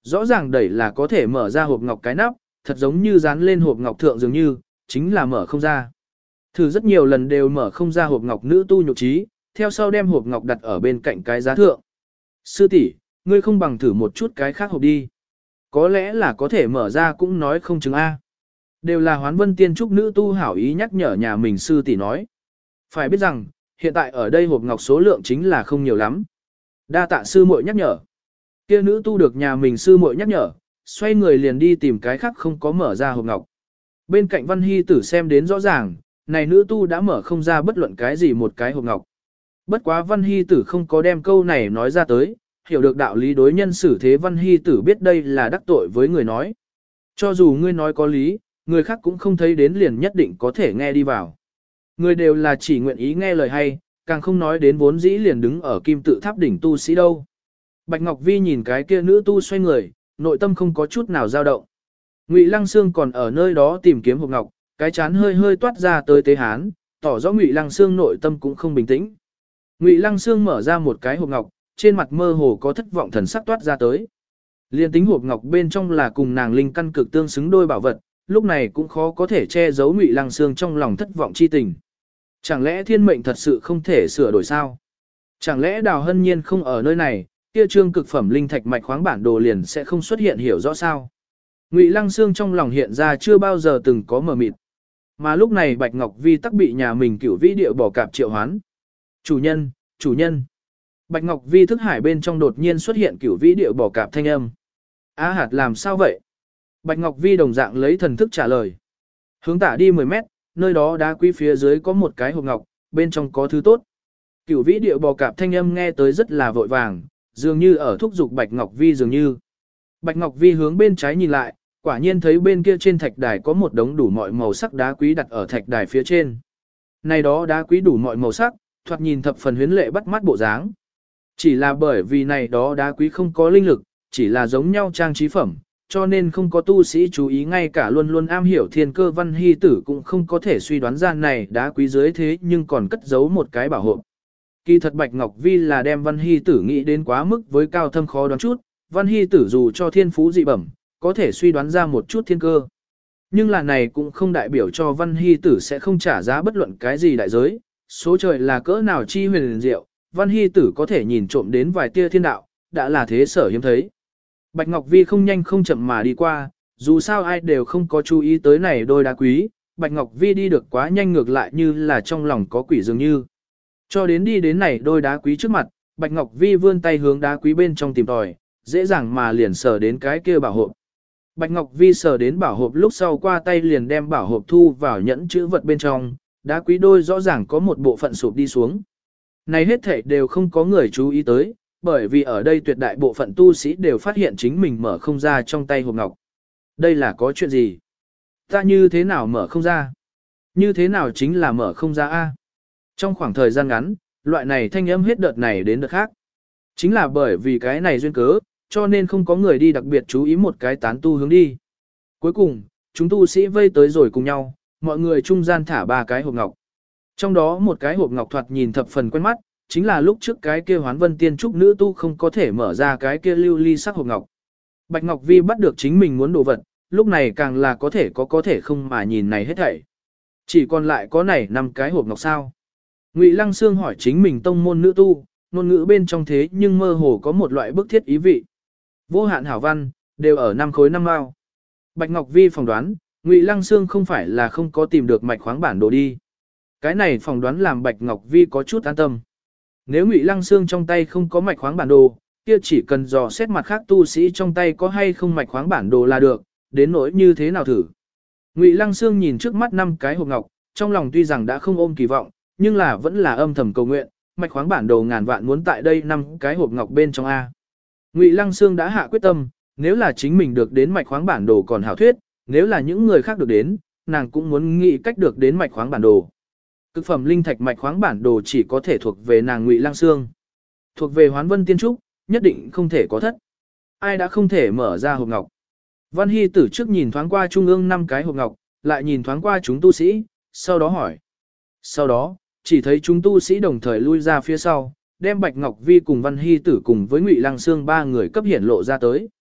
rõ ràng đẩy là có thể mở ra hộp ngọc cái nắp, thật giống như dán lên hộp ngọc thượng dường như, chính là mở không ra. Thử rất nhiều lần đều mở không ra hộp ngọc nữ tu nhục trí, theo sau đem hộp ngọc đặt ở bên cạnh cái giá thượng. Sư tỷ, ngươi không bằng thử một chút cái khác hộp đi. Có lẽ là có thể mở ra cũng nói không chừng A. Đều là Hoán Vân Tiên Trúc nữ tu hảo ý nhắc nhở nhà mình sư tỷ nói. Phải biết rằng, hiện tại ở đây hộp ngọc số lượng chính là không nhiều lắm. Đa tạ sư muội nhắc nhở. Kia nữ tu được nhà mình sư muội nhắc nhở, xoay người liền đi tìm cái khác không có mở ra hộp ngọc. Bên cạnh Văn Hy Tử xem đến rõ ràng, này nữ tu đã mở không ra bất luận cái gì một cái hộp ngọc. Bất quá Văn Hy Tử không có đem câu này nói ra tới, hiểu được đạo lý đối nhân xử thế Văn Hy Tử biết đây là đắc tội với người nói. Cho dù ngươi nói có lý, người khác cũng không thấy đến liền nhất định có thể nghe đi vào. Người đều là chỉ nguyện ý nghe lời hay, càng không nói đến vốn dĩ liền đứng ở kim tự tháp đỉnh tu sĩ đâu. Bạch Ngọc Vi nhìn cái kia nữ tu xoay người, nội tâm không có chút nào dao động. Ngụy Lăng Sương còn ở nơi đó tìm kiếm hộp ngọc, cái chán hơi hơi toát ra tới tế hán, tỏ rõ Ngụy Lăng Sương nội tâm cũng không bình tĩnh. Ngụy Lăng Sương mở ra một cái hộp ngọc, trên mặt mơ hồ có thất vọng thần sắc toát ra tới. Liên tính hộp ngọc bên trong là cùng nàng linh căn cực tương xứng đôi bảo vật, lúc này cũng khó có thể che giấu Ngụy Lăng Sương trong lòng thất vọng chi tình. Chẳng lẽ thiên mệnh thật sự không thể sửa đổi sao? Chẳng lẽ Đào Hân Nhiên không ở nơi này, kia trương cực phẩm linh thạch mạch khoáng bản đồ liền sẽ không xuất hiện hiểu rõ sao? Ngụy Lăng Sương trong lòng hiện ra chưa bao giờ từng có mờ mịt. Mà lúc này Bạch Ngọc Vi tắc bị nhà mình Cửu Vĩ Điệu bỏ cạp triệu hoán. Chủ nhân, chủ nhân. Bạch Ngọc Vi thức hải bên trong đột nhiên xuất hiện Cửu Vĩ Điệu bỏ cạp thanh âm. Á hạt làm sao vậy? Bạch Ngọc Vi đồng dạng lấy thần thức trả lời. Hướng tả đi 10 mét, nơi đó đá quý phía dưới có một cái hộp ngọc, bên trong có thứ tốt. Cửu Vĩ Điệu bò cạp thanh âm nghe tới rất là vội vàng, dường như ở thúc giục Bạch Ngọc Vi dường như. Bạch Ngọc Vi hướng bên trái nhìn lại, quả nhiên thấy bên kia trên thạch đài có một đống đủ mọi màu sắc đá quý đặt ở thạch đài phía trên. Này đó đá quý đủ mọi màu sắc, thoạt nhìn thập phần huyến lệ bắt mắt bộ dáng. Chỉ là bởi vì này đó đá quý không có linh lực, chỉ là giống nhau trang trí phẩm, cho nên không có tu sĩ chú ý, ngay cả luôn luôn am hiểu thiên cơ Văn Hy Tử cũng không có thể suy đoán ra này đá quý dưới thế nhưng còn cất giấu một cái bảo hộ. Kỳ thật Bạch Ngọc Vi là đem Văn Hy Tử nghĩ đến quá mức với cao thâm khó đoán chút, Văn Hy Tử dù cho thiên phú dị bẩm, có thể suy đoán ra một chút thiên cơ. Nhưng là này cũng không đại biểu cho Văn Hy Tử sẽ không trả giá bất luận cái gì đại giới, số trời là cỡ nào chi huyền diệu, Văn Hy Tử có thể nhìn trộm đến vài tia thiên đạo, đã là thế sở hiếm thấy. Bạch Ngọc Vi không nhanh không chậm mà đi qua, dù sao ai đều không có chú ý tới này đôi đá quý, Bạch Ngọc Vi đi được quá nhanh ngược lại như là trong lòng có quỷ dường như. Cho đến đi đến này đôi đá quý trước mặt, Bạch Ngọc Vi vươn tay hướng đá quý bên trong tìm tòi, dễ dàng mà liền sờ đến cái kia bảo hộp. Bạch Ngọc Vi sờ đến bảo hộp lúc sau qua tay liền đem bảo hộp thu vào nhẫn chữ vật bên trong, đá quý đôi rõ ràng có một bộ phận sụp đi xuống. Này hết thảy đều không có người chú ý tới, bởi vì ở đây tuyệt đại bộ phận tu sĩ đều phát hiện chính mình mở không ra trong tay hộp ngọc. Đây là có chuyện gì? Ta như thế nào mở không ra? Như thế nào chính là mở không ra a? Trong khoảng thời gian ngắn, loại này thanh âm hết đợt này đến đợt khác. Chính là bởi vì cái này duyên cớ, cho nên không có người đi đặc biệt chú ý một cái tán tu hướng đi. Cuối cùng, chúng tu sĩ vây tới rồi cùng nhau, mọi người trung gian thả 3 cái hộp ngọc. Trong đó một cái hộp ngọc thoạt nhìn thập phần quen mắt, chính là lúc trước cái kia Hoán Vân Tiên Trúc nữ tu không có thể mở ra cái kia lưu ly sắc hộp ngọc. Bạch Ngọc Vi bắt được chính mình muốn đồ vật, lúc này càng là có thể không mà nhìn này hết thảy. Chỉ còn lại có này 5 cái hộp ngọc sao. Ngụy Lăng Sương hỏi chính mình tông môn nữ tu, ngôn ngữ bên trong thế nhưng mơ hồ có một loại bức thiết ý vị. Vô hạn hảo văn, đều ở 5 khối 5 mao. Bạch Ngọc Vi phỏng đoán, Ngụy Lăng Sương không phải là không có tìm được mạch khoáng bản đồ đi. Cái này phỏng đoán làm Bạch Ngọc Vi có chút an tâm. Nếu Ngụy Lăng Sương trong tay không có mạch khoáng bản đồ, kia chỉ cần dò xét mặt khác tu sĩ trong tay có hay không mạch khoáng bản đồ là được, đến nỗi như thế nào thử. Ngụy Lăng Sương nhìn trước mắt 5 cái hộp ngọc, trong lòng tuy rằng đã không ôm kỳ vọng, nhưng là vẫn là âm thầm cầu nguyện, mạch khoáng bản đồ ngàn vạn muốn tại đây 5 cái hộp ngọc bên trong A. Ngụy Lăng Sương đã hạ quyết tâm, nếu là chính mình được đến mạch khoáng bản đồ còn hảo thuyết, nếu là những người khác được đến, nàng cũng muốn nghĩ cách được đến mạch khoáng bản đồ. Cực phẩm linh thạch mạch khoáng bản đồ chỉ có thể thuộc về nàng Ngụy Lăng Sương. Thuộc về Hoán Vân Tiên Trúc, nhất định không thể có thất. Ai đã không thể mở ra hộp ngọc. Văn Hy Tử trước nhìn thoáng qua trung ương 5 cái hộp ngọc, lại nhìn thoáng qua chúng tu sĩ, sau đó hỏi. Sau đó, chỉ thấy chúng tu sĩ đồng thời lui ra phía sau, đem Bạch Ngọc Vi cùng Văn Hy Tử cùng với Ngụy Lăng Sương 3 người cấp hiển lộ ra tới.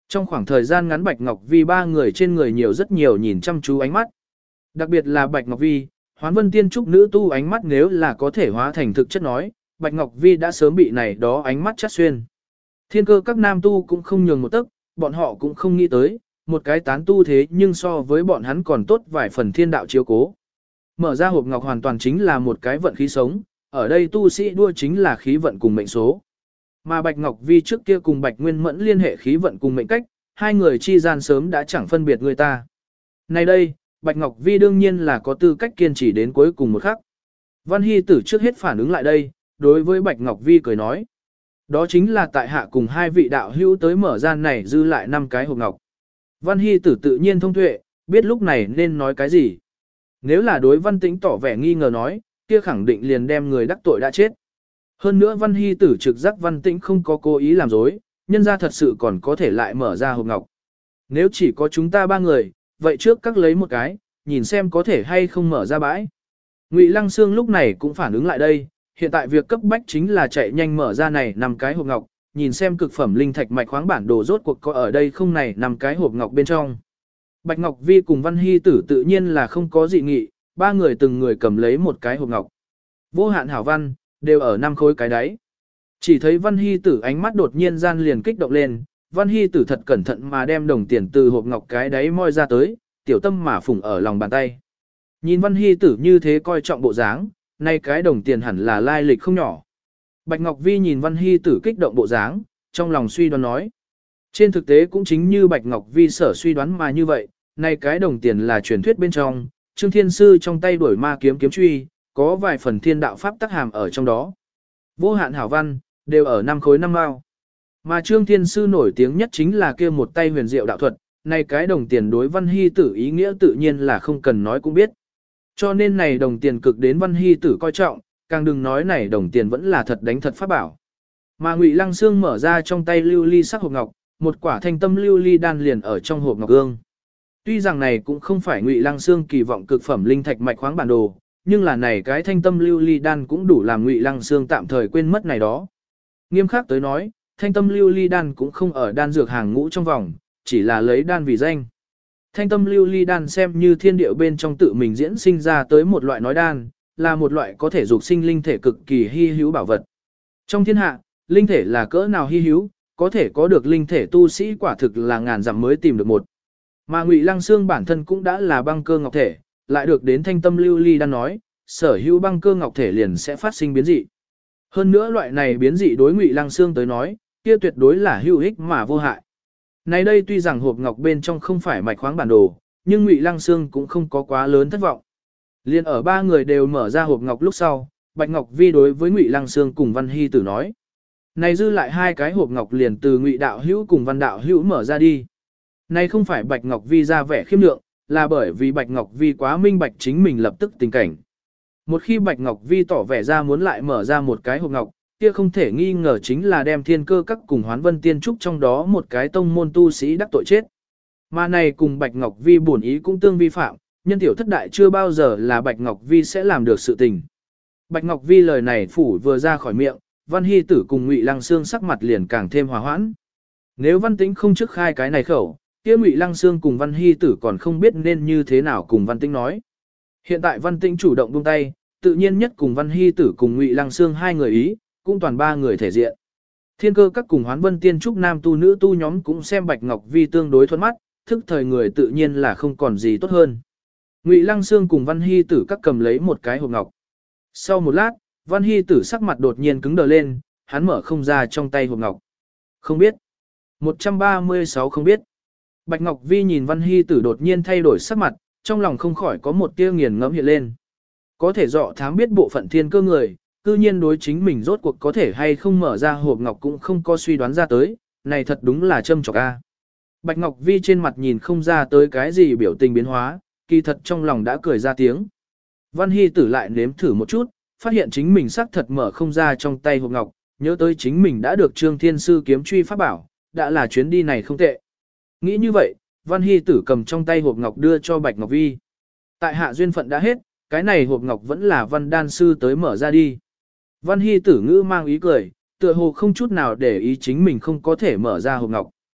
Trong khoảng thời gian ngắn Bạch Ngọc Vi ba người trên người nhiều rất nhiều nhìn chăm chú ánh mắt. Đặc biệt là Bạch Ngọc Vi, Hoán Vân Tiên Trúc nữ tu ánh mắt nếu là có thể hóa thành thực chất nói, Bạch Ngọc Vi đã sớm bị này đó ánh mắt chắt xuyên. Thiên cơ các nam tu cũng không nhường một tấc, bọn họ cũng không nghĩ tới, một cái tán tu thế nhưng so với bọn hắn còn tốt vài phần thiên đạo chiếu cố. Mở ra hộp ngọc hoàn toàn chính là một cái vận khí sống, ở đây tu sĩ đua chính là khí vận cùng mệnh số. Mà Bạch Ngọc Vi trước kia cùng Bạch Nguyên Mẫn liên hệ khí vận cùng mệnh cách, hai người chi gian sớm đã chẳng phân biệt người ta. Nay đây, Bạch Ngọc Vi đương nhiên là có tư cách kiên trì đến cuối cùng một khắc. Văn Hy Tử trước hết phản ứng lại đây, đối với Bạch Ngọc Vi cười nói. Đó chính là tại hạ cùng hai vị đạo hữu tới mở ra này dư lại 5 cái hộp ngọc. Văn Hy Tử tự nhiên thông tuệ, biết lúc này nên nói cái gì. Nếu là đối Văn Tĩnh tỏ vẻ nghi ngờ nói, kia khẳng định liền đem người đắc tội đã chết. Hơn nữa Văn Hy Tử trực giác Văn Tĩnh không có cố ý làm dối, nhân ra thật sự còn có thể lại mở ra hộp ngọc. Nếu chỉ có chúng ta 3 người, vậy trước các lấy một cái, nhìn xem có thể hay không mở ra bãi. Ngụy Lăng Sương lúc này cũng phản ứng lại đây, hiện tại việc cấp bách chính là chạy nhanh mở ra này 5 cái hộp ngọc, nhìn xem cực phẩm linh thạch mạch khoáng bản đồ rốt cuộc có ở đây không này 5 cái hộp ngọc bên trong. Bạch Ngọc Vi cùng Văn Hy Tử tự nhiên là không có dị nghị, 3 người từng người cầm lấy một cái hộp ngọc. Vô hạn hảo văn, đều ở 5 khối cái đáy. Chỉ thấy Văn Hy Tử ánh mắt đột nhiên gian liền kích động lên, Văn Hy Tử thật cẩn thận mà đem đồng tiền từ hộp ngọc cái đáy moi ra tới, tiểu tâm mà phủng ở lòng bàn tay. Nhìn Văn Hy Tử như thế coi trọng bộ dáng, nay cái đồng tiền hẳn là lai lịch không nhỏ. Bạch Ngọc Vi nhìn Văn Hy Tử kích động bộ dáng, trong lòng suy đoán nói. Trên thực tế cũng chính như Bạch Ngọc Vi sở suy đoán mà như vậy, nay cái đồng tiền là truyền thuyết bên trong, Trương Thiên Sư trong tay đuổi ma kiếm kiếm truy, có vài phần thiên đạo pháp tác hàm ở trong đó. Vô hạn hảo văn, đều ở 5 khối 5 mao. Mà Trương Thiên Sư nổi tiếng nhất chính là kia một tay huyền diệu đạo thuật, này cái đồng tiền đối Văn Hy Tử ý nghĩa tự nhiên là không cần nói cũng biết. Cho nên này đồng tiền cực đến Văn Hy Tử coi trọng, càng đừng nói này đồng tiền vẫn là thật đánh thật pháp bảo. Mà Ngụy Lăng Sương mở ra trong tay lưu ly sắc hộp ngọc, một quả thanh tâm lưu ly đan liền ở trong hộp ngọc ương. Tuy rằng này cũng không phải Ngụy Lăng Sương kỳ vọng cực phẩm linh thạch mạch khoáng bản đồ, nhưng là này cái thanh tâm lưu ly đan cũng đủ làm Ngụy Lăng Sương tạm thời quên mất này đó. Nghiêm khắc tới nói, thanh tâm lưu ly đan cũng không ở đan dược hàng ngũ trong vòng, chỉ là lấy đan vì danh. Thanh tâm lưu ly đan xem như thiên điệu bên trong tự mình diễn sinh ra tới một loại nói đan, là một loại có thể dục sinh linh thể cực kỳ hy hữu bảo vật. Trong thiên hạ, linh thể là cỡ nào hy hữu, có thể có được linh thể tu sĩ quả thực là ngàn dặm mới tìm được một. Mà Ngụy Lăng Sương bản thân cũng đã là băng cơ ngọc thể, lại được đến thanh tâm lưu ly đan nói, sở hữu băng cơ ngọc thể liền sẽ phát sinh biến dị. Hơn nữa loại này biến dị đối Ngụy Lăng Sương tới nói, kia tuyệt đối là hữu ích mà vô hại. Này đây tuy rằng hộp ngọc bên trong không phải mạch khoáng bản đồ, nhưng Ngụy Lăng Sương cũng không có quá lớn thất vọng. Liên ở 3 người đều mở ra hộp ngọc lúc sau, Bạch Ngọc Vi đối với Ngụy Lăng Sương cùng Văn Hy Tử nói: "Này dư lại 2 cái hộp ngọc liền từ Ngụy đạo hữu cùng Văn đạo hữu mở ra đi." Này không phải Bạch Ngọc Vi ra vẻ khiêm lượng, là bởi vì Bạch Ngọc Vi quá minh bạch chính mình lập tức tình cảnh. Một khi Bạch Ngọc Vi tỏ vẻ ra muốn lại mở ra một cái hộp ngọc, kia không thể nghi ngờ chính là đem Thiên Cơ Các cùng Hoán Vân Tiên Trúc trong đó một cái tông môn tu sĩ đắc tội chết. Mà này cùng Bạch Ngọc Vi bổn ý cũng tương vi phạm, nhân tiểu thất đại chưa bao giờ là Bạch Ngọc Vi sẽ làm được sự tình. Bạch Ngọc Vi lời này phủ vừa ra khỏi miệng, Văn Hy Tử cùng Ngụy Lăng Sương sắc mặt liền càng thêm hòa hoãn. Nếu Văn Tĩnh không trước khai cái này khẩu, kia Ngụy Lăng Sương cùng Văn Hy Tử còn không biết nên như thế nào cùng Văn Tĩnh nói. Hiện tại Văn Tĩnh chủ động buông tay, tự nhiên nhất cùng Văn Hy Tử cùng Ngụy Lăng Sương 2 người ý, cũng toàn 3 người thể diện. Thiên Cơ Các cùng Hoán Vân Tiên Trúc nam tu nữ tu nhóm cũng xem Bạch Ngọc Vi tương đối thuận mắt, thức thời người tự nhiên là không còn gì tốt hơn. Ngụy Lăng Sương cùng Văn Hy Tử các cầm lấy một cái hộp ngọc. Sau một lát, Văn Hy Tử sắc mặt đột nhiên cứng đờ lên, hắn mở không ra trong tay hộp ngọc. Không biết. 136 không biết. Bạch Ngọc Vi nhìn Văn Hy Tử đột nhiên thay đổi sắc mặt, trong lòng không khỏi có một tia nghiền ngẫm hiện lên. Có thể dọ thám biết bộ phận thiên cơ người, cư nhiên đối chính mình rốt cuộc có thể hay không mở ra hộp ngọc cũng không có suy đoán ra tới, này thật đúng là châm chọc a. Bạch Ngọc Vi trên mặt nhìn không ra tới cái gì biểu tình biến hóa, kỳ thật trong lòng đã cười ra tiếng. Văn Hy Tử lại nếm thử một chút, phát hiện chính mình xác thật mở không ra trong tay hộp ngọc, nhớ tới chính mình đã được Trương Thiên Sư kiếm truy pháp bảo, đã là chuyến đi này không tệ. Nghĩ như vậy, Văn Hy Tử cầm trong tay hộp ngọc đưa cho Bạch Ngọc Vi. Tại hạ duyên phận đã hết, cái này hộp ngọc vẫn là Văn Đan Sư tới mở ra đi. Văn Hy Tử ngữ mang ý cười, tựa hồ không chút nào để ý chính mình không có thể mở ra hộp ngọc.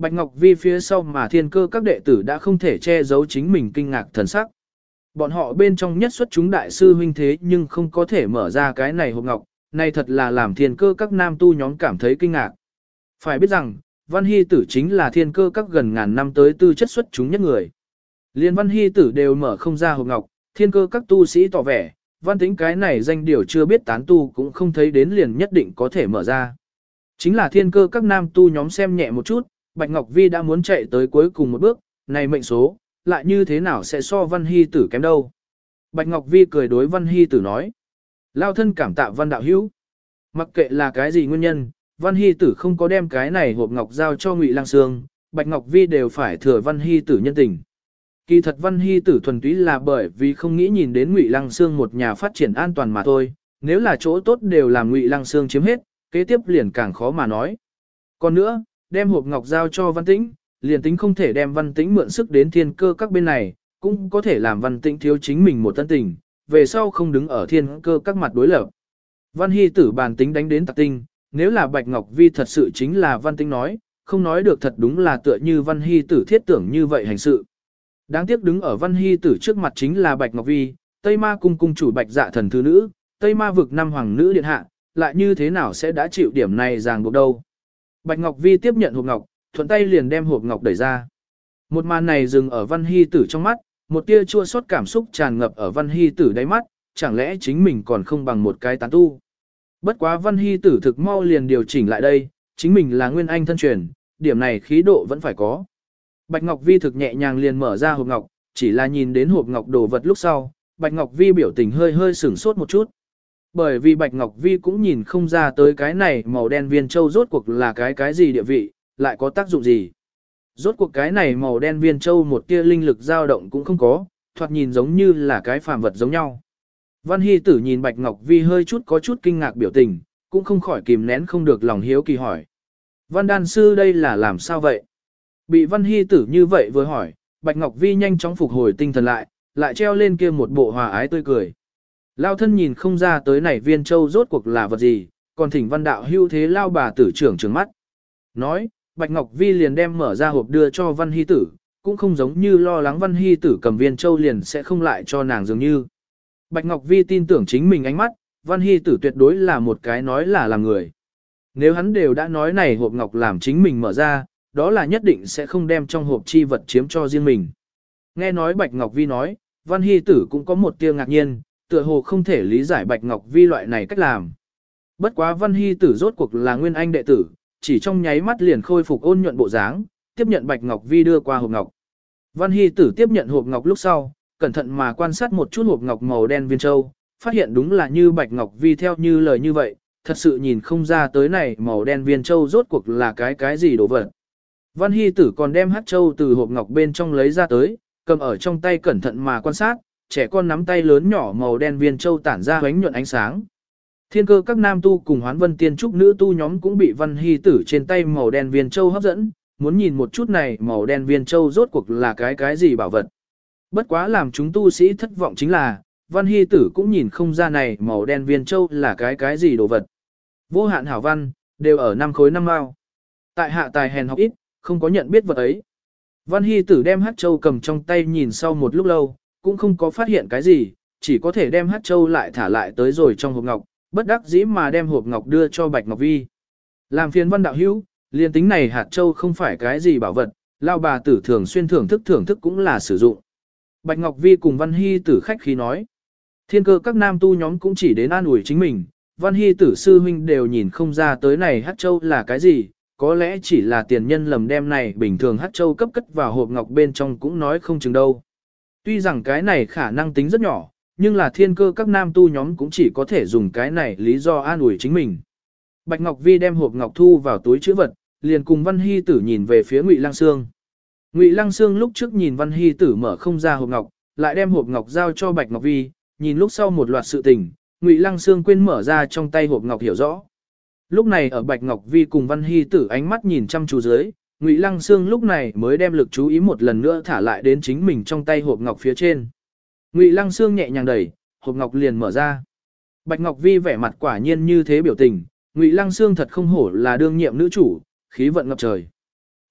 Bạch Ngọc Vi phía sau mà thiên cơ các đệ tử đã không thể che giấu chính mình kinh ngạc thần sắc. Bọn họ bên trong nhất xuất chúng đại sư huynh thế nhưng không có thể mở ra cái này hộp ngọc, này thật là làm thiên cơ các nam tu nhóm cảm thấy kinh ngạc. Phải biết rằng, Văn Hy Tử chính là thiên cơ các gần ngàn năm tới tư chất xuất chúng nhất người. Liên Văn Hy Tử đều mở không ra hộp ngọc, thiên cơ các tu sĩ tỏ vẻ, Văn Tĩnh cái này danh điều chưa biết tán tu cũng không thấy đến liền nhất định có thể mở ra. Chính là thiên cơ các nam tu nhóm xem nhẹ một chút, Bạch Ngọc Vi đã muốn chạy tới cuối cùng một bước, này mệnh số, lại như thế nào sẽ so Văn Hy Tử kém đâu. Bạch Ngọc Vi cười đối Văn Hy Tử nói, lao thân cảm tạ Văn đạo hữu. Mặc kệ là cái gì nguyên nhân, Văn Hy Tử không có đem cái này hộp ngọc giao cho Ngụy Lăng Sương, Bạch Ngọc Vi đều phải thừa Văn Hy Tử nhân tình. Kỳ thật Văn Hy Tử thuần túy là bởi vì không nghĩ nhìn đến Ngụy Lăng Sương một nhà phát triển an toàn mà thôi, nếu là chỗ tốt đều làm Ngụy Lăng Sương chiếm hết, kế tiếp liền càng khó mà nói. Còn nữa, đem hộp ngọc giao cho Văn Tĩnh, liền tính không thể đem Văn Tĩnh mượn sức đến thiên cơ các bên này, cũng có thể làm Văn Tĩnh thiếu chính mình một tân tình, về sau không đứng ở thiên cơ các mặt đối lập. Văn Hy Tử bàn tính đánh đến tạc tinh, nếu là Bạch Ngọc Vi thật sự chính là Văn Tĩnh nói, không nói được thật đúng là tựa như Văn Hy Tử thiết tưởng như vậy hành sự. Đáng tiếc đứng ở Văn Hy Tử trước mặt chính là Bạch Ngọc Vi, Tây Ma cung cung chủ Bạch Dạ thần thứ nữ, Tây Ma vực năm hoàng nữ điện hạ, lại như thế nào sẽ đã chịu điểm này ràng buộc đâu. Bạch Ngọc Vi tiếp nhận hộp ngọc, thuận tay liền đem hộp ngọc đẩy ra. Một màn này dừng ở Văn Hy Tử trong mắt, một tia chua xót cảm xúc tràn ngập ở Văn Hy Tử đáy mắt, chẳng lẽ chính mình còn không bằng một cái tán tu. Bất quá Văn Hy Tử thực mau liền điều chỉnh lại đây, chính mình là nguyên anh thân truyền, điểm này khí độ vẫn phải có. Bạch Ngọc Vi thực nhẹ nhàng liền mở ra hộp ngọc, chỉ là nhìn đến hộp ngọc đồ vật lúc sau, Bạch Ngọc Vi biểu tình hơi sửng sốt một chút. Bởi vì Bạch Ngọc Vi cũng nhìn không ra tới cái này màu đen viên châu rốt cuộc là cái gì địa vị, lại có tác dụng gì. Rốt cuộc cái này màu đen viên châu một tia linh lực dao động cũng không có, thoạt nhìn giống như là cái phàm vật giống nhau. Văn Hy Tử nhìn Bạch Ngọc Vi hơi chút có chút kinh ngạc biểu tình, cũng không khỏi kìm nén không được lòng hiếu kỳ hỏi. Văn đan sư đây là làm sao vậy? Bị Văn Hy Tử như vậy vừa hỏi, Bạch Ngọc Vi nhanh chóng phục hồi tinh thần lại treo lên kia một bộ hòa ái tươi cười. Lao thân nhìn không ra tới này viên châu rốt cuộc là vật gì, còn thỉnh Văn đạo hưu thế lao bà tử trưởng trừng mắt. Nói, Bạch Ngọc Vi liền đem mở ra hộp đưa cho Văn Hy Tử, cũng không giống như lo lắng Văn Hy Tử cầm viên châu liền sẽ không lại cho nàng dường như. Bạch Ngọc Vi tin tưởng chính mình ánh mắt, Văn Hy Tử tuyệt đối là một cái nói là làm người. Nếu hắn đều đã nói này hộp ngọc làm chính mình mở ra, đó là nhất định sẽ không đem trong hộp chi vật chiếm cho riêng mình. Nghe nói Bạch Ngọc Vi nói, Văn Hy Tử cũng có một tia ngạc nhiên, tựa hồ không thể lý giải Bạch Ngọc Vi loại này cách làm. Bất quá Văn Hy Tử rốt cuộc là nguyên anh đệ tử, chỉ trong nháy mắt liền khôi phục ôn nhuận bộ dáng, tiếp nhận Bạch Ngọc Vi đưa qua hộp ngọc. Văn Hy Tử tiếp nhận hộp ngọc lúc sau, cẩn thận mà quan sát một chút hộp ngọc màu đen viên châu, phát hiện đúng là như Bạch Ngọc Vi theo như lời như vậy, thật sự nhìn không ra tới này màu đen viên châu rốt cuộc là cái gì đồ vật. Văn Hy Tử còn đem hắc châu từ hộp ngọc bên trong lấy ra tới, cầm ở trong tay cẩn thận mà quan sát, trẻ con nắm tay lớn nhỏ màu đen viên châu tản ra ánh nhuận ánh sáng. Thiên cơ các nam tu cùng Hoán Vân Tiên Trúc nữ tu nhóm cũng bị Văn Hy Tử trên tay màu đen viên châu hấp dẫn, muốn nhìn một chút này màu đen viên châu rốt cuộc là cái gì bảo vật. Bất quá làm chúng tu sĩ thất vọng chính là, Văn Hy Tử cũng nhìn không ra này màu đen viên châu là cái gì đồ vật. Vô hạn hảo văn, đều ở 5 khối 5 mao. Tại hạ tài hèn học ít, không có nhận biết vật ấy. Văn Hy Tử đem hắc châu cầm trong tay nhìn sau một lúc lâu, cũng không có phát hiện cái gì, chỉ có thể đem hắc châu lại thả lại tới rồi trong hộp ngọc, bất đắc dĩ mà đem hộp ngọc đưa cho Bạch Ngọc Vi. Làm phiền Văn đạo hữu, liên tính này hạt châu không phải cái gì bảo vật, lao bà tử thường xuyên thưởng thức cũng là sử dụng. Bạch Ngọc Vi cùng Văn Hy Tử khách khí nói. Thiên cơ các nam tu nhóm cũng chỉ đến an ủi chính mình, Văn Hy Tử sư huynh đều nhìn không ra tới này hắc châu là cái gì, có lẽ chỉ là tiền nhân lầm đem này bình thường hắc châu cấp cất vào hộp ngọc bên trong cũng nói không chừng đâu. Tuy rằng cái này khả năng tính rất nhỏ, nhưng là thiên cơ các nam tu nhóm cũng chỉ có thể dùng cái này lý do an ủi chính mình. Bạch Ngọc Vi đem hộp ngọc thu vào túi trữ vật, liền cùng Văn Hy Tử nhìn về phía Ngụy Lăng Sương. Ngụy Lăng Sương lúc trước nhìn Văn Hy Tử mở không ra hộp ngọc, lại đem hộp ngọc giao cho Bạch Ngọc Vi, nhìn lúc sau một loạt sự tình, Ngụy Lăng Sương quên mở ra trong tay hộp ngọc hiểu rõ. Lúc này ở Bạch Ngọc Vi cùng Văn Hy Tử ánh mắt nhìn chăm chú dưới, Ngụy Lăng Sương lúc này mới đem lực chú ý một lần nữa thả lại đến chính mình trong tay hộp ngọc phía trên. Ngụy Lăng Sương nhẹ nhàng đẩy, hộp ngọc liền mở ra. Bạch Ngọc Vi vẻ mặt quả nhiên như thế biểu tình, Ngụy Lăng Sương thật không hổ là đương nhiệm nữ chủ, khí vận ngập trời.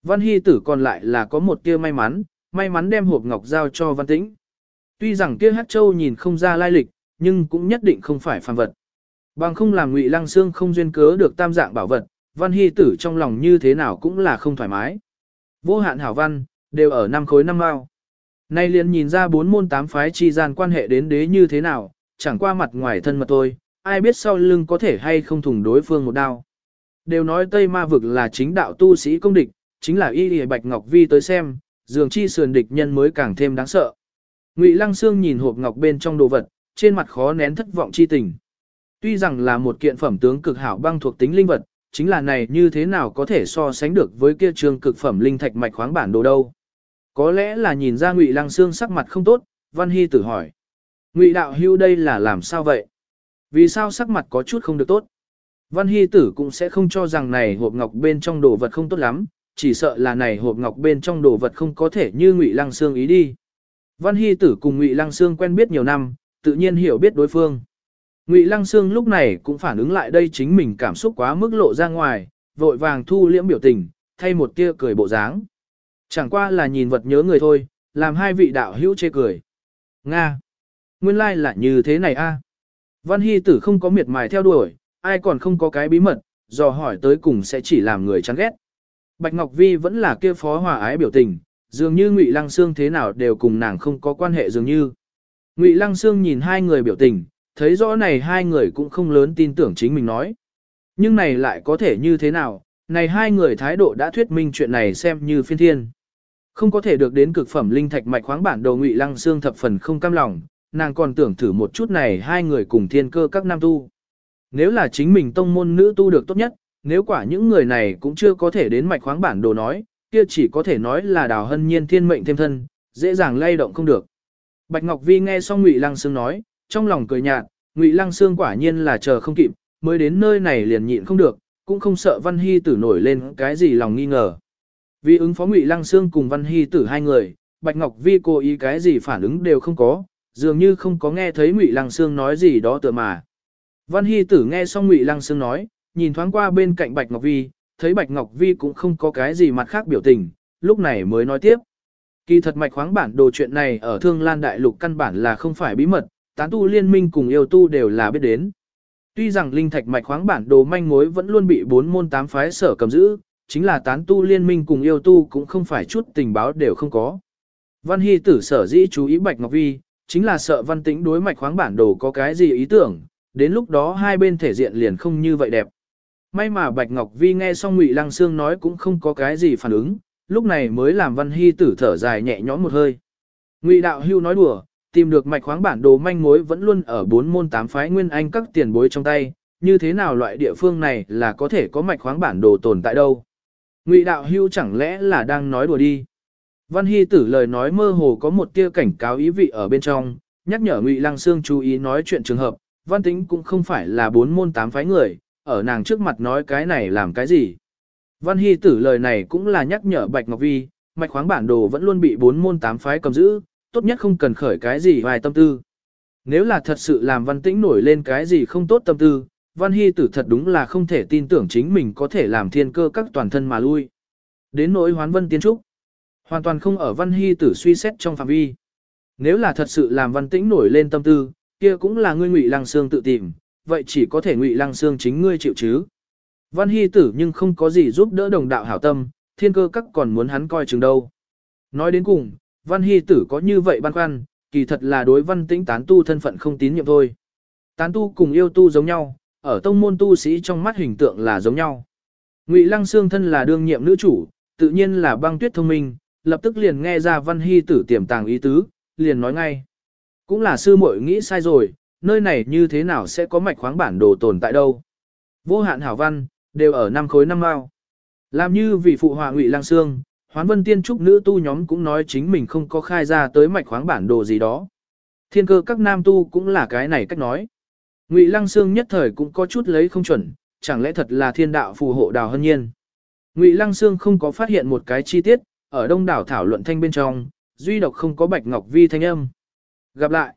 Văn Hy Tử còn lại là có một tia may mắn đem hộp ngọc giao cho Văn Tĩnh. Tuy rằng kia Hắc Châu nhìn không ra lai lịch, nhưng cũng nhất định không phải phàm vật. Bằng không làm Ngụy Lăng Xương không duyên cớ được tam dạng bảo vật, Văn Hy Tử trong lòng như thế nào cũng là không thoải mái. Vô hạn hảo văn, đều ở 5 khối 5 mao. Nay liền nhìn ra 4 môn 8 phái chi gian quan hệ đến đế như thế nào, chẳng qua mặt ngoài thân mật thôi, ai biết sau lưng có thể hay không thủng đối phương một đao. Đều nói Tây Ma vực là chính đạo tu sĩ công địch, chính là y Bạch Ngọc Vi tới xem, dường chi sườn địch nhân mới càng thêm đáng sợ. Ngụy Lăng Xương nhìn hộp ngọc bên trong đồ vật, trên mặt khó nén thất vọng chi tình. Tuy rằng là một kiện phẩm tướng cực hảo băng thuộc tính linh vật, chính là này như thế nào có thể so sánh được với kia trường cực phẩm linh thạch mạch khoáng bản đồ đâu. Có lẽ là nhìn ra Ngụy Lăng Xương sắc mặt không tốt, Văn Hy Tử hỏi. Ngụy đạo hưu đây là làm sao vậy? Vì sao sắc mặt có chút không được tốt? Văn Hy Tử cũng sẽ không cho rằng này hộp ngọc bên trong đồ vật không tốt lắm, chỉ sợ là này hộp ngọc bên trong đồ vật không có thể như Ngụy Lăng Xương ý đi. Văn Hy Tử cùng Ngụy Lăng Xương quen biết nhiều năm, tự nhiên hiểu biết đối phương. Ngụy Lăng Xương lúc này cũng phản ứng lại đây chính mình cảm xúc quá mức lộ ra ngoài, vội vàng thu liễm biểu tình, thay một tia cười bộ dáng. Chẳng qua là nhìn vật nhớ người thôi, làm hai vị đạo hữu chê cười. Nga! Nguyên lai là như thế này a. Văn Hy Tử không có miệt mài theo đuổi, ai còn không có cái bí mật, dò hỏi tới cùng sẽ chỉ làm người chán ghét. Bạch Ngọc Vi vẫn là kia phó hòa ái biểu tình, dường như Ngụy Lăng Xương thế nào đều cùng nàng không có quan hệ dường như. Ngụy Lăng Xương nhìn hai người biểu tình, thấy rõ này hai người cũng không lớn tin tưởng chính mình nói. Nhưng này lại có thể như thế nào, này hai người thái độ đã thuyết minh chuyện này xem như phiên thiên. Không có thể được đến cực phẩm linh thạch mạch khoáng bản đồ Ngụy Lăng Xương thập phần không cam lòng, nàng còn tưởng thử một chút này hai người cùng thiên cơ các nam tu. Nếu là chính mình tông môn nữ tu được tốt nhất, nếu quả những người này cũng chưa có thể đến mạch khoáng bản đồ nói, kia chỉ có thể nói là Đào Hân Nhiên thiên mệnh thêm thân, dễ dàng lay động không được. Bạch Ngọc Vi nghe xong Ngụy Lăng Xương nói, trong lòng cười nhạt, Ngụy Lăng Xương quả nhiên là chờ không kịp, mới đến nơi này liền nhịn không được, cũng không sợ Văn Hy Tử nổi lên cái gì lòng nghi ngờ. Vì ứng phó Ngụy Lăng Xương cùng Văn Hy Tử hai người, Bạch Ngọc Vi cố ý cái gì phản ứng đều không có, dường như không có nghe thấy Ngụy Lăng Xương nói gì đó tựa mà. Văn Hy Tử nghe xong Ngụy Lăng Xương nói, nhìn thoáng qua bên cạnh Bạch Ngọc Vi, thấy Bạch Ngọc Vi cũng không có cái gì mặt khác biểu tình, lúc này mới nói tiếp. Kỳ thật mạch khoáng bản đồ chuyện này ở Thương Lan Đại Lục căn bản là không phải bí mật, tán tu liên minh cùng yêu tu đều là biết đến. Tuy rằng linh thạch mạch khoáng bản đồ manh mối vẫn luôn bị 4 môn 8 phái sở cầm giữ, chính là tán tu liên minh cùng yêu tu cũng không phải chút tình báo đều không có. Văn Hy Tử sở dĩ chú ý Bạch Ngọc Vi, chính là sợ Văn Tĩnh đối mạch khoáng bản đồ có cái gì ý tưởng, đến lúc đó hai bên thể diện liền không như vậy đẹp. May mà Bạch Ngọc Vi nghe xong Ngụy Lăng Xương nói cũng không có cái gì phản ứng, lúc này mới làm Văn Hy Tử thở dài nhẹ nhõm một hơi. Ngụy đạo hưu nói đùa, tìm được mạch khoáng bản đồ manh mối vẫn luôn ở 4 môn 8 phái nguyên anh các tiền bối trong tay, như thế nào loại địa phương này là có thể có mạch khoáng bản đồ tồn tại đâu. Ngụy đạo hưu chẳng lẽ là đang nói đùa đi. Văn Hy Tử lời nói mơ hồ có một tia cảnh cáo ý vị ở bên trong, nhắc nhở Ngụy Lăng Xương chú ý nói chuyện trường hợp, Văn Tĩnh cũng không phải là 4 môn 8 phái người, ở nàng trước mặt nói cái này làm cái gì. Văn Hy Tử lời này cũng là nhắc nhở Bạch Ngọc Vi, mạch khoáng bản đồ vẫn luôn bị 4 môn 8 phái cầm giữ, tốt nhất không cần khởi cái gì vài tâm tư. Nếu là thật sự làm Văn Tĩnh nổi lên cái gì không tốt tâm tư, Văn Hy Tử thật đúng là không thể tin tưởng chính mình có thể làm thiên cơ các toàn thân mà lui. Đến nỗi Hoán Vân Tiên Trúc, hoàn toàn không ở Văn Hy Tử suy xét trong phạm vi. Nếu là thật sự làm Văn Tĩnh nổi lên tâm tư, kia cũng là ngươi Ngụy Lăng Xương tự tìm, vậy chỉ có thể Ngụy Lăng Xương chính ngươi chịu chứ. Văn Hy Tử nhưng không có gì giúp đỡ đồng đạo hảo tâm, thiên cơ các còn muốn hắn coi chừng đâu. Nói đến cùng, Văn Hy Tử có như vậy băn khoăn, kỳ thật là đối Văn Tĩnh tán tu thân phận không tín nhiệm thôi. Tán tu cùng yêu tu giống nhau, ở tông môn tu sĩ trong mắt hình tượng là giống nhau. Ngụy Lăng Xương thân là đương nhiệm nữ chủ, tự nhiên là Băng Tuyết thông minh, lập tức liền nghe ra Văn Hy Tử tiềm tàng ý tứ, liền nói ngay. Cũng là sư muội nghĩ sai rồi, nơi này như thế nào sẽ có mạch khoáng bản đồ tồn tại đâu. Vô hạn hảo văn, đều ở 5 khối 5 mao. Làm như vì phụ họa Ngụy Lăng Xương, Hoán Vân Tiên Trúc nữ tu nhóm cũng nói chính mình không có khai ra tới mạch khoáng bản đồ gì đó. Thiên cơ các nam tu cũng là cái này cách nói. Ngụy Lăng Xương nhất thời cũng có chút lấy không chuẩn, chẳng lẽ thật là thiên đạo phù hộ Đào Hân Nhiên. Ngụy Lăng Xương không có phát hiện một cái chi tiết, ở đông đảo thảo luận thanh bên trong, duy độc không có Bạch Ngọc Vi thanh âm. Gặp lại.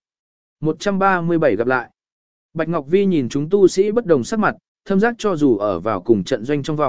137 gặp lại. Bạch Ngọc Vi nhìn chúng tu sĩ bất đồng sắc mặt, thâm giác cho dù ở vào cùng trận doanh trong vòng,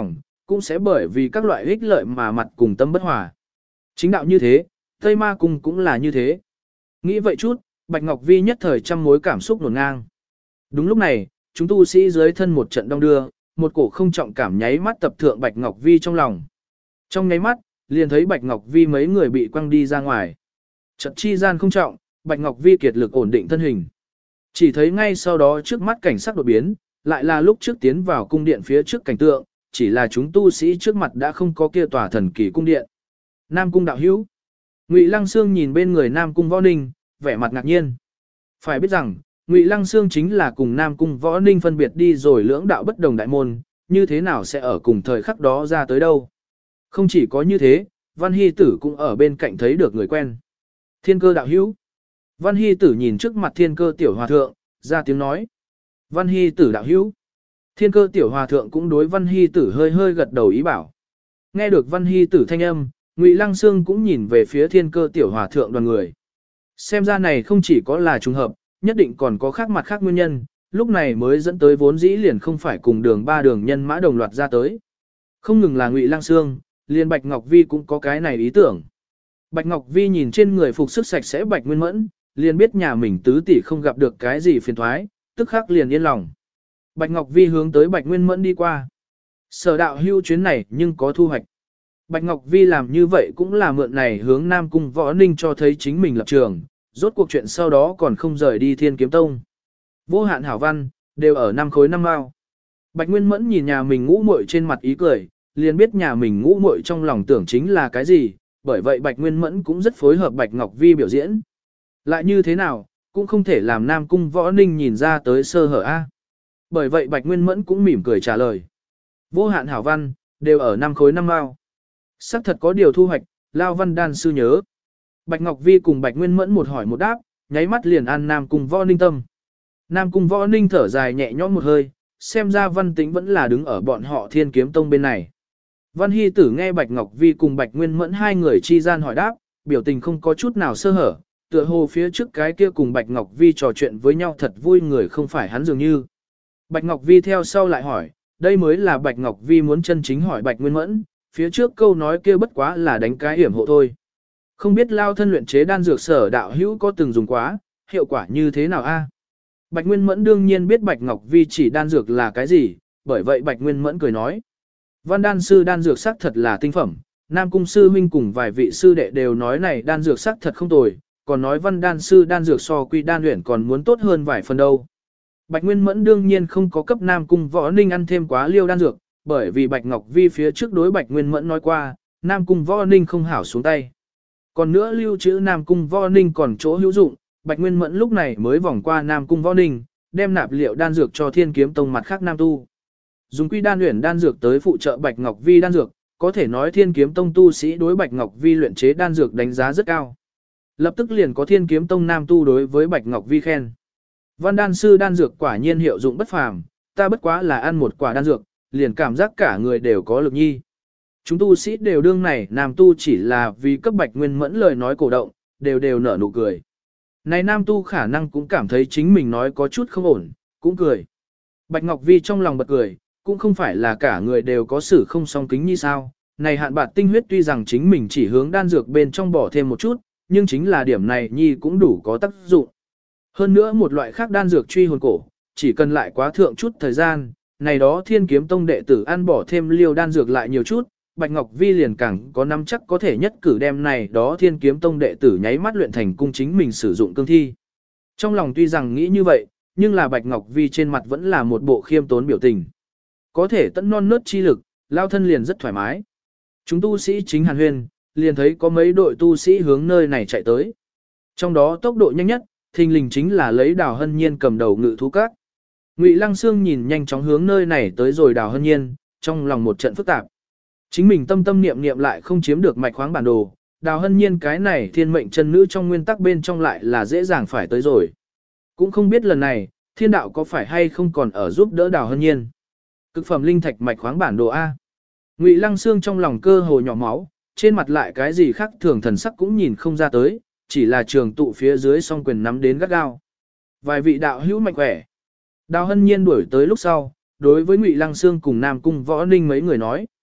cũng sẽ bởi vì các loại ích lợi mà mặt cùng tâm bất hòa. Chính đạo như thế, Tây Ma Cung cũng là như thế. Nghĩ vậy chút, Bạch Ngọc Vi nhất thời trăm mối cảm xúc nổn ngang. Đúng lúc này, chúng tu sĩ dưới thân một trận đông đưa, một cổ không trọng cảm nháy mắt tập thượng Bạch Ngọc Vi trong lòng. Trong nháy mắt, liền thấy Bạch Ngọc Vi mấy người bị quăng đi ra ngoài. Trận chi gian không trọng, Bạch Ngọc Vi kiệt lực ổn định thân hình. Chỉ thấy ngay sau đó trước mắt cảnh sắc đột biến, lại là lúc trước tiến vào cung điện phía trước cảnh tượng, chỉ là chúng tu sĩ trước mặt đã không có kia tòa thần kỳ cung điện. Nam cung đạo hữu. Ngụy Lăng Sương nhìn bên người Nam cung Võ Ninh, vẻ mặt ngạc nhiên. Phải biết rằng, Ngụy Lăng Sương chính là cùng Nam cung Võ Ninh phân biệt đi rồi lưỡng đạo bất đồng đại môn, như thế nào sẽ ở cùng thời khắc đó ra tới đâu. Không chỉ có như thế, Văn Hy Tử cũng ở bên cạnh thấy được người quen. Thiên Cơ đạo hữu. Văn Hy Tử nhìn trước mặt Thiên Cơ tiểu hòa thượng, ra tiếng nói. Văn Hy Tử đạo hữu. Thiên Cơ tiểu hòa thượng cũng đối Văn Hy Tử hơi hơi gật đầu ý bảo. Nghe được Văn Hy Tử thanh âm, Ngụy Lăng Sương cũng nhìn về phía Thiên Cơ tiểu hòa thượng đoàn người. Xem ra này không chỉ có là trùng hợp, nhất định còn có khác mặt khác nguyên nhân, lúc này mới dẫn tới vốn dĩ liền không phải cùng đường ba đường nhân mã đồng loạt ra tới. Không ngừng là Ngụy Lăng Sương, liền Bạch Ngọc Vi cũng có cái này ý tưởng. Bạch Ngọc Vi nhìn trên người phục sức sạch sẽ Bạch Nguyên Mẫn, liền biết nhà mình tứ tỷ không gặp được cái gì phiền thoái, tức khắc liền yên lòng. Bạch Ngọc Vi hướng tới Bạch Nguyên Mẫn đi qua. Sở đạo hưu chuyến này nhưng có thu hoạch. Bạch Ngọc Vi làm như vậy cũng là mượn này hướng Nam Cung Võ Ninh cho thấy chính mình lập trường, rốt cuộc chuyện sau đó còn không rời đi Thiên Kiếm Tông. Vô hạn hảo văn, đều ở 5 khối 5 mao. Bạch Nguyên Mẫn nhìn nhà mình ngũ muội trên mặt ý cười, liền biết nhà mình ngũ muội trong lòng tưởng chính là cái gì, bởi vậy Bạch Nguyên Mẫn cũng rất phối hợp Bạch Ngọc Vi biểu diễn. Lại như thế nào, cũng không thể làm Nam Cung Võ Ninh nhìn ra tới sơ hở A. Bởi vậy Bạch Nguyên Mẫn cũng mỉm cười trả lời. Vô hạn hảo văn, đều ở 5 khối 5 mao. Sắc thật có điều thu hoạch, Lao Văn Đan sư nhớ. Bạch Ngọc Vi cùng Bạch Nguyên Mẫn một hỏi một đáp, nháy mắt liền ăn Nam Cung Võ Ninh tâm. Nam Cung Võ Ninh thở dài nhẹ nhõm một hơi, xem ra Văn Tĩnh vẫn là đứng ở bọn họ Thiên Kiếm Tông bên này. Văn Hy Tử nghe Bạch Ngọc Vi cùng Bạch Nguyên Mẫn hai người chi gian hỏi đáp, biểu tình không có chút nào sơ hở, tựa hồ phía trước cái kia cùng Bạch Ngọc Vi trò chuyện với nhau thật vui người không phải hắn dường như. Bạch Ngọc Vi theo sau lại hỏi, đây mới là Bạch Ngọc Vi muốn chân chính hỏi Bạch Nguyên Mẫn, phía trước câu nói kia bất quá là đánh cái hiểm hộ thôi. Không biết Lao thân luyện chế đan dược Sở đạo hữu có từng dùng quá, hiệu quả như thế nào a? Bạch Nguyên Mẫn đương nhiên biết Bạch Ngọc Vi chỉ đan dược là cái gì, bởi vậy Bạch Nguyên Mẫn cười nói. Văn đan sư đan dược sắc thật là tinh phẩm, Nam Cung sư huynh cùng vài vị sư đệ đều nói này đan dược sắc thật không tồi, còn nói Văn đan sư đan dược so Quy đan luyện còn muốn tốt hơn vài phần đâu. Bạch Nguyên Mẫn đương nhiên không có cấp Nam Cung Võ Ninh ăn thêm quá liêu đan dược, bởi vì Bạch Ngọc Vi phía trước đối Bạch Nguyên Mẫn nói qua, Nam Cung Võ Ninh không hảo xuống tay. Còn nữa lưu trữ Nam Cung Võ Ninh còn chỗ hữu dụng, Bạch Nguyên Mẫn lúc này mới vòng qua Nam Cung Võ Ninh, đem nạp liệu đan dược cho Thiên Kiếm Tông mặt khác Nam tu. Dùng Quy đan luyện đan dược tới phụ trợ Bạch Ngọc Vi đan dược, có thể nói Thiên Kiếm Tông tu sĩ đối Bạch Ngọc Vi luyện chế đan dược đánh giá rất cao. Lập tức liền có Thiên Kiếm Tông Nam tu đối với Bạch Ngọc Vi khen. Văn đan sư đan dược quả nhiên hiệu dụng bất phàm, ta bất quá là ăn một quả đan dược, liền cảm giác cả người đều có lực nhi. Chúng tu sĩ đều đương này Nam tu chỉ là vì cấp Bạch Nguyên Mẫn lời nói cổ động, đều nở nụ cười. Này Nam tu khả năng cũng cảm thấy chính mình nói có chút không ổn, cũng cười. Bạch Ngọc Vi trong lòng bật cười, cũng không phải là cả người đều có sự không song kính như sao. Này hạn bạt tinh huyết tuy rằng chính mình chỉ hướng đan dược bên trong bỏ thêm một chút, nhưng chính là điểm này nhi cũng đủ có tác dụng. Hơn nữa một loại khác đan dược truy hồn cổ, chỉ cần lại quá thượng chút thời gian, này đó Thiên Kiếm Tông đệ tử ăn bỏ thêm liều đan dược lại nhiều chút, Bạch Ngọc Vi liền càng có nắm chắc có thể nhất cử đem này đó Thiên Kiếm Tông đệ tử nháy mắt luyện thành cung chính mình sử dụng cương thi. Trong lòng tuy rằng nghĩ như vậy, nhưng là Bạch Ngọc Vi trên mặt vẫn là một bộ khiêm tốn biểu tình. Có thể tận non nớt chi lực, lao thân liền rất thoải mái. Chúng tu sĩ chính hàn huyên, liền thấy có mấy đội tu sĩ hướng nơi này chạy tới. Trong đó tốc độ nhanh nhất, thình lình chính là lấy Đào Hân Nhiên cầm đầu ngự thú các. Ngụy Lăng Sương nhìn nhanh chóng hướng nơi này tới rồi Đào Hân Nhiên, trong lòng một trận phức tạp. Chính mình tâm tâm niệm niệm lại không chiếm được mạch khoáng bản đồ, Đào Hân Nhiên cái này thiên mệnh chân nữ trong nguyên tắc bên trong lại là dễ dàng phải tới rồi. Cũng không biết lần này, thiên đạo có phải hay không còn ở giúp đỡ Đào Hân Nhiên. Cực phẩm linh thạch mạch khoáng bản đồ A. Ngụy Lăng Sương trong lòng cơ hồ nhỏ máu, trên mặt lại cái gì khác thường thần sắc cũng nhìn không ra tới, chỉ là trường tụ phía dưới song quyền nắm đến gắt gao. Vài vị đạo hữu mạnh khỏe. Đào Hân Nhiên đuổi tới lúc sau, đối với Ngụy Lăng Sương cùng Nam Cung Võ Ninh mấy người nói.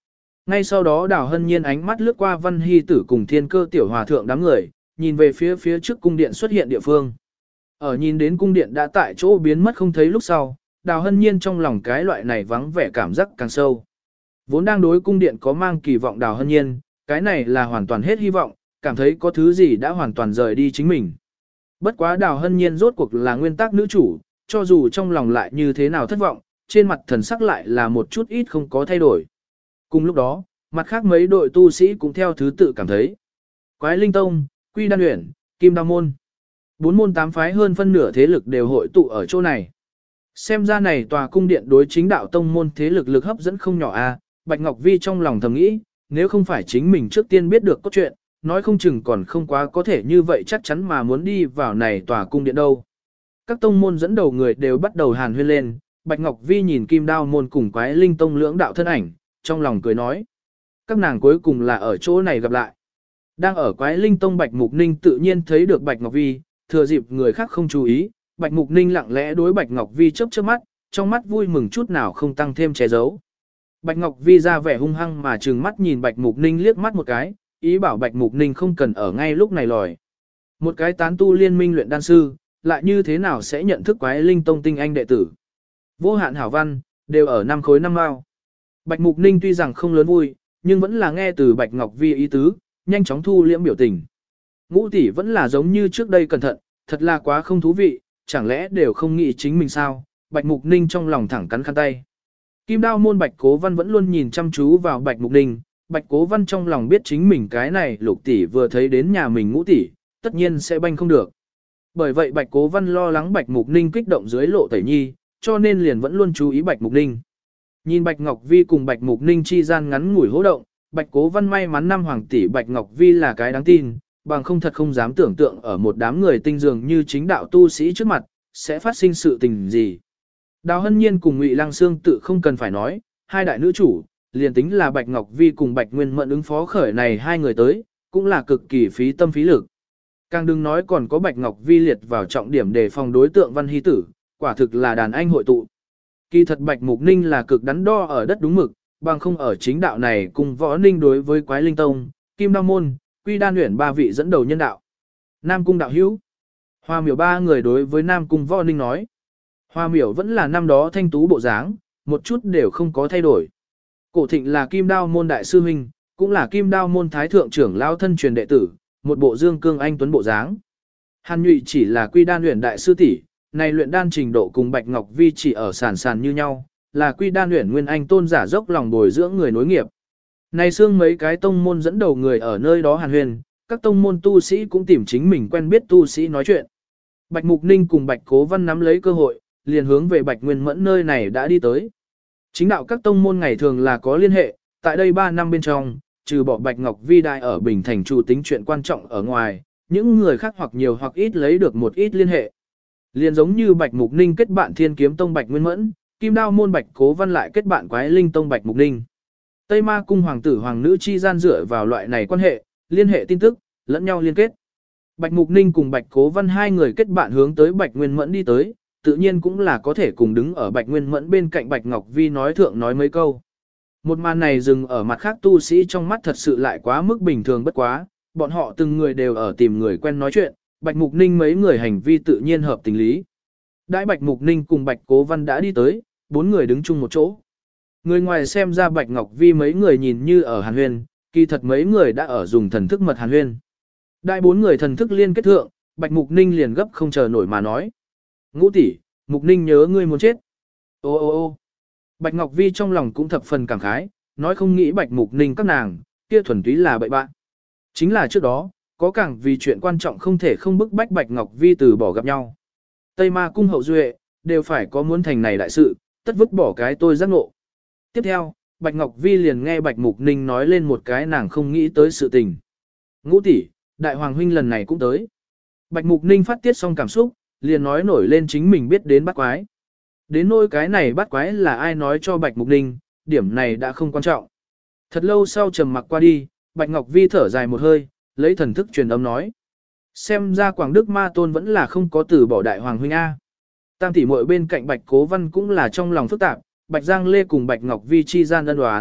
Ngay sau đó Đào Hân Nhiên ánh mắt lướt qua Văn Hy Tử cùng Thiên Cơ tiểu hòa thượng đám người, nhìn về phía trước cung điện xuất hiện địa phương. Ở nhìn đến cung điện đã tại chỗ biến mất không thấy lúc sau, Đào Hân Nhiên trong lòng cái loại này vắng vẻ cảm giác càng sâu. Vốn đang đối cung điện có mang kỳ vọng Đào Hân Nhiên, cái này là hoàn toàn hết hy vọng, cảm thấy có thứ gì đã hoàn toàn rời đi chính mình. Bất quá Đào Hân Nhiên rốt cuộc là nguyên tắc nữ chủ, cho dù trong lòng lại như thế nào thất vọng, trên mặt thần sắc lại là một chút ít không có thay đổi. Cùng lúc đó, mặt khác mấy đội tu sĩ cũng theo thứ tự cảm thấy. Quái Linh Tông, Quy Đan Uyển, Kim Đao Môn. 4 môn 8 phái hơn phân nửa thế lực đều hội tụ ở chỗ này. Xem ra này tòa cung điện đối chính đạo tông môn thế lực lực hấp dẫn không nhỏ a. Bạch Ngọc Vi trong lòng thầm nghĩ, nếu không phải chính mình trước tiên biết được cốt truyện, nói không chừng còn không quá có thể như vậy chắc chắn mà muốn đi vào này tòa cung điện đâu. Các tông môn dẫn đầu người đều bắt đầu hàn huyên lên, Bạch Ngọc Vi nhìn Kim Đao Môn cùng Quái Linh Tông lưỡng đạo thân ảnh, trong lòng cười nói. Các nàng cuối cùng là ở chỗ này gặp lại. Đang ở Quái Linh Tông Bạch Mục Ninh tự nhiên thấy được Bạch Ngọc Vi, thừa dịp người khác không chú ý, Bạch Mục Ninh lặng lẽ đối Bạch Ngọc Vi chớp chớp mắt, trong mắt vui mừng chút nào không tăng thêm che giấu. Bạch Ngọc Vi ra vẻ hung hăng mà trừng mắt nhìn Bạch Mục Ninh liếc mắt một cái, ý bảo Bạch Mục Ninh không cần ở ngay lúc này lòi. Một cái tán tu liên minh luyện đan sư, lại như thế nào sẽ nhận thức Quái Linh Tông tinh anh đệ tử. Vô hạn hảo văn, đều ở 5 khối 5 mao. Bạch Mục Ninh tuy rằng không lớn vui, nhưng vẫn là nghe từ Bạch Ngọc Vi ý tứ, nhanh chóng thu liễm biểu tình. Ngũ tỷ vẫn là giống như trước đây cẩn thận, thật là quá không thú vị, chẳng lẽ đều không nghĩ chính mình sao? Bạch Mục Ninh trong lòng thẳng cắn khăn tay. Kim Đao Môn Bạch Cố Văn vẫn luôn nhìn chăm chú vào Bạch Mục Ninh, Bạch Cố Văn trong lòng biết chính mình cái này Lục tỷ vừa thấy đến nhà mình Ngũ tỷ, tất nhiên sẽ banh không được. Bởi vậy Bạch Cố Văn lo lắng Bạch Mục Ninh kích động dưới lộ tẩy nhi, cho nên liền vẫn luôn chú ý Bạch Mục Ninh. Nhìn Bạch Ngọc Vi cùng Bạch Mục Ninh chi gian ngắn ngủi hô động, Bạch Cố Văn may mắn năm hoàng tỷ Bạch Ngọc Vi là cái đáng tin, bằng không thật không dám tưởng tượng ở một đám người tinh dường như chính đạo tu sĩ trước mặt, sẽ phát sinh sự tình gì. Đào Hân Nhiên cùng Ngụy Lăng Sương tự không cần phải nói, hai đại nữ chủ, liền tính là Bạch Ngọc Vi cùng Bạch Nguyên Mẫn ứng phó khởi này hai người tới, cũng là cực kỳ phí tâm phí lực. Càng đừng nói còn có Bạch Ngọc Vi liệt vào trọng điểm để phòng đối tượng Văn Hy Tử, quả thực là đàn anh hội tụ. Kỳ thật Bạch Mục Ninh là cực đắn đo ở đất đúng mực, bằng không ở chính đạo này cùng Võ Ninh đối với Quái Linh Tông, Kim Đao Môn, Quy Đan Uyển ba vị dẫn đầu nhân đạo. Nam Cung đạo hữu. Hoa Miểu ba người đối với Nam Cung Võ Ninh nói. Hoa Miểu vẫn là năm đó thanh tú bộ dáng, một chút đều không có thay đổi. Cổ Thịnh là Kim Đao Môn đại sư huynh, cũng là Kim Đao Môn thái thượng trưởng lao thân truyền đệ tử, một bộ dương cương anh tuấn bộ dáng. Hàn Nhụy chỉ là Quy Đan Uyển đại sư tỷ, này luyện đan trình độ cùng Bạch Ngọc Vi chỉ ở sàn sàn như nhau, là Quy Đan Uyển nguyên anh tôn giả dốc lòng bồi dưỡng người nối nghiệp. Này xương mấy cái tông môn dẫn đầu người ở nơi đó hàn huyền, các tông môn tu sĩ cũng tìm chính mình quen biết tu sĩ nói chuyện. Bạch Mục Ninh cùng Bạch Cố Văn nắm lấy cơ hội, liền hướng về Bạch Nguyên Mẫn nơi này đã đi tới. Chính đạo các tông môn ngày thường là có liên hệ, tại đây 3 năm bên trong, trừ bỏ Bạch Ngọc Vi đại ở Bình Thành chủ tính chuyện quan trọng ở ngoài, những người khác hoặc nhiều hoặc ít lấy được một ít liên hệ. Liền giống như Bạch Mục Ninh kết bạn Thiên Kiếm Tông Bạch Nguyên Mẫn, Kim Đao Môn Bạch Cố Văn lại kết bạn Quái Linh Tông Bạch Mục Ninh. Tây Ma Cung hoàng tử hoàng nữ chi gian dựa vào loại này quan hệ, liên hệ tin tức, lẫn nhau liên kết. Bạch Mục Ninh cùng Bạch Cố Văn hai người kết bạn hướng tới Bạch Nguyên Mẫn đi tới, tự nhiên cũng là có thể cùng đứng ở Bạch Nguyên Mẫn bên cạnh Bạch Ngọc Vi nói thượng nói mấy câu. Một màn này dừng ở mặt khác tu sĩ trong mắt thật sự lại quá mức bình thường bất quá, bọn họ từng người đều ở tìm người quen nói chuyện, Bạch Mục Ninh mấy người hành vi tự nhiên hợp tình lý. Đãi Bạch Mục Ninh cùng Bạch Cố Văn đã đi tới, 4 người đứng chung một chỗ. Người ngoài xem ra Bạch Ngọc Vi mấy người nhìn như ở hàn huyên, kỳ thật mấy người đã ở dùng thần thức mật hàn huyên. Đại 4 người thần thức liên kết thượng, Bạch Mục Ninh liền gấp không chờ nổi mà nói. Ngũ tỷ, Mục Ninh nhớ ngươi muốn chết. Ô ô ô Bạch Ngọc Vi trong lòng cũng thập phần cảm khái, nói không nghĩ Bạch Mục Ninh các nàng, kia thuần túy là bậy bạn. Chính là trước đó, có càng vì chuyện quan trọng không thể không bức bách Bạch Ngọc Vi từ bỏ gặp nhau. Tây Ma Cung hậu duệ, đều phải có muốn thành này đại sự, tất vứt bỏ cái tôi giác ngộ. Tiếp theo, Bạch Ngọc Vi liền nghe Bạch Mục Ninh nói lên một cái nàng không nghĩ tới sự tình. Ngũ tỷ, Đại Hoàng huynh lần này cũng tới. Bạch Mục Ninh phát tiết xong cảm xúc, liền nói nổi lên chính mình biết đến bắt quái. Đến nỗi cái này bắt quái là ai nói cho Bạch Mục Ninh, điểm này đã không quan trọng. Thật lâu sau trầm mặc qua đi, Bạch Ngọc Vi thở dài một hơi, lấy thần thức truyền âm nói. Xem ra Quảng Đức Ma Tôn vẫn là không có từ bỏ Đại Hoàng huynh A. Tam tỷ muội bên cạnh Bạch Cố Văn cũng là trong lòng phức tạp, Bạch Giang Lê cùng Bạch Ngọc Vi chi gian ân đoán,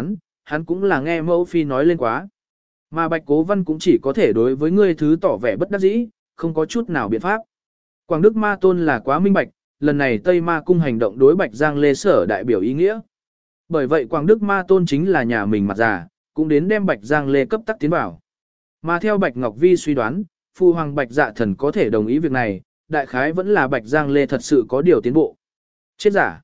hắn cũng là nghe mẫu phi nói lên quá. Mà Bạch Cố Văn cũng chỉ có thể đối với ngươi thứ tỏ vẻ bất đắc dĩ, không có chút nào biện pháp. Quảng Đức Ma Tôn là quá minh bạch, lần này Tây Ma Cung hành động đối Bạch Giang Lê sở đại biểu ý nghĩa. Bởi vậy Quảng Đức Ma Tôn chính là nhà mình mặt già, cũng đến đem Bạch Giang Lê cấp tắc tiến vào. Mà theo Bạch Ngọc Vi suy đoán, Phu Hoàng Bạch Dạ Thần có thể đồng ý việc này, đại khái vẫn là Bạch Giang Lê thật sự có điều tiến bộ. Chết giả.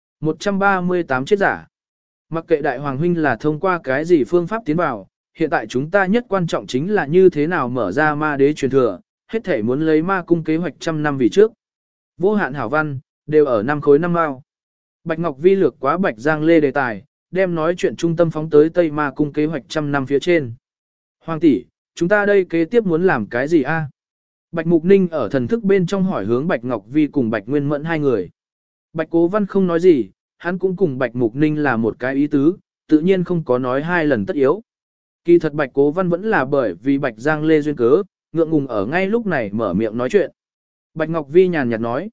138 chết giả. Mặc kệ Đại Hoàng Huynh là thông qua cái gì phương pháp tiến vào, hiện tại chúng ta nhất quan trọng chính là như thế nào mở ra ma đế truyền thừa, hết thể muốn lấy ma cung kế hoạch trăm năm vì trước. Vô hạn hảo văn, đều ở năm khối năm mao. Bạch Ngọc Vi lược quá Bạch Giang Lê đề tài, đem nói chuyện trung tâm phóng tới Tây Ma cung kế hoạch trăm năm phía trên. Hoàng tỷ, chúng ta đây kế tiếp muốn làm cái gì a? Bạch Mục Ninh ở thần thức bên trong hỏi hướng Bạch Ngọc Vi cùng Bạch Nguyên Mẫn hai người. Bạch Cố Văn không nói gì, hắn cũng cùng Bạch Mục Ninh là một cái ý tứ, tự nhiên không có nói hai lần tất yếu. Kỳ thật Bạch Cố Văn vẫn là bởi vì Bạch Giang Lê duyên cớ, ngượng ngùng ở ngay lúc này mở miệng nói chuyện. Bạch Ngọc Vi nhàn nhạt nói.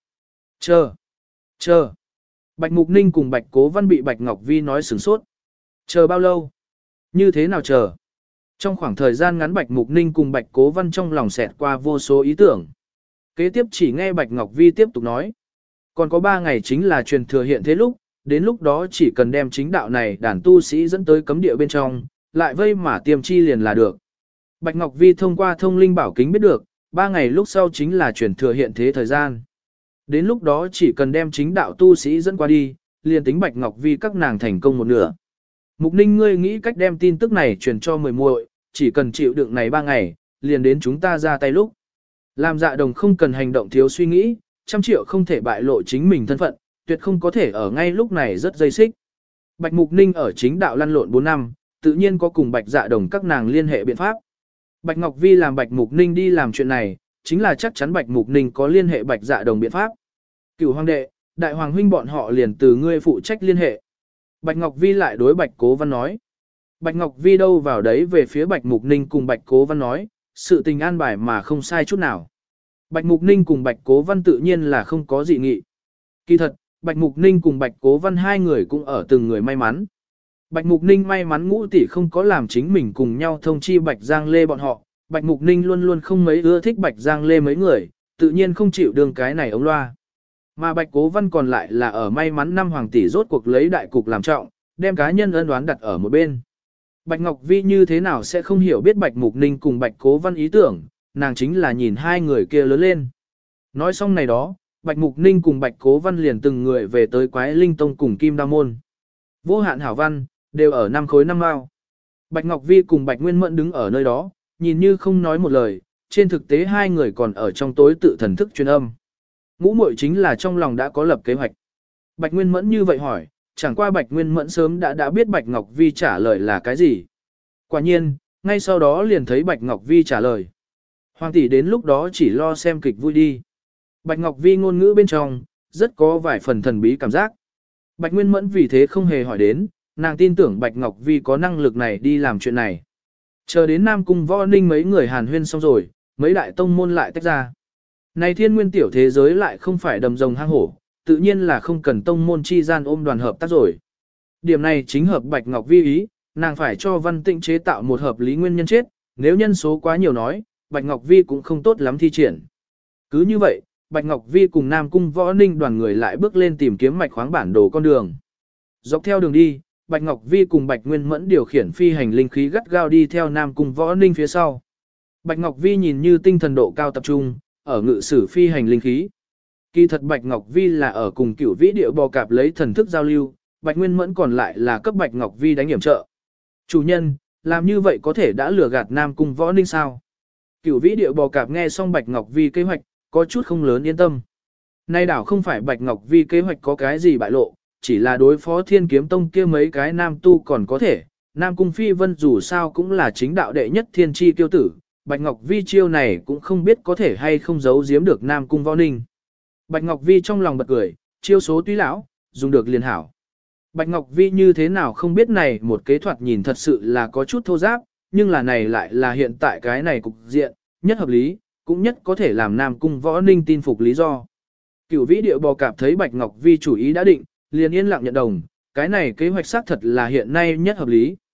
Chờ. Bạch Mục Ninh cùng Bạch Cố Văn bị Bạch Ngọc Vi nói sửng sốt. Chờ bao lâu? Như thế nào chờ? Trong khoảng thời gian ngắn Bạch Mục Ninh cùng Bạch Cố Văn trong lòng xẹt qua vô số ý tưởng. Kế tiếp chỉ nghe Bạch Ngọc Vi tiếp tục nói. Còn có 3 ngày chính là truyền thừa hiện thế lúc, đến lúc đó chỉ cần đem chính đạo này đàn tu sĩ dẫn tới cấm địa bên trong, lại vây mà tiêm chi liền là được. Bạch Ngọc Vi thông qua thông linh bảo kính biết được, 3 ngày lúc sau chính là truyền thừa hiện thế thời gian. Đến lúc đó chỉ cần đem chính đạo tu sĩ dẫn qua đi, liền tính Bạch Ngọc Vi các nàng thành công một nửa. Mục Ninh ngươi nghĩ cách đem tin tức này truyền cho 10 muội, chỉ cần chịu đựng này 3 ngày, liền đến chúng ta ra tay lúc. Làm Dạ Đồng không cần hành động thiếu suy nghĩ, 100 triệu không thể bại lộ chính mình thân phận, tuyệt không có thể ở ngay lúc này rất dây xích. Bạch Mục Ninh ở chính đạo lăn lộn 4 năm, tự nhiên có cùng Bạch Dạ Đồng các nàng liên hệ biện pháp. Bạch Ngọc Vi làm Bạch Mục Ninh đi làm chuyện này, chính là chắc chắn Bạch Mục Ninh có liên hệ Bạch Dạ Đồng biện pháp. Cửu Hoàng đệ, Đại Hoàng huynh bọn họ liền từ ngươi phụ trách liên hệ. Bạch Ngọc Vi lại đối Bạch Cố Văn nói. Bạch Ngọc Vi đâu vào đấy về phía Bạch Mục Ninh cùng Bạch Cố Văn nói, sự tình an bài mà không sai chút nào. Bạch Mục Ninh cùng Bạch Cố Văn tự nhiên là không có dị nghị. Kỳ thật, Bạch Mục Ninh cùng Bạch Cố Văn hai người cũng ở từng người may mắn. Bạch Mục Ninh may mắn Ngũ tỷ không có làm chính mình cùng nhau thông chi Bạch Giang Lê bọn họ. Bạch Mục Ninh luôn luôn không mấy ưa thích Bạch Giang Lê mấy người, tự nhiên không chịu đương cái này ống loa. Mà Bạch Cố Văn còn lại là ở may mắn năm hoàng tỷ rốt cuộc lấy đại cục làm trọng, đem cá nhân ân đoán đặt ở một bên. Bạch Ngọc Vi như thế nào sẽ không hiểu biết Bạch Mục Ninh cùng Bạch Cố Văn ý tưởng, nàng chính là nhìn hai người kia lớn lên. Nói xong này đó, Bạch Mục Ninh cùng Bạch Cố Văn liền từng người về tới Quái Linh Tông cùng Kim Đao Môn. Vô hạn hảo văn, đều ở 5 khối 5 mao. Bạch Ngọc Vi cùng Bạch Nguyên Mẫn đứng ở nơi đó, nhìn như không nói một lời, trên thực tế hai người còn ở trong tối tự thần thức truyền âm. Ngũ muội chính là trong lòng đã có lập kế hoạch. Bạch Nguyên Mẫn như vậy hỏi, chẳng qua Bạch Nguyên Mẫn sớm đã biết Bạch Ngọc Vi trả lời là cái gì. Quả nhiên, ngay sau đó liền thấy Bạch Ngọc Vi trả lời. Hoàng tỷ đến lúc đó chỉ lo xem kịch vui đi. Bạch Ngọc Vi ngôn ngữ bên trong, rất có vài phần thần bí cảm giác. Bạch Nguyên Mẫn vì thế không hề hỏi đến, nàng tin tưởng Bạch Ngọc Vi có năng lực này đi làm chuyện này. Chờ đến Nam Cung Võ Ninh mấy người hàn huyên xong rồi, mấy đại tông môn lại tách ra. Này thiên nguyên tiểu thế giới lại không phải đầm rồng hang hổ, tự nhiên là không cần tông môn chi gian ôm đoàn hợp tác rồi. Điểm này chính hợp Bạch Ngọc Vi ý, nàng phải cho Văn Tịnh chế tạo một hợp lý nguyên nhân chết, nếu nhân số quá nhiều nói, Bạch Ngọc Vi cũng không tốt lắm thi triển. Cứ như vậy, Bạch Ngọc Vi cùng Nam Cung Võ Ninh đoàn người lại bước lên tìm kiếm mạch khoáng bản đồ con đường. Dọc theo đường đi, Bạch Ngọc Vi cùng Bạch Nguyên Mẫn điều khiển phi hành linh khí gắt gao đi theo Nam Cung Võ Ninh phía sau. Bạch Ngọc Vi nhìn như tinh thần độ cao tập trung, ở ngự sử phi hành linh khí. Kỳ thật Bạch Ngọc Vi là ở cùng Cửu Vĩ Điệu bò cạp lấy thần thức giao lưu, Bạch Nguyên Mẫn còn lại là cấp Bạch Ngọc Vi đánh hiểm trợ. Chủ nhân, làm như vậy có thể đã lừa gạt Nam Cung Võ Ninh sao? Cửu Vĩ Điệu bò cạp nghe xong Bạch Ngọc Vi kế hoạch, có chút không lớn yên tâm. Nay đảo không phải Bạch Ngọc Vi kế hoạch có cái gì bại lộ, chỉ là đối phó Thiên Kiếm Tông kia mấy cái nam tu còn có thể. Nam Cung Phi Vân dù sao cũng là chính đạo đệ nhất thiên chi kiêu tử, Bạch Ngọc Vi chiêu này cũng không biết có thể hay không giấu giếm được Nam Cung Võ Ninh. Bạch Ngọc Vi trong lòng bật cười, chiêu số tuy lão, dùng được liền hảo. Bạch Ngọc Vi như thế nào không biết này một kế thoạt nhìn thật sự là có chút thô giáp, nhưng là này lại là hiện tại cái này cục diện, nhất hợp lý, cũng nhất có thể làm Nam Cung Võ Ninh tin phục lý do. Cửu Vĩ Điệu bò cạp thấy Bạch Ngọc Vi chủ ý đã định, liền yên lặng nhận đồng, cái này kế hoạch xác thật là hiện nay nhất hợp lý.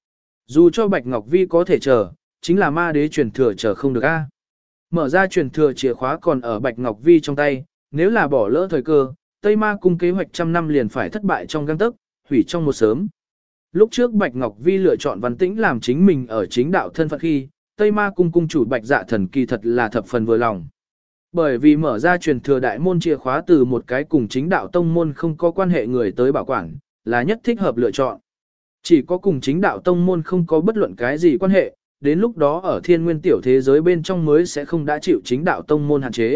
Dù cho Bạch Ngọc Vi có thể chờ, chính là ma đế truyền thừa chờ không được a. Mở ra truyền thừa chìa khóa còn ở Bạch Ngọc Vi trong tay, nếu là bỏ lỡ thời cơ, Tây Ma cung kế hoạch trăm năm liền phải thất bại trong gang tấc, hủy trong một sớm. Lúc trước Bạch Ngọc Vi lựa chọn Văn Tĩnh làm chính mình ở chính đạo thân phận khi, Tây Ma cung cung chủ Bạch Dạ Thần kỳ thật là thập phần vừa lòng. Bởi vì mở ra truyền thừa đại môn chìa khóa từ một cái cùng chính đạo tông môn không có quan hệ người tới bảo quản, là nhất thích hợp lựa chọn. Chỉ có cùng chính đạo tông môn không có bất luận cái gì quan hệ, đến lúc đó ở thiên nguyên tiểu thế giới bên trong mới sẽ không đã chịu chính đạo tông môn hạn chế.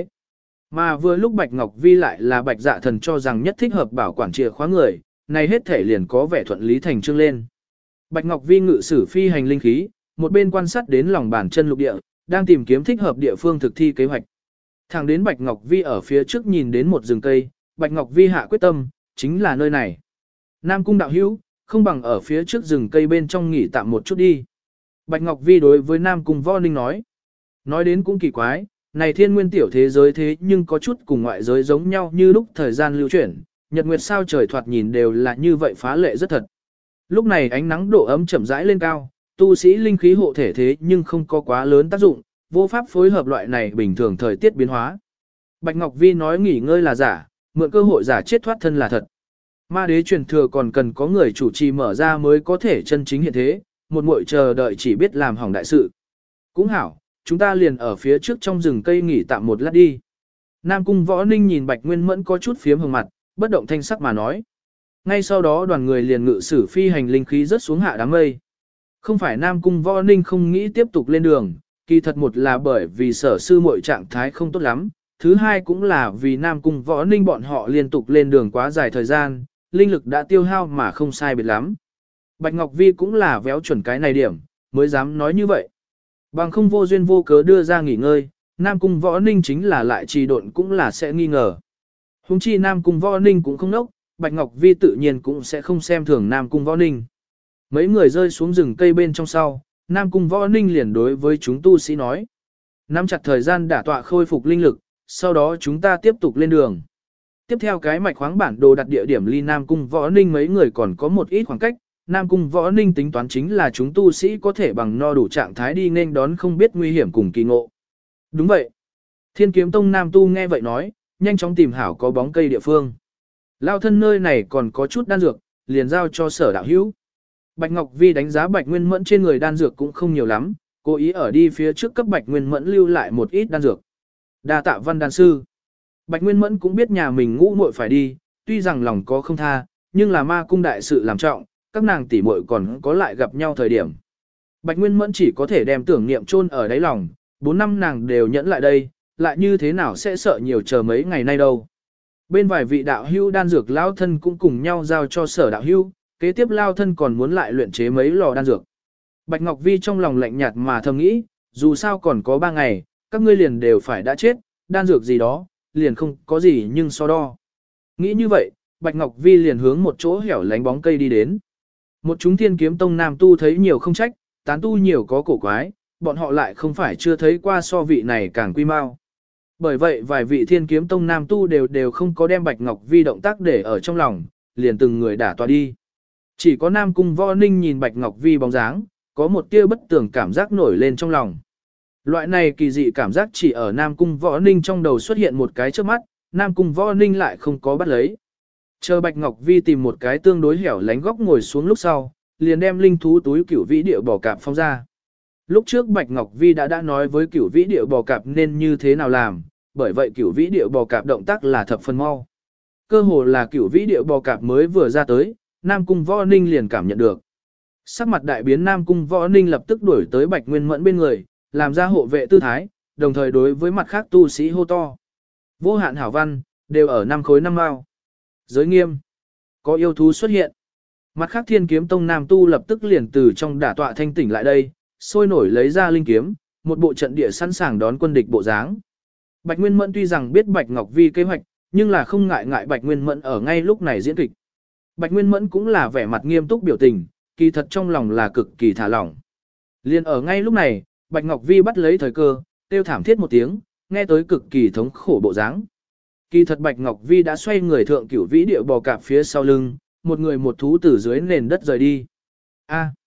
Mà vừa lúc Bạch Ngọc Vi lại là Bạch Dạ Thần cho rằng nhất thích hợp bảo quản chìa khóa người, này hết thể liền có vẻ thuận lý thành chương lên. Bạch Ngọc Vi ngự sử phi hành linh khí, một bên quan sát đến lòng bàn chân lục địa, đang tìm kiếm thích hợp địa phương thực thi kế hoạch. Thẳng đến Bạch Ngọc Vi ở phía trước nhìn đến một rừng cây, Bạch Ngọc Vi hạ quyết tâm, chính là nơi này. Nam cung đạo hữu, không bằng ở phía trước rừng cây bên trong nghỉ tạm một chút đi. Bạch Ngọc Vi đối với Nam cung Võ Ninh nói. Nói đến cũng kỳ quái, này thiên nguyên tiểu thế giới thế nhưng có chút cùng ngoại giới giống nhau như lúc thời gian lưu chuyển, nhật nguyệt sao trời thoạt nhìn đều là như vậy phá lệ rất thật. Lúc này ánh nắng độ ấm chậm rãi lên cao, tu sĩ linh khí hộ thể thế nhưng không có quá lớn tác dụng, vô pháp phối hợp loại này bình thường thời tiết biến hóa. Bạch Ngọc Vi nói nghỉ ngơi là giả, mượn cơ hội giả chết thoát thân là thật. Ma đế truyền thừa còn cần có người chủ trì mở ra mới có thể chân chính hiện thế, một muội chờ đợi chỉ biết làm hỏng đại sự. Cũng hảo, chúng ta liền ở phía trước trong rừng cây nghỉ tạm một lát đi. Nam cung Võ Ninh nhìn Bạch Nguyên Mẫn có chút phiếm hồng mặt, bất động thanh sắc mà nói. Ngay sau đó đoàn người liền ngự sử phi hành linh khí rớt xuống hạ đám mây. Không phải Nam cung Võ Ninh không nghĩ tiếp tục lên đường, kỳ thật một là bởi vì sở sư muội trạng thái không tốt lắm, thứ hai cũng là vì Nam cung Võ Ninh bọn họ liên tục lên đường quá dài thời gian, linh lực đã tiêu hao mà không sai biệt lắm. Bạch Ngọc Vi cũng là véo chuẩn cái này điểm, mới dám nói như vậy. Bằng không vô duyên vô cớ đưa ra nghỉ ngơi, Nam cung Võ Ninh chính là lại trì độn cũng là sẽ nghi ngờ. Hùng chi Nam cung Võ Ninh cũng không nốc, Bạch Ngọc Vi tự nhiên cũng sẽ không xem thường Nam cung Võ Ninh. Mấy người rơi xuống rừng cây bên trong sau, Nam cung Võ Ninh liền đối với chúng tu sĩ nói. Nắm chặt thời gian đả tọa khôi phục linh lực, sau đó chúng ta tiếp tục lên đường. Tiếp theo cái mạch khoáng bản đồ đặt địa điểm ly Nam cung Võ Ninh mấy người còn có một ít khoảng cách, Nam cung Võ Ninh tính toán chính là chúng tu sĩ có thể bằng no đủ trạng thái đi nên đón không biết nguy hiểm cùng kỳ ngộ. Đúng vậy. Thiên Kiếm Tông Nam tu nghe vậy nói, nhanh chóng tìm hảo có bóng cây địa phương. Lao thân nơi này còn có chút đan dược, liền giao cho sở đạo hữu. Bạch Ngọc Vi đánh giá Bạch Nguyên Mẫn trên người đan dược cũng không nhiều lắm, cố ý ở đi phía trước cấp Bạch Nguyên Mẫn lưu lại một ít đan dược. Đa tạ Văn đan sư. Bạch Nguyên Mẫn cũng biết nhà mình ngũ muội phải đi, tuy rằng lòng có không tha, nhưng là ma cung đại sự làm trọng, các nàng tỷ muội còn có lại gặp nhau thời điểm. Bạch Nguyên Mẫn chỉ có thể đem tưởng niệm chôn ở đáy lòng, 4 năm nàng đều nhẫn lại đây, lại như thế nào sẽ sợ nhiều chờ mấy ngày nay đâu. Bên vài vị đạo hưu đan dược lao thân cũng cùng nhau giao cho sở đạo hưu, kế tiếp lao thân còn muốn lại luyện chế mấy lò đan dược. Bạch Ngọc Vi trong lòng lạnh nhạt mà thầm nghĩ, dù sao còn có 3 ngày, các ngươi liền đều phải đã chết, đan dược gì đó, liền không có gì nhưng so đo. Nghĩ như vậy, Bạch Ngọc Vi liền hướng một chỗ hẻo lánh bóng cây đi đến. Một chúng Thiên Kiếm Tông Nam tu thấy nhiều không trách, tán tu nhiều có cổ quái, bọn họ lại không phải chưa thấy qua so vị này càng quy mau. Bởi vậy vài vị Thiên Kiếm Tông Nam tu đều không có đem Bạch Ngọc Vi động tác để ở trong lòng, liền từng người đả tọa đi. Chỉ có Nam cung Võ Ninh nhìn Bạch Ngọc Vi bóng dáng, có một tia bất tường cảm giác nổi lên trong lòng. Loại này kỳ dị cảm giác chỉ ở Nam cung Võ Ninh trong đầu xuất hiện một cái trước mắt, Nam cung Võ Ninh lại không có bắt lấy. Chờ Bạch Ngọc Vi tìm một cái tương đối hẻo lánh góc ngồi xuống lúc sau, liền đem linh thú túi cửu vĩ điệu bò cạp phong ra. Lúc trước Bạch Ngọc Vi đã nói với cửu vĩ điệu bò cạp nên như thế nào làm, bởi vậy cửu vĩ điệu bò cạp động tác là thập phần mau. Cơ hồ là cửu vĩ điệu bò cạp mới vừa ra tới, Nam cung Võ Ninh liền cảm nhận được. Sắc mặt đại biến Nam cung Võ Ninh lập tức đuổi tới Bạch Nguyên Mẫn bên người, làm ra hộ vệ tư thái, đồng thời đối với mặt khác tu sĩ hô to. Vô hạn hảo văn, đều ở 5 khối 5 mao. Giới nghiêm. Có yêu thú xuất hiện. Mặt khác Thiên Kiếm Tông Nam tu lập tức liền từ trong đả tọa thanh tỉnh lại đây, sôi nổi lấy ra linh kiếm, một bộ trận địa sẵn sàng đón quân địch bộ dáng. Bạch Nguyên Mẫn tuy rằng biết Bạch Ngọc Vi kế hoạch, nhưng là không ngại Bạch Nguyên Mẫn ở ngay lúc này diễn kịch. Bạch Nguyên Mẫn cũng là vẻ mặt nghiêm túc biểu tình, kỳ thật trong lòng là cực kỳ thả lỏng. Liên ở ngay lúc này, Bạch Ngọc Vi bắt lấy thời cơ, kêu thảm thiết một tiếng, nghe tới cực kỳ thống khổ bộ dáng. Kỳ thật Bạch Ngọc Vi đã xoay người thượng cửu vĩ điệu bò cạp phía sau lưng, một người một thú từ dưới nền đất rời đi. A.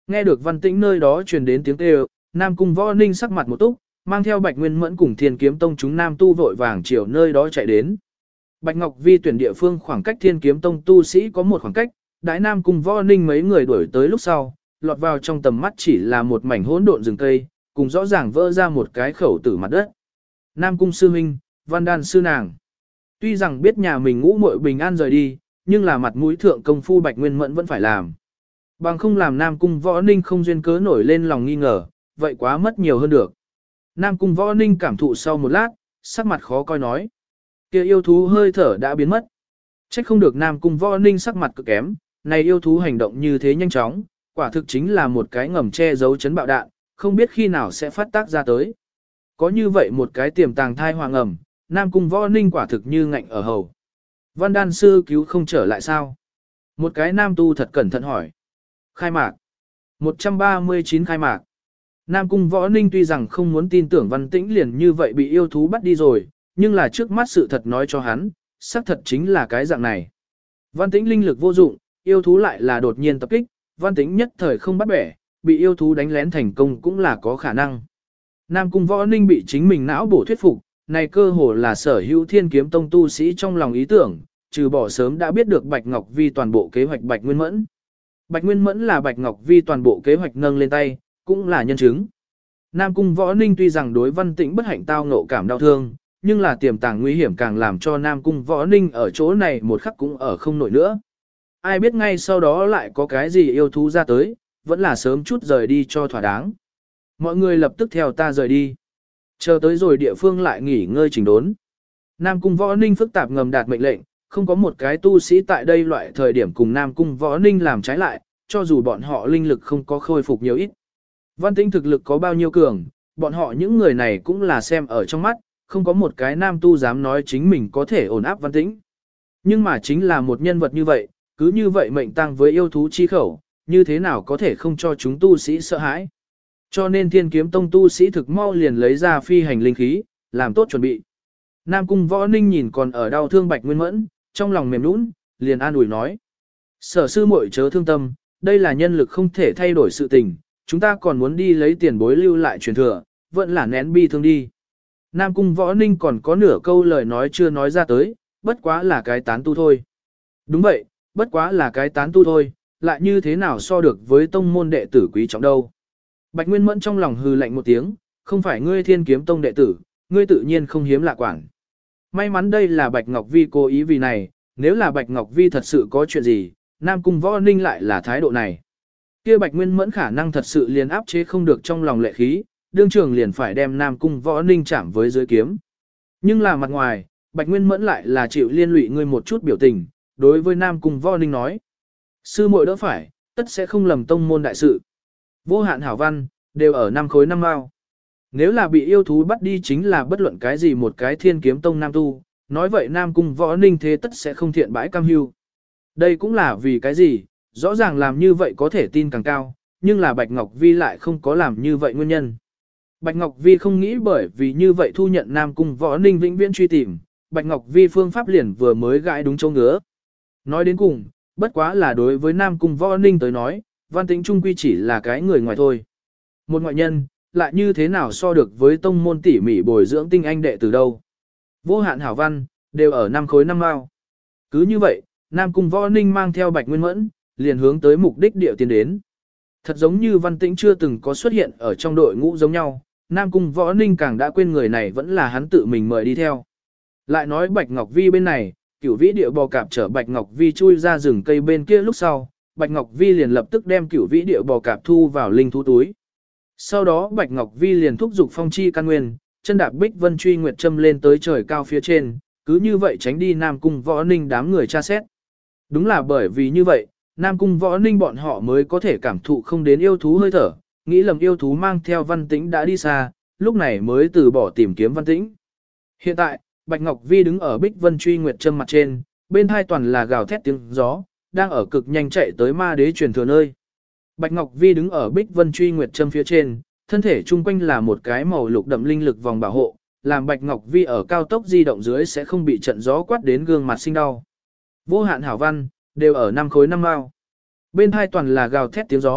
Nghe được Văn Tĩnh nơi đó truyền đến tiếng kêu, Nam Cung Võ Ninh sắc mặt một túc, mang theo Bạch Nguyên Mẫn cùng Thiên Kiếm Tông chúng nam tu vội vàng chiều nơi đó chạy đến. Bạch Ngọc Vi tuyển địa phương khoảng cách Thiên Kiếm Tông tu sĩ có một khoảng cách, đãi Nam Cung Võ Ninh mấy người đuổi tới lúc sau, lọt vào trong tầm mắt chỉ là một mảnh hỗn độn rừng cây, cùng rõ ràng vỡ ra một cái khẩu tử mặt đất. Nam Cung sư huynh, Văn Đan sư nàng. Tuy rằng biết nhà mình ngũ muội bình an rời đi, nhưng là mặt mũi thượng công phu Bạch Nguyên Mẫn vẫn phải làm. Bằng không làm Nam Cung Võ Ninh không duyên cớ nổi lên lòng nghi ngờ, vậy quá mất nhiều hơn được. Nam Cung Võ Ninh cảm thụ sau một lát, sắc mặt khó coi nói. Kia yêu thú hơi thở đã biến mất. Trách không được Nam Cung Võ Ninh sắc mặt cực kém, này yêu thú hành động như thế nhanh chóng, quả thực chính là một cái ngầm che giấu chấn bạo đạn, không biết khi nào sẽ phát tác ra tới. Có như vậy một cái tiềm tàng thai hoàng ẩm, Nam Cung Võ Ninh quả thực như ngạnh ở hầu. Văn Đan sư cứu không trở lại sao? Một cái nam tu thật cẩn thận hỏi. Khai mạc. 139 khai mạc. Nam Cung Võ Ninh tuy rằng không muốn tin tưởng Văn Tĩnh liền như vậy bị yêu thú bắt đi rồi, nhưng là trước mắt sự thật nói cho hắn, xác thật chính là cái dạng này. Văn Tĩnh linh lực vô dụng, yêu thú lại là đột nhiên tập kích, Văn Tĩnh nhất thời không bắt bẻ, bị yêu thú đánh lén thành công cũng là có khả năng. Nam Cung Võ Ninh bị chính mình não bổ thuyết phục, này cơ hồ là sở hữu Thiên Kiếm Tông tu sĩ trong lòng ý tưởng, trừ bỏ sớm đã biết được Bạch Ngọc Vi toàn bộ kế hoạch Bạch Nguyên Mẫn. Bạch Nguyên Mẫn là Bạch Ngọc Vi toàn bộ kế hoạch nâng lên tay, cũng là nhân chứng. Nam Cung Võ Ninh tuy rằng đối Văn Tĩnh bất hạnh tao ngộ cảm đau thương, nhưng là tiềm tàng nguy hiểm càng làm cho Nam Cung Võ Ninh ở chỗ này một khắc cũng ở không nổi nữa. Ai biết ngay sau đó lại có cái gì yêu thú ra tới, vẫn là sớm chút rời đi cho thỏa đáng. Mọi người lập tức theo ta rời đi. Chờ tới rồi địa phương lại nghỉ ngơi chỉnh đốn. Nam Cung Võ Ninh phức tạp ngầm đạt mệnh lệnh, không có một cái tu sĩ tại đây loại thời điểm cùng Nam Cung Võ Ninh làm trái lại, cho dù bọn họ linh lực không có khôi phục nhiều ít. Văn Tĩnh thực lực có bao nhiêu cường, bọn họ những người này cũng là xem ở trong mắt, không có một cái nam tu dám nói chính mình có thể ổn áp Văn Tĩnh. Nhưng mà chính là một nhân vật như vậy, cứ như vậy mệnh tăng với yêu thú chi khẩu, như thế nào có thể không cho chúng tu sĩ sợ hãi. Cho nên Thiên Kiếm Tông tu sĩ thực mau liền lấy ra phi hành linh khí, làm tốt chuẩn bị. Nam Cung Võ Ninh nhìn còn ở đau thương Bạch Nguyên Mẫn, trong lòng mềm nũng, liền an ủi nói. Sở sư muội chớ thương tâm, đây là nhân lực không thể thay đổi sự tình, chúng ta còn muốn đi lấy tiền bối lưu lại truyền thừa, vẫn là nén bi thương đi. Nam Cung Võ Ninh còn có nửa câu lời nói chưa nói ra tới, bất quá là cái tán tu thôi. Đúng vậy, bất quá là cái tán tu thôi, lại như thế nào so được với tông môn đệ tử quý trọng đâu. Bạch Nguyên Mẫn trong lòng hừ lạnh một tiếng, không phải ngươi Thiên Kiếm Tông đệ tử, ngươi tự nhiên không hiếm lạ quản. May mắn đây là Bạch Ngọc Vi cố ý vì này, nếu là Bạch Ngọc Vi thật sự có chuyện gì, Nam Cung Võ Ninh lại là thái độ này. Kia Bạch Nguyên Mẫn khả năng thật sự liền áp chế không được trong lòng lệ khí, đương trường liền phải đem Nam Cung Võ Ninh chạm với dưới kiếm. Nhưng là mặt ngoài, Bạch Nguyên Mẫn lại là chịu liên lụy ngươi một chút biểu tình, đối với Nam Cung Võ Ninh nói. Sư muội đỡ phải, tất sẽ không lầm tông môn đại sự. Vô hạn hảo văn, đều ở 5 khối 5 mao. Nếu là bị yêu thú bắt đi chính là bất luận cái gì một cái Thiên Kiếm Tông nam tu, nói vậy Nam Cung Võ Ninh thế tất sẽ không thiện bãi cam hưu. Đây cũng là vì cái gì, rõ ràng làm như vậy có thể tin càng cao, nhưng là Bạch Ngọc Vi lại không có làm như vậy nguyên nhân. Bạch Ngọc Vi không nghĩ bởi vì như vậy thu nhận Nam Cung Võ Ninh vĩnh viễn truy tìm, Bạch Ngọc Vi phương pháp liền vừa mới gãi đúng chỗ ngứa. Nói đến cùng, bất quá là đối với Nam Cung Võ Ninh tới nói, Văn Tĩnh trung quy chỉ là cái người ngoài thôi. Một ngoại nhân, lại như thế nào so được với tông môn tỉ mỉ bồi dưỡng tinh anh đệ từ đâu. Vô hạn hảo văn, đều ở 5 khối 5 mao. Cứ như vậy, Nam Cung Võ Ninh mang theo Bạch Nguyên Mẫn, liền hướng tới mục đích địa tiến đến. Thật giống như Văn Tĩnh chưa từng có xuất hiện ở trong đội ngũ giống nhau, Nam Cung Võ Ninh càng đã quên người này vẫn là hắn tự mình mời đi theo. Lại nói Bạch Ngọc Vi bên này, Cửu Vĩ Địa Bò Cạp chở Bạch Ngọc Vi chui ra rừng cây bên kia lúc sau, Bạch Ngọc Vi liền lập tức đem Cửu Vĩ Địa Bò Cạp thu vào linh thú túi. Sau đó Bạch Ngọc Vi liền thúc giục phong chi căn nguyên, chân đạp Bích Vân Truy Nguyệt châm lên tới trời cao phía trên, cứ như vậy tránh đi Nam Cung Võ Ninh đám người tra xét. Đúng là bởi vì như vậy, Nam Cung Võ Ninh bọn họ mới có thể cảm thụ không đến yêu thú hơi thở, nghĩ lầm yêu thú mang theo Văn Tĩnh đã đi xa, lúc này mới từ bỏ tìm kiếm Văn Tĩnh. Hiện tại, Bạch Ngọc Vi đứng ở Bích Vân Truy Nguyệt châm mặt trên, bên hai toàn là gào thét tiếng gió, đang ở cực nhanh chạy tới ma đế truyền thừa nơi. Bạch Ngọc Vi đứng ở Bích Vân Truy Nguyệt châm phía trên, thân thể chung quanh là một cái màu lục đậm linh lực vòng bảo hộ, làm Bạch Ngọc Vi ở cao tốc di động dưới sẽ không bị trận gió quát đến gương mặt sinh đau. Vô hạn hảo văn, đều ở 5 khối 5 mao. Bên hai toàn là gào thét tiếng gió,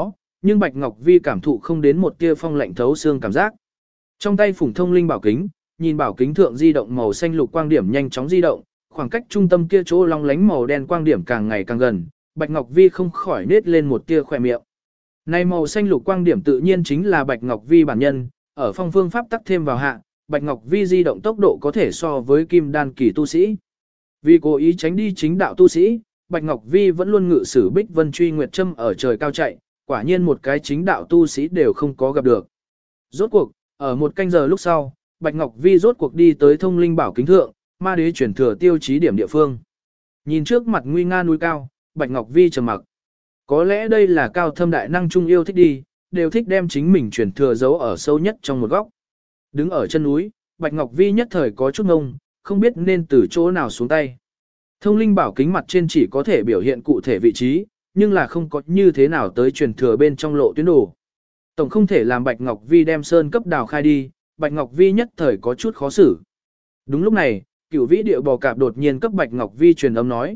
nhưng Bạch Ngọc Vi cảm thụ không đến một tia phong lạnh thấu xương cảm giác. Trong tay phủng thông linh bảo kính, nhìn bảo kính thượng di động màu xanh lục quang điểm nhanh chóng di động, khoảng cách trung tâm kia chỗ long lánh màu đen quang điểm càng ngày càng gần, Bạch Ngọc Vi không khỏi nết lên một tia khỏe miệng. Này màu xanh lục quang điểm tự nhiên chính là Bạch Ngọc Vi bản nhân, ở phong phương pháp tắc thêm vào hạ, Bạch Ngọc Vi di động tốc độ có thể so với kim đan kỳ tu sĩ. Vì cố ý tránh đi chính đạo tu sĩ, Bạch Ngọc Vi vẫn luôn ngự sử Bích Vân Truy Nguyệt Châm ở trời cao chạy, quả nhiên một cái chính đạo tu sĩ đều không có gặp được. Rốt cuộc, ở một canh giờ lúc sau, Bạch Ngọc Vi rốt cuộc đi tới thông linh bảo kính thượng, ma đế chuyển thừa tiêu chí điểm địa phương. Nhìn trước mặt nguy nga núi cao, Bạch Ngọc Vi trầm mặc. Có lẽ đây là cao thâm đại năng trung yêu thích đi, đều thích đem chính mình chuyển thừa giấu ở sâu nhất trong một góc. Đứng ở chân núi, Bạch Ngọc Vi nhất thời có chút ngông, không biết nên từ chỗ nào xuống tay. Thông linh bảo kính mặt trên chỉ có thể biểu hiện cụ thể vị trí, nhưng là không có như thế nào tới truyền thừa bên trong lộ tuyến đồ. Tổng không thể làm Bạch Ngọc Vi đem sơn cấp đào khai đi, Bạch Ngọc Vi nhất thời có chút khó xử. Đúng lúc này, Cửu Vĩ Điệu Bò Cạp đột nhiên cấp Bạch Ngọc Vi truyền âm nói.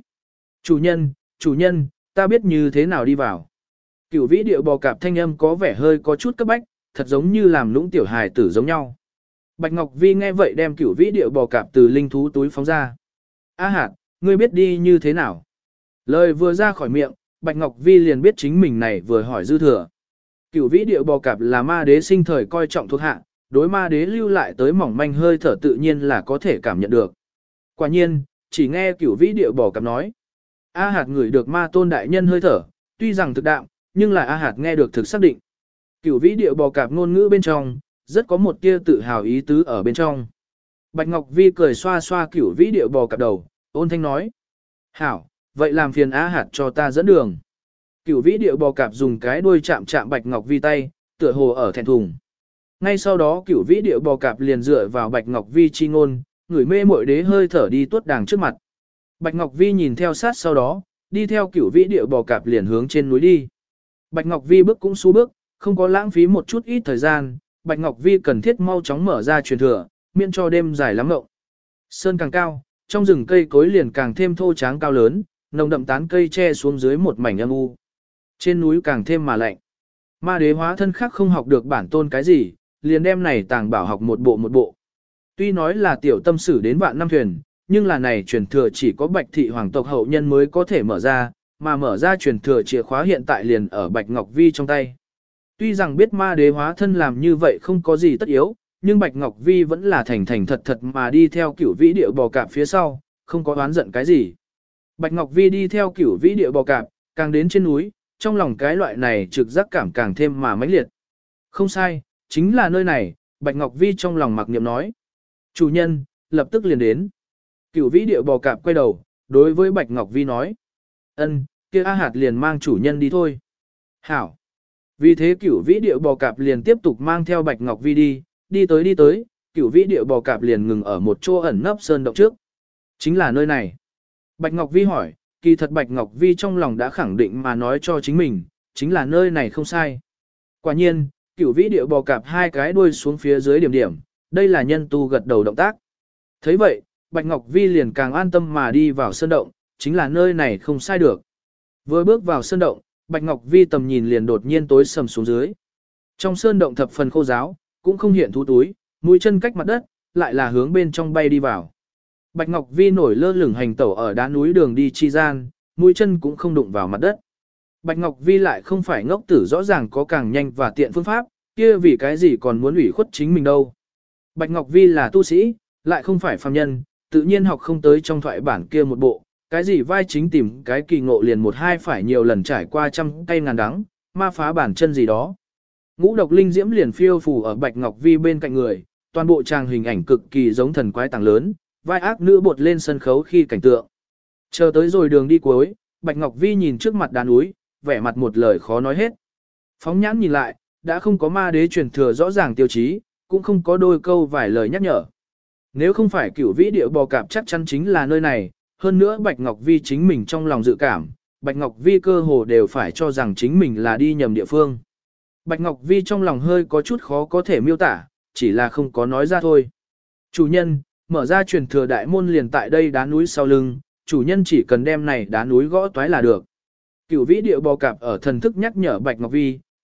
Chủ nhân, ta biết như thế nào đi vào. Cửu Vĩ Điệu Bò Cạp thanh âm có vẻ hơi có chút cấp bách, thật giống như làm lũng tiểu hài tử giống nhau. Bạch Ngọc Vi nghe vậy đem Cửu Vĩ Điệu Bò Cạp từ linh thú túi phóng ra. A hạt, ngươi biết đi như thế nào? Lời vừa ra khỏi miệng, Bạch Ngọc Vi liền biết chính mình này vừa hỏi dư thừa. Cửu Vĩ Điệu Bò Cạp là ma đế sinh thời coi trọng thuộc hạ, đối ma đế lưu lại tới mỏng manh hơi thở tự nhiên là có thể cảm nhận được. Quả nhiên, chỉ nghe Cửu Vĩ Điệu Bò Cạp nói. A hạt ngửi được ma tôn đại nhân hơi thở, tuy rằng thực đạm, nhưng là A hạt nghe được thực xác định. Cửu Vĩ Điệu Bò Cạp ngôn ngữ bên trong, rất có một tia tự hào ý tứ ở bên trong. Bạch Ngọc Vi cười xoa xoa Cửu Vĩ Điệu Bò Cạp đầu, ôn thanh nói. Hảo, vậy làm phiền A hạt cho ta dẫn đường. Cửu Vĩ Điệu Bò Cạp dùng cái đuôi chạm chạm Bạch Ngọc Vi tay, tựa hồ ở thẹn thùng. Ngay sau đó Cửu Vĩ Điệu Bò Cạp liền dựa vào Bạch Ngọc Vi chi ngôn, người mê muội đế hơi thở đi tuốt đàng trước mặt. Bạch Ngọc Vi nhìn theo sát sau đó, đi theo Cửu Vĩ Điệu Bò Cạp liền hướng trên núi đi. Bạch Ngọc Vi bước cũng xu bước, không có lãng phí một chút ít thời gian, Bạch Ngọc Vi cần thiết mau chóng mở ra truyền thừa, miễn cho đêm dài lắm ngộng. Sơn càng cao, trong rừng cây cối liền càng thêm thô tráng cao lớn, nồng đậm tán cây che xuống dưới một mảnh âm u. Trên núi càng thêm mà lạnh. Ma đế hóa thân khác không học được bản tôn cái gì, liền đem này tàng bảo học một bộ. Tuy nói là tiểu tâm sử đến vạn năm thuyền, nhưng là này truyền thừa chỉ có Bạch thị hoàng tộc hậu nhân mới có thể mở ra, mà mở ra truyền thừa chìa khóa hiện tại liền ở Bạch Ngọc Vi trong tay. Tuy rằng biết ma đế hóa thân làm như vậy không có gì tất yếu, nhưng Bạch Ngọc Vi vẫn là thành thật mà đi theo Cửu Vĩ Điệu Bò Cạp phía sau, không có oán giận cái gì. Bạch Ngọc Vi đi theo Cửu Vĩ Điệu Bò Cạp, càng đến trên núi, trong lòng cái loại này trực giác cảm càng thêm mà mãnh liệt. Không sai, chính là nơi này, Bạch Ngọc Vi trong lòng mặc niệm nói. Chủ nhân, lập tức liền đến. Cửu Vĩ Điệu Bò Cạp quay đầu, đối với Bạch Ngọc Vi nói. Ân, kia A hạt liền mang chủ nhân đi thôi. Hảo. Vì thế Cửu Vĩ Điệu Bò Cạp liền tiếp tục mang theo Bạch Ngọc Vi đi tới, Cửu Vĩ Điệu Bò Cạp liền ngừng ở một chỗ ẩn nấp sơn động trước. Chính là nơi này. Bạch Ngọc Vi hỏi, kỳ thật Bạch Ngọc Vi trong lòng đã khẳng định mà nói cho chính mình, chính là nơi này không sai. Quả nhiên, Cửu Vĩ Điệu Bò Cạp hai cái đuôi xuống phía dưới điểm, đây là nhân tu gật đầu động tác. Thấy vậy, Bạch Ngọc Vi liền càng an tâm mà đi vào sơn động, chính là nơi này không sai được. Vừa bước vào sơn động, Bạch Ngọc Vi tầm nhìn liền đột nhiên tối sầm xuống dưới. Trong sơn động thập phần khô ráo, cũng không hiện thú túi, mũi chân cách mặt đất, lại là hướng bên trong bay đi vào. Bạch Ngọc Vi nổi lơ lửng hành tẩu ở đá núi đường đi chi gian, mũi chân cũng không đụng vào mặt đất. Bạch Ngọc Vi lại không phải ngốc tử, rõ ràng có càng nhanh và tiện phương pháp, kia vì cái gì còn muốn ủy khuất chính mình đâu. Bạch Ngọc Vi là tu sĩ, lại không phải phàm nhân, tự nhiên học không tới trong thoại bản kia một bộ, cái gì vai chính tìm cái kỳ ngộ liền một hai phải nhiều lần trải qua trăm cây ngàn đắng, ma phá bản chân gì đó. Ngũ độc linh diễm liền phiêu phù ở Bạch Ngọc Vi bên cạnh người, toàn bộ trang hình ảnh cực kỳ giống thần quái tàng lớn, vai ác nữ bột lên sân khấu khi cảnh tượng. Chờ tới rồi đường đi cuối, Bạch Ngọc Vi nhìn trước mặt đá núi, vẻ mặt một lời khó nói hết. Phóng nhãn nhìn lại, đã không có ma đế truyền thừa rõ ràng tiêu chí, cũng không có đôi câu vài lời nhắc nhở. Nếu không phải Cửu Vĩ Điệu Bò Cạp chắc chắn chính là nơi này, hơn nữa Bạch Ngọc Vi chính mình trong lòng dự cảm, Bạch Ngọc Vi cơ hồ đều phải cho rằng chính mình là đi nhầm địa phương. Bạch Ngọc Vi trong lòng hơi có chút khó có thể miêu tả, chỉ là không có nói ra thôi. Chủ nhân, mở ra truyền thừa đại môn liền tại đây đá núi sau lưng, chủ nhân chỉ cần đem này đá núi gõ toái là được. Cửu Vĩ Điệu Bò Cạp ở thần thức nhắc nhở Bạch Ngọc Vi,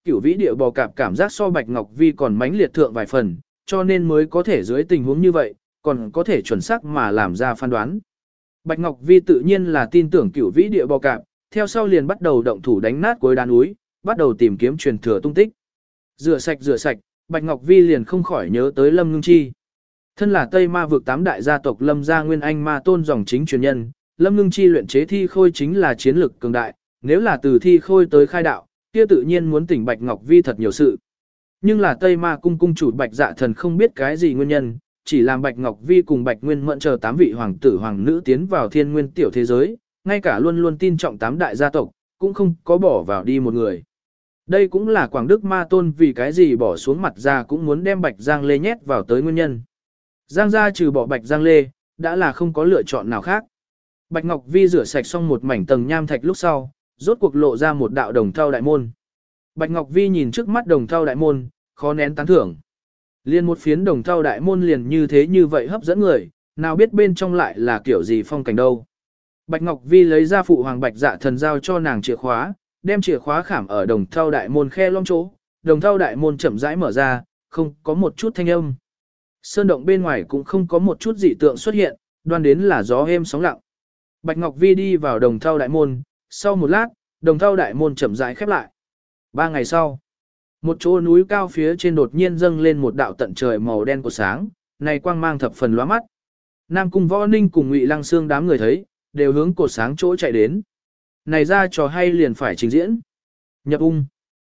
cửu vĩ địa bò cạp cảm giác so Bạch Ngọc Vi còn mãnh liệt thượng vài phần, cho nên mới có thể dưới tình huống như vậy, còn có thể chuẩn xác mà làm ra phán đoán. Bạch Ngọc Vi tự nhiên là tin tưởng cửu vĩ địa bò cạp, theo sau liền bắt đầu động thủ đánh nát cuối đá núi, bắt đầu tìm kiếm truyền thừa tung tích. Rửa sạch, Bạch Ngọc Vi liền không khỏi nhớ tới Lâm Ngưng Chi. Thân là Tây Ma vực 8 đại gia tộc Lâm gia Nguyên Anh Ma tôn dòng chính truyền nhân, Lâm Ngưng Chi luyện chế thi khôi chính là chiến lực cường đại, nếu là từ thi khôi tới khai đạo, kia tự nhiên muốn tỉnh Bạch Ngọc Vi thật nhiều sự. Nhưng là Tây Ma cung cung chủ Bạch Dạ Thần không biết cái gì nguyên nhân, chỉ làm Bạch Ngọc Vi cùng Bạch Nguyên Mẫn chờ 8 vị hoàng tử hoàng nữ tiến vào thiên nguyên tiểu thế giới, ngay cả luôn luôn tin trọng 8 đại gia tộc, cũng không có bỏ vào đi một người. Đây cũng là Quảng Đức Ma tôn vì cái gì bỏ xuống mặt ra cũng muốn đem Bạch Giang Lê nhét vào tới nguyên nhân. Giang gia trừ bỏ Bạch Giang Lê, đã là không có lựa chọn nào khác. Bạch Ngọc Vi rửa sạch xong một mảnh tầng nham thạch lúc sau, rốt cuộc lộ ra một đạo đồng thau đại môn. Bạch Ngọc Vi nhìn trước mắt đồng thau đại môn, khó nén tán thưởng. Liên một phiến đồng thau đại môn liền như thế như vậy hấp dẫn người, nào biết bên trong lại là kiểu gì phong cảnh đâu. Bạch Ngọc Vi lấy ra phụ hoàng Bạch Dạ Thần giao cho nàng chìa khóa, đem chìa khóa khảm ở đồng thau đại môn khe lõm chỗ, đồng thau đại môn chậm rãi mở ra, không có một chút thanh âm. Sơn động bên ngoài cũng không có một chút dị tượng xuất hiện, đoan đến là gió êm sóng lặng. Bạch Ngọc Vi đi vào đồng thau đại môn, sau một lát, đồng thau đại môn chậm rãi khép lại. 3 ngày sau, một chỗ núi cao phía trên đột nhiên dâng lên một đạo tận trời màu đen của sáng, này quang mang thập phần lóa mắt. Nam Cung Võ Ninh cùng Ngụy Lăng Xương đám người thấy, đều hướng cột sáng chỗ chạy đến. Này ra trò hay liền phải trình diễn. Nhập ung.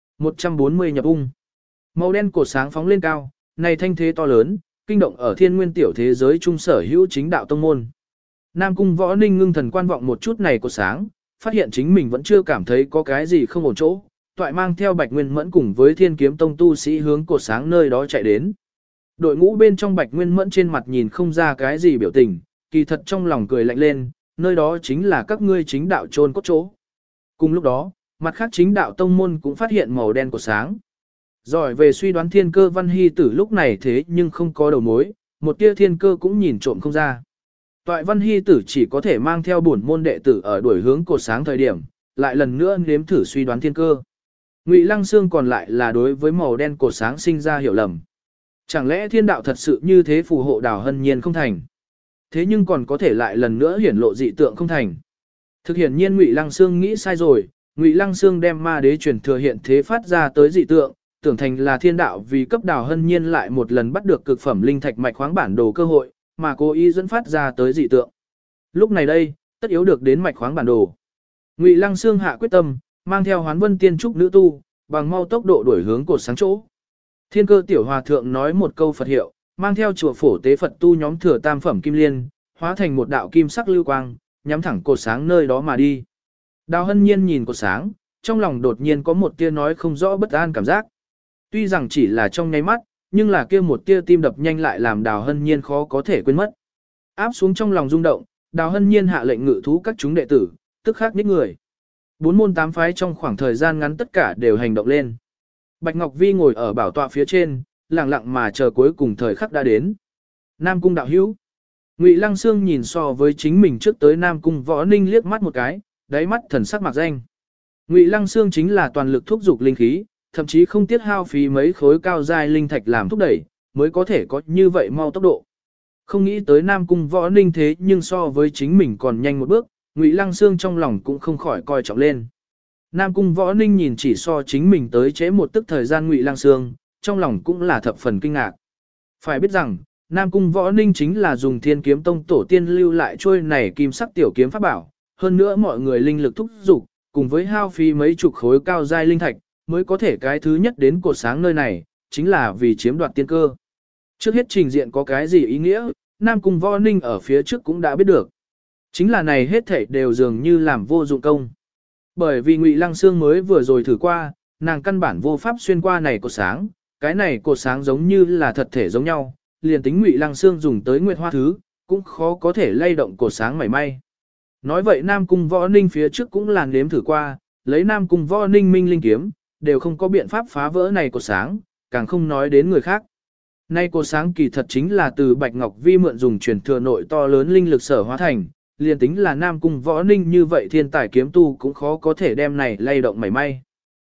140 nhập ung. Màu đen cột sáng phóng lên cao, này thanh thế to lớn, kinh động ở thiên nguyên tiểu thế giới trung sở hữu chính đạo tông môn. Nam Cung Võ Ninh ngưng thần quan vọng một chút này cột sáng, phát hiện chính mình vẫn chưa cảm thấy có cái gì không ổn chỗ, toại mang theo Bạch Nguyên Mẫn cùng với Thiên Kiếm Tông tu sĩ hướng cột sáng nơi đó chạy đến. Đội ngũ bên trong Bạch Nguyên Mẫn trên mặt nhìn không ra cái gì biểu tình, kỳ thật trong lòng cười lạnh lên, nơi đó chính là các ngươi chính đạo chôn cốt chỗ. Cùng lúc đó, mặt khác chính đạo tông môn cũng phát hiện màu đen của sáng. Giỏi về suy đoán thiên cơ Văn Hy Tử lúc này thế nhưng không có đầu mối, một tia thiên cơ cũng nhìn trộm không ra. Toại Văn Hy Tử chỉ có thể mang theo bổn môn đệ tử ở đuổi hướng cột sáng thời điểm, lại lần nữa nếm thử suy đoán thiên cơ. Ngụy Lăng Xương còn lại là đối với màu đen cột sáng sinh ra hiểu lầm. Chẳng lẽ thiên đạo thật sự như thế phù hộ Đào Hân Nhiên không thành? Thế nhưng còn có thể lại lần nữa hiển lộ dị tượng không thành. Thực hiện nhiên Ngụy Lăng Xương nghĩ sai rồi, Ngụy Lăng Xương đem ma đế truyền thừa hiện thế phát ra tới dị tượng, tưởng thành là thiên đạo vì cấp Đào Hân Nhiên lại một lần bắt được cực phẩm linh thạch mạch khoáng bản đồ cơ hội, mà cố ý dẫn phát ra tới dị tượng. Lúc này đây, tất yếu được đến mạch khoáng bản đồ. Ngụy Lăng Xương hạ quyết tâm, mang theo Hoán Vân Tiên trúc nữ tu, bằng mau tốc độ đuổi hướng cột sáng chỗ. Thiên Cơ tiểu hòa thượng nói một câu Phật hiệu, mang theo chùa phổ tế Phật tu nhóm thừa tam phẩm kim liên, hóa thành một đạo kim sắc lưu quang, nhắm thẳng cột sáng nơi đó mà đi. Đào Hân Nhiên nhìn cột sáng, trong lòng đột nhiên có một tia nói không rõ bất an cảm giác. Tuy rằng chỉ là trong nháy mắt, nhưng là kia một tia tim đập nhanh lại làm Đào Hân Nhiên khó có thể quên mất. Áp xuống trong lòng rung động, Đào Hân Nhiên hạ lệnh ngự thú các chúng đệ tử, tức khắc nhích người. 4 môn 8 phái trong khoảng thời gian ngắn tất cả đều hành động lên. Bạch Ngọc Vi ngồi ở bảo tọa phía trên, lặng lặng mà chờ cuối cùng thời khắc đã đến. Nam Cung đạo hữu. Ngụy Lăng Xương nhìn so với chính mình trước tới Nam Cung Võ Ninh liếc mắt một cái, đáy mắt thần sắc mạc danh. Ngụy Lăng Xương chính là toàn lực thúc dục linh khí, thậm chí không tiết hao phí mấy khối cao giai linh thạch làm thúc đẩy, mới có thể có như vậy mau tốc độ. Không nghĩ tới Nam Cung Võ Ninh thế nhưng so với chính mình còn nhanh một bước, Ngụy Lăng Xương trong lòng cũng không khỏi coi trọng lên. Nam Cung Võ Ninh nhìn chỉ so chính mình tới trễ một tức thời gian Ngụy Lăng Xương, trong lòng cũng là thập phần kinh ngạc. Phải biết rằng, Nam Cung Võ Ninh chính là dùng Thiên Kiếm Tông tổ tiên lưu lại trôi này kim sắc tiểu kiếm pháp bảo, hơn nữa mọi người linh lực thúc dục, cùng với hao phí mấy chục khối cao giai linh thạch, mới có thể cái thứ nhất đến cột sáng nơi này, chính là vì chiếm đoạt tiên cơ. Trước hết trình diện có cái gì ý nghĩa, Nam Cung Võ Ninh ở phía trước cũng đã biết được. Chính là này hết thảy đều dường như làm vô dụng công. Bởi vì Ngụy Lăng Xương mới vừa rồi thử qua, nàng căn bản vô pháp xuyên qua này cột sáng, cái này cột sáng giống như là thật thể giống nhau, liền tính Ngụy Lăng Xương dùng tới Nguyệt Hoa Thứ, cũng khó có thể lay động cột sáng mảy may. Nói vậy Nam Cung Võ Ninh phía trước cũng làn nếm thử qua, lấy Nam Cung Võ Ninh minh linh kiếm, đều không có biện pháp phá vỡ này cột sáng, càng không nói đến người khác. Nay cột sáng kỳ thật chính là từ Bạch Ngọc Vi mượn dùng truyền thừa nội to lớn linh lực sở hóa thành, liền tính là Nam Cung Võ Ninh như vậy thiên tài kiếm tu cũng khó có thể đem này lay động mảy may.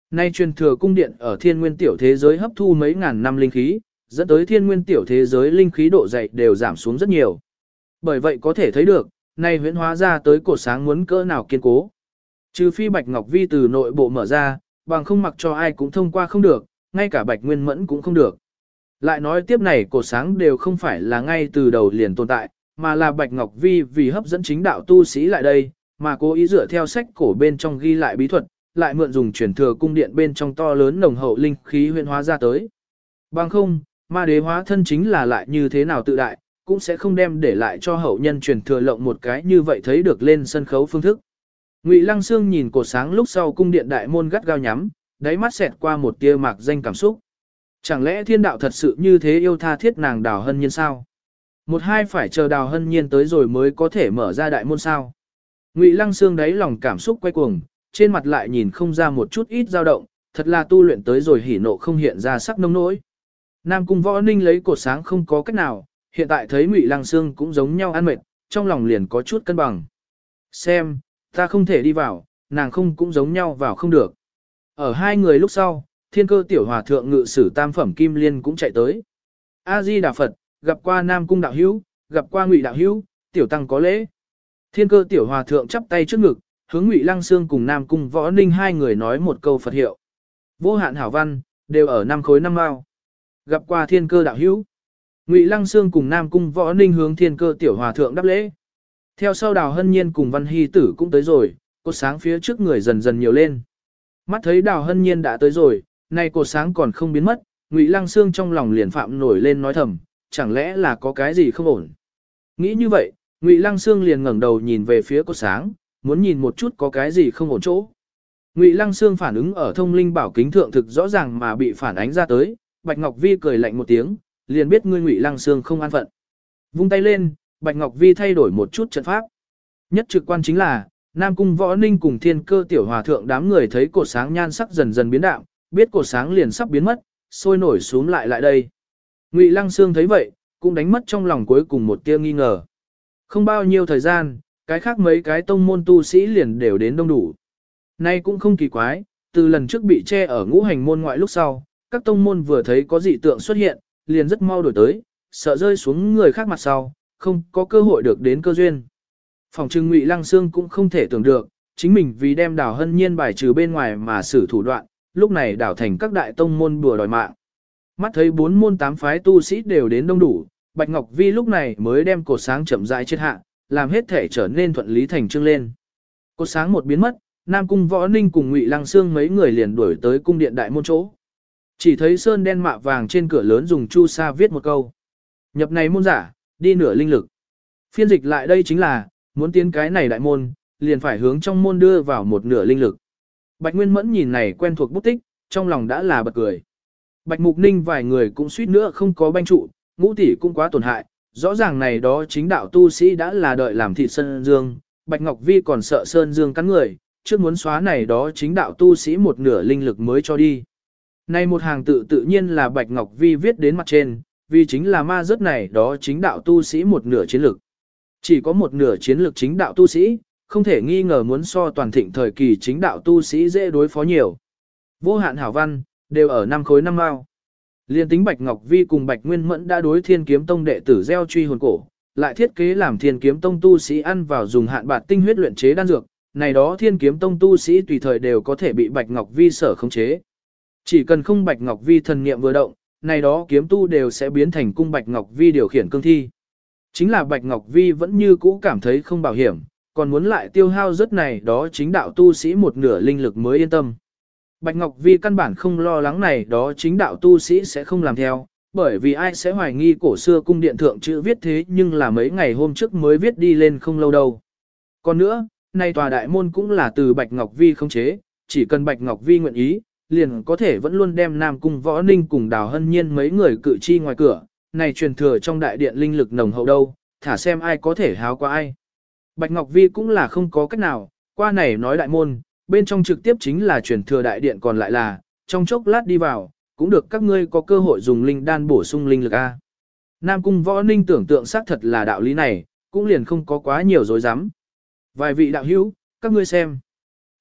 Nay truyền thừa cung điện ở thiên nguyên tiểu thế giới hấp thu mấy ngàn năm linh khí, dẫn tới thiên nguyên tiểu thế giới linh khí độ dày đều giảm xuống rất nhiều. Bởi vậy có thể thấy được, nay huyễn hóa ra tới cột sáng muốn cỡ nào kiên cố. Trừ phi Bạch Ngọc Vi từ nội bộ mở ra, bằng không mặc cho ai cũng thông qua không được, ngay cả Bạch Nguyên Mẫn cũng không được. Lại nói tiếp này cột sáng đều không phải là ngay từ đầu liền tồn tại, mà là Bạch Ngọc Vi vì hấp dẫn chính đạo tu sĩ lại đây, mà cố ý dựa theo sách cổ bên trong ghi lại bí thuật, lại mượn dùng truyền thừa cung điện bên trong to lớn nồng hậu linh khí huyễn hóa ra tới. Bằng không, ma đế hóa thân chính là lại như thế nào tự đại, cũng sẽ không đem để lại cho hậu nhân truyền thừa lộng một cái như vậy thấy được lên sân khấu phương thức. Ngụy Lăng Sương nhìn cột sáng lúc sau cung điện đại môn gắt gao nhắm, đáy mắt xẹt qua một tia mạc danh cảm xúc. Chẳng lẽ thiên đạo thật sự như thế yêu tha thiết nàng Đào Hân Nhiên sao? Một hai phải chờ Đào Hân Nhiên tới rồi mới có thể mở ra đại môn sao? Ngụy Lăng Sương đáy lòng cảm xúc quay cuồng, trên mặt lại nhìn không ra một chút ít dao động, thật là tu luyện tới rồi hỉ nộ không hiện ra sắc nông nỗi. Nam Cung Võ Ninh lấy cột sáng không có cách nào, hiện tại thấy Ngụy Lăng Sương cũng giống nhau ăn mệt, trong lòng liền có chút cân bằng. Xem, ta không thể đi vào, nàng không cũng giống nhau vào không được. Ở hai người lúc sau, Thiên Cơ tiểu hòa thượng ngự sử tam phẩm kim liên cũng chạy tới. A Di Đà Phật, gặp qua Nam Cung đạo hữu, gặp qua Ngụy đạo hữu, tiểu tăng có lễ. Thiên Cơ tiểu hòa thượng chắp tay trước ngực, hướng Ngụy Lăng Sương cùng Nam Cung Võ Ninh hai người nói một câu Phật hiệu. Vô hạn hảo văn, đều ở năm khối năm mao. Gặp qua Thiên Cơ đạo hữu. Ngụy Lăng Sương cùng Nam Cung Võ Ninh hướng Thiên Cơ tiểu hòa thượng đáp lễ. Theo sau Đào Hân Nhiên cùng Văn Hy Tử cũng tới rồi, cột sáng phía trước người dần dần nhiều lên. Mắt thấy Đào Hân Nhiên đã tới rồi, nay cột sáng còn không biến mất, Ngụy Lăng Sương trong lòng liền phạm nổi lên nói thầm, chẳng lẽ là có cái gì không ổn. Nghĩ như vậy, Ngụy Lăng Sương liền ngẩng đầu nhìn về phía cột sáng, muốn nhìn một chút có cái gì không ổn chỗ. Ngụy Lăng Sương phản ứng ở thông linh bảo kính thượng thực rõ ràng mà bị phản ánh ra tới, Bạch Ngọc Vi cười lạnh một tiếng, liền biết ngươi Ngụy Lăng Sương không an phận. Vung tay lên, Bạch Ngọc Vi thay đổi một chút trận pháp. Nhất trực quan chính là, Nam Cung Võ Ninh cùng Thiên Cơ tiểu hòa thượng đám người thấy cột sáng nhan sắc dần dần biến đạm, biết cột sáng liền sắp biến mất, sôi nổi xuống lại đây. Ngụy Lăng Sương thấy vậy, cũng đánh mất trong lòng cuối cùng một tia nghi ngờ. Không bao nhiêu thời gian, cái khác mấy cái tông môn tu sĩ liền đều đến đông đủ. Nay cũng không kỳ quái, từ lần trước bị che ở ngũ hành môn ngoại lúc sau, các tông môn vừa thấy có dị tượng xuất hiện, liền rất mau đổi tới, sợ rơi xuống người khác mặt sau, không có cơ hội được đến cơ duyên. Phòng trưng Ngụy Lăng Sương cũng không thể tưởng được, chính mình vì đem Đào Hân Nhiên bài trừ bên ngoài mà xử thủ đoạn, lúc này đảo thành các đại tông môn bùa đòi mạng. Mắt thấy 4 môn 8 phái tu sĩ đều đến đông đủ, Bạch Ngọc Vi lúc này mới đem cột sáng chậm rãi chết hạ, làm hết thể trở nên thuận lý thành chương lên. Cột sáng một biến mất, Nam Cung Võ Ninh cùng Ngụy Lăng Sương mấy người liền đuổi tới cung điện đại môn chỗ. Chỉ thấy sơn đen mạ vàng trên cửa lớn dùng chu sa viết một câu: nhập này môn giả, đi nửa linh lực. Phiên dịch lại đây chính là, muốn tiến cái này đại môn, liền phải hướng trong môn đưa vào một nửa linh lực. Bạch Nguyên Mẫn nhìn này quen thuộc bút tích, trong lòng đã là bật cười. Bạch Mục Ninh vài người cũng suýt nữa không có banh trụ, Ngũ tỷ cũng quá tổn hại, rõ ràng này đó chính đạo tu sĩ đã là đợi làm thịt Sơn Dương, Bạch Ngọc Vi còn sợ Sơn Dương cắn người, trước muốn xóa này đó chính đạo tu sĩ một nửa linh lực mới cho đi. Này một hàng tự nhiên là Bạch Ngọc Vi viết đến mặt trên, vì chính là ma rớt này đó chính đạo tu sĩ một nửa chiến lực. Chỉ có một nửa chiến lực chính đạo tu sĩ, không thể nghi ngờ muốn so toàn thịnh thời kỳ chính đạo tu sĩ dễ đối phó nhiều. Vô hạn hảo văn, đều ở 5 khối 5 mao. Liên tính Bạch Ngọc Vi cùng Bạch Nguyên Mẫn đã đối Thiên Kiếm Tông đệ tử gieo truy hồn cổ, lại thiết kế làm Thiên Kiếm Tông tu sĩ ăn vào dùng hạn bạc tinh huyết luyện chế đan dược, này đó Thiên Kiếm Tông tu sĩ tùy thời đều có thể bị Bạch Ngọc Vi sở khống chế. Chỉ cần không Bạch Ngọc Vi thần niệm vừa động, này đó kiếm tu đều sẽ biến thành cung Bạch Ngọc Vi điều khiển cương thi. Chính là Bạch Ngọc Vi vẫn như cũ cảm thấy không bảo hiểm, còn muốn lại tiêu hao rất này đó chính đạo tu sĩ một nửa linh lực mới yên tâm. Bạch Ngọc Vi căn bản không lo lắng này đó chính đạo tu sĩ sẽ không làm theo, bởi vì ai sẽ hoài nghi cổ xưa cung điện thượng chữ viết thế nhưng là mấy ngày hôm trước mới viết đi lên không lâu đâu. Còn nữa, này tòa đại môn cũng là từ Bạch Ngọc Vi khống chế, chỉ cần Bạch Ngọc Vi nguyện ý, liền có thể vẫn luôn đem Nam Cung Võ Ninh cùng Đào Hân Nhiên mấy người cự chi ngoài cửa, này truyền thừa trong đại điện linh lực nồng hậu đâu, thả xem ai có thể háo qua ai. Bạch Ngọc Vi cũng là không có cách nào, qua này nói đại môn, bên trong trực tiếp chính là truyền thừa đại điện còn lại là, trong chốc lát đi vào, cũng được các ngươi có cơ hội dùng linh đan bổ sung linh lực A. Nam Cung Võ Ninh tưởng tượng xác thật là đạo lý này, cũng liền không có quá nhiều dối rắm. Vài vị đạo hữu, các ngươi xem.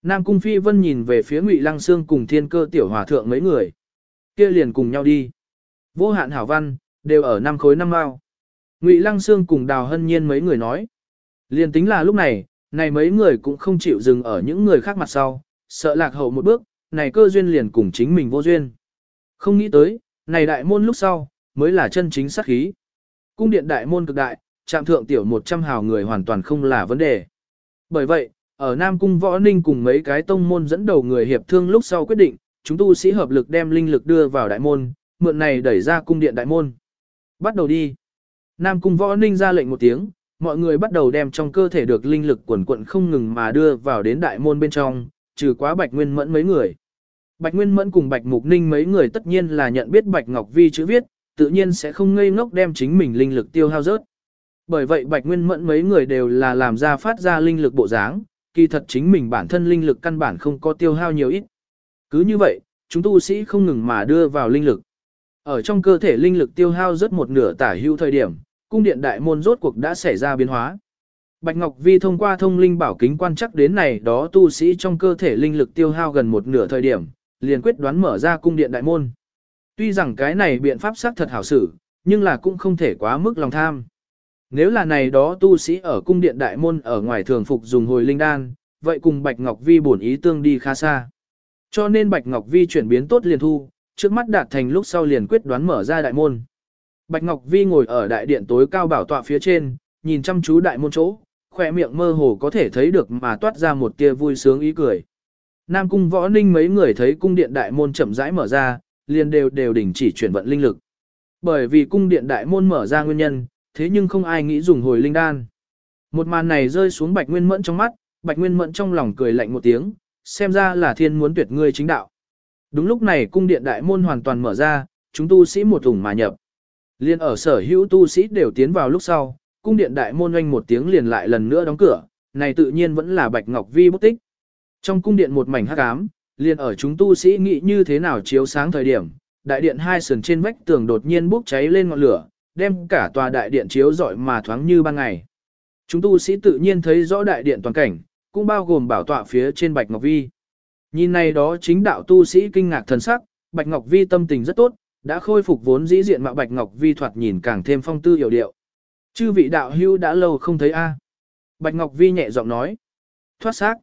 Nam Cung Phi Vân nhìn về phía Ngụy Lăng Sương cùng Thiên Cơ tiểu hòa thượng mấy người. Kia liền cùng nhau đi. Vô Hạn Hảo Văn, đều ở 5 khối 5 mao. Ngụy Lăng Sương cùng Đào Hân Nhiên mấy người nói. Liền tính là lúc này, này mấy người cũng không chịu dừng ở những người khác mặt sau, sợ lạc hậu một bước, này cơ duyên liền cùng chính mình vô duyên. Không nghĩ tới, này đại môn lúc sau, mới là chân chính sát khí. Cung điện đại môn cực đại, trạm thượng tiểu 100 hào người hoàn toàn không là vấn đề. Bởi vậy, ở Nam Cung Võ Ninh cùng mấy cái tông môn dẫn đầu người hiệp thương lúc sau quyết định, chúng tu sĩ hợp lực đem linh lực đưa vào đại môn, mượn này đẩy ra cung điện đại môn. Bắt đầu đi. Nam Cung Võ Ninh ra lệnh một tiếng, mọi người bắt đầu đem trong cơ thể được linh lực quần quận không ngừng mà đưa vào đến đại môn bên trong, trừ quá Bạch Nguyên Mẫn mấy người. Bạch Nguyên Mẫn cùng Bạch Mục Ninh mấy người tất nhiên là nhận biết Bạch Ngọc Vi chữ viết, tự nhiên sẽ không ngây ngốc đem chính mình linh lực tiêu hao rớt. Bởi vậy Bạch Nguyên Mẫn mấy người đều là làm ra phát ra linh lực bộ dáng, kỳ thật chính mình bản thân linh lực căn bản không có tiêu hao nhiều ít. Cứ như vậy, chúng tu sĩ không ngừng mà đưa vào linh lực. Ở trong cơ thể linh lực tiêu hao rất một nửa tả hữu thời điểm, cung điện đại môn rốt cuộc đã xảy ra biến hóa. Bạch Ngọc Vi thông qua thông linh bảo kính quan chắc đến này đó tu sĩ trong cơ thể linh lực tiêu hao gần một nửa thời điểm, liền quyết đoán mở ra cung điện đại môn. Tuy rằng cái này biện pháp xác thật hảo sử, nhưng là cũng không thể quá mức lòng tham. Nếu là này đó tu sĩ ở cung điện đại môn ở ngoài thường phục dùng hồi linh đan, vậy cùng Bạch Ngọc Vi bổn ý tương đi khá xa. Cho nên Bạch Ngọc Vi chuyển biến tốt liền thu, trước mắt đạt thành lúc sau liền quyết đoán mở ra đại môn. Bạch Ngọc Vi ngồi ở đại điện tối cao bảo tọa phía trên, nhìn chăm chú đại môn chỗ, khỏe miệng mơ hồ có thể thấy được mà toát ra một tia vui sướng ý cười. Nam Cung Võ Ninh mấy người thấy cung điện đại môn chậm rãi mở ra, liền đều đình chỉ chuyển vận linh lực. Bởi vì cung điện đại môn mở ra nguyên nhân, thế nhưng không ai nghĩ dùng hồi linh đan. Một màn này rơi xuống Bạch Nguyên Mẫn trong mắt, Bạch Nguyên Mẫn trong lòng cười lạnh một tiếng, xem ra là thiên muốn tuyệt ngươi chính đạo. Đúng lúc này cung điện đại môn hoàn toàn mở ra, chúng tu sĩ một ủng mà nhập. Liên ở sở hữu tu sĩ đều tiến vào lúc sau, cung điện đại môn oanh một tiếng liền lại lần nữa đóng cửa, này tự nhiên vẫn là Bạch Ngọc Vi bút tích. Trong cung điện một mảnh hắc ám, liền ở chúng tu sĩ nghĩ như thế nào chiếu sáng thời điểm, đại điện hai sườn trên vách tường đột nhiên bốc cháy lên ngọn lửa, đem cả tòa đại điện chiếu rọi mà thoáng như ban ngày. Chúng tu sĩ tự nhiên thấy rõ đại điện toàn cảnh, cũng bao gồm bảo tọa phía trên Bạch Ngọc Vi. Nhìn này đó chính đạo tu sĩ kinh ngạc thần sắc, Bạch Ngọc Vi tâm tình rất tốt, đã khôi phục vốn dĩ diện mạo Bạch Ngọc Vi thoạt nhìn càng thêm phong tư hiểu điệu. Chư vị đạo hữu đã lâu không thấy a. Bạch Ngọc Vi nhẹ giọng nói. Thoát xác.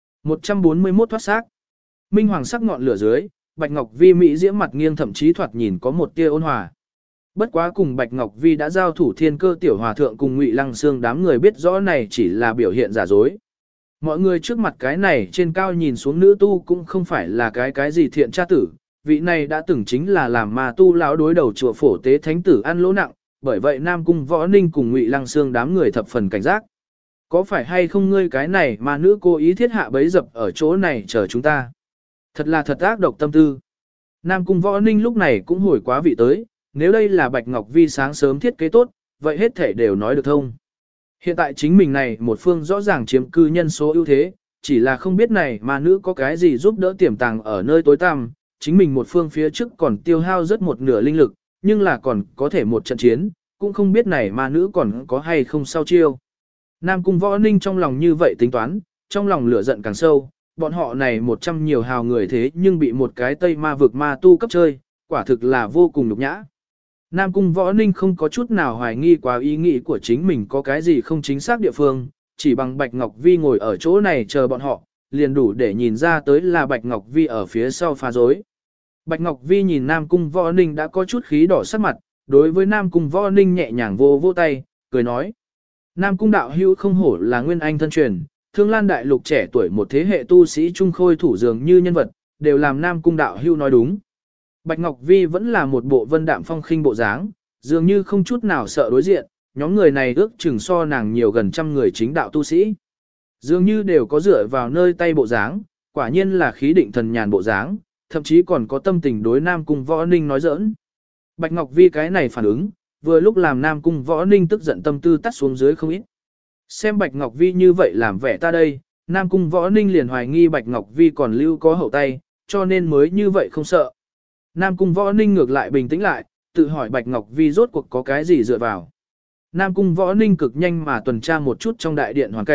141 thoát xác. Minh hoàng sắc ngọn lửa dưới, Bạch Ngọc Vi mỹ diễm mặt nghiêng thậm chí thoạt nhìn có một tia ôn hòa. Bất quá cùng Bạch Ngọc Vi đã giao thủ Thiên Cơ tiểu hòa thượng cùng Ngụy Lăng Xương đám người biết rõ này chỉ là biểu hiện giả dối. Mọi người trước mặt cái này trên cao nhìn xuống nữ tu cũng không phải là cái gì thiện tra tử, vị này đã từng chính là làm ma tu lão đối đầu chùa Phổ Tế Thánh tử ăn lỗ nặng, bởi vậy Nam Cung Võ Ninh cùng Ngụy Lăng Xương đám người thập phần cảnh giác. Có phải hay không ngươi cái này mà nữ cô ý thiết hạ bấy dập ở chỗ này chờ chúng ta? Thật là thật ác độc tâm tư. Nam Cung Võ Ninh lúc này cũng hồi quá vị tới, nếu đây là Bạch Ngọc Vi sáng sớm thiết kế tốt, vậy hết thể đều nói được thông. Hiện tại chính mình này một phương rõ ràng chiếm cư nhân số ưu thế, chỉ là không biết này mà nữ có cái gì giúp đỡ tiềm tàng ở nơi tối tăm, chính mình một phương phía trước còn tiêu hao rất một nửa linh lực, nhưng là còn có thể một trận chiến, cũng không biết này mà nữ còn có hay không sau chiêu. Nam Cung Võ Ninh trong lòng như vậy tính toán, trong lòng lửa giận càng sâu, bọn họ này 100 nhiều hào người thế nhưng bị một cái Tây Ma vực ma tu cấp chơi, quả thực là vô cùng nhục nhã. Nam Cung Võ Ninh không có chút nào hoài nghi quá ý nghĩ của chính mình có cái gì không chính xác địa phương, chỉ bằng Bạch Ngọc Vi ngồi ở chỗ này chờ bọn họ, liền đủ để nhìn ra tới là Bạch Ngọc Vi ở phía sau phá dối. Bạch Ngọc Vi nhìn Nam Cung Võ Ninh đã có chút khí đỏ sắc mặt, đối với Nam Cung Võ Ninh nhẹ nhàng vô vô tay, cười nói. Nam Cung đạo hữu không hổ là nguyên anh thân truyền, Thương Lan đại lục trẻ tuổi một thế hệ tu sĩ trung khôi thủ dường như nhân vật, đều làm Nam Cung đạo hữu nói đúng. Bạch Ngọc Vi vẫn là một bộ vân đạm phong khinh bộ dáng, dường như không chút nào sợ đối diện, nhóm người này ước chừng so nàng nhiều gần trăm người chính đạo tu sĩ. Dường như đều có dựa vào nơi tay bộ dáng, quả nhiên là khí định thần nhàn bộ dáng, thậm chí còn có tâm tình đối Nam Cung Võ Ninh nói giỡn. Bạch Ngọc Vi cái này phản ứng, vừa lúc làm Nam Cung Võ Ninh tức giận tâm tư tắt xuống dưới không ít. Xem Bạch Ngọc Vi như vậy làm vẻ ta đây, Nam Cung Võ Ninh liền hoài nghi Bạch Ngọc Vi còn lưu có hậu tay, cho nên mới như vậy không sợ. Nam Cung Võ Ninh ngược lại bình tĩnh lại, tự hỏi Bạch Ngọc Vi rốt cuộc có cái gì dựa vào. Nam Cung Võ Ninh cực nhanh mà tuần tra một chút trong đại điện hoàn cảnh,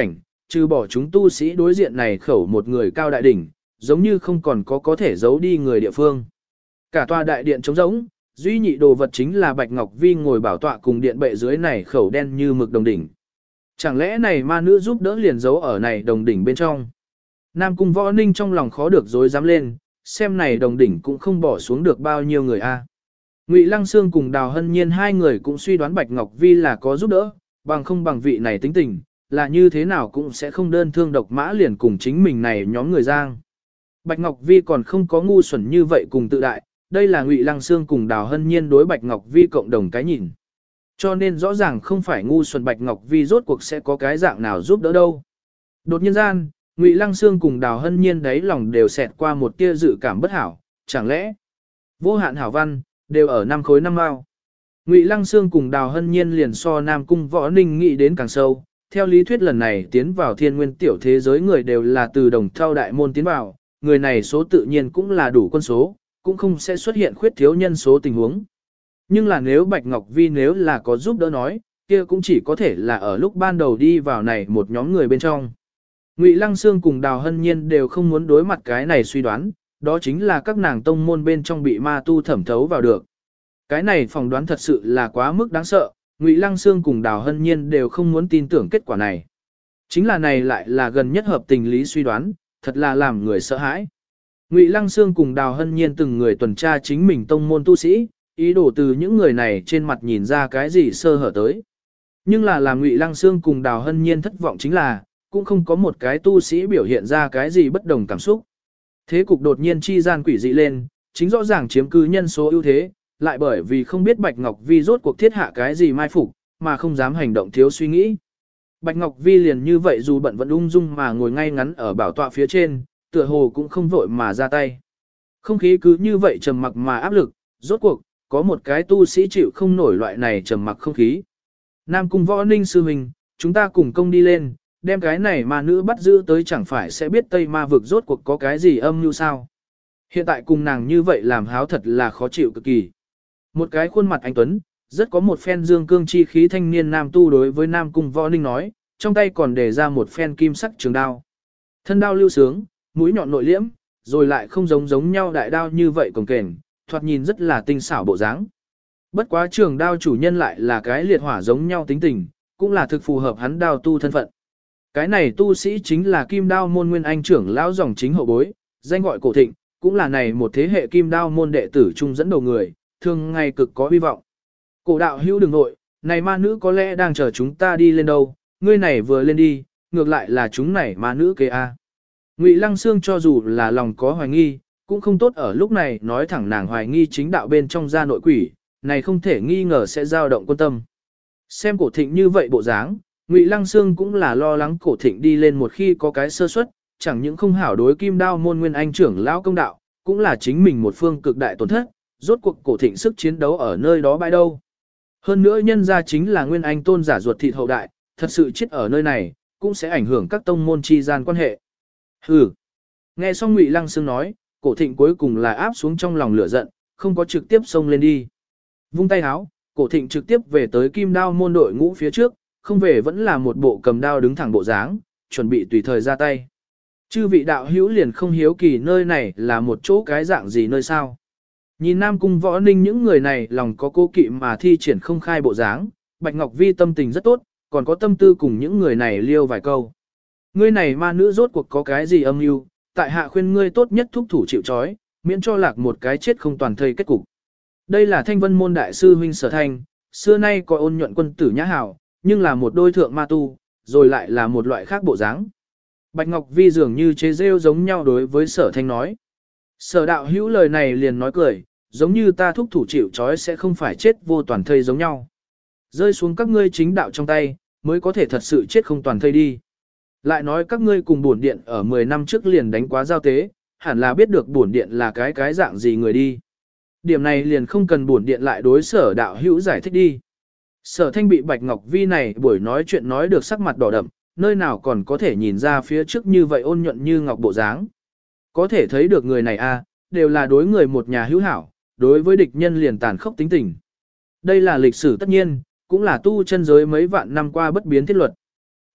trừ bỏ chúng tu sĩ đối diện này khẩu một người cao đại đỉnh, giống như không còn có thể giấu đi người địa phương. Cả tòa đại điện trống rỗng, duy nhị đồ vật chính là Bạch Ngọc Vi ngồi bảo tọa cùng điện bệ dưới này khẩu đen như mực đồng đỉnh. Chẳng lẽ này ma nữ giúp đỡ liền giấu ở này đồng đỉnh bên trong? Nam Cung Võ Ninh trong lòng khó được dối dám lên, xem này đồng đỉnh cũng không bỏ xuống được bao nhiêu người a. Ngụy Lăng Sương cùng Đào Hân Nhiên hai người cũng suy đoán Bạch Ngọc Vi là có giúp đỡ, bằng không bằng vị này tính tình, là như thế nào cũng sẽ không đơn thương độc mã liền cùng chính mình này nhóm người giang. Bạch Ngọc Vi còn không có ngu xuẩn như vậy cùng tự đại, đây là Ngụy Lăng Sương cùng Đào Hân Nhiên đối Bạch Ngọc Vi cộng đồng cái nhìn. Cho nên rõ ràng không phải ngu xuẩn Bạch Ngọc Vi rốt cuộc sẽ có cái dạng nào giúp đỡ đâu. Đột nhiên gian, Ngụy Lăng Sương cùng Đào Hân Nhiên đấy lòng đều xẹt qua một tia dự cảm bất hảo, chẳng lẽ vô hạn hảo văn đều ở 5 khối 5 mao. Ngụy Lăng Sương cùng Đào Hân Nhiên liền so Nam Cung Võ Ninh nghĩ đến càng sâu, theo lý thuyết lần này tiến vào thiên nguyên tiểu thế giới người đều là từ đồng thao đại môn tiến vào, người này số tự nhiên cũng là đủ quân số, cũng không sẽ xuất hiện khuyết thiếu nhân số tình huống. Nhưng là nếu Bạch Ngọc Vi nếu là có giúp đỡ nói, kia cũng chỉ có thể là ở lúc ban đầu đi vào này một nhóm người bên trong. Ngụy Lăng Sương cùng Đào Hân Nhiên đều không muốn đối mặt cái này suy đoán, đó chính là các nàng tông môn bên trong bị ma tu thẩm thấu vào được. Cái này phỏng đoán thật sự là quá mức đáng sợ, Ngụy Lăng Sương cùng Đào Hân Nhiên đều không muốn tin tưởng kết quả này. Chính là này lại là gần nhất hợp tình lý suy đoán, thật là làm người sợ hãi. Ngụy Lăng Sương cùng Đào Hân Nhiên từng người tuần tra chính mình tông môn tu sĩ, ý đồ từ những người này trên mặt nhìn ra cái gì sơ hở tới. Nhưng là làm Ngụy Lăng Sương cùng Đào Hân Nhiên thất vọng chính là, cũng không có một cái tu sĩ biểu hiện ra cái gì bất đồng cảm xúc. Thế cục đột nhiên chi gian quỷ dị lên, chính rõ ràng chiếm cứ nhân số ưu thế, lại bởi vì không biết Bạch Ngọc Vi rốt cuộc thiết hạ cái gì mai phục, mà không dám hành động thiếu suy nghĩ. Bạch Ngọc Vi liền như vậy dù bận vẫn ung dung mà ngồi ngay ngắn ở bảo tọa phía trên, tựa hồ cũng không vội mà ra tay. Không khí cứ như vậy trầm mặc mà áp lực, rốt cuộc, có một cái tu sĩ chịu không nổi loại này trầm mặc không khí. Nam Cung Võ Ninh sư huynh, chúng ta cùng công đi lên, đem cái này mà nữ bắt giữ tới chẳng phải sẽ biết Tây Ma vực rốt cuộc có cái gì âm mưu sao. Hiện tại cùng nàng như vậy làm háo thật là khó chịu cực kỳ. Một cái khuôn mặt anh tuấn, rất có một phen dương cương chi khí thanh niên nam tu đối với Nam Cung Võ Ninh nói, trong tay còn để ra một phen kim sắc trường đao. Thân đao lưu sướng, mũi nhọn nội liễm, rồi lại không giống nhau đại đao như vậy cồng kềnh, thoạt nhìn rất là tinh xảo bộ dáng. Bất quá trường đao chủ nhân lại là cái liệt hỏa giống nhau tính tình, cũng là thực phù hợp hắn đao tu thân phận. Cái này tu sĩ chính là Kim Đao môn Nguyên Anh trưởng lão dòng chính hậu bối, danh gọi Cổ Thịnh, cũng là này một thế hệ Kim Đao môn đệ tử trung dẫn đầu người, thường ngày cực có hy vọng. Cổ đạo hữu đừng nội, này ma nữ có lẽ đang chờ chúng ta đi lên đâu, ngươi này vừa lên đi, ngược lại là chúng này ma nữ kế a. Ngụy Lăng Sương cho dù là lòng có hoài nghi, cũng không tốt ở lúc này nói thẳng nàng hoài nghi chính đạo bên trong gia nội quỷ, này không thể nghi ngờ sẽ dao động quân tâm. Xem Cổ Thịnh như vậy bộ dáng, Ngụy Lăng Sương cũng là lo lắng Cổ Thịnh đi lên một khi có cái sơ suất, chẳng những không hảo đối Kim Đao môn Nguyên Anh trưởng lão công đạo, cũng là chính mình một phương cực đại tổn thất, rốt cuộc Cổ Thịnh sức chiến đấu ở nơi đó bãi đâu. Hơn nữa nhân ra chính là Nguyên Anh tôn giả ruột thịt hậu đại, thật sự chết ở nơi này, cũng sẽ ảnh hưởng các tông môn chi gian quan hệ. Hừ. Nghe xong Ngụy Lăng Sương nói, Cổ Thịnh cuối cùng là áp xuống trong lòng lửa giận, không có trực tiếp xông lên đi. Vung tay háo, Cổ Thịnh trực tiếp về tới Kim Đao môn đội ngũ phía trước, không về vẫn là một bộ cầm đao đứng thẳng bộ dáng, chuẩn bị tùy thời ra tay. Chư vị đạo hữu liền không hiếu kỳ nơi này là một chỗ cái dạng gì nơi sao. Nhìn Nam Cung Võ Ninh những người này lòng có cố kỵ mà thi triển không khai bộ dáng, Bạch Ngọc Vi tâm tình rất tốt, còn có tâm tư cùng những người này liêu vài câu. Ngươi này ma nữ rốt cuộc có cái gì âm mưu, tại hạ khuyên ngươi tốt nhất thúc thủ chịu trói, miễn cho lạc một cái chết không toàn thây kết cục. Đây là Thanh Vân môn đại sư huynh Sở Thanh, xưa nay có ôn nhuận quân tử nhã hảo, nhưng là một đôi thượng ma tu, rồi lại là một loại khác bộ dáng. Bạch Ngọc Vi dường như chế rêu giống nhau đối với Sở Thanh nói. Sở đạo hữu lời này liền nói cười, giống như ta thúc thủ chịu trói sẽ không phải chết vô toàn thây giống nhau. Rơi xuống các ngươi chính đạo trong tay, mới có thể thật sự chết không toàn thây đi. Lại nói các ngươi cùng bổn điện ở 10 năm trước liền đánh quá giao tế, hẳn là biết được bổn điện là cái dạng gì người đi. Điểm này liền không cần bổn điện lại đối Sở đạo hữu giải thích đi. Sở Thanh bị Bạch Ngọc Vi này buổi nói chuyện nói được sắc mặt đỏ đậm, nơi nào còn có thể nhìn ra phía trước như vậy ôn nhuận như ngọc bộ dáng. Có thể thấy được người này đều là đối người một nhà hữu hảo, đối với địch nhân liền tàn khốc tính tình. Đây là lịch sử tất nhiên, cũng là tu chân giới mấy vạn năm qua bất biến thiết luật.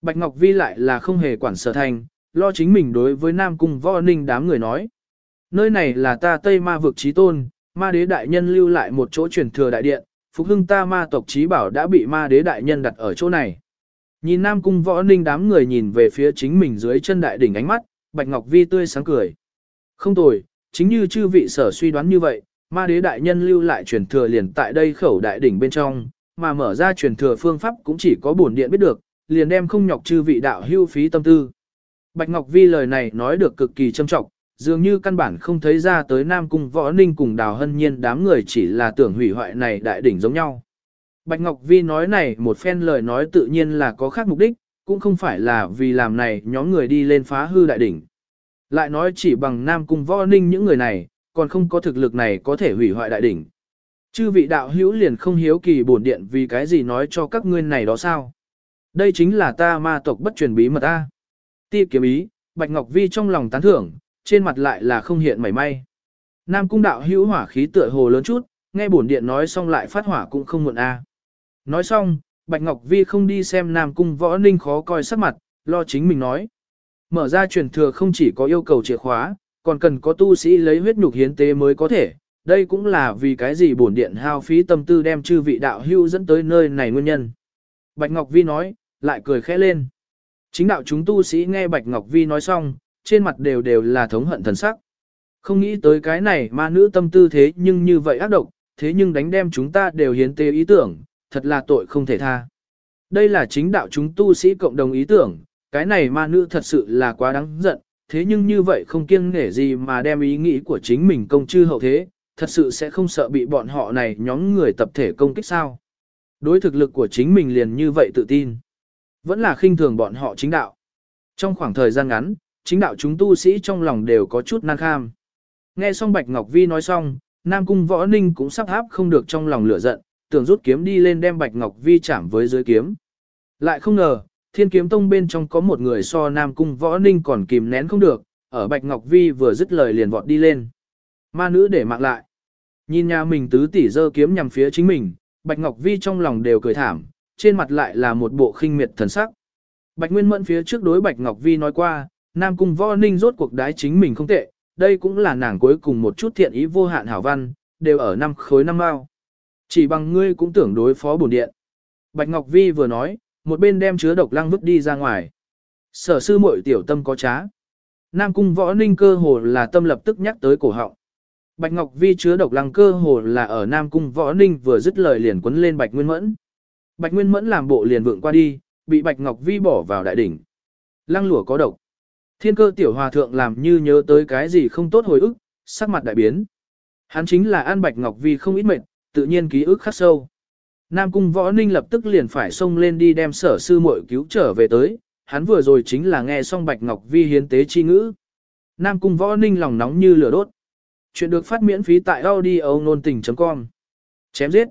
Bạch Ngọc Vi lại là không hề quản Sở Thành, lo chính mình đối với Nam Cung Võ Ninh đám người nói. Nơi này là ta Tây Ma vực chí tôn, ma đế đại nhân lưu lại một chỗ truyền thừa đại điện, phục hưng ta ma tộc chí bảo đã bị ma đế đại nhân đặt ở chỗ này. Nhìn Nam Cung Võ Ninh đám người nhìn về phía chính mình dưới chân đại đỉnh ánh mắt, Bạch Ngọc Vi tươi sáng cười. Không tồi, chính như chư vị sở suy đoán như vậy, ma đế đại nhân lưu lại truyền thừa liền tại đây khẩu đại đỉnh bên trong, mà mở ra truyền thừa phương pháp cũng chỉ có bổn điện biết được, liền đem không nhọc chư vị đạo hưu phí tâm tư. Bạch Ngọc Vi lời này nói được cực kỳ trâm trọng, dường như căn bản không thấy ra tới Nam Cung Võ Ninh cùng Đào Hân Nhiên đám người chỉ là tưởng hủy hoại này đại đỉnh giống nhau. Bạch Ngọc Vi nói này một phen lời nói tự nhiên là có khác mục đích, cũng không phải là vì làm này nhóm người đi lên phá hư đại đỉnh. Lại nói chỉ bằng Nam Cung Võ Ninh những người này, còn không có thực lực này có thể hủy hoại đại đỉnh. Chư vị đạo hữu liền không hiếu kỳ bổn điện vì cái gì nói cho các ngươi này đó sao? Đây chính là ta ma tộc bất truyền bí mật ta. Ti kiếm ý, Bạch Ngọc Vi trong lòng tán thưởng, trên mặt lại là không hiện mảy may. Nam Cung đạo hữu hỏa khí tựa hồ lớn chút, nghe bổn điện nói xong lại phát hỏa cũng không muộn a. Nói xong, Bạch Ngọc Vi không đi xem Nam Cung Võ Ninh khó coi sắc mặt, lo chính mình nói. Mở ra truyền thừa không chỉ có yêu cầu chìa khóa, còn cần có tu sĩ lấy huyết nhục hiến tế mới có thể. Đây cũng là vì cái gì bổn điện hao phí tâm tư đem chư vị đạo hữu dẫn tới nơi này nguyên nhân. Bạch Ngọc Vi nói, lại cười khẽ lên. Chính đạo chúng tu sĩ nghe Bạch Ngọc Vi nói xong, trên mặt đều là thống hận thần sắc. Không nghĩ tới cái này ma nữ tâm tư thế nhưng như vậy ác độc, thế nhưng đánh đem chúng ta đều hiến tế ý tưởng, thật là tội không thể tha. Đây là chính đạo chúng tu sĩ cộng đồng ý tưởng, cái này ma nữ thật sự là quá đáng giận, thế nhưng như vậy không kiêng nể gì mà đem ý nghĩ của chính mình công chư hậu thế, thật sự sẽ không sợ bị bọn họ này nhóm người tập thể công kích sao. Đối thực lực của chính mình liền như vậy tự tin. Vẫn là khinh thường bọn họ chính đạo. Trong khoảng thời gian ngắn, chính đạo chúng tu sĩ trong lòng đều có chút nan kham. Nghe xong Bạch Ngọc Vi nói xong, Nam Cung Võ Ninh cũng sắp áp không được trong lòng lửa giận, tưởng rút kiếm đi lên đem Bạch Ngọc Vi chạm với dưới kiếm. Lại không ngờ, Thiên Kiếm Tông bên trong có một người so Nam Cung Võ Ninh còn kìm nén không được, ở Bạch Ngọc Vi vừa dứt lời liền vọt đi lên. Ma nữ để mạng lại. Nhìn nhà mình tứ tỷ giơ kiếm nhằm phía chính mình, Bạch Ngọc Vi trong lòng đều cười thảm, trên mặt lại là một bộ khinh miệt thần sắc. Bạch Nguyên Mẫn phía trước đối Bạch Ngọc Vi nói qua, Nam Cung Võ Ninh rốt cuộc đái chính mình không tệ, đây cũng là nàng cuối cùng một chút thiện ý vô hạn hảo văn, đều ở 5 khối 5 mao. Chỉ bằng ngươi cũng tưởng đối phó bổn điện. Bạch Ngọc Vi vừa nói, một bên đem chứa độc lăng vứt đi ra ngoài. Sở sư muội tiểu tâm có trá. Nam Cung Võ Ninh cơ hồ là tâm lập tức nhắc tới cổ họng. Bạch Ngọc Vi chứa độc lăng cơ hồ là ở Nam Cung Võ Ninh vừa dứt lời liền quấn lên Bạch Nguyên Mẫn. Bạch Nguyên Mẫn làm bộ liền vượng qua đi, bị Bạch Ngọc Vi bỏ vào đại đỉnh. Lăng lụa có độc. Thiên Cơ tiểu hòa thượng làm như nhớ tới cái gì không tốt hồi ức, sắc mặt đại biến. Hắn chính là ăn Bạch Ngọc Vi không ít mệt, tự nhiên ký ức khắc sâu. Nam Cung Võ Ninh lập tức liền phải xông lên đi đem sở sư muội cứu trở về tới, hắn vừa rồi chính là nghe xong Bạch Ngọc Vi hiến tế chi ngữ. Nam Cung Võ Ninh lòng nóng như lửa đốt. Chuyện được phát miễn phí tại audio.com. Chém giết.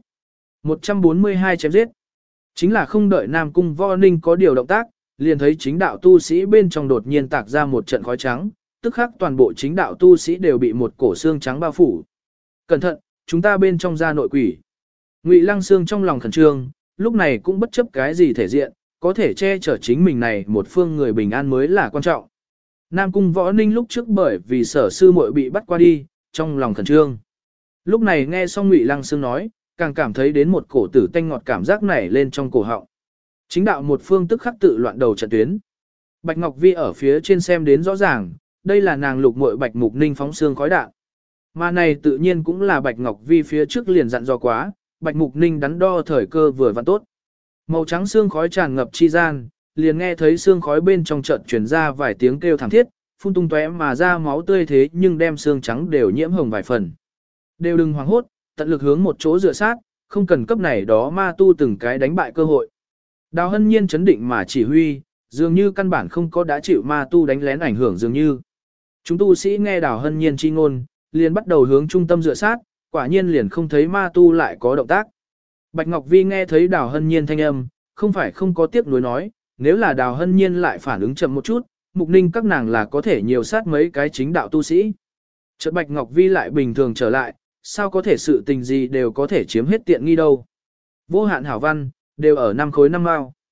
142 chém giết. Chính là không đợi Nam Cung Võ Ninh có điều động tác, liền thấy chính đạo tu sĩ bên trong đột nhiên tạc ra một trận khói trắng, tức khắc toàn bộ chính đạo tu sĩ đều bị một cổ xương trắng bao phủ. Cẩn thận, chúng ta bên trong ra nội quỷ. Ngụy Lăng Sương trong lòng khẩn trương, lúc này cũng bất chấp cái gì thể diện, có thể che chở chính mình này một phương người bình an mới là quan trọng. Nam Cung Võ Ninh lúc trước bởi vì sở sư muội bị bắt qua đi, trong lòng khẩn trương. Lúc này nghe xong Ngụy Lăng Sương nói, càng cảm thấy đến một cổ tử tanh ngọt cảm giác nảy lên trong cổ họng. Chính đạo một phương tức khắc tự loạn đầu trận tuyến. Bạch Ngọc Vi ở phía trên xem đến rõ ràng, đây là nàng lục muội Bạch Mục Ninh phóng xương khói đạn. Mà này tự nhiên cũng là Bạch Ngọc Vi phía trước liền dặn dò quá, Bạch Mục Ninh đắn đo thời cơ vừa vặn tốt. Màu trắng xương khói tràn ngập chi gian, liền nghe thấy xương khói bên trong trận truyền ra vài tiếng kêu thảm thiết, phun tung tóe mà ra máu tươi thế nhưng đem xương trắng đều nhiễm hồng vài phần. Đều đừng hoảng hốt, tận lực hướng một chỗ dựa sát, không cần cấp này đó ma tu từng cái đánh bại cơ hội. Đào Hân Nhiên chấn định mà chỉ huy, dường như căn bản không có đã chịu ma tu đánh lén ảnh hưởng dường như. Chúng tu sĩ nghe Đào Hân Nhiên chi ngôn, liền bắt đầu hướng trung tâm dựa sát, quả nhiên liền không thấy ma tu lại có động tác. Bạch Ngọc Vi nghe thấy Đào Hân Nhiên thanh âm, không phải không có tiếc nuối nói, nếu là Đào Hân Nhiên lại phản ứng chậm một chút, Mục Ninh các nàng là có thể nhiều sát mấy cái chính đạo tu sĩ. Chợt Bạch Ngọc Vi lại bình thường trở lại, sao có thể sự tình gì đều có thể chiếm hết tiện nghi đâu. Vô hạn hảo văn, đều ở 5 khối 5 mao.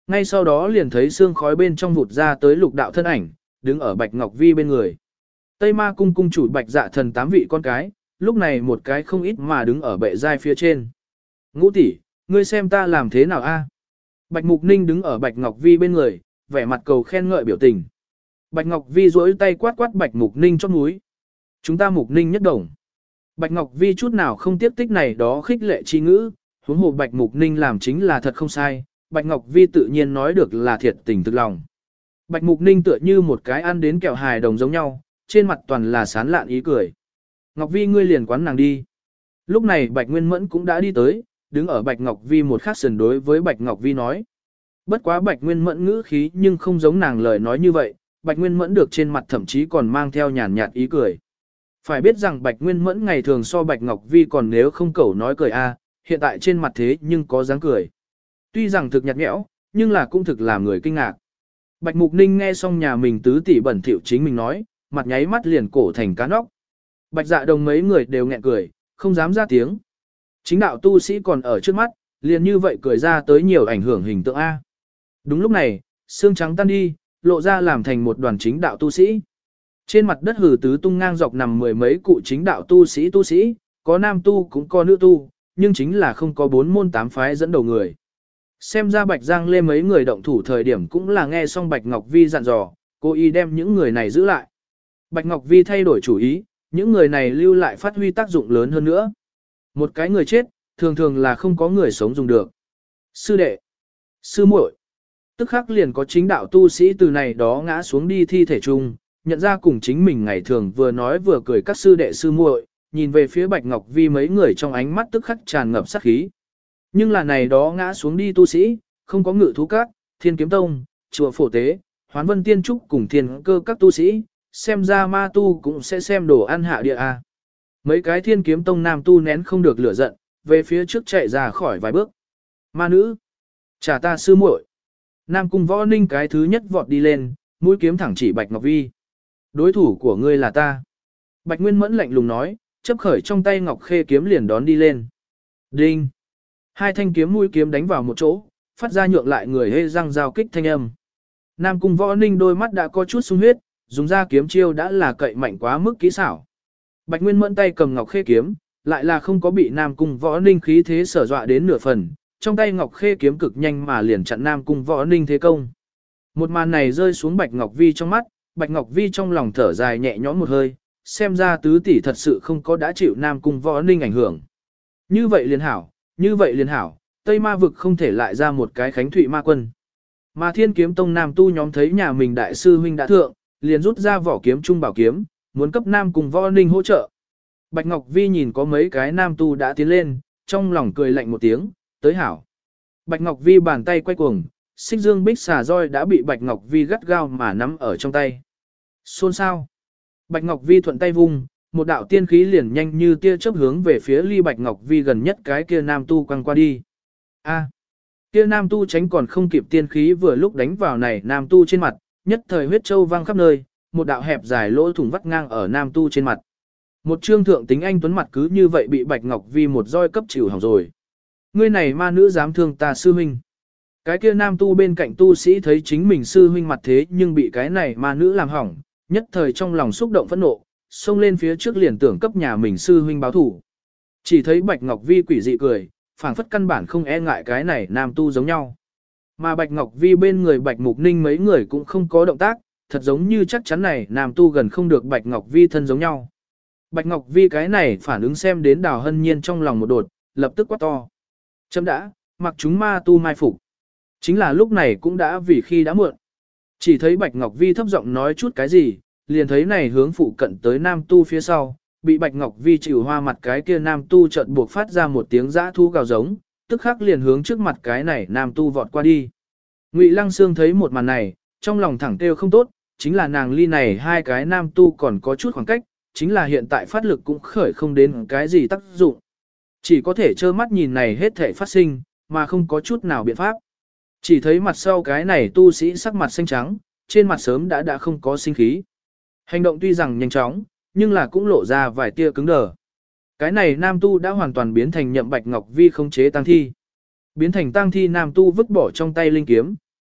Ngay sau đó liền thấy xương khói bên trong vụt ra tới lục đạo thân ảnh, đứng ở Bạch Ngọc Vi bên người. Tây Ma cung cung chủ Bạch Dạ Thần 8 vị con cái, lúc này một cái không ít mà đứng ở bệ giai phía trên. Ngũ tỷ, ngươi xem ta làm thế nào a? Bạch Mục Ninh đứng ở Bạch Ngọc Vi bên người, vẻ mặt cầu khen ngợi biểu tình. Bạch Ngọc Vi duỗi tay quát quát Bạch Mục Ninh chóp mũi. Chúng ta Mục Ninh nhất đồng. Bạch Ngọc Vi chút nào không tiếp tích này đó khích lệ chi ngữ, huống hồ Bạch Mục Ninh làm chính là thật không sai, Bạch Ngọc Vi tự nhiên nói được là thiệt tình thực lòng. Bạch Mục Ninh tựa như một cái ăn đến kẹo hài đồng giống nhau, trên mặt toàn là sán lạn ý cười. Ngọc Vi ngươi liền quán nàng đi. Lúc này Bạch Nguyên Mẫn cũng đã đi tới, đứng ở Bạch Ngọc Vi một khắc sườn đối với Bạch Ngọc Vi nói. Bất quá Bạch Nguyên Mẫn ngữ khí nhưng không giống nàng lời nói như vậy, Bạch Nguyên Mẫn được trên mặt thậm chí còn mang theo nhàn nhạt ý cười. Phải biết rằng Bạch Nguyên Mẫn ngày thường so Bạch Ngọc Vi còn nếu không cẩu nói cười a, hiện tại trên mặt thế nhưng có dáng cười. Tuy rằng thực nhạt nhẽo, nhưng là cũng thực làm người kinh ngạc. Bạch Mục Ninh nghe xong nhà mình tứ tỷ bẩn thỉu chính mình nói, mặt nháy mắt liền cổ thành cá nóc. Bạch Dạ Đồng mấy người đều nghẹn cười, không dám ra tiếng. Chính đạo tu sĩ còn ở trước mắt, liền như vậy cười ra tới nhiều ảnh hưởng hình tượng A. Đúng lúc này, xương trắng tan đi, lộ ra làm thành một đoàn chính đạo tu sĩ. Trên mặt đất hử tứ tung ngang dọc nằm mười mấy cụ chính đạo tu sĩ, có nam tu cũng có nữ tu, nhưng chính là không có 4 môn 8 phái dẫn đầu người. Xem ra Bạch Giang Lê mấy người động thủ thời điểm cũng là nghe xong Bạch Ngọc Vi dặn dò, cô y đem những người này giữ lại. Bạch Ngọc Vi thay đổi chủ ý, những người này lưu lại phát huy tác dụng lớn hơn nữa. Một cái người chết, thường thường là không có người sống dùng được. Sư đệ, sư muội, tức khắc liền có chính đạo tu sĩ từ này đó ngã xuống đi thi thể chung, nhận ra cùng chính mình ngày thường vừa nói vừa cười các sư đệ sư muội, nhìn về phía Bạch Ngọc Vi mấy người trong ánh mắt tức khắc tràn ngập sát khí. Nhưng là này đó ngã xuống đi tu sĩ, không có Ngự Thú Các, Thiên Kiếm Tông, Chùa Phổ Tế, Hoán Vân Tiên Trúc cùng Thiên Cơ các tu sĩ, xem ra ma tu cũng sẽ xem đồ ăn hạ địa a. Mấy cái Thiên Kiếm Tông nam tu nén không được lửa giận, về phía trước chạy ra khỏi vài bước. Ma nữ, trả ta sư muội. Nam Cung Võ Ninh cái thứ nhất vọt đi lên, mũi kiếm thẳng chỉ Bạch Ngọc Vi. Đối thủ của ngươi là ta. Bạch Nguyên Mẫn lạnh lùng nói, chấp khởi trong tay Ngọc Khê kiếm liền đón đi lên. Đinh. Hai thanh kiếm mũi kiếm đánh vào một chỗ, phát ra nhượng lại người hê răng giao kích thanh âm. Nam Cung Võ Ninh đôi mắt đã có chút sung huyết, dùng ra kiếm chiêu đã là cậy mạnh quá mức kỹ xảo. Bạch Nguyên Mẫn tay cầm Ngọc Khê kiếm, lại là không có bị Nam Cung Võ Ninh khí thế sở dọa đến nửa phần, trong tay Ngọc Khê kiếm cực nhanh mà liền chặn Nam Cung Võ Ninh thế công. Một màn này rơi xuống Bạch Ngọc Vi trong mắt, Bạch Ngọc Vi trong lòng thở dài nhẹ nhõm một hơi, xem ra tứ tỷ thật sự không có đã chịu Nam Cung Võ Ninh ảnh hưởng. Như vậy liền hảo, như vậy liền hảo, Tây Ma vực không thể lại ra một cái Khánh Thụy ma quân. Mà Thiên Kiếm Tông Nam tu nhóm thấy nhà mình đại sư huynh đã thượng, liền rút ra vỏ kiếm trung bảo kiếm, muốn cấp Nam Cung Võ Ninh hỗ trợ. Bạch Ngọc Vi nhìn có mấy cái nam tu đã tiến lên, trong lòng cười lạnh một tiếng, tới hảo. Bạch Ngọc Vi bàn tay quay cuồng, xích dương bích xà roi đã bị Bạch Ngọc Vi gắt gao mà nắm ở trong tay. Xôn xao. Bạch Ngọc Vi thuận tay vung, một đạo tiên khí liền nhanh như tia chớp hướng về phía ly Bạch Ngọc Vi gần nhất cái kia nam tu quăng qua đi. A. Kia nam tu tránh còn không kịp tiên khí vừa lúc đánh vào này nam tu trên mặt, nhất thời huyết châu văng khắp nơi, một đạo hẹp dài lỗ thủng vắt ngang ở nam tu trên mặt. Một trương thượng tính anh tuấn mặt cứ như vậy bị Bạch Ngọc Vi một roi cấp chịu hỏng rồi. Ngươi này ma nữ dám thương ta sư huynh. Cái kia nam tu bên cạnh tu sĩ thấy chính mình sư huynh mặt thế nhưng bị cái này ma nữ làm hỏng, nhất thời trong lòng xúc động phẫn nộ, xông lên phía trước liền tưởng cấp nhà mình sư huynh báo thủ. Chỉ thấy Bạch Ngọc Vi quỷ dị cười, phảng phất căn bản không e ngại cái này nam tu giống nhau. Mà Bạch Ngọc Vi bên người Bạch Mục Ninh mấy người cũng không có động tác, thật giống như chắc chắn này nam tu gần không được Bạch Ngọc Vi thân giống nhau. Bạch Ngọc Vi cái này phản ứng xem đến Đào Hân Nhiên trong lòng một đột, lập tức quát to. Chấm đã, mặc chúng ma tu mai phục. Chính là lúc này cũng đã vì khi đã muộn. Chỉ thấy Bạch Ngọc Vi thấp giọng nói chút cái gì, liền thấy này hướng phụ cận tới nam tu phía sau, bị Bạch Ngọc Vi chịu hoa mặt cái kia nam tu chợt buộc phát ra một tiếng dã thu gào giống, tức khắc liền hướng trước mặt cái này nam tu vọt qua đi. Ngụy Lăng Sương thấy một màn này, trong lòng thẳng kêu không tốt, chính là nàng ly này hai cái nam tu còn có chút khoảng cách, chính là hiện tại phát lực cũng khởi không đến cái gì tác dụng. Chỉ có thể trơ mắt nhìn này hết thể phát sinh, mà không có chút nào biện pháp. Chỉ thấy mặt sau cái này tu sĩ sắc mặt xanh trắng, trên mặt sớm đã không có sinh khí. Hành động tuy rằng nhanh chóng, nhưng là cũng lộ ra vài tia cứng đờ. Cái này nam tu đã hoàn toàn biến thành nhậm Bạch Ngọc Vi không chế tang thi. Biến thành tang thi nam tu vứt bỏ trong tay linh kiếm,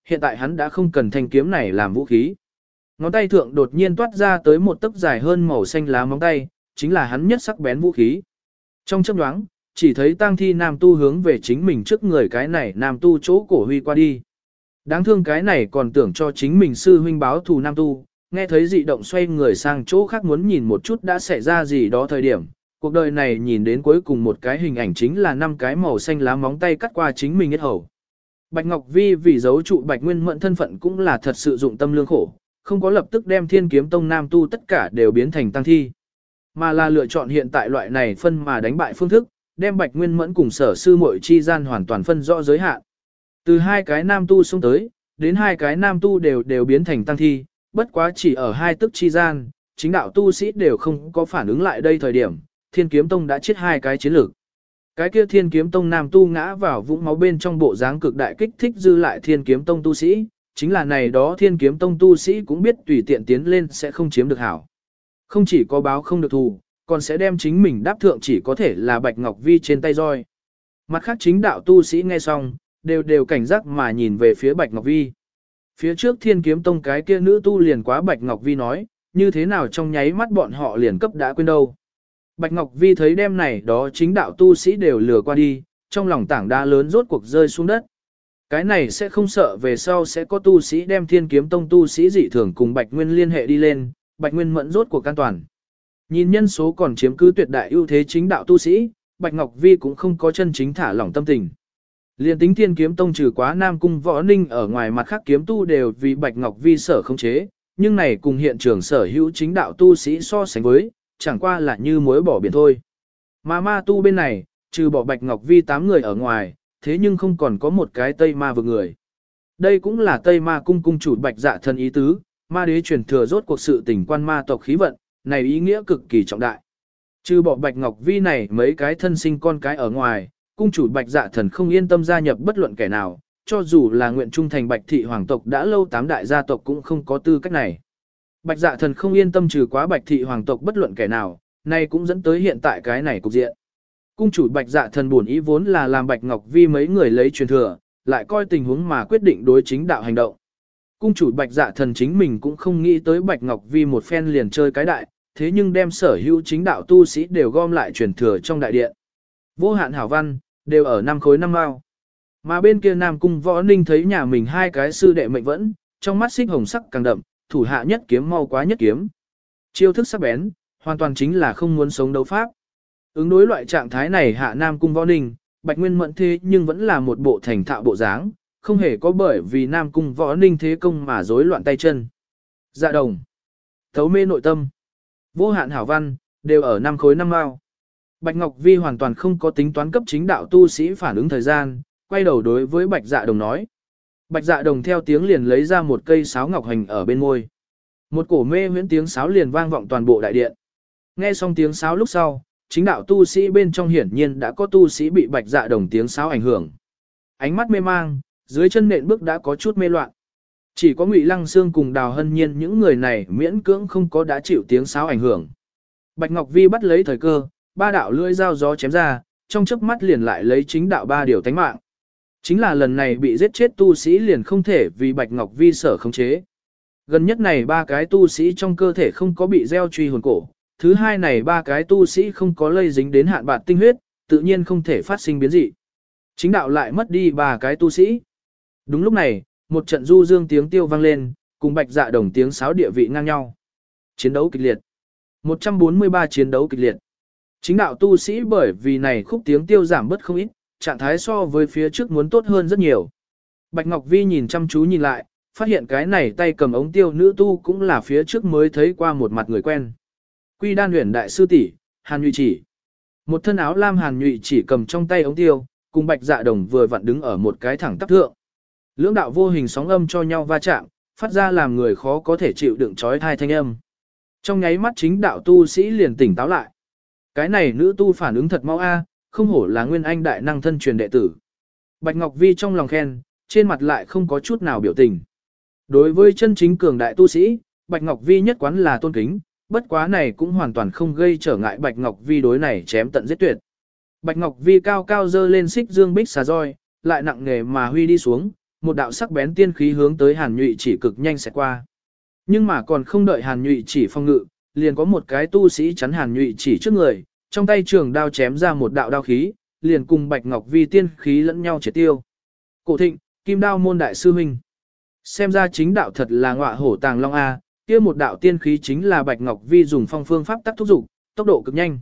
hiện tại hắn đã không cần thanh kiếm này làm vũ khí. Ngón tay thượng đột nhiên toát ra tới một tấc dài hơn màu xanh lá móng tay, chính là hắn nhất sắc bén vũ khí. Trong chớp nhoáng, chỉ thấy tang thi nam tu hướng về chính mình trước người cái này nam tu chỗ cổ huy qua đi. Đáng thương cái này còn tưởng cho chính mình sư huynh báo thù nam tu, nghe thấy dị động xoay người sang chỗ khác muốn nhìn một chút đã xảy ra gì đó thời điểm. Cuộc đời này nhìn đến cuối cùng một cái hình ảnh chính là 5 cái màu xanh lá móng tay cắt qua chính mình yết hầu. Bạch Ngọc Vi vì giấu trụ Bạch Nguyên Mẫn thân phận cũng là thật sự dụng tâm lương khổ, không có lập tức đem Thiên Kiếm Tông nam tu tất cả đều biến thành tăng thi, mà là lựa chọn hiện tại loại này phân mà đánh bại phương thức, đem Bạch Nguyên Mẫn cùng Sở sư muội chi gian hoàn toàn phân rõ giới hạn. Từ 2 cái nam tu xông tới, đến 2 cái nam tu đều biến thành tăng thi, bất quá chỉ ở 2 tức chi gian, chính đạo tu sĩ đều không có phản ứng lại đây thời điểm, Thiên Kiếm Tông đã chết 2 cái chiến lược. Cái kia Thiên Kiếm Tông nam tu ngã vào vũng máu bên trong bộ dáng cực đại kích thích dư lại Thiên Kiếm Tông tu sĩ, chính là này đó Thiên Kiếm Tông tu sĩ cũng biết tùy tiện tiến lên sẽ không chiếm được hảo. Không chỉ có báo không được thù, còn sẽ đem chính mình đáp thượng chỉ có thể là Bạch Ngọc Vi trên tay roi. Mặt khác chính đạo tu sĩ nghe xong, đều cảnh giác mà nhìn về phía Bạch Ngọc Vi. Phía trước Thiên Kiếm Tông cái kia nữ tu liền quá Bạch Ngọc Vi nói, như thế nào trong nháy mắt bọn họ liền cấp đã quên đâu. Bạch Ngọc Vi thấy đêm này đó chính đạo tu sĩ đều lừa qua đi, trong lòng tảng đá lớn rốt cuộc rơi xuống đất. Cái này sẽ không sợ về sau sẽ có tu sĩ đem Thiên Kiếm Tông tu sĩ dị thường cùng Bạch Nguyên liên hệ đi lên, Bạch Nguyên mẫn rốt cuộc an toàn. Nhìn nhân số còn chiếm cứ tuyệt đại ưu thế chính đạo tu sĩ, Bạch Ngọc Vi cũng không có chân chính thả lỏng tâm tình. Liên tính Thiên Kiếm Tông trừ quá Nam Cung Võ Ninh ở ngoài mặt khác kiếm tu đều vì Bạch Ngọc Vi sở không chế, nhưng này cùng hiện trường sở hữu chính đạo tu sĩ so sánh với, chẳng qua là như muối bỏ biển thôi. Mà ma tu bên này, trừ bỏ Bạch Ngọc Vi 8 người ở ngoài, thế nhưng không còn có một cái Tây Ma vực người. Đây cũng là Tây Ma cung cung chủ Bạch Dạ Thần ý tứ, ma đế truyền thừa rốt cuộc sự tình quan ma tộc khí vận, này ý nghĩa cực kỳ trọng đại. Trừ bỏ Bạch Ngọc Vi này mấy cái thân sinh con cái ở ngoài, cung chủ Bạch Dạ Thần không yên tâm gia nhập bất luận kẻ nào, cho dù là nguyện trung thành Bạch thị hoàng tộc đã lâu 8 đại gia tộc cũng không có tư cách này. Bạch Dạ Thần không yên tâm trừ quá Bạch thị hoàng tộc bất luận kẻ nào, này cũng dẫn tới hiện tại cái này cục diện. Cung chủ Bạch Dạ Thần buồn ý vốn là làm Bạch Ngọc Vi mấy người lấy truyền thừa, lại coi tình huống mà quyết định đối chính đạo hành động. Cung chủ Bạch Dạ Thần chính mình cũng không nghĩ tới Bạch Ngọc Vi một phen liền chơi cái đại, thế nhưng đem sở hữu chính đạo tu sĩ đều gom lại truyền thừa trong đại điện. Vô hạn hảo văn, đều ở 5 khối 5 mao. Mà bên kia Nam Cung Võ Ninh thấy nhà mình 2 cái sư đệ mệnh vẫn, trong mắt xích hồng sắc càng đậm, thủ hạ nhất kiếm mau quá nhất kiếm. Chiêu thức sắc bén, hoàn toàn chính là không muốn sống đấu pháp. Ứng đối loại trạng thái này hạ Nam Cung Võ Ninh, Bạch Nguyên Mẫn thế nhưng vẫn là một bộ thành thạo bộ dáng, không hề có bởi vì Nam Cung Võ Ninh thế công mà rối loạn tay chân. Dạ đồng, thấu mê nội tâm, vô hạn hảo văn, đều ở 5 khối 5 mao. Bạch Ngọc Vi hoàn toàn không có tính toán cấp chính đạo tu sĩ phản ứng thời gian, quay đầu đối với Bạch Dạ Đồng nói. Bạch Dạ Đồng theo tiếng liền lấy ra một cây sáo ngọc hành ở bên môi. Một cổ mê huyễn tiếng sáo liền vang vọng toàn bộ đại điện. Nghe xong tiếng sáo lúc sau, chính đạo tu sĩ bên trong hiển nhiên đã có tu sĩ bị Bạch Dạ Đồng tiếng sáo ảnh hưởng. Ánh mắt mê mang, dưới chân nện bước đã có chút mê loạn. Chỉ có Ngụy Lăng Sương cùng Đào Hân Nhiên những người này miễn cưỡng không có đã chịu tiếng sáo ảnh hưởng. Bạch Ngọc Vi bắt lấy thời cơ, 3 đạo lưỡi dao gió chém ra, trong chớp mắt liền lại lấy chính đạo 3 điều tánh mạng. Chính là lần này bị giết chết tu sĩ liền không thể vì Bạch Ngọc Vi sở khống chế. Gần nhất này 3 cái tu sĩ trong cơ thể không có bị gieo truy hồn cổ, thứ hai này 3 cái tu sĩ không có lây dính đến hạn bạt tinh huyết, tự nhiên không thể phát sinh biến dị. Chính đạo lại mất đi 3 cái tu sĩ. Đúng lúc này, một trận du dương tiếng tiêu vang lên, cùng Bạch Dạ Đồng tiếng sáo địa vị ngang nhau. Chiến đấu kịch liệt. 143 chiến đấu kịch liệt. Chính đạo tu sĩ bởi vì này khúc tiếng tiêu giảm bớt không ít, trạng thái so với phía trước muốn tốt hơn rất nhiều. Bạch Ngọc Vi nhìn chăm chú nhìn lại, phát hiện cái này tay cầm ống tiêu nữ tu cũng là phía trước mới thấy qua một mặt người quen. Quy Đan Huyền đại sư tỷ, Hàn Nhụy Chỉ. Một thân áo lam Hàn Nhụy Chỉ cầm trong tay ống tiêu, cùng Bạch Dạ Đồng vừa vặn đứng ở một cái thẳng tắp thượng. Lưỡng đạo vô hình sóng âm cho nhau va chạm, phát ra làm người khó có thể chịu đựng chói tai thanh âm. Trong nháy mắt chính đạo tu sĩ liền tỉnh táo lại. Cái này nữ tu phản ứng thật mau a, không hổ là nguyên anh đại năng thân truyền đệ tử. Bạch Ngọc Vi trong lòng khen, trên mặt lại không có chút nào biểu tình. Đối với chân chính cường đại tu sĩ, Bạch Ngọc Vi nhất quán là tôn kính, bất quá này cũng hoàn toàn không gây trở ngại Bạch Ngọc Vi đối này chém tận giết tuyệt. Bạch Ngọc Vi cao cao dơ lên xích dương bích xà roi, lại nặng nghề mà huy đi xuống, một đạo sắc bén tiên khí hướng tới Hàn Nhụy chỉ cực nhanh sẽ qua. Nhưng mà còn không đợi Hàn Nhụy chỉ phong ngự, liền có một cái tu sĩ chắn Hàn Nhụy chỉ trước người, trong tay trường đao chém ra một đạo đao khí, liền cùng Bạch Ngọc Vi tiên khí lẫn nhau triệt tiêu. Cổ Thịnh, Kim Đao môn đại sư huynh. Xem ra chính đạo thật là ngọa hổ tàng long a, kia một đạo tiên khí chính là Bạch Ngọc Vi dùng phong phương pháp tắc thúc dục, tốc độ cực nhanh.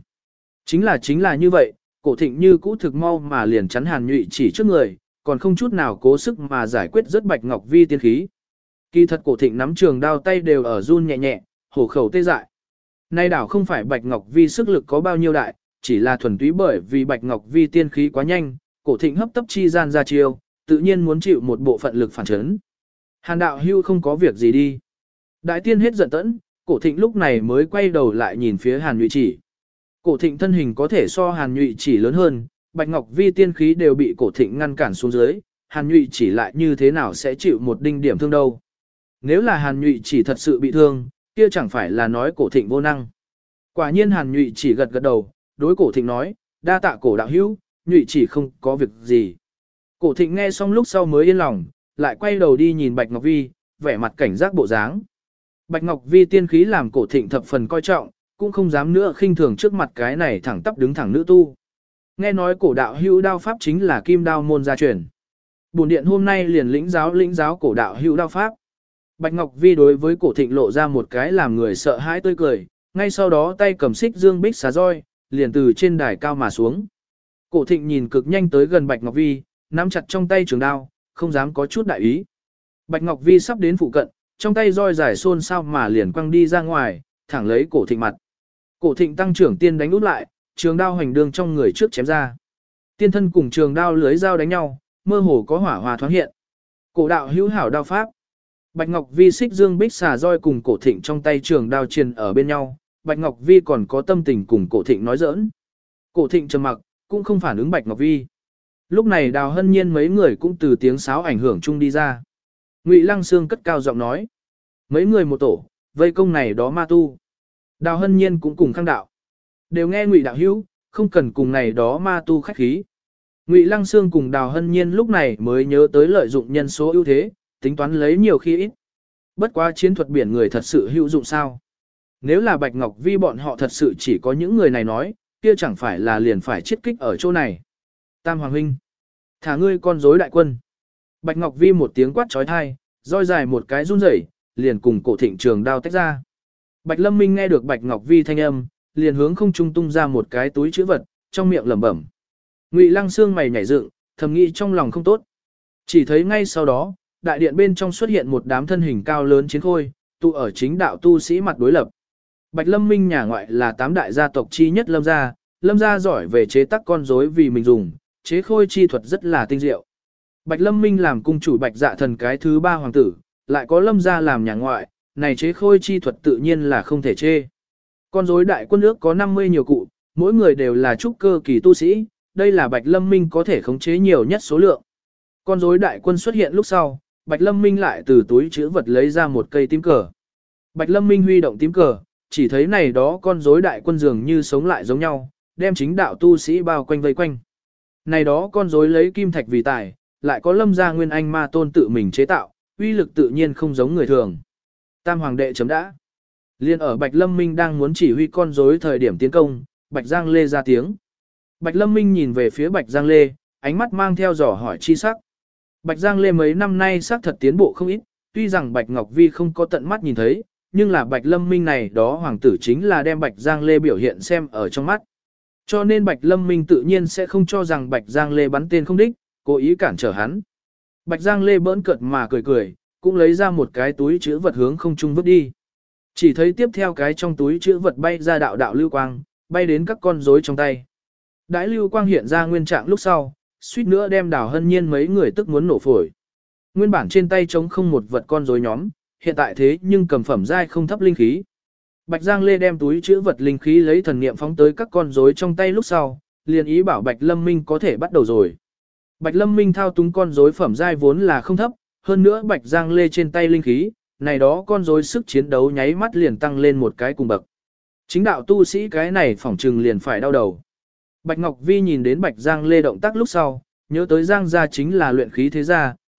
Chính là như vậy, Cổ Thịnh như cũ thực mau mà liền chắn Hàn Nhụy chỉ trước người, còn không chút nào cố sức mà giải quyết rất Bạch Ngọc Vi tiên khí. Kỳ thật Cổ Thịnh nắm trường đao tay đều ở run nhẹ nhẹ, hổ khẩu tê dại. Nay đảo không phải Bạch Ngọc Vi sức lực có bao nhiêu đại, chỉ là thuần túy bởi vì Bạch Ngọc Vi tiên khí quá nhanh, Cổ Thịnh hấp tấp chi gian ra chiêu, tự nhiên muốn chịu một bộ phận lực phản chấn. Hàn đạo hưu không có việc gì đi. Đại tiên hết giận tẫn, Cổ Thịnh lúc này mới quay đầu lại nhìn phía Hàn Nhụy chỉ. Cổ Thịnh thân hình có thể so Hàn Nhụy chỉ lớn hơn, Bạch Ngọc Vi tiên khí đều bị Cổ Thịnh ngăn cản xuống dưới, Hàn Nhụy chỉ lại như thế nào sẽ chịu một đinh điểm thương đâu. Nếu là Hàn Nhụy chỉ thật sự bị thương, kia chẳng phải là nói Cổ Thịnh vô năng. Quả nhiên Hàn Nhụy chỉ gật gật đầu, đối Cổ Thịnh nói, đa tạ Cổ đạo hữu, Nhụy chỉ không có việc gì. Cổ Thịnh nghe xong lúc sau mới yên lòng, lại quay đầu đi nhìn Bạch Ngọc Vi, vẻ mặt cảnh giác bộ dáng. Bạch Ngọc Vi tiên khí làm Cổ Thịnh thập phần coi trọng, cũng không dám nữa khinh thường trước mặt cái này thẳng tắp đứng thẳng nữ tu. Nghe nói Cổ đạo hữu đao pháp chính là Kim Đao môn gia truyền. Bổn điện hôm nay liền lĩnh giáo Cổ đạo hữu đao pháp. Bạch Ngọc Vi đối với Cổ Thịnh lộ ra một cái làm người sợ hãi tươi cười, ngay sau đó tay cầm xích dương bích xà roi, liền từ trên đài cao mà xuống. Cổ Thịnh nhìn cực nhanh tới gần Bạch Ngọc Vi, nắm chặt trong tay trường đao, không dám có chút đại ý. Bạch Ngọc Vi sắp đến phụ cận, trong tay roi dài xôn xao mà liền quăng đi ra ngoài, thẳng lấy Cổ Thịnh mặt. Cổ Thịnh tăng trưởng tiên đánh út lại, trường đao hành đường trong người trước chém ra. Tiên thân cùng trường đao lưới dao đánh nhau, mơ hồ có hỏa hòa thoáng hiện. Cổ đạo hữu hảo đao pháp. Bạch Ngọc Vi xích dương bích xà roi cùng Cổ Thịnh trong tay trường đao truyền ở bên nhau, Bạch Ngọc Vi còn có tâm tình cùng Cổ Thịnh nói giỡn. Cổ Thịnh trầm mặc, cũng không phản ứng Bạch Ngọc Vi. Lúc này Đào Hân Nhiên mấy người cũng từ tiếng sáo ảnh hưởng chung đi ra. Ngụy Lăng Sương cất cao giọng nói. Mấy người một tổ, vây công này đó ma tu. Đào Hân Nhiên cũng cùng khang đạo. Đều nghe Ngụy đạo hữu, không cần cùng này đó ma tu khách khí. Ngụy Lăng Sương cùng Đào Hân Nhiên lúc này mới nhớ tới lợi dụng nhân số ưu thế, tính toán lấy nhiều khi ít. Bất quá chiến thuật biển người thật sự hữu dụng sao? Nếu là Bạch Ngọc Vi bọn họ thật sự chỉ có những người này nói, kia chẳng phải là liền phải chiết kích ở chỗ này. Tam Hoàng huynh, thả ngươi con rối đại quân. Bạch Ngọc Vi một tiếng quát trói thai, roi dài một cái run rẩy, liền cùng Cổ Thịnh trường đao tách ra. Bạch Lâm Minh nghe được Bạch Ngọc Vi thanh âm, liền hướng không trung tung ra một cái túi trữ vật, trong miệng lẩm bẩm. Ngụy Lăng Sương mày nhảy dựng, thầm nghĩ trong lòng không tốt. Chỉ thấy ngay sau đó, đại điện bên trong xuất hiện một đám thân hình cao lớn chiến khôi, tụ ở chính đạo tu sĩ mặt đối lập. Bạch Lâm Minh nhà ngoại là 8 đại gia tộc chi nhất Lâm gia giỏi về chế tác con rối vì mình dùng, chế khôi chi thuật rất là tinh diệu. Bạch Lâm Minh làm cung chủ Bạch Dạ Thần cái thứ 3 hoàng tử, lại có Lâm gia làm nhà ngoại, này chế khôi chi thuật tự nhiên là không thể chê. Con rối đại quân ước có 50 nhiều cụ, mỗi người đều là trúc cơ kỳ tu sĩ, đây là Bạch Lâm Minh có thể khống chế nhiều nhất số lượng. Con rối đại quân xuất hiện lúc sau, Bạch Lâm Minh lại từ túi trữ vật lấy ra một cây tím cờ. Bạch Lâm Minh huy động tím cờ, chỉ thấy này đó con rối đại quân dường như sống lại giống nhau, đem chính đạo tu sĩ bao quanh vây quanh. Này đó con rối lấy kim thạch vì tài, lại có Lâm gia nguyên anh ma tôn tự mình chế tạo, uy lực tự nhiên không giống người thường. Tam hoàng đệ chấm đã. Liên ở Bạch Lâm Minh đang muốn chỉ huy con rối thời điểm tiến công, Bạch Giang Lê ra tiếng. Bạch Lâm Minh nhìn về phía Bạch Giang Lê, ánh mắt mang theo dò hỏi chi sắc. Bạch Giang Lê mấy năm nay xác thật tiến bộ không ít, tuy rằng Bạch Ngọc Vi không có tận mắt nhìn thấy, nhưng là Bạch Lâm Minh này đó hoàng tử chính là đem Bạch Giang Lê biểu hiện xem ở trong mắt. Cho nên Bạch Lâm Minh tự nhiên sẽ không cho rằng Bạch Giang Lê bắn tên không đích, cố ý cản trở hắn. Bạch Giang Lê bỡn cợt mà cười cười, cũng lấy ra một cái túi chứa vật hướng không trung vứt đi. Chỉ thấy tiếp theo cái trong túi chứa vật bay ra đạo đạo lưu quang, bay đến các con rối trong tay. Đãi lưu quang hiện ra nguyên trạng lúc sau, suýt nữa đem Đào Hân Nhiên mấy người tức muốn nổ phổi. Nguyên bản trên tay trống không một vật con rối nhóm, hiện tại thế nhưng cầm phẩm giai không thấp linh khí. Bạch Giang Lê đem túi chứa vật linh khí lấy thần niệm phóng tới các con rối trong tay lúc sau, liền ý bảo Bạch Lâm Minh có thể bắt đầu rồi. Bạch Lâm Minh thao túng con rối phẩm giai vốn là không thấp, hơn nữa Bạch Giang Lê trên tay linh khí, này đó con rối sức chiến đấu nháy mắt liền tăng lên một cái cùng bậc. Chính đạo tu sĩ cái này phỏng trừng liền phải đau đầu. Bạch Ngọc Vi nhìn đến Bạch Giang Lê động tác lúc sau, nhớ tới Giang gia chính là luyện khí thế gia,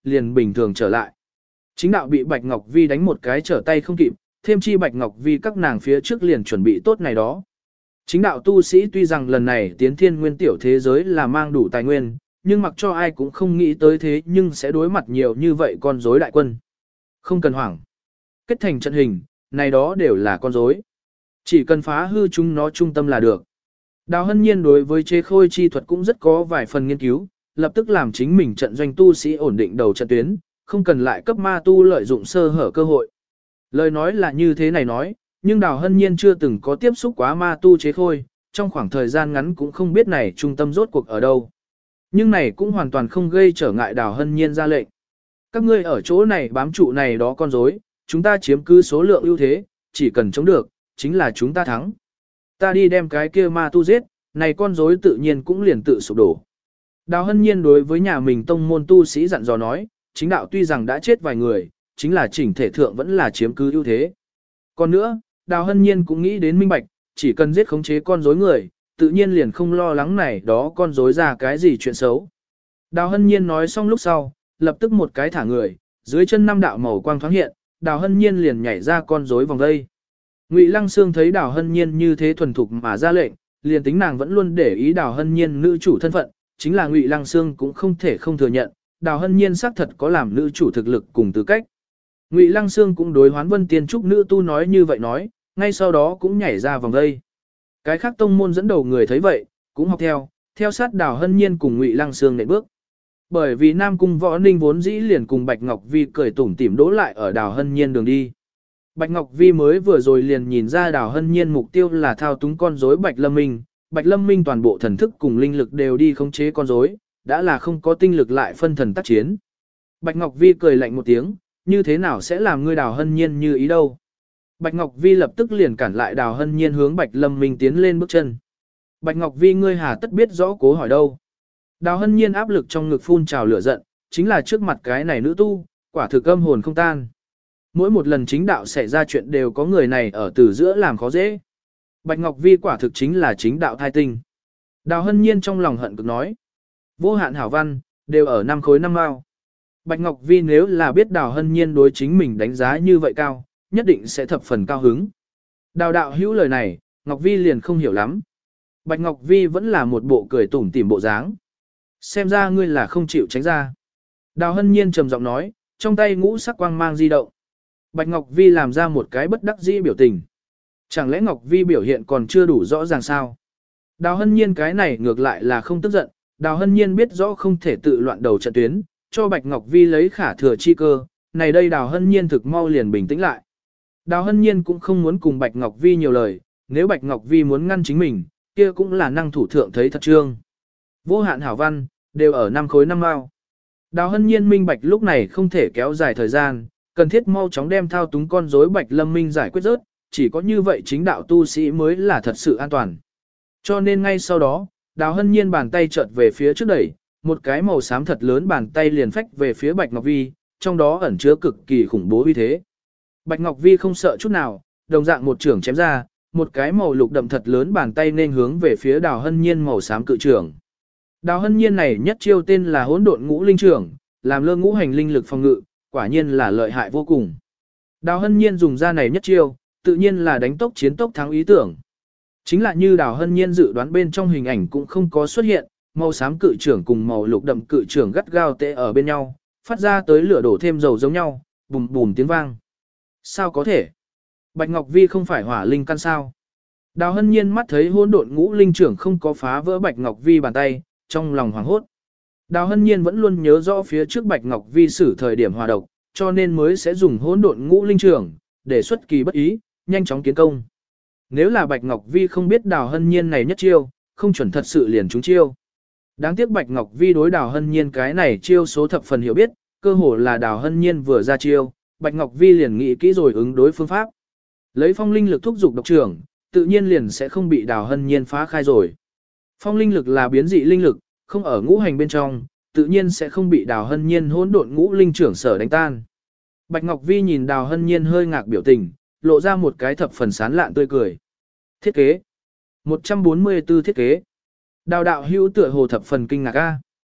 liền bình thường trở lại. Chính đạo bị Bạch Ngọc Vi đánh một cái trở tay không kịp, thêm chi Bạch Ngọc Vi các nàng phía trước liền chuẩn bị tốt này đó. Chính đạo tu sĩ tuy rằng lần này tiến thiên nguyên tiểu thế giới là mang đủ tài nguyên, nhưng mặc cho ai cũng không nghĩ tới thế nhưng sẽ đối mặt nhiều như vậy con rối đại quân. Không cần hoảng. Kết thành trận hình, này đó đều là con rối. Chỉ cần phá hư chúng nó trung tâm là được. Đào Hân Nhiên đối với chế khôi chi thuật cũng rất có vài phần nghiên cứu, lập tức làm chính mình trận doanh tu sĩ ổn định đầu trận tuyến, không cần lại cấp ma tu lợi dụng sơ hở cơ hội. Lời nói là như thế này nói, nhưng Đào Hân Nhiên chưa từng có tiếp xúc quá ma tu chế khôi, trong khoảng thời gian ngắn cũng không biết này trung tâm rốt cuộc ở đâu. Nhưng này cũng hoàn toàn không gây trở ngại Đào Hân Nhiên ra lệnh. Các ngươi ở chỗ này bám trụ này đó con rối, chúng ta chiếm cứ số lượng ưu thế, chỉ cần chống được, chính là chúng ta thắng. Ta đi đem cái kia ma tu giết, này con rối tự nhiên cũng liền tự sụp đổ. Đào Hân Nhiên đối với nhà mình tông môn tu sĩ dặn dò nói, chính đạo tuy rằng đã chết vài người, chính là chỉnh thể thượng vẫn là chiếm cứ ưu thế. Còn nữa, Đào Hân Nhiên cũng nghĩ đến minh bạch, chỉ cần giết khống chế con rối người, tự nhiên liền không lo lắng này đó con rối ra cái gì chuyện xấu. Đào Hân Nhiên nói xong lúc sau, lập tức một cái thả người, dưới chân năm đạo màu quang thoáng hiện, Đào Hân Nhiên liền nhảy ra con rối vòng dây. Ngụy Lăng Sương thấy Đào Hân Nhiên như thế thuần thục mà ra lệnh, liền tính nàng vẫn luôn để ý Đào Hân Nhiên nữ chủ thân phận, chính là Ngụy Lăng Sương cũng không thể không thừa nhận, Đào Hân Nhiên xác thật có làm nữ chủ thực lực cùng tư cách. Ngụy Lăng Sương cũng đối Hoán Vân Tiên Trúc nữ tu nói như vậy nói, ngay sau đó cũng nhảy ra vòng dây. Cái khác tông môn dẫn đầu người thấy vậy, cũng học theo sát Đào Hân Nhiên cùng Ngụy Lăng Sương nện bước. Bởi vì Nam Cung Võ Ninh vốn dĩ liền cùng Bạch Ngọc Vi cười tủm tỉm đỗ lại ở Đào Hân Nhiên đường đi. Bạch Ngọc Vi mới vừa rồi liền nhìn ra Đào Hân Nhiên mục tiêu là thao túng con rối Bạch Lâm Minh, Bạch Lâm Minh toàn bộ thần thức cùng linh lực đều đi khống chế con rối, đã là không có tinh lực lại phân thần tác chiến. Bạch Ngọc Vi cười lạnh một tiếng, như thế nào sẽ làm ngươi Đào Hân Nhiên như ý đâu. Bạch Ngọc Vi lập tức liền cản lại Đào Hân Nhiên hướng Bạch Lâm Minh tiến lên bước chân. Bạch Ngọc Vi ngươi hà tất biết rõ cố hỏi đâu. Đào Hân Nhiên áp lực trong ngực phun trào lửa giận, chính là trước mặt cái này nữ tu, quả thực âm hồn không tan. Mỗi một lần chính đạo xảy ra chuyện đều có người này ở từ giữa làm khó dễ. Bạch Ngọc Vi quả thực chính là chính đạo thai tinh. Đào Hân Nhiên trong lòng hận cực nói. Vô hạn hảo văn, đều ở 5 khối 5 mao. Bạch Ngọc Vi nếu là biết Đào Hân Nhiên đối chính mình đánh giá như vậy cao, nhất định sẽ thập phần cao hứng. Đào đạo hữu lời này, Ngọc Vi liền không hiểu lắm. Bạch Ngọc Vi vẫn là một bộ cười tủm tỉm bộ dáng. Xem ra ngươi là không chịu tránh ra. Đào Hân Nhiên trầm giọng nói, trong tay ngũ sắc quang mang di động. Bạch Ngọc Vi làm ra một cái bất đắc dĩ biểu tình. Chẳng lẽ Ngọc Vi biểu hiện còn chưa đủ rõ ràng sao? Đào Hân Nhiên cái này ngược lại là không tức giận. Đào Hân Nhiên biết rõ không thể tự loạn đầu trận tuyến, cho Bạch Ngọc Vi lấy khả thừa chi cơ. Này đây Đào Hân Nhiên thực mau liền bình tĩnh lại. Đào Hân Nhiên cũng không muốn cùng Bạch Ngọc Vi nhiều lời, nếu Bạch Ngọc Vi muốn ngăn chính mình, kia cũng là năng thủ thượng thấy thật trương. Vô hạn hảo văn, đều ở 5 khối 5 mao. Đào Hân Nhiên minh bạch lúc này không thể kéo dài thời gian, cần thiết mau chóng đem thao túng con rối Bạch Lâm Minh giải quyết rớt, chỉ có như vậy chính đạo tu sĩ mới là thật sự an toàn. Cho nên ngay sau đó, Đào Hân Nhiên bàn tay chợt về phía trước đẩy, một cái màu xám thật lớn bàn tay liền phách về phía Bạch Ngọc Vi, trong đó ẩn chứa cực kỳ khủng bố uy thế. Bạch Ngọc Vi không sợ chút nào, đồng dạng một trưởng chém ra, một cái màu lục đậm thật lớn bàn tay nên hướng về phía Đào Hân Nhiên màu xám cự trưởng. Đào Hân Nhiên này nhất chiêu tên là Hỗn Độn Ngũ Linh Trưởng, làm lơ ngũ hành linh lực phòng ngự, quả nhiên là lợi hại vô cùng. Đào Hân Nhiên dùng ra này nhất chiêu, tự nhiên là đánh tốc chiến tốc thắng ý tưởng. Chính là như Đào Hân Nhiên dự đoán bên trong hình ảnh cũng không có xuất hiện, màu xám cự trưởng cùng màu lục đậm cự trưởng gắt gao tê ở bên nhau, phát ra tới lửa đổ thêm dầu giống nhau, bùm bùm tiếng vang. Sao có thể? Bạch Ngọc Vi không phải hỏa linh căn sao? Đào Hân Nhiên mắt thấy Hỗn Độn Ngũ Linh Trưởng không có phá vỡ Bạch Ngọc Vi bàn tay, trong lòng hoảng hốt. Đào Hân Nhiên vẫn luôn nhớ rõ phía trước Bạch Ngọc Vi xử thời điểm hòa độc, cho nên mới sẽ dùng Hỗn Độn Ngũ Linh Trưởng để xuất kỳ bất ý, nhanh chóng kiến công. Nếu là Bạch Ngọc Vi không biết Đào Hân Nhiên này nhất chiêu, không chuẩn thật sự liền trúng chiêu. Đáng tiếc Bạch Ngọc Vi đối Đào Hân Nhiên cái này chiêu số thập phần hiểu biết, cơ hồ là Đào Hân Nhiên vừa ra chiêu, Bạch Ngọc Vi liền nghĩ kỹ rồi ứng đối phương pháp. Lấy phong linh lực thúc dục độc trưởng, tự nhiên liền sẽ không bị Đào Hân Nhiên phá khai rồi. Phong linh lực là biến dị linh lực, không ở ngũ hành bên trong, tự nhiên sẽ không bị Đào Hân Nhiên Hỗn Độn Ngũ Linh Trưởng sở đánh tan. Bạch Ngọc Vi nhìn Đào Hân Nhiên hơi ngạc biểu tình, lộ ra một cái thập phần sán lạn tươi cười. Thiết kế 144 thiết kế. Đào đạo hữu tựa hồ thập phần kinh ngạc a.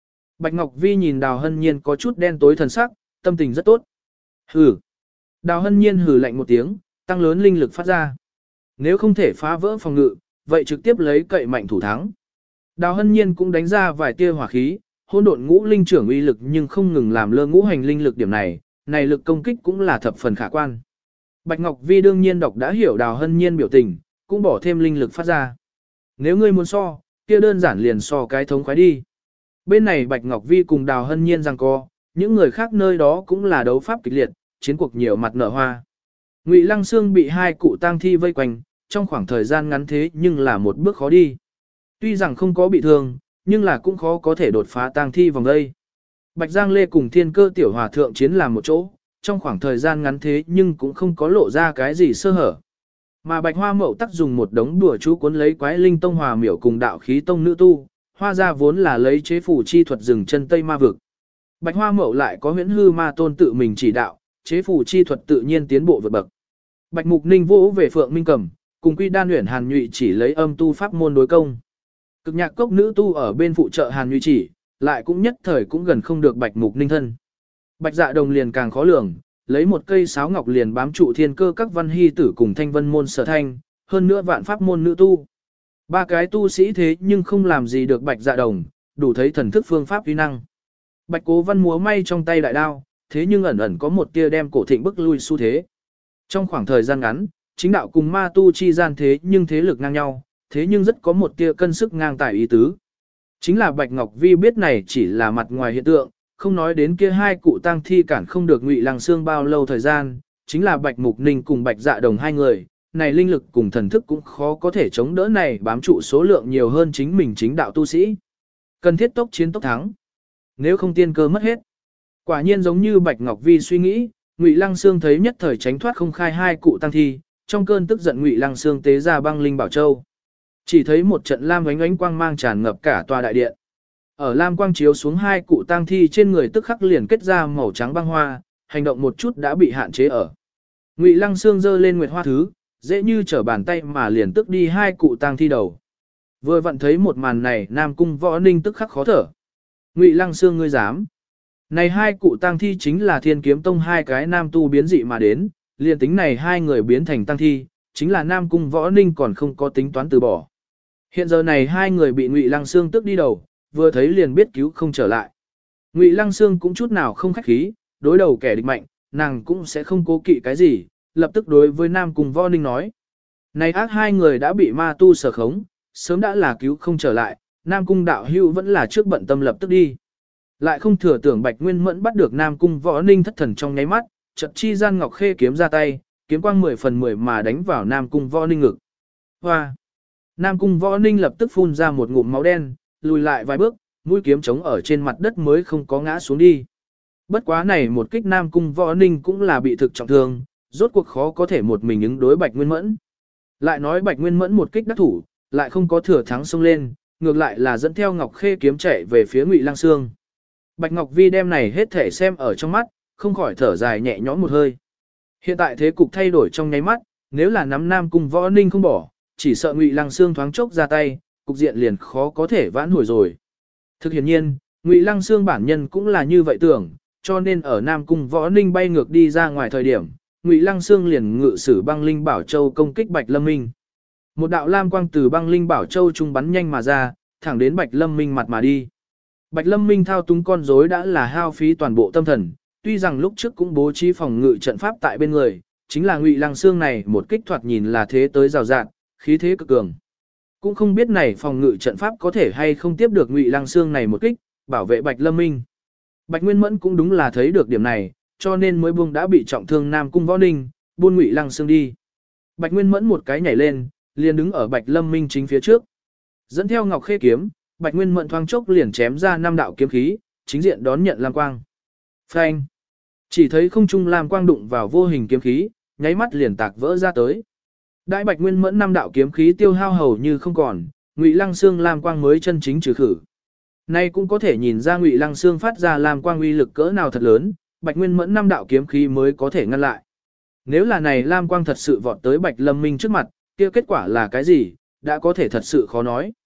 Bạch Ngọc Vi nhìn Đào Hân Nhiên có chút đen tối thần sắc, tâm tình rất tốt. Hừ. Đào Hân Nhiên hừ lạnh một tiếng, tăng lớn linh lực phát ra. Nếu không thể phá vỡ phòng ngự, vậy trực tiếp lấy cậy mạnh thủ thắng. Đào Hân Nhiên cũng đánh ra vài tia hỏa khí, hỗn độn ngũ linh trưởng uy lực nhưng không ngừng làm lơ ngũ hành linh lực điểm này, này lực công kích cũng là thập phần khả quan. Bạch Ngọc Vi đương nhiên đọc đã hiểu Đào Hân Nhiên biểu tình, cũng bỏ thêm linh lực phát ra. Nếu ngươi muốn so, kia đơn giản liền so cái thống khoái đi. Bên này Bạch Ngọc Vi cùng Đào Hân Nhiên giằng co, những người khác nơi đó cũng là đấu pháp kịch liệt, chiến cuộc nhiều mặt nở hoa. Ngụy Lăng Xương bị hai cụ tang thi vây quanh, trong khoảng thời gian ngắn thế nhưng là một bước khó đi. Tuy rằng không có bị thương, nhưng là cũng khó có thể đột phá tang thi vòng đây. Bạch Giang Lê cùng Thiên Cơ Tiểu Hòa Thượng chiến làm một chỗ, trong khoảng thời gian ngắn thế nhưng cũng không có lộ ra cái gì sơ hở. Mà Bạch Hoa Mậu tắc dùng một đống đùa chú cuốn lấy Quái Linh Tông Hòa Miểu cùng Đạo Khí Tông nữ tu, Hoa ra vốn là lấy chế phủ chi thuật rừng chân Tây Ma vực. Bạch Hoa Mậu lại có huyễn hư ma tôn tự mình chỉ đạo, chế phủ chi thuật tự nhiên tiến bộ vượt bậc. Bạch Mục Ninh vỗ về Phượng Minh Cầm, cùng Quy Đan Uyển Hàn Nhụy chỉ lấy âm tu pháp môn đối công. Cực nhạc cốc nữ tu ở bên phụ trợ Hàn Nhụy chỉ, lại cũng nhất thời cũng gần không được Bạch Mục Ninh thân. Bạch Dạ Đồng liền càng khó lường, lấy một cây sáo ngọc liền bám trụ Thiên Cơ các văn hy tử cùng Thanh Vân môn Sở Thanh, hơn nữa vạn pháp môn nữ tu. Ba cái tu sĩ thế nhưng không làm gì được Bạch Dạ Đồng, đủ thấy thần thức phương pháp uy năng. Bạch Cố Văn múa may trong tay đại đao, thế nhưng ẩn ẩn có một tia đem cổ thịnh bức lui xu thế. Trong khoảng thời gian ngắn, chính đạo cùng ma tu chi gian thế nhưng thế lực ngang nhau, thế nhưng rất có một tia cân sức ngang tài ý tứ. Chính là Bạch Ngọc Vi biết này chỉ là mặt ngoài hiện tượng, không nói đến kia hai cụ tang thi cản không được Ngụy Lăng Xương bao lâu thời gian, chính là Bạch Mục Ninh cùng Bạch Dạ Đồng hai người, này linh lực cùng thần thức cũng khó có thể chống đỡ này bám trụ số lượng nhiều hơn chính mình chính đạo tu sĩ. Cần thiết tốc chiến tốc thắng. Nếu không tiên cơ mất hết. Quả nhiên giống như Bạch Ngọc Vi suy nghĩ, Ngụy Lăng Xương thấy nhất thời tránh thoát không khai hai cụ tăng thi, trong cơn tức giận Ngụy Lăng Xương tế ra băng linh bảo châu. Chỉ thấy một trận lam ánh ánh quang mang tràn ngập cả tòa đại điện. Ở lam quang chiếu xuống hai cụ tang thi trên người tức khắc liền kết ra màu trắng băng hoa, hành động một chút đã bị hạn chế ở. Ngụy Lăng Xương giơ lên nguyệt hoa thứ, dễ như trở bàn tay mà liền tức đi hai cụ tang thi đầu. Vừa vặn thấy một màn này, Nam Cung Võ Ninh tức khắc khó thở. Ngụy Lăng Xương ngươi dám? Này hai cụ tang thi chính là Thiên Kiếm Tông hai cái nam tu biến dị mà đến, liền tính này hai người biến thành tang thi, chính là Nam Cung Võ Ninh còn không có tính toán từ bỏ. Hiện giờ này hai người bị Ngụy Lăng Xương tức đi đầu, vừa thấy liền biết cứu không trở lại. Ngụy Lăng Xương cũng chút nào không khách khí, đối đầu kẻ địch mạnh, nàng cũng sẽ không cố kỵ cái gì, lập tức đối với Nam Cung Võ Ninh nói. Này ác hai người đã bị ma tu sở khống, sớm đã là cứu không trở lại, Nam Cung đạo hưu vẫn là trước bận tâm lập tức đi. Lại không thừa tưởng Bạch Nguyên Mẫn bắt được Nam Cung Võ Ninh thất thần trong nháy mắt, chợt chi gian ngọc khê kiếm ra tay, kiếm quang 10 phần 10 mà đánh vào Nam Cung Võ Ninh ngực. Hoa! Nam Cung Võ Ninh lập tức phun ra một ngụm máu đen, lùi lại vài bước, mũi kiếm trống ở trên mặt đất mới không có ngã xuống đi. Bất quá này một kích Nam Cung Võ Ninh cũng là bị thực trọng thương, rốt cuộc khó có thể một mình ứng đối Bạch Nguyên Mẫn. Lại nói Bạch Nguyên Mẫn một kích đắc thủ, lại không có thừa thắng xông lên, ngược lại là dẫn theo Ngọc Khê kiếm chạy về phía Ngụy Lăng Xương. Bạch Ngọc Vi đem này hết thể xem ở trong mắt, không khỏi thở dài nhẹ nhõm một hơi. Hiện tại thế cục thay đổi trong nháy mắt, nếu là nắm Nam Cung Võ Ninh không bỏ, chỉ sợ Ngụy Lăng Xương thoáng chốc ra tay, cục diện liền khó có thể vãn hồi rồi. Thực hiện nhiên, Ngụy Lăng Xương bản nhân cũng là như vậy tưởng, cho nên ở Nam Cung Võ Ninh bay ngược đi ra ngoài thời điểm, Ngụy Lăng Xương liền ngự sử băng linh bảo châu công kích Bạch Lâm Minh. Một đạo lam quang từ băng linh bảo châu trung bắn nhanh mà ra, thẳng đến Bạch Lâm Minh mặt mà đi. Bạch Lâm Minh thao túng con rối đã là hao phí toàn bộ tâm thần, tuy rằng lúc trước cũng bố trí phòng ngự trận pháp tại bên người, chính là Ngụy Lăng Xương này một kích thoạt nhìn là thế tới rào rạt, khí thế cực cường. Cũng không biết này phòng ngự trận pháp có thể hay không tiếp được Ngụy Lăng Xương này một kích, bảo vệ Bạch Lâm Minh. Bạch Nguyên Mẫn cũng đúng là thấy được điểm này, cho nên mới buông đã bị trọng thương Nam Cung Võ Ninh, buôn Ngụy Lăng Xương đi. Bạch Nguyên Mẫn một cái nhảy lên, liền đứng ở Bạch Lâm Minh chính phía trước. Dẫn theo Ngọc Khê kiếm, Bạch Nguyên Mẫn thoáng chốc liền chém ra 5 đạo kiếm khí, chính diện đón nhận lam quang. Phanh! Chỉ thấy không trung lam quang đụng vào vô hình kiếm khí, nháy mắt liền tạc vỡ ra tới. Đại Bạch Nguyên Mẫn 5 đạo kiếm khí tiêu hao hầu như không còn, Ngụy Lăng Xương lam quang mới chân chính trừ khử. Nay cũng có thể nhìn ra Ngụy Lăng Xương phát ra lam quang uy lực cỡ nào thật lớn, Bạch Nguyên Mẫn 5 đạo kiếm khí mới có thể ngăn lại. Nếu là này lam quang thật sự vọt tới Bạch Lâm Minh trước mặt, kia kết quả là cái gì, đã có thể thật sự khó nói.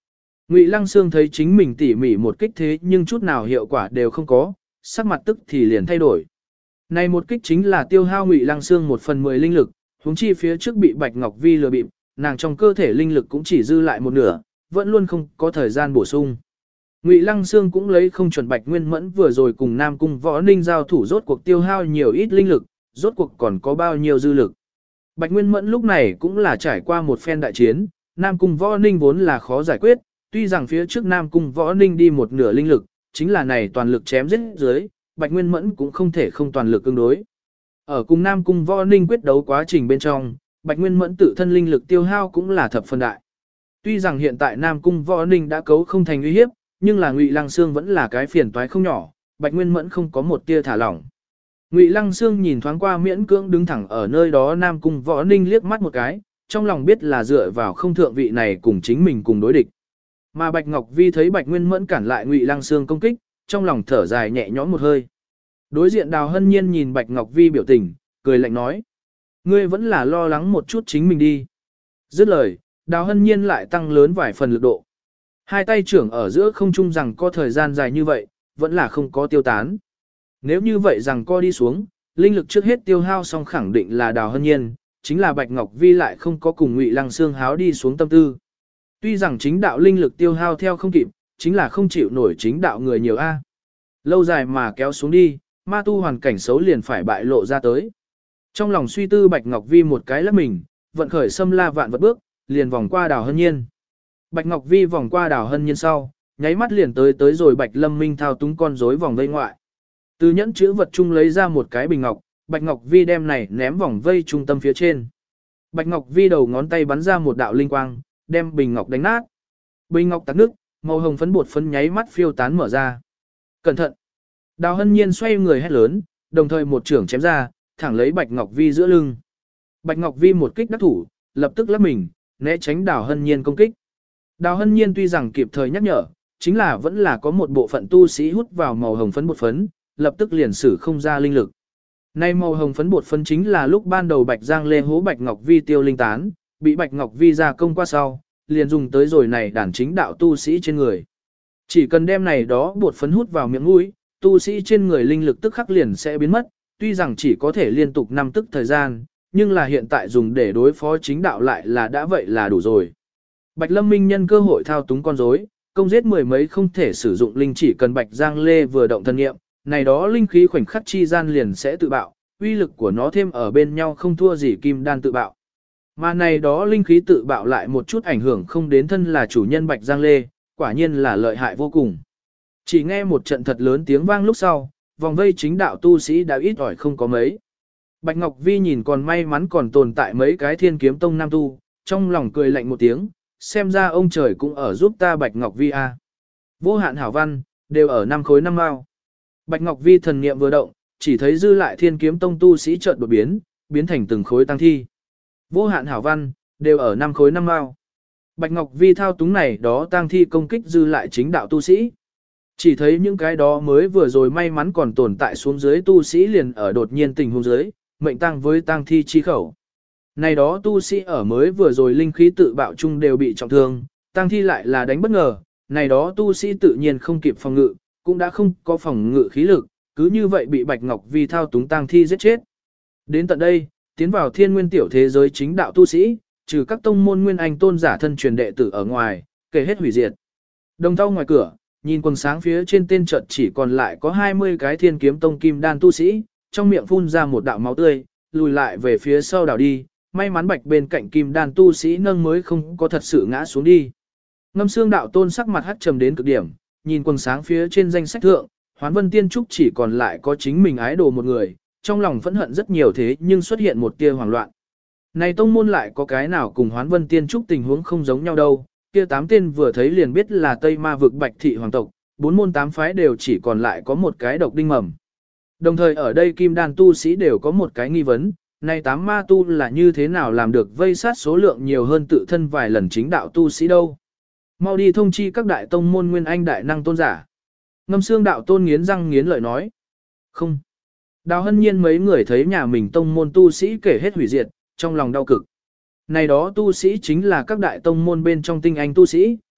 Ngụy Lăng Sương thấy chính mình tỉ mỉ một kích thế nhưng chút nào hiệu quả đều không có, sắc mặt tức thì liền thay đổi. Này một kích chính là tiêu hao Ngụy Lăng Sương 1/10 linh lực, huống chi phía trước bị Bạch Ngọc Vi lừa bịp, nàng trong cơ thể linh lực cũng chỉ dư lại một nửa, vẫn luôn không có thời gian bổ sung. Ngụy Lăng Sương cũng lấy không chuẩn Bạch Nguyên Mẫn vừa rồi cùng Nam Cung Võ Ninh giao thủ rốt cuộc tiêu hao nhiều ít linh lực, rốt cuộc còn có bao nhiêu dư lực. Bạch Nguyên Mẫn lúc này cũng là trải qua một phen đại chiến, Nam Cung Võ Ninh vốn là khó giải quyết, tuy rằng phía trước Nam Cung Võ Ninh đi một nửa linh lực, chính là này toàn lực chém giết dưới, Bạch Nguyên Mẫn cũng không thể không toàn lực ứng đối. Ở cùng Nam Cung Võ Ninh quyết đấu quá trình bên trong, Bạch Nguyên Mẫn tự thân linh lực tiêu hao cũng là thập phần đại. Tuy rằng hiện tại Nam Cung Võ Ninh đã cấu không thành uy hiếp, nhưng là Ngụy Lăng Sương vẫn là cái phiền toái không nhỏ, Bạch Nguyên Mẫn không có một tia thả lỏng. Ngụy Lăng Sương nhìn thoáng qua miễn cưỡng đứng thẳng ở nơi đó Nam Cung Võ Ninh liếc mắt một cái, trong lòng biết là dựa vào không thượng vị này cùng chính mình cùng đối địch. Mà Bạch Ngọc Vi thấy Bạch Nguyên Mẫn cản lại Ngụy Lăng Sương công kích, trong lòng thở dài nhẹ nhõm một hơi. Đối diện Đào Hân Nhiên nhìn Bạch Ngọc Vi biểu tình, cười lạnh nói: "Ngươi vẫn là lo lắng một chút chính mình đi." Dứt lời, Đào Hân Nhiên lại tăng lớn vài phần lực độ. Hai tay trưởng ở giữa không trung rằng có thời gian dài như vậy, vẫn là không có tiêu tán. Nếu như vậy rằng co đi xuống, linh lực trước hết tiêu hao xong khẳng định là Đào Hân Nhiên, chính là Bạch Ngọc Vi lại không có cùng Ngụy Lăng Sương háo đi xuống tâm tư. Tuy rằng chính đạo linh lực tiêu hao theo không kịp, chính là không chịu nổi chính đạo người nhiều a. Lâu dài mà kéo xuống đi, ma tu hoàn cảnh xấu liền phải bại lộ ra tới. Trong lòng suy tư Bạch Ngọc Vi một cái lắc mình, vận khởi xâm la vạn vật bước, liền vòng qua Đào Hân Nhiên. Bạch Ngọc Vi vòng qua Đào Hân Nhiên sau, nháy mắt liền tới rồi Bạch Lâm Minh thao túng con rối vòng vây ngoại. Từ nhẫn chữ vật chung lấy ra một cái bình ngọc, Bạch Ngọc Vi đem này ném vòng vây trung tâm phía trên. Bạch Ngọc Vi đầu ngón tay bắn ra một đạo linh quang, đem bình ngọc đánh nát. Bình ngọc tắc nước, màu hồng phấn bột phấn nháy mắt phiêu tán mở ra. Cẩn thận! Đào Hân Nhiên xoay người hét lớn, đồng thời một chưởng chém ra, thẳng lấy Bạch Ngọc Vi giữa lưng. Bạch Ngọc Vi một kích đắc thủ, lập tức lắp mình, né tránh Đào Hân Nhiên công kích. Đào Hân Nhiên tuy rằng kịp thời nhắc nhở, chính là vẫn là có một bộ phận tu sĩ hút vào màu hồng phấn bột phấn, lập tức liền sử không ra linh lực. Nay màu hồng phấn bột phấn chính là lúc ban đầu Bạch Giang Lê hố Bạch Ngọc Vi tiêu linh tán, bị Bạch Ngọc Vi ra công qua sau, liền dùng tới rồi này đàn chính đạo tu sĩ trên người. Chỉ cần đem này đó bột phấn hút vào miệng mũi, tu sĩ trên người linh lực tức khắc liền sẽ biến mất, tuy rằng chỉ có thể liên tục 5 tức thời gian, nhưng là hiện tại dùng để đối phó chính đạo lại là đã vậy là đủ rồi. Bạch Lâm Minh nhân cơ hội thao túng con rối, công giết mười mấy không thể sử dụng linh chỉ cần Bạch Giang Lê vừa động thân nghiệm, này đó linh khí khoảnh khắc chi gian liền sẽ tự bạo, uy lực của nó thêm ở bên nhau không thua gì kim đan tự bạo. Mà này đó linh khí tự bạo lại một chút ảnh hưởng không đến thân là chủ nhân Bạch Giang Lê, quả nhiên là lợi hại vô cùng. Chỉ nghe một trận thật lớn tiếng vang lúc sau, vòng vây chính đạo tu sĩ đã ít ỏi không có mấy. Bạch Ngọc Vi nhìn còn may mắn còn tồn tại mấy cái Thiên Kiếm Tông nam tu, trong lòng cười lạnh một tiếng, xem ra ông trời cũng ở giúp ta Bạch Ngọc Vi a. Vô hạn hảo văn, đều ở 5 khối 5 mao. Bạch Ngọc Vi thần niệm vừa động, chỉ thấy dư lại Thiên Kiếm Tông tu sĩ chợt đột biến, biến thành từng khối tăng thi. Vô hạn hảo văn, đều ở 5 khối 5 mao. Bạch Ngọc Vi thao túng này đó tăng thi công kích dư lại chính đạo tu sĩ. Chỉ thấy những cái đó mới vừa rồi may mắn còn tồn tại xuống dưới tu sĩ liền ở đột nhiên tình huống dưới, mệnh tăng với tăng thi chi khẩu. Này đó tu sĩ ở mới vừa rồi linh khí tự bạo chung đều bị trọng thương, tăng thi lại là đánh bất ngờ, này đó tu sĩ tự nhiên không kịp phòng ngự, cũng đã không có phòng ngự khí lực, cứ như vậy bị Bạch Ngọc Vi thao túng tăng thi giết chết. Đến tận đây, tiến vào thiên nguyên tiểu thế giới chính đạo tu sĩ, trừ các tông môn nguyên anh tôn giả thân truyền đệ tử ở ngoài, kể hết hủy diệt. Đồng thau ngoài cửa, nhìn quần sáng phía trên tên trận chỉ còn lại có 20 cái Thiên Kiếm Tông kim đan tu sĩ, trong miệng phun ra một đạo máu tươi, lùi lại về phía sau đảo đi, may mắn Bạch bên cạnh kim đan tu sĩ nâng mới không có thật sự ngã xuống đi. Ngâm Xương đạo tôn sắc mặt hắt trầm đến cực điểm, nhìn quần sáng phía trên danh sách thượng, Hoán Vân Tiên Trúc chỉ còn lại có chính mình ái đồ một người, trong lòng phẫn hận rất nhiều thế nhưng xuất hiện một tia hoảng loạn. Này tông môn lại có cái nào cùng Hoán Vân Tiên Trúc tình huống không giống nhau đâu, kia 8 tên vừa thấy liền biết là Tây Ma vực Bạch thị hoàng tộc, 4 môn 8 phái đều chỉ còn lại có một cái độc đinh mầm. Đồng thời ở đây kim đan tu sĩ đều có một cái nghi vấn, này 8 ma tu là như thế nào làm được vây sát số lượng nhiều hơn tự thân vài lần chính đạo tu sĩ đâu. Mau đi thông chi các đại tông môn nguyên anh đại năng tôn giả. Ngâm Xương đạo tôn nghiến răng nghiến lợi nói. Không. Đào Hân Nhiên mấy người thấy nhà mình tông môn tu sĩ kể hết hủy diệt, trong lòng đau cực. Này đó tu sĩ chính là các đại tông môn bên trong tinh anh tu sĩ,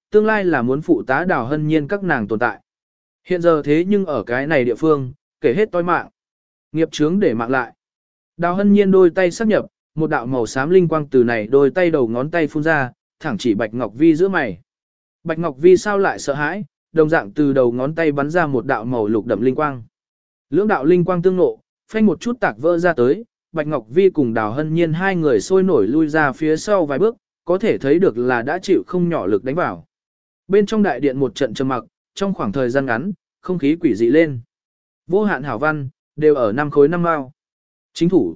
tương lai là muốn phụ tá Đào Hân Nhiên các nàng tồn tại. Hiện giờ thế nhưng ở cái này địa phương, kể hết toi mạng. Nghiệp chướng để mạng lại. Đào Hân Nhiên đôi tay sắp nhập, một đạo màu xám linh quang từ này đôi tay đầu ngón tay phun ra, thẳng chỉ Bạch Ngọc Vi giữa mày. Bạch Ngọc Vi sao lại sợ hãi, đồng dạng từ đầu ngón tay bắn ra một đạo màu lục đậm linh quang. Lưỡng đạo linh quang tương ngộ, phanh một chút tạc vỡ ra tới, Bạch Ngọc Vi cùng Đào Hân Nhiên hai người sôi nổi lui ra phía sau vài bước, có thể thấy được là đã chịu không nhỏ lực đánh vào. Bên trong đại điện một trận trầm mặc, trong khoảng thời gian ngắn, không khí quỷ dị lên. Vô hạn hảo văn, đều ở 5 khối 5 mao. Chính thủ.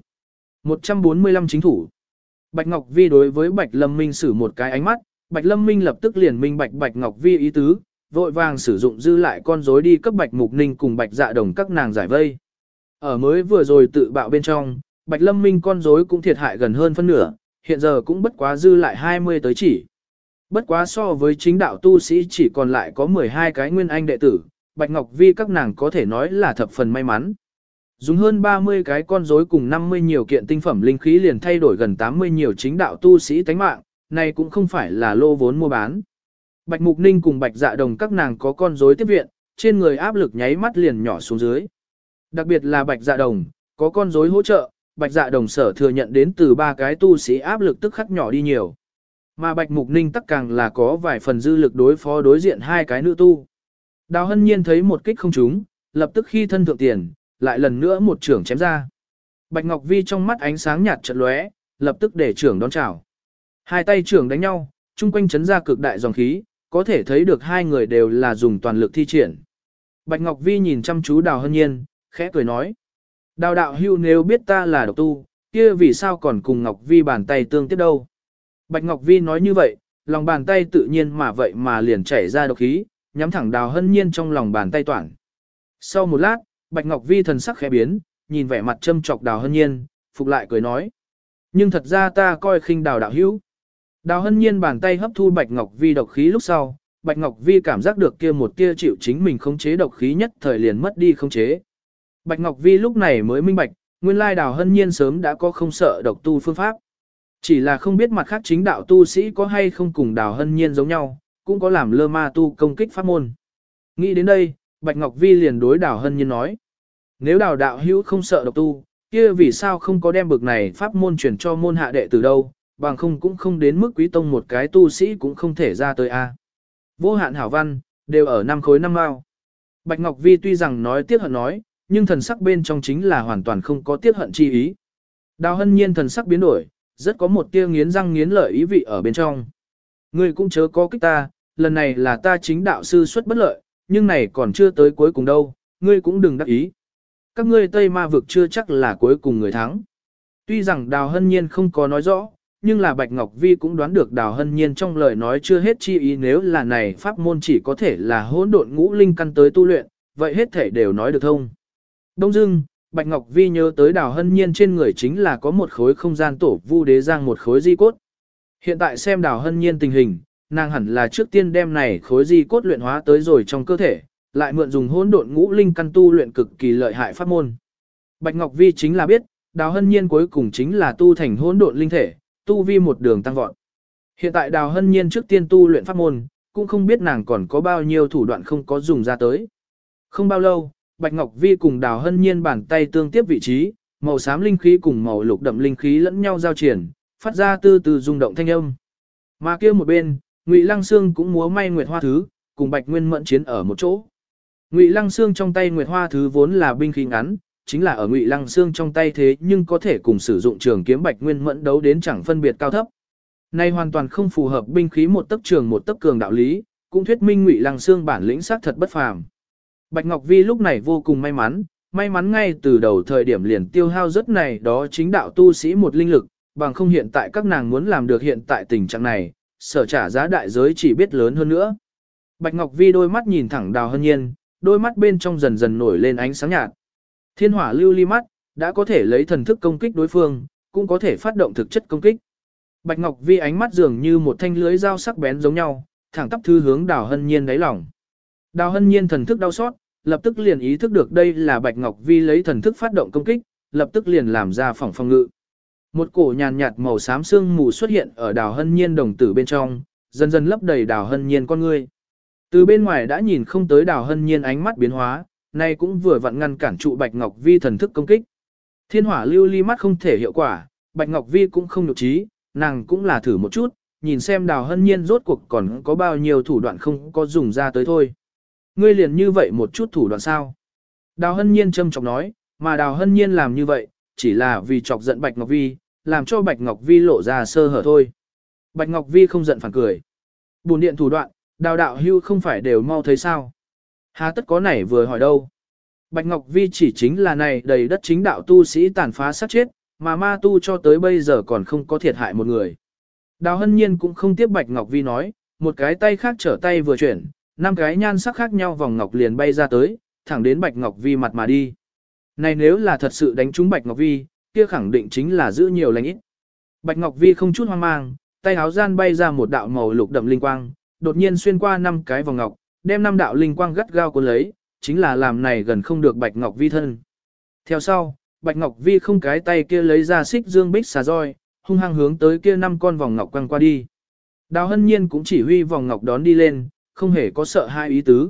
145 chính thủ. Bạch Ngọc Vi đối với Bạch Lâm Minh sử một cái ánh mắt, Bạch Lâm Minh lập tức liền minh bạch Bạch Ngọc Vi ý tứ, vội vàng sử dụng dư lại con rối đi cấp Bạch Mục Ninh cùng Bạch Dạ Đồng các nàng giải vây. Ở mới vừa rồi tự bạo bên trong, Bạch Lâm Minh con rối cũng thiệt hại gần hơn phân nửa, hiện giờ cũng bất quá dư lại 20 tới chỉ. Bất quá so với chính đạo tu sĩ chỉ còn lại có 12 cái nguyên anh đệ tử, Bạch Ngọc Vi các nàng có thể nói là thập phần may mắn. Dùng hơn 30 cái con rối cùng 50 nhiều kiện tinh phẩm linh khí liền thay đổi gần 80 nhiều chính đạo tu sĩ tánh mạng, này cũng không phải là lô vốn mua bán. Bạch Mục Ninh cùng Bạch Dạ Đồng các nàng có con rối tiếp viện, trên người áp lực nháy mắt liền nhỏ xuống dưới. Đặc biệt là Bạch Dạ Đồng, có con rối hỗ trợ, Bạch Dạ Đồng sở thừa nhận đến từ 3 cái tu sĩ áp lực tức khắc nhỏ đi nhiều. Mà Bạch Mục Ninh tắc càng là có vài phần dư lực đối phó đối diện 2 cái nữ tu. Đào Hân Nhiên thấy một kích không trúng, lập tức khi thân thượng tiền, lại lần nữa một trưởng chém ra. Bạch Ngọc Vi trong mắt ánh sáng nhạt chợt lóe, lập tức để trưởng đón chào. Hai tay trưởng đánh nhau, chung quanh chấn ra cực đại dòng khí, có thể thấy được hai người đều là dùng toàn lực thi triển. Bạch Ngọc Vi nhìn chăm chú Đào Hân Nhiên, khẽ cười nói. Đào đạo hưu nếu biết ta là độc tu, kia vì sao còn cùng Ngọc Vi bàn tay tương tiếp đâu. Bạch Ngọc Vi nói như vậy, lòng bàn tay tự nhiên mà vậy mà liền chảy ra độc khí, nhắm thẳng Đào Hân Nhiên trong lòng bàn tay toản. Sau một lát, Bạch Ngọc Vi thần sắc khẽ biến, nhìn vẻ mặt châm chọc Đào Hân Nhiên, phục lại cười nói. Nhưng thật ra ta coi khinh Đào đạo hữu. Đào Hân Nhiên bàn tay hấp thu Bạch Ngọc Vi độc khí lúc sau, Bạch Ngọc Vi cảm giác được kia một tia chịu chính mình khống chế độc khí nhất thời liền mất đi khống chế. Bạch Ngọc Vi lúc này mới minh bạch, nguyên lai Đào Hân Nhiên sớm đã có không sợ độc tu phương pháp. Chỉ là không biết mặt khác chính đạo tu sĩ có hay không cùng Đào Hân Nhiên giống nhau, cũng có làm lơ ma tu công kích pháp môn. Nghĩ đến đây, Bạch Ngọc Vi liền đối Đào Hân Nhiên nói. Nếu Đào đạo hữu không sợ độc tu, kia vì sao không có đem bực này pháp môn truyền cho môn hạ đệ từ đâu, bằng không cũng không đến mức quý tông một cái tu sĩ cũng không thể ra tới a. Vô hạn hảo văn, đều ở 5 khối 5 mao. Bạch Ngọc Vi tuy rằng nói tiếc hận nói, nhưng thần sắc bên trong chính là hoàn toàn không có tiếc hận chi ý. Đào Hân Nhiên thần sắc biến đổi, rất có một tia nghiến răng nghiến lợi ý vị ở bên trong. Ngươi cũng chớ có kích ta, lần này là ta chính đạo sư xuất bất lợi, nhưng này còn chưa tới cuối cùng đâu, ngươi cũng đừng đắc ý. Các ngươi Tây Ma vực chưa chắc là cuối cùng người thắng. Tuy rằng Đào Hân Nhiên không có nói rõ, nhưng là Bạch Ngọc Vi cũng đoán được Đào Hân Nhiên trong lời nói chưa hết chi ý, nếu là này pháp môn chỉ có thể là hỗn độn ngũ linh căn tới tu luyện, vậy hết thể đều nói được thông. Đông dưng, Bạch Ngọc Vi nhớ tới Đào Hân Nhiên trên người chính là có một khối không gian tổ vu đế giang một khối di cốt. Hiện tại xem Đào Hân Nhiên tình hình, nàng hẳn là trước tiên đem này khối di cốt luyện hóa tới rồi trong cơ thể, lại mượn dùng hỗn độn ngũ linh căn tu luyện cực kỳ lợi hại pháp môn. Bạch Ngọc Vi chính là biết, Đào Hân Nhiên cuối cùng chính là tu thành hỗn độn linh thể, tu vi một đường tăng vọt. Hiện tại Đào Hân Nhiên trước tiên tu luyện pháp môn, cũng không biết nàng còn có bao nhiêu thủ đoạn không có dùng ra tới. Không bao lâu, Bạch Ngọc Vi cùng Đào Hân Nhiên bàn tay tương tiếp vị trí, màu xám linh khí cùng màu lục đậm linh khí lẫn nhau giao triển, phát ra từ từ rung động thanh âm. Mà kia một bên, Ngụy Lăng Xương cũng múa may nguyệt hoa thứ, cùng Bạch Nguyên Mẫn chiến ở một chỗ. Ngụy Lăng Xương trong tay nguyệt hoa thứ vốn là binh khí ngắn, chính là ở Ngụy Lăng Xương trong tay thế nhưng có thể cùng sử dụng trường kiếm Bạch Nguyên Mẫn đấu đến chẳng phân biệt cao thấp. Này hoàn toàn không phù hợp binh khí một tấc trường một tấc cường đạo lý, cũng thuyết minh Ngụy Lăng Xương bản lĩnh xác thật bất phàm. Bạch Ngọc Vi lúc này vô cùng may mắn ngay từ đầu thời điểm liền tiêu hao rất này đó chính đạo tu sĩ một linh lực, bằng không hiện tại các nàng muốn làm được hiện tại tình trạng này, sở trả giá đại giới chỉ biết lớn hơn nữa. Bạch Ngọc Vi đôi mắt nhìn thẳng Đào Hân Nhiên, đôi mắt bên trong dần dần nổi lên ánh sáng nhạt. Thiên hỏa lưu ly mắt, đã có thể lấy thần thức công kích đối phương, cũng có thể phát động thực chất công kích. Bạch Ngọc Vi ánh mắt dường như một thanh lưới dao sắc bén giống nhau, thẳng tắp thư hướng Đào Hân Nhiên đáy lòng. Đào Hân Nhiên thần thức đau xót, lập tức liền ý thức được đây là Bạch Ngọc Vi lấy thần thức phát động công kích, lập tức liền làm ra phòng ngự. Một cổ nhàn nhạt màu xám sương mù xuất hiện ở Đào Hân Nhiên đồng tử bên trong, dần dần lấp đầy Đào Hân Nhiên con ngươi. Từ bên ngoài đã nhìn không tới Đào Hân Nhiên ánh mắt biến hóa, nay cũng vừa vặn ngăn cản trụ Bạch Ngọc Vi thần thức công kích. Thiên hỏa lưu ly mắt không thể hiệu quả, Bạch Ngọc Vi cũng không nhục trí, nàng cũng là thử một chút, nhìn xem Đào Hân Nhiên rốt cuộc còn có bao nhiêu thủ đoạn không có dùng ra tới thôi. Ngươi liền như vậy một chút thủ đoạn sao? Đào Hân Nhiên châm chọc nói, mà Đào Hân Nhiên làm như vậy, chỉ là vì chọc giận Bạch Ngọc Vi, làm cho Bạch Ngọc Vi lộ ra sơ hở thôi. Bạch Ngọc Vi không giận phản cười. Bổn điện thủ đoạn, Đào đạo hưu không phải đều mau thấy sao? Há tất có nảy vừa hỏi đâu? Bạch Ngọc Vi chỉ chính là này đầy đất chính đạo tu sĩ tàn phá sát chết, mà ma tu cho tới bây giờ còn không có thiệt hại một người. Đào Hân Nhiên cũng không tiếp Bạch Ngọc Vi nói, một cái tay khác trở tay vừa chuyển, 5 cái nhan sắc khác nhau vòng ngọc liền bay ra tới, thẳng đến Bạch Ngọc Vi mặt mà đi. Này nếu là thật sự đánh trúng Bạch Ngọc Vi, kia khẳng định chính là giữ nhiều lành ít. Bạch Ngọc Vi không chút hoang mang, tay áo gian bay ra một đạo màu lục đậm linh quang, đột nhiên xuyên qua 5 cái vòng ngọc, đem 5 đạo linh quang gắt gao cuốn lấy, chính là làm này gần không được Bạch Ngọc Vi thân. Theo sau, Bạch Ngọc Vi không cái tay kia lấy ra xích dương bích xà roi, hung hăng hướng tới kia 5 con vòng ngọc quăng qua đi. Đào Hân Nhiên cũng chỉ huy vòng ngọc đón đi lên, không hề có sợ hai ý tứ.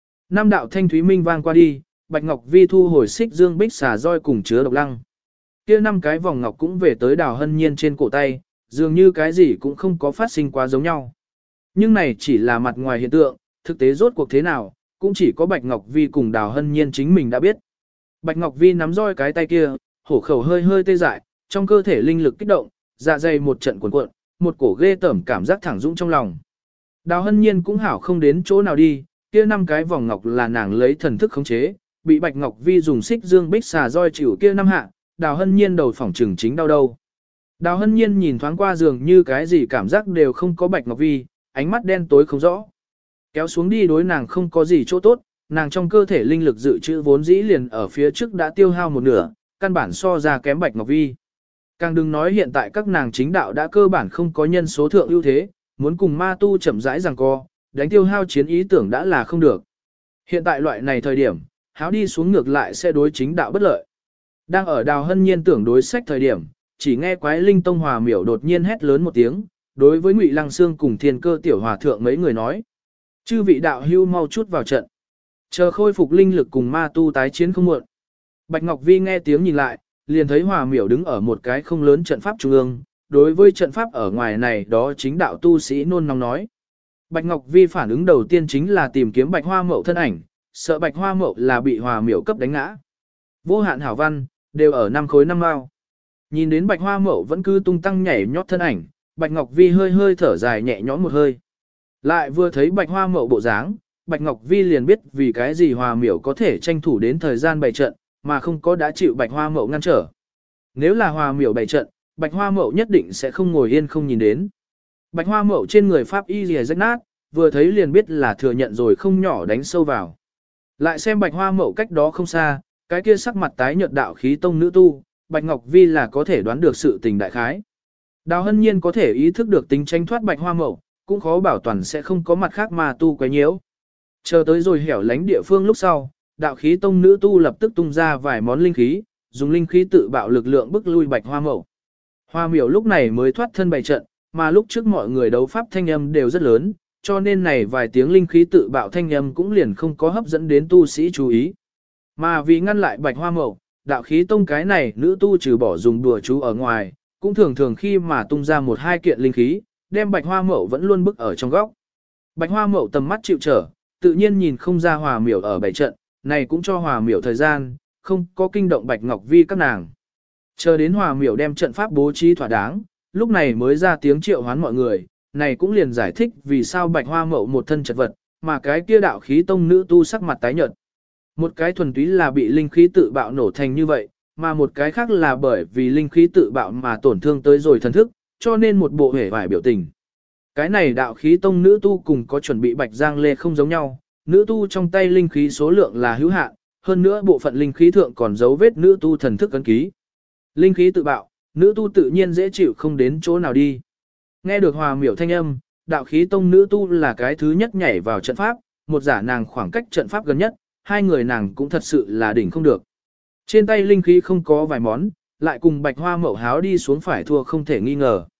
5 đạo thanh thúy minh vang qua đi, Bạch Ngọc Vi thu hồi xích dương bích xà roi cùng chứa độc lăng. Kia 5 cái vòng ngọc cũng về tới Đào Hân Nhiên trên cổ tay, dường như cái gì cũng không có phát sinh quá giống nhau. Nhưng này chỉ là mặt ngoài hiện tượng, thực tế rốt cuộc thế nào, cũng chỉ có Bạch Ngọc Vi cùng Đào Hân Nhiên chính mình đã biết. Bạch Ngọc Vi nắm roi cái tay kia, hổ khẩu hơi hơi tê dại, trong cơ thể linh lực kích động, dạ dày một trận cuộn cuộn, một cổ ghê tởm cảm giác thẳng dũng trong lòng. Đào Hân Nhiên cũng hảo không đến chỗ nào đi, kia 5 cái vòng ngọc là nàng lấy thần thức khống chế, bị Bạch Ngọc Vi dùng xích dương bích xà roi chịu kia 5 hạ, Đào Hân Nhiên đầu phỏng trừng chính đau đâu. Đào Hân Nhiên nhìn thoáng qua giường như cái gì cảm giác đều không có Bạch Ngọc Vi, ánh mắt đen tối không rõ. Kéo xuống đi đối nàng không có gì chỗ tốt, nàng trong cơ thể linh lực dự trữ vốn dĩ liền ở phía trước đã tiêu hao một nửa, căn bản so ra kém Bạch Ngọc Vi. Càng đừng nói hiện tại các nàng chính đạo đã cơ bản không có nhân số thượng ưu thế, muốn cùng ma tu chậm rãi giằng co, đánh tiêu hao chiến ý tưởng đã là không được. Hiện tại loại này thời điểm, háo đi xuống ngược lại sẽ đối chính đạo bất lợi. Đang ở Đào Hân Nhiên tưởng đối sách thời điểm, chỉ nghe Quái Linh Tông Hòa Miểu đột nhiên hét lớn một tiếng, đối với Ngụy Lăng Sương cùng Thiên Cơ Tiểu Hòa thượng mấy người nói: "Chư vị đạo hưu mau chút vào trận, chờ khôi phục linh lực cùng ma tu tái chiến không muộn." Bạch Ngọc Vi nghe tiếng nhìn lại, liền thấy Hòa Miểu đứng ở một cái không lớn trận pháp trung ương, đối với trận pháp ở ngoài này đó chính đạo tu sĩ nôn nóng nói. Bạch Ngọc Vi phản ứng đầu tiên chính là tìm kiếm Bạch Hoa Mậu thân ảnh, sợ Bạch Hoa Mậu là bị Hòa Miểu cấp đánh ngã. Vô hạn hảo văn, đều ở 5 khối 5 mao. Nhìn đến Bạch Hoa Mậu vẫn cứ tung tăng nhảy nhót thân ảnh, Bạch Ngọc Vi hơi hơi thở dài nhẹ nhõm một hơi. Lại vừa thấy Bạch Hoa Mậu bộ dáng, Bạch Ngọc Vi liền biết vì cái gì Hòa Miểu có thể tranh thủ đến thời gian bày trận, mà không có đã chịu Bạch Hoa Mậu ngăn trở. Nếu là Hòa Miểu bày trận, Bạch Hoa Mậu nhất định sẽ không ngồi yên không nhìn đến. Bạch Hoa Mậu trên người pháp y rìa rách nát, vừa thấy liền biết là thừa nhận rồi không nhỏ đánh sâu vào. Lại xem Bạch Hoa Mậu cách đó không xa, cái kia sắc mặt tái nhợt đạo khí tông nữ tu, Bạch Ngọc Vi là có thể đoán được sự tình đại khái. Đào Hân Nhiên có thể ý thức được tính tranh thoát Bạch Hoa Mậu, cũng khó bảo toàn sẽ không có mặt khác mà tu quấy nhiễu. Chờ tới rồi hẻo lánh địa phương lúc sau, đạo khí tông nữ tu lập tức tung ra vài món linh khí, dùng linh khí tự bạo lực lượng bức lui Bạch Hoa Mậu. Hoa Miểu lúc này mới thoát thân bày trận, mà lúc trước mọi người đấu pháp thanh âm đều rất lớn, cho nên này vài tiếng linh khí tự bạo thanh âm cũng liền không có hấp dẫn đến tu sĩ chú ý. Mà vì ngăn lại Bạch Hoa Mậu, đạo khí tông cái này nữ tu trừ bỏ dùng đùa chú ở ngoài, cũng thường thường khi mà tung ra một hai kiện linh khí, đem Bạch Hoa Mậu vẫn luôn bức ở trong góc. Bạch Hoa Mậu tầm mắt chịu trở, tự nhiên nhìn không ra Hòa Miểu ở bảy trận, này cũng cho Hòa Miểu thời gian, không có kinh động Bạch Ngọc Vi các nàng. Chờ đến Hòa Miểu đem trận pháp bố trí thỏa đáng, lúc này mới ra tiếng triệu hoán mọi người, này cũng liền giải thích vì sao Bạch Hoa Mậu một thân chật vật, mà cái kia đạo khí tông nữ tu sắc mặt tái nhợt. Một cái thuần túy là bị linh khí tự bạo nổ thành như vậy, mà một cái khác là bởi vì linh khí tự bạo mà tổn thương tới rồi thần thức, cho nên một bộ hể vải biểu tình. Cái này đạo khí tông nữ tu cùng có chuẩn bị Bạch Giang Lê không giống nhau, nữ tu trong tay linh khí số lượng là hữu hạn, hơn nữa bộ phận linh khí thượng còn dấu vết nữ tu thần thức ấn ký. Linh khí tự bạo, nữ tu tự nhiên dễ chịu không đến chỗ nào đi. Nghe được Hòa Miểu thanh âm, đạo khí tông nữ tu là cái thứ nhất nhảy vào trận pháp, một giả nàng khoảng cách trận pháp gần nhất, hai người nàng cũng thật sự là đỉnh không được. Trên tay linh khí không có vài món, lại cùng Bạch Hoa Mậu háo đi xuống phải thua không thể nghi ngờ.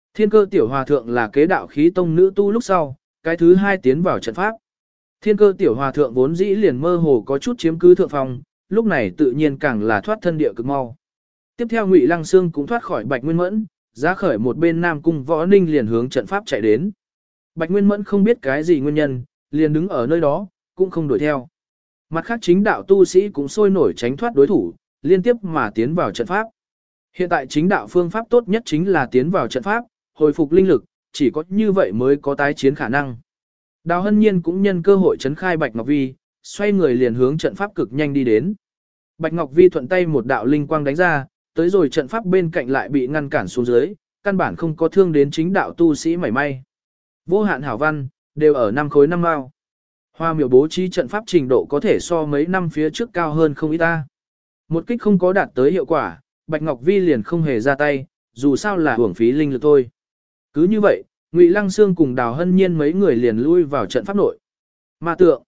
Thiên Cơ tiểu hòa thượng là kế đạo khí tông nữ tu lúc sau, cái thứ hai tiến vào trận pháp. Thiên Cơ tiểu hòa thượng vốn dĩ liền mơ hồ có chút chiếm cứ thượng phòng, lúc này tự nhiên càng là thoát thân địa cực mau. Tiếp theo Ngụy Lăng Xương cũng thoát khỏi Bạch Nguyên Mẫn, giá khởi một bên Nam Cung Võ Ninh liền hướng trận pháp chạy đến. Bạch Nguyên Mẫn không biết cái gì nguyên nhân, liền đứng ở nơi đó, cũng không đuổi theo. Mặt khác chính đạo tu sĩ cũng sôi nổi tránh thoát đối thủ, liên tiếp mà tiến vào trận pháp. Hiện tại chính đạo phương pháp tốt nhất chính là tiến vào trận pháp, hồi phục linh lực, chỉ có như vậy mới có tái chiến khả năng. Đào Hân Nhiên cũng nhân cơ hội trấn khai Bạch Ngọc Vi, xoay người liền hướng trận pháp cực nhanh đi đến. Bạch Ngọc Vi thuận tay một đạo linh quang đánh ra, tới rồi trận pháp bên cạnh lại bị ngăn cản xuống dưới, căn bản không có thương đến chính đạo tu sĩ mảy may. Vô hạn hảo văn, đều ở 5 khối 5 mao. Hoa miểu bố trí trận pháp trình độ có thể so mấy năm phía trước cao hơn không ít ta. Một kích không có đạt tới hiệu quả, Bạch Ngọc Vi liền không hề ra tay, dù sao là hưởng phí linh lực thôi. Cứ như vậy, Ngụy Lăng Xương cùng Đào Hân Nhiên mấy người liền lui vào trận pháp nội. Ma tượng.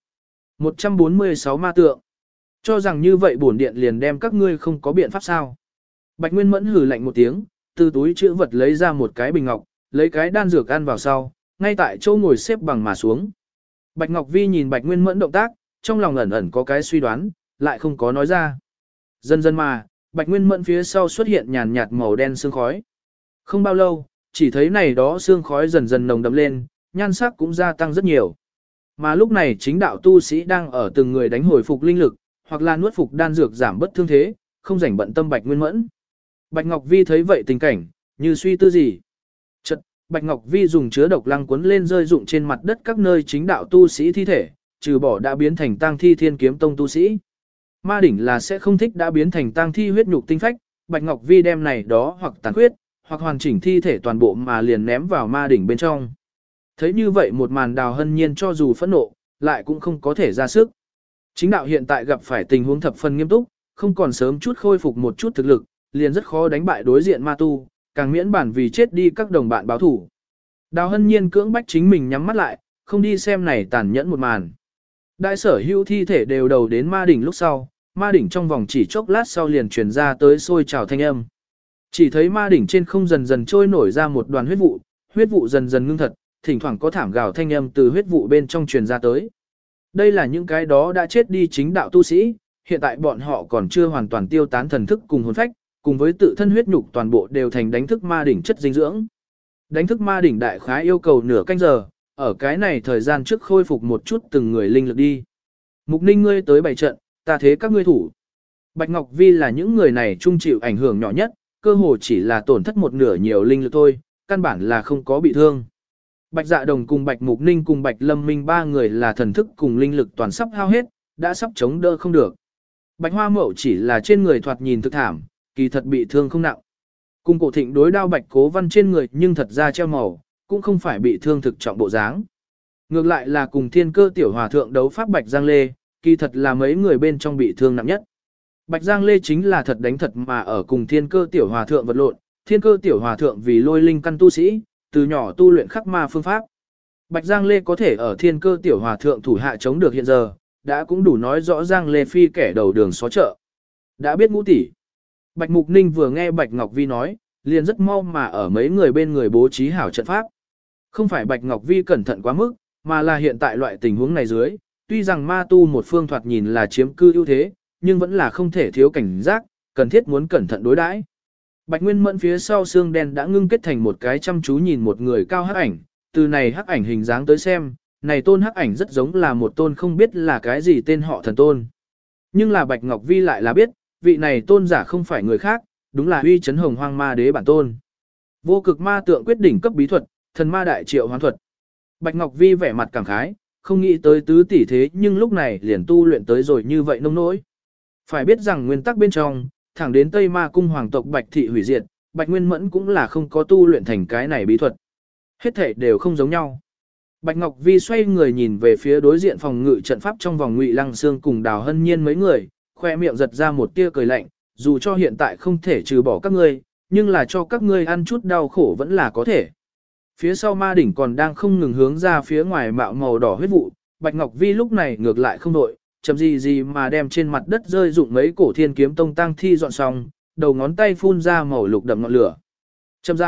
146 ma tượng. Cho rằng như vậy bổn điện liền đem các ngươi không có biện pháp sao. Bạch Nguyên Mẫn hừ lạnh một tiếng, từ túi chữ vật lấy ra một cái bình ngọc, lấy cái đan dược ăn vào sau, ngay tại chỗ ngồi xếp bằng mà xuống. Bạch Ngọc Vi nhìn Bạch Nguyên Mẫn động tác, trong lòng ẩn ẩn có cái suy đoán, lại không có nói ra. Dần dần mà, Bạch Nguyên Mẫn phía sau xuất hiện nhàn nhạt màu đen sương khói. Không bao lâu, chỉ thấy này đó sương khói dần dần nồng đậm lên, nhan sắc cũng gia tăng rất nhiều. Mà lúc này chính đạo tu sĩ đang ở từng người đánh hồi phục linh lực, hoặc là nuốt phục đan dược giảm bất thương thế, không rảnh bận tâm Bạch Nguyên Mẫn. Bạch Ngọc Vi thấy vậy tình cảnh, như suy tư gì. Chợt, Bạch Ngọc Vi dùng chứa độc lăng cuốn lên rơi rụng trên mặt đất các nơi chính đạo tu sĩ thi thể, trừ bỏ đã biến thành tang thi Thiên Kiếm Tông tu sĩ. Ma đỉnh là sẽ không thích đã biến thành tang thi huyết nhục tinh phách, Bạch Ngọc Vi đem này đó hoặc tàn khuyết, hoặc hoàn chỉnh thi thể toàn bộ mà liền ném vào ma đỉnh bên trong. Thấy như vậy một màn Đào Hân Nhiên cho dù phẫn nộ, lại cũng không có thể ra sức. Chính đạo hiện tại gặp phải tình huống thập phần nghiêm túc, không còn sớm chút khôi phục một chút thực lực, liền rất khó đánh bại đối diện ma tu, càng miễn bản vì chết đi các đồng bạn báo thủ. Đào Hân Nhiên cưỡng bách chính mình nhắm mắt lại, không đi xem này tàn nhẫn một màn. Đại sở hữu thi thể đều đầu đến ma đỉnh lúc sau, ma đỉnh trong vòng chỉ chốc lát sau liền truyền ra tới sôi trào thanh âm. Chỉ thấy ma đỉnh trên không dần dần trôi nổi ra một đoàn huyết vụ dần dần ngưng thật, thỉnh thoảng có thảm gào thanh âm từ huyết vụ bên trong truyền ra tới. Đây là những cái đó đã chết đi chính đạo tu sĩ, hiện tại bọn họ còn chưa hoàn toàn tiêu tán thần thức cùng hồn phách, cùng với tự thân huyết nhục toàn bộ đều thành đánh thức ma đỉnh chất dinh dưỡng. Đánh thức ma đỉnh đại khái yêu cầu nửa canh giờ, ở cái này thời gian trước khôi phục một chút từng người linh lực đi. Mục Ninh ngươi tới bày trận, ta thế các ngươi thủ. Bạch Ngọc Vi là những người này chung chịu ảnh hưởng nhỏ nhất, cơ hồ chỉ là tổn thất một nửa nhiều linh lực thôi, căn bản là không có bị thương. Bạch Dạ Đồng cùng Bạch Mục Ninh cùng Bạch Lâm Minh ba người là thần thức cùng linh lực toàn sắp hao hết, đã sắp chống đỡ không được. Bạch Hoa Mậu chỉ là trên người thoạt nhìn thực thảm, kỳ thật bị thương không nặng. Cùng Cổ Thịnh đối đao Bạch Cố Văn trên người nhưng thật ra treo màu, cũng không phải bị thương thực trọng bộ dáng. Ngược lại là cùng Thiên Cơ tiểu hòa thượng đấu pháp Bạch Giang Lê, kỳ thật là mấy người bên trong bị thương nặng nhất. Bạch Giang Lê chính là thật đánh thật mà ở cùng Thiên Cơ tiểu hòa thượng vật lộn, Thiên Cơ tiểu hòa thượng vì lôi linh căn tu sĩ, từ nhỏ tu luyện khắc ma phương pháp. Bạch Giang Lê có thể ở Thiên Cơ tiểu hòa thượng thủ hạ chống được hiện giờ, đã cũng đủ nói rõ Giang Lê phi kẻ đầu đường xó chợ. Đã biết Ngũ tỷ. Bạch Mục Ninh vừa nghe Bạch Ngọc Vi nói, liền rất mau mà ở mấy người bên người bố trí hảo trận pháp. Không phải Bạch Ngọc Vi cẩn thận quá mức, mà là hiện tại loại tình huống này dưới, tuy rằng ma tu một phương thoạt nhìn là chiếm cư ưu thế, nhưng vẫn là không thể thiếu cảnh giác, cần thiết muốn cẩn thận đối đãi. Bạch Nguyên Mẫn phía sau xương đen đã ngưng kết thành một cái chăm chú nhìn một người cao hắc ảnh, từ này hắc ảnh hình dáng tới xem, này tôn hắc ảnh rất giống là một tôn không biết là cái gì tên họ thần tôn. Nhưng là Bạch Ngọc Vi lại là biết, vị này tôn giả không phải người khác, đúng là Uy Chấn Hồng Hoang Ma Đế bản tôn. Vô cực ma tượng quyết đỉnh cấp bí thuật, thần ma đại triệu hoán thuật. Bạch Ngọc Vi vẻ mặt cảm khái, không nghĩ tới tứ tỷ thế nhưng lúc này liền tu luyện tới rồi như vậy nông nỗi. Phải biết rằng nguyên tắc bên trong, thẳng đến Tây Ma cung hoàng tộc Bạch thị hủy diệt, Bạch Nguyên Mẫn cũng là không có tu luyện thành cái này bí thuật. Hết thể đều không giống nhau. Bạch Ngọc Vi xoay người nhìn về phía đối diện phòng ngự trận pháp trong vòng Ngụy Lăng Xương cùng Đào Hân Nhiên mấy người, khoe miệng giật ra một tia cười lạnh, dù cho hiện tại không thể trừ bỏ các ngươi, nhưng là cho các ngươi ăn chút đau khổ vẫn là có thể. Phía sau ma đỉnh còn đang không ngừng hướng ra phía ngoài mạo màu đỏ huyết vụ, Bạch Ngọc Vi lúc này ngược lại không đội, chậm gì mà đem trên mặt đất rơi dụng mấy cổ Thiên Kiếm Tông tang thi dọn xong, đầu ngón tay phun ra màu lục đậm ngọn lửa. Chậm rãi,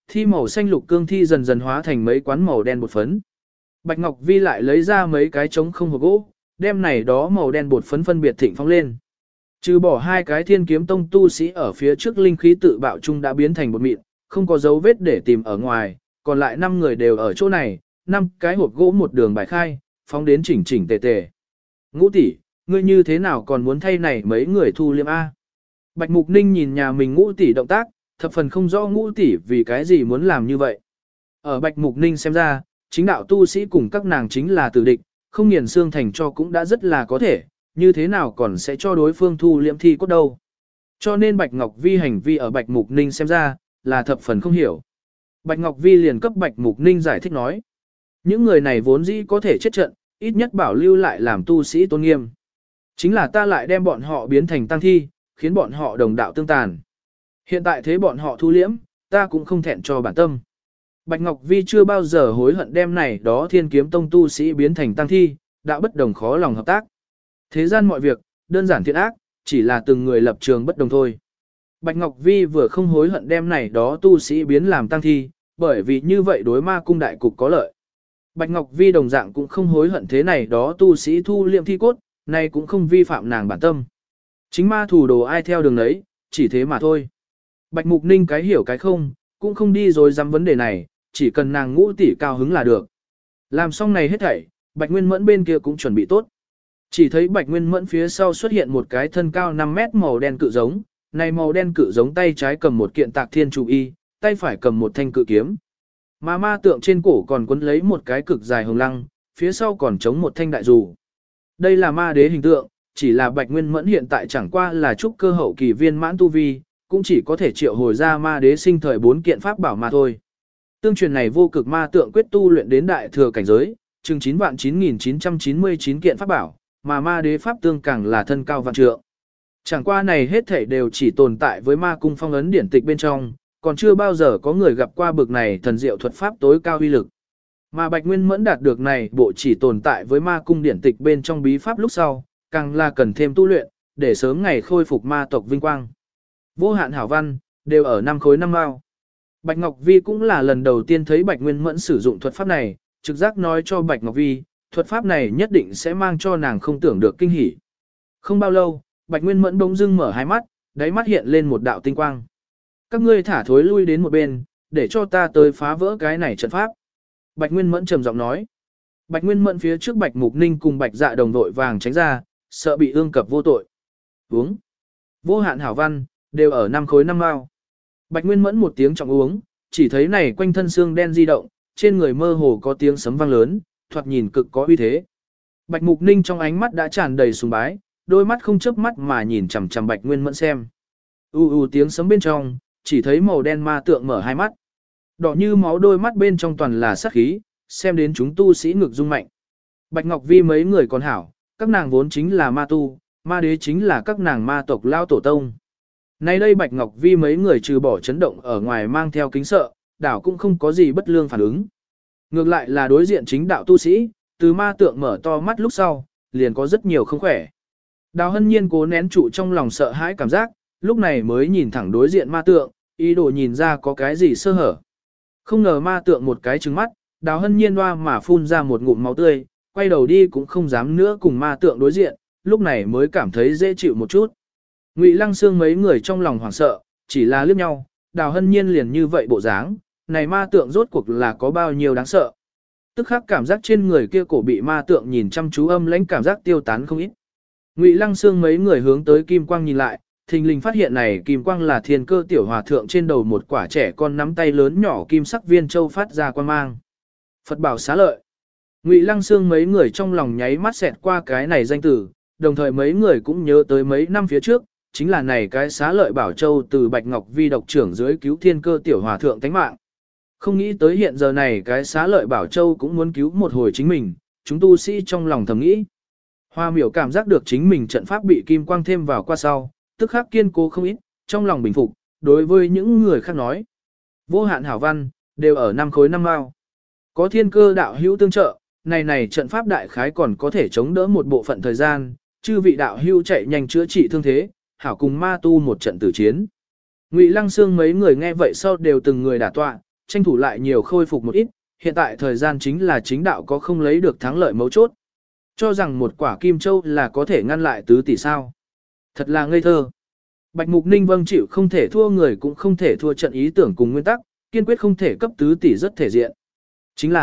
thi màu xanh lục cương thi dần dần hóa thành mấy quán màu đen bột phấn. Bạch Ngọc Vi lại lấy ra mấy cái trống không hộp gỗ, đem này đó màu đen bột phấn phân biệt thịnh phóng lên. Trừ bỏ hai cái Thiên Kiếm Tông tu sĩ ở phía trước linh khí tự bạo chung đã biến thành bột mịn, không có dấu vết để tìm ở ngoài, còn lại 5 người đều ở chỗ này, 5 cái hộp gỗ một đường bài khai, phóng đến chỉnh chỉnh tề tề. Ngũ tỷ, ngươi như thế nào còn muốn thay này mấy người thu liêm A? Bạch Mục Ninh nhìn nhà mình Ngũ tỷ động tác, thập phần không rõ Ngũ tỷ vì cái gì muốn làm như vậy. Ở Bạch Mục Ninh xem ra, chính đạo tu sĩ cùng các nàng chính là tử địch, không nghiền xương thành cho cũng đã rất là có thể, như thế nào còn sẽ cho đối phương thu liễm thi cốt đâu. Cho nên Bạch Ngọc Vi hành vi ở Bạch Mục Ninh xem ra, là thập phần không hiểu. Bạch Ngọc Vi liền cấp Bạch Mục Ninh giải thích nói. Những người này vốn dĩ có thể chết trận, ít nhất bảo lưu lại làm tu sĩ tôn nghiêm. Chính là ta lại đem bọn họ biến thành tăng thi, khiến bọn họ đồng đạo tương tàn. Hiện tại thế bọn họ thu liễm, ta cũng không thẹn cho bản tâm. Bạch Ngọc Vi chưa bao giờ hối hận đem này đó Thiên Kiếm Tông tu sĩ biến thành tăng thi, đạo bất đồng khó lòng hợp tác. Thế gian mọi việc, đơn giản thiện ác, chỉ là từng người lập trường bất đồng thôi. Bạch Ngọc Vi vừa không hối hận đem này đó tu sĩ biến làm tăng thi, bởi vì như vậy đối ma cung đại cục có lợi. Bạch Ngọc Vi đồng dạng cũng không hối hận thế này đó tu sĩ thu liệm thi cốt, này cũng không vi phạm nàng bản tâm. Chính ma thủ đồ ai theo đường đấy, chỉ thế mà thôi. Bạch Mục Ninh cái hiểu cái không, cũng không đi rồi dám vấn đề này, chỉ cần nàng Ngũ tỷ cao hứng là được. Làm xong này hết thảy, Bạch Nguyên Mẫn bên kia cũng chuẩn bị tốt. Chỉ thấy Bạch Nguyên Mẫn phía sau xuất hiện một cái thân cao 5 mét màu đen cự giống, này màu đen cự giống tay trái cầm một kiện Tạc Thiên Chủ Y, tay phải cầm một thanh cự kiếm. Mà ma tượng trên cổ còn quấn lấy một cái cực dài hồng lăng, phía sau còn chống một thanh đại dù. Đây là ma đế hình tượng, chỉ là Bạch Nguyên Mẫn hiện tại chẳng qua là trúc cơ hậu kỳ viên mãn tu vi, cũng chỉ có thể triệu hồi ra ma đế sinh thời 4 kiện pháp bảo mà thôi. Tương truyền này vô cực ma tượng quyết tu luyện đến đại thừa cảnh giới, chừng 9.9999 kiện pháp bảo, mà ma đế pháp tương càng là thân cao vạn trượng. Chẳng qua này hết thảy đều chỉ tồn tại với ma cung phong ấn điển tịch bên trong, còn chưa bao giờ có người gặp qua bực này thần diệu thuật pháp tối cao uy lực. Mà Bạch Nguyên Mẫn đạt được này bộ chỉ tồn tại với ma cung điển tịch bên trong bí pháp lúc sau, càng là cần thêm tu luyện, để sớm ngày khôi phục ma tộc vinh quang. Vô hạn hảo văn, đều ở 5 khối 5 mao. Bạch Ngọc Vi cũng là lần đầu tiên thấy Bạch Nguyên Mẫn sử dụng thuật pháp này, trực giác nói cho Bạch Ngọc Vi, thuật pháp này nhất định sẽ mang cho nàng không tưởng được kinh hỉ. Không bao lâu, Bạch Nguyên Mẫn bỗng dưng mở hai mắt, đáy mắt hiện lên một đạo tinh quang. Các ngươi thả thối lui đến một bên, để cho ta tới phá vỡ cái này trận pháp. Bạch Nguyên Mẫn trầm giọng nói. Bạch Nguyên Mẫn phía trước Bạch Mục Ninh cùng Bạch Dạ đồng đội vàng tránh ra, sợ bị ương cập vô tội. Uống. Vô hạn hảo văn, đều ở 5 khối 5 mao. Bạch Nguyên Mẫn một tiếng trọng uống, chỉ thấy này quanh thân xương đen di động, trên người mơ hồ có tiếng sấm vang lớn, thoạt nhìn cực có uy thế. Bạch Mục Ninh trong ánh mắt đã tràn đầy sùng bái, đôi mắt không chớp mắt mà nhìn chằm chằm Bạch Nguyên Mẫn xem. Tiếng sấm bên trong, chỉ thấy màu đen ma tượng mở hai mắt. Đỏ như máu đôi mắt bên trong toàn là sát khí, xem đến chúng tu sĩ ngực rung mạnh. Bạch Ngọc Vi mấy người còn hảo, các nàng vốn chính là ma tu, ma đế chính là các nàng ma tộc lao tổ tông. Nay đây Bạch Ngọc Vi mấy người trừ bỏ chấn động ở ngoài mang theo kính sợ, đảo cũng không có gì bất lương phản ứng. Ngược lại là đối diện chính đạo tu sĩ, từ ma tượng mở to mắt lúc sau, liền có rất nhiều không khỏe. Đào Hân Nhiên cố nén trụ trong lòng sợ hãi cảm giác, lúc này mới nhìn thẳng đối diện ma tượng, ý đồ nhìn ra có cái gì sơ hở. Không ngờ ma tượng một cái trừng mắt, Đào Hân Nhiên hoa mà phun ra một ngụm máu tươi, quay đầu đi cũng không dám nữa cùng ma tượng đối diện, lúc này mới cảm thấy dễ chịu một chút. Ngụy Lăng Xương mấy người trong lòng hoảng sợ, chỉ là liếc nhau, Đào Hân Nhiên liền như vậy bộ dáng, này ma tượng rốt cuộc là có bao nhiêu đáng sợ. Tức khắc cảm giác trên người kia cổ bị ma tượng nhìn chăm chú âm lãnh cảm giác tiêu tán không ít. Ngụy Lăng Xương mấy người hướng tới kim quang nhìn lại, thình lình phát hiện này kim quang là Thiên Cơ tiểu hòa thượng trên đầu một quả trẻ con nắm tay lớn nhỏ kim sắc viên châu phát ra quang mang. Phật bảo xá lợi. Ngụy Lăng Xương mấy người trong lòng nháy mắt xẹt qua cái này danh từ, đồng thời mấy người cũng nhớ tới mấy năm phía trước, chính là này cái xá lợi bảo châu từ Bạch Ngọc Vi độc trưởng dưới cứu Thiên Cơ tiểu hòa thượng tánh mạng. Không nghĩ tới hiện giờ này cái xá lợi bảo châu cũng muốn cứu một hồi chính mình, chúng tu sĩ trong lòng thầm nghĩ. Hoa miểu cảm giác được chính mình trận pháp bị kim quang thêm vào qua sau, tức khắc kiên cố không ít, trong lòng bình phục, đối với những người khác nói. Vô hạn hảo văn, đều ở 5 khối 5 mao. Có Thiên Cơ đạo hữu tương trợ, này trận pháp đại khái còn có thể chống đỡ một bộ phận thời gian, chư vị đạo hữu chạy nhanh chữa trị thương thế, hảo cùng ma tu một trận tử chiến. Ngụy Lăng Xương mấy người nghe vậy sau đều từng người đả tọa, tranh thủ lại nhiều khôi phục một ít, hiện tại thời gian chính là chính đạo có không lấy được thắng lợi mấu chốt. Cho rằng một quả kim châu là có thể ngăn lại tứ tỷ sao. Thật là ngây thơ. Bạch Mục Ninh vâng chịu không thể thua người cũng không thể thua trận ý tưởng cùng nguyên tắc, kiên quyết không thể cấp tứ tỷ rất thể diện. Chính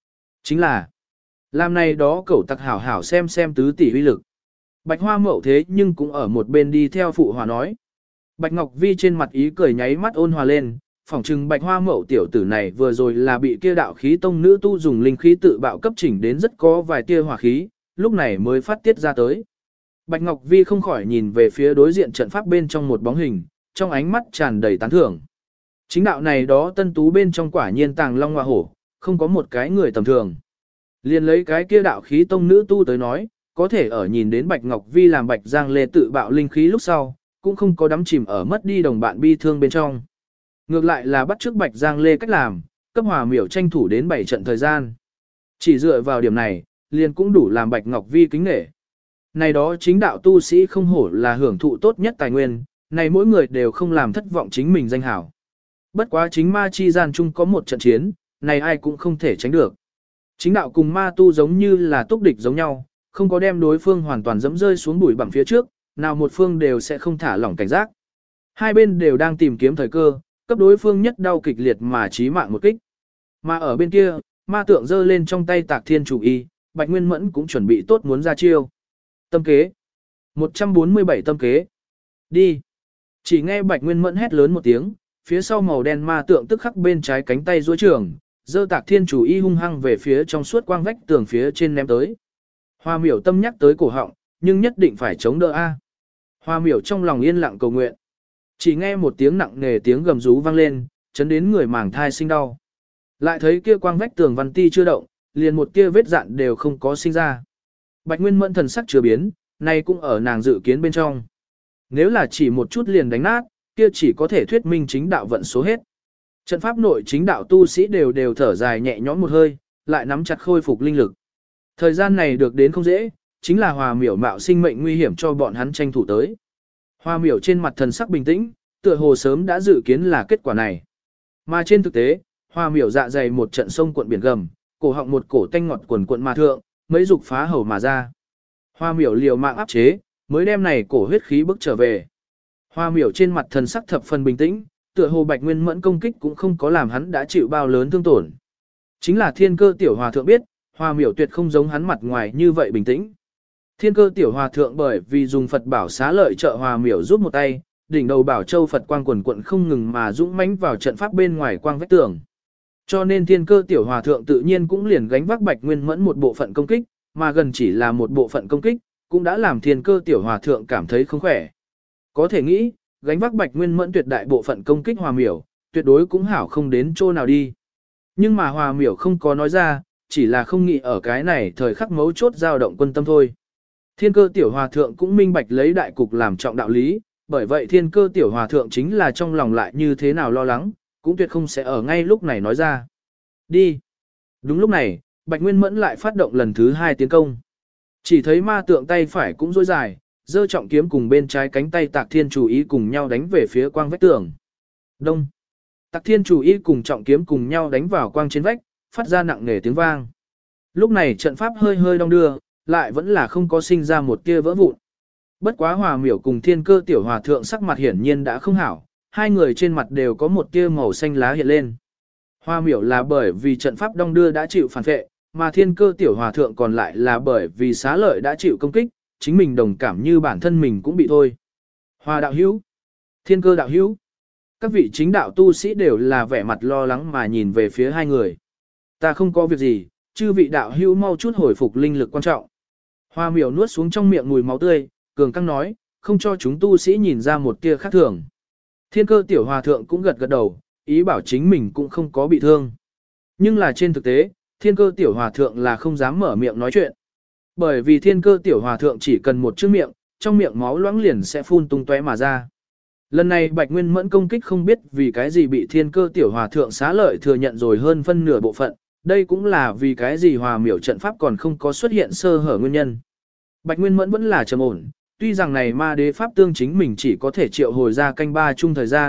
là, làm này đó cẩu tặc hảo hảo xem tứ tỷ uy lực. Bạch Hoa Mậu thế nhưng cũng ở một bên đi theo phụ hòa nói. Bạch Ngọc Vi trên mặt ý cười nháy mắt ôn hòa lên, phỏng chừng Bạch Hoa Mậu tiểu tử này vừa rồi là bị kia đạo khí tông nữ tu dùng linh khí tự bạo cấp chỉnh đến rất có vài tia hỏa khí, lúc này mới phát tiết ra tới. Bạch Ngọc Vi không khỏi nhìn về phía đối diện trận pháp bên trong một bóng hình, trong ánh mắt tràn đầy tán thưởng. Chính đạo này đó tân tú bên trong quả nhiên tàng long hoa hổ, không có một cái người tầm thường. Liền lấy cái kia đạo khí tông nữ tu tới nói, có thể ở nhìn đến Bạch Ngọc Vi làm Bạch Giang Lê tự bạo linh khí lúc sau, cũng không có đắm chìm ở mất đi đồng bạn bi thương bên trong. Ngược lại là bắt chước Bạch Giang Lê cách làm, cấp Hòa Miểu tranh thủ đến 7 trận thời gian. Chỉ dựa vào điểm này, liền cũng đủ làm Bạch Ngọc Vi kính nể. Này đó chính đạo tu sĩ không hổ là hưởng thụ tốt nhất tài nguyên, này mỗi người đều không làm thất vọng chính mình danh hảo. Bất quá chính ma chi gian chung có một trận chiến, này ai cũng không thể tránh được. Chính đạo cùng ma tu giống như là túc địch giống nhau, không có đem đối phương hoàn toàn dẫm rơi xuống bụi bằng phía trước, nào một phương đều sẽ không thả lỏng cảnh giác. Hai bên đều đang tìm kiếm thời cơ, cấp đối phương nhất đau kịch liệt mà chí mạng một kích. Mà ở bên kia, ma tượng giơ lên trong tay Tạc Thiên Chủ Y, Bạch Nguyên Mẫn cũng chuẩn bị tốt muốn ra chiêu. Tâm kế. 147 tâm kế. Đi. Chỉ nghe Bạch Nguyên Mẫn hét lớn một tiếng, phía sau màu đen ma tượng tức khắc bên trái cánh tay duỗi trường, giơ Tạc Thiên Chủ Y hung hăng về phía trong suốt quang vách tường phía trên ném tới. Hoa Miểu tâm nhắc tới cổ họng, nhưng nhất định phải chống đỡ a. Hoa Miểu trong lòng yên lặng cầu nguyện. Chỉ nghe một tiếng nặng nề tiếng gầm rú vang lên, chấn đến người màng thai sinh đau. Lại thấy kia quang vách tường văn ti chưa động, liền một kia vết dạn đều không có sinh ra. Bạch Nguyên Mẫn thần sắc chưa biến, nay cũng ở nàng dự kiến bên trong. Nếu là chỉ một chút liền đánh nát, kia chỉ có thể thuyết minh chính đạo vận số hết. Trận pháp nội chính đạo tu sĩ đều thở dài nhẹ nhõm một hơi, lại nắm chặt khôi phục linh lực. Thời gian này được đến không dễ, chính là Hòa Miểu mạo sinh mệnh nguy hiểm cho bọn hắn tranh thủ tới. Hòa Miểu trên mặt thần sắc bình tĩnh, tựa hồ sớm đã dự kiến là kết quả này. Mà trên thực tế, Hòa Miểu dạ dày một trận sông cuộn biển gầm, cổ họng một cổ tanh ngọt quần cuộn mà thượng, mấy dục phá hầu mà ra. Hòa Miểu liều mạng áp chế, mới đem này cổ huyết khí bức trở về. Hòa Miểu trên mặt thần sắc thập phần bình tĩnh, tựa hồ Bạch Nguyên Mẫn công kích cũng không có làm hắn đã chịu bao lớn thương tổn. Chính là Thiên Cơ tiểu hòa thượng biết, Hòa Miểu tuyệt không giống hắn mặt ngoài như vậy bình tĩnh. Thiên Cơ tiểu hòa thượng bởi vì dùng Phật bảo xá lợi trợ Hòa Miểu giúp một tay, đỉnh đầu bảo châu Phật quang quần quận không ngừng mà dũng mãnh vào trận pháp bên ngoài quang vách tường. Cho nên Thiên Cơ tiểu hòa thượng tự nhiên cũng liền gánh vác Bạch Nguyên Mẫn một bộ phận công kích, mà gần chỉ là một bộ phận công kích, cũng đã làm Thiên Cơ tiểu hòa thượng cảm thấy không khỏe. Có thể nghĩ, gánh vác Bạch Nguyên Mẫn tuyệt đại bộ phận công kích Hòa Miểu, tuyệt đối cũng hảo không đến chỗ nào đi. Nhưng mà Hòa Miểu không có nói ra, chỉ là không nghĩ ở cái này thời khắc mấu chốt dao động quân tâm thôi. Thiên Cơ tiểu hòa thượng cũng minh bạch lấy đại cục làm trọng đạo lý, bởi vậy Thiên Cơ tiểu hòa thượng chính là trong lòng lại như thế nào lo lắng, cũng tuyệt không sẽ ở ngay lúc này nói ra. Đi. Đúng lúc này, Bạch Nguyên Mẫn lại phát động lần thứ 2 tiến công. Chỉ thấy ma tượng tay phải cũng dối dài, giơ trọng kiếm cùng bên trái cánh tay Tạc Thiên Chủ Y cùng nhau đánh về phía quang vách tường. Đông. Tạc Thiên Chủ Y cùng trọng kiếm cùng nhau đánh vào quang trên vách, phát ra nặng nề tiếng vang. Lúc này trận pháp hơi hơi đong đưa, lại vẫn là không có sinh ra một tia vỡ vụn. Bất quá Hòa Miểu cùng Thiên Cơ tiểu hòa thượng sắc mặt hiển nhiên đã không hảo, hai người trên mặt đều có một tia màu xanh lá hiện lên. Hòa Miểu là bởi vì trận pháp đong đưa đã chịu phản vệ, mà Thiên Cơ tiểu hòa thượng còn lại là bởi vì xá lợi đã chịu công kích, chính mình đồng cảm như bản thân mình cũng bị thôi. Hòa đạo hữu, Thiên Cơ đạo hữu, các vị chính đạo tu sĩ đều là vẻ mặt lo lắng mà nhìn về phía hai người. Ta không có việc gì, chư vị đạo hữu mau chút hồi phục linh lực quan trọng. Hòa Miểu nuốt xuống trong miệng mùi máu tươi, cường căng nói, không cho chúng tu sĩ nhìn ra một tia khác thường. Thiên Cơ tiểu hòa thượng cũng gật gật đầu, ý bảo chính mình cũng không có bị thương. Nhưng là trên thực tế, Thiên Cơ tiểu hòa thượng là không dám mở miệng nói chuyện. Bởi vì Thiên Cơ tiểu hòa thượng chỉ cần một chữ miệng, trong miệng máu loãng liền sẽ phun tung tóe mà ra. Lần này Bạch Nguyên Mẫn công kích không biết vì cái gì bị Thiên Cơ tiểu hòa thượng xá lợi thừa nhận rồi hơn phân nửa bộ phận, đây cũng là vì cái gì Hòa Miểu trận pháp còn không có xuất hiện sơ hở nguyên nhân. Bạch Nguyên Mẫn vẫn là trầm ổn, tuy rằng này ma đế pháp tương chính mình chỉ có thể triệu hồi ra canh ba chung thời gian,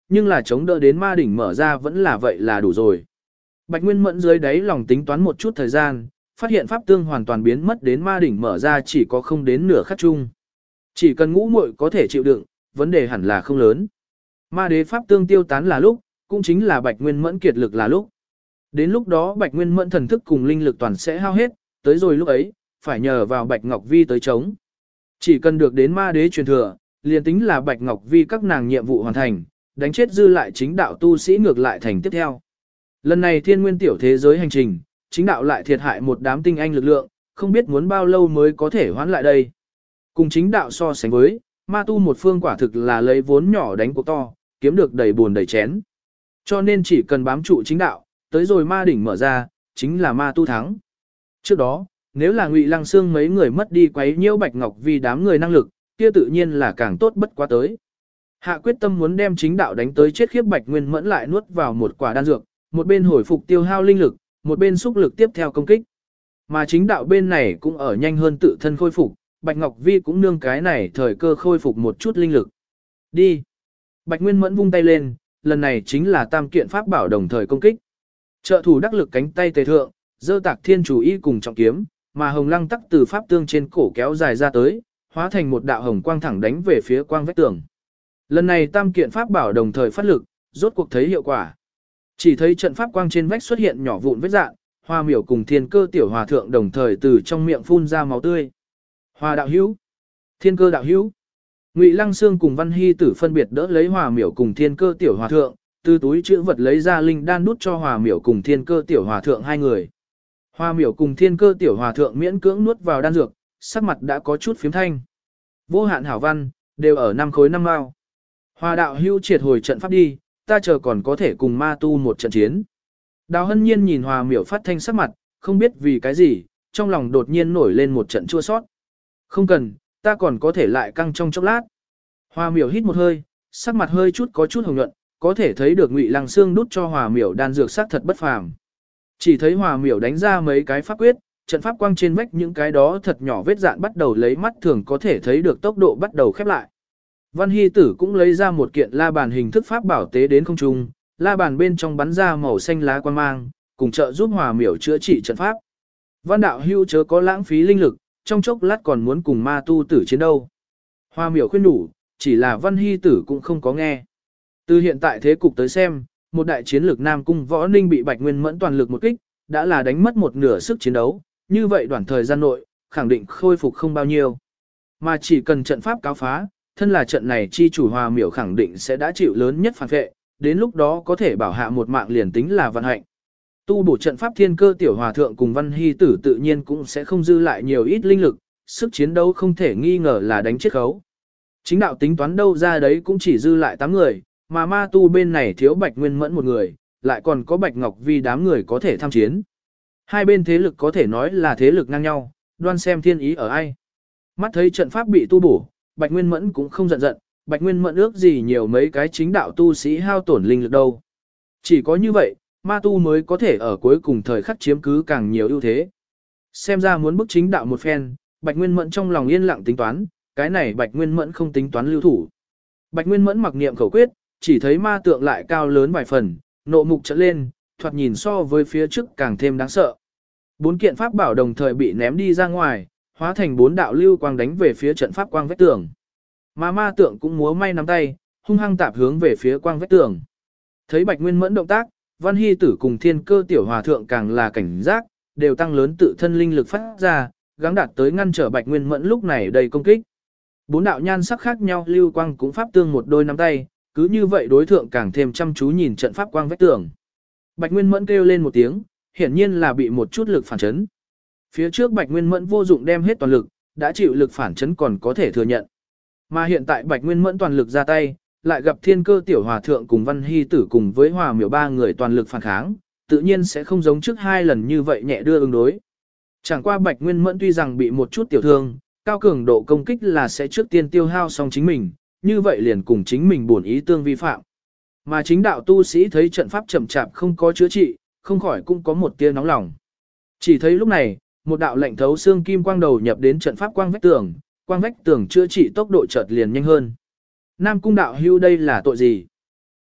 nhưng là chống đỡ đến ma đỉnh mở ra vẫn là vậy là đủ rồi. Bạch Nguyên Mẫn dưới đáy lòng tính toán một chút thời gian, phát hiện pháp tương hoàn toàn biến mất đến ma đỉnh mở ra chỉ có không đến nửa khắc chung. Chỉ cần ngũ muội có thể chịu đựng, vấn đề hẳn là không lớn. Ma đế pháp tương tiêu tán là lúc, cũng chính là Bạch Nguyên Mẫn kiệt lực là lúc. Đến lúc đó Bạch Nguyên Mẫn thần thức cùng linh lực toàn sẽ hao hết, tới rồi lúc ấy, phải nhờ vào Bạch Ngọc Vi tới chống. Chỉ cần được đến ma đế truyền thừa, liền tính là Bạch Ngọc Vi các nàng nhiệm vụ hoàn thành, đánh chết dư lại chính đạo tu sĩ ngược lại thành tiếp theo. Lần này thiên nguyên tiểu thế giới hành trình, chính đạo lại thiệt hại một đám tinh anh lực lượng, không biết muốn bao lâu mới có thể hoán lại đây. Cùng chính đạo so sánh với, ma tu một phương quả thực là lấy vốn nhỏ đánh cuộc to, kiếm được đầy buồn đầy chén. Cho nên chỉ cần bám trụ chính đạo, tới rồi ma đỉnh mở ra, chính là ma tu thắng. Trước đó, nếu là Ngụy Lăng Xương mấy người mất đi quấy nhiễu Bạch Ngọc vì đám người năng lực, kia tự nhiên là càng tốt bất quá tới. Hạ quyết tâm muốn đem chính đạo đánh tới chết khiếp Bạch Nguyên Mẫn lại nuốt vào một quả đan dược, một bên hồi phục tiêu hao linh lực, một bên xúc lực tiếp theo công kích. Mà chính đạo bên này cũng ở nhanh hơn tự thân khôi phục, Bạch Ngọc Vi cũng nương cái này thời cơ khôi phục một chút linh lực. Đi! Bạch Nguyên Mẫn vung tay lên, lần này chính là tam kiện pháp bảo đồng thời công kích. Trợ thủ đắc lực cánh tay tề thượng, dơ tạc thiên chủ y cùng trọng kiếm, mà hồng lăng tắc từ pháp tương trên cổ kéo dài ra tới, hóa thành một đạo hồng quang thẳng đánh về phía quang vách tường. Lần này tam kiện pháp bảo đồng thời phát lực, rốt cuộc thấy hiệu quả. Chỉ thấy trận pháp quang trên vách xuất hiện nhỏ vụn vết dạn, Hoa Miểu cùng Thiên Cơ tiểu hòa thượng đồng thời từ trong miệng phun ra máu tươi. Hoa đạo hữu, Thiên Cơ đạo hữu. Ngụy Lăng Xương cùng Văn Hy Tử phân biệt đỡ lấy Hoa Miểu cùng Thiên Cơ tiểu hòa thượng, từ túi chữ vật lấy ra linh đan nút cho Hoa Miểu cùng Thiên Cơ tiểu hòa thượng hai người. Hoa Miểu cùng Thiên Cơ tiểu hòa thượng miễn cưỡng nuốt vào đan dược, sắc mặt đã có chút phiếm thanh. Vô hạn hảo văn, đều ở 5 khối 5 mao. Hoa đạo hữu triệt hồi trận pháp đi, ta chờ còn có thể cùng ma tu một trận chiến. Đào Hân Nhiên nhìn Hoa Miểu phát thanh sắc mặt, không biết vì cái gì, trong lòng đột nhiên nổi lên một trận chua sót. Không cần, ta còn có thể lại căng trong chốc lát. Hoa Miểu hít một hơi, sắc mặt hơi chút có chút hồng nhuận, có thể thấy được Ngụy Lăng Xương đút cho Hoa Miểu đan dược sắc thật bất phàm. Chỉ thấy Hoa Miểu đánh ra mấy cái pháp quyết, trận pháp quang trên vách những cái đó thật nhỏ vết dạn bắt đầu lấy mắt thường có thể thấy được tốc độ bắt đầu khép lại. Văn Hy Tử cũng lấy ra một kiện la bàn hình thức pháp bảo tế đến không trung, la bàn bên trong bắn ra màu xanh lá quang mang, cùng trợ giúp Hoa Miểu chữa trị trận pháp. Văn đạo hưu chớ có lãng phí linh lực, trong chốc lát còn muốn cùng ma tu tử chiến đâu. Hoa Miểu khuyên đủ, chỉ là Văn Hy Tử cũng không có nghe. Từ hiện tại thế cục tới xem, một đại chiến lược Nam Cung Võ Ninh bị Bạch Nguyên Mẫn toàn lực một kích, đã là đánh mất một nửa sức chiến đấu, như vậy đoạn thời gian nội, khẳng định khôi phục không bao nhiêu. Mà chỉ cần trận pháp cáo phá, thân là trận này chi chủ Hoa Miểu khẳng định sẽ đã chịu lớn nhất phản vệ, đến lúc đó có thể bảo hạ một mạng liền tính là vận hạnh. Tu bổ trận pháp Thiên Cơ tiểu hòa thượng cùng Văn Hy Tử tự nhiên cũng sẽ không dư lại nhiều ít linh lực, sức chiến đấu không thể nghi ngờ là đánh chết khấu. Chính đạo tính toán đâu ra đấy cũng chỉ dư lại 8 người, mà ma tu bên này thiếu Bạch Nguyên Mẫn một người, lại còn có Bạch Ngọc Vi đám người có thể tham chiến. Hai bên thế lực có thể nói là thế lực ngang nhau, đoan xem thiên ý ở ai. Mắt thấy trận pháp bị tu bổ, Bạch Nguyên Mẫn cũng không giận, Bạch Nguyên Mẫn ước gì nhiều mấy cái chính đạo tu sĩ hao tổn linh lực đâu. Chỉ có như vậy, ma tu mới có thể ở cuối cùng thời khắc chiếm cứ càng nhiều ưu thế. Xem ra muốn bức chính đạo một phen, Bạch Nguyên Mẫn trong lòng yên lặng tính toán, cái này Bạch Nguyên Mẫn không tính toán lưu thủ. Bạch Nguyên Mẫn mặc niệm khẩu quyết, chỉ thấy ma tượng lại cao lớn vài phần, nộ mục trợn lên, thoạt nhìn so với phía trước càng thêm đáng sợ. 4 kiện pháp bảo đồng thời bị ném đi ra ngoài, hóa thành 4 đạo lưu quang đánh về phía trận pháp quang vách tường. Mà ma tượng cũng múa may nắm tay, hung hăng tạp hướng về phía quang vách tường. Thấy Bạch Nguyên Mẫn động tác, Văn Hy Tử cùng Thiên Cơ tiểu hòa thượng càng là cảnh giác, đều tăng lớn tự thân linh lực phát ra, gắng đạt tới ngăn trở Bạch Nguyên Mẫn lúc này đầy công kích. 4 đạo nhan sắc khác nhau lưu quang cũng pháp tương một đôi nắm tay, cứ như vậy đối thượng càng thêm chăm chú nhìn trận pháp quang vách tường. Bạch Nguyên Mẫn kêu lên một tiếng, hiển nhiên là bị một chút lực phản chấn. Phía trước Bạch Nguyên Mẫn vô dụng đem hết toàn lực, đã chịu lực phản chấn còn có thể thừa nhận. Mà hiện tại Bạch Nguyên Mẫn toàn lực ra tay, lại gặp Thiên Cơ tiểu hòa thượng cùng Văn Hy Tử cùng với Hoa Miểu 3 người toàn lực phản kháng, tự nhiên sẽ không giống trước 2 lần như vậy nhẹ đưa ứng đối. Chẳng qua Bạch Nguyên Mẫn tuy rằng bị một chút tiểu thương, cao cường độ công kích là sẽ trước tiên tiêu hao xong chính mình, như vậy liền cùng chính mình bổn ý tương vi phạm. Mà chính đạo tu sĩ thấy trận pháp chậm chạp không có chữa trị, không khỏi cũng có một tia nóng lòng. Chỉ thấy lúc này, một đạo lạnh thấu xương kim quang đầu nhập đến trận pháp quang vách tường chữa trị tốc độ chợt liền nhanh hơn. Nam Cung đạo hưu đây là tội gì?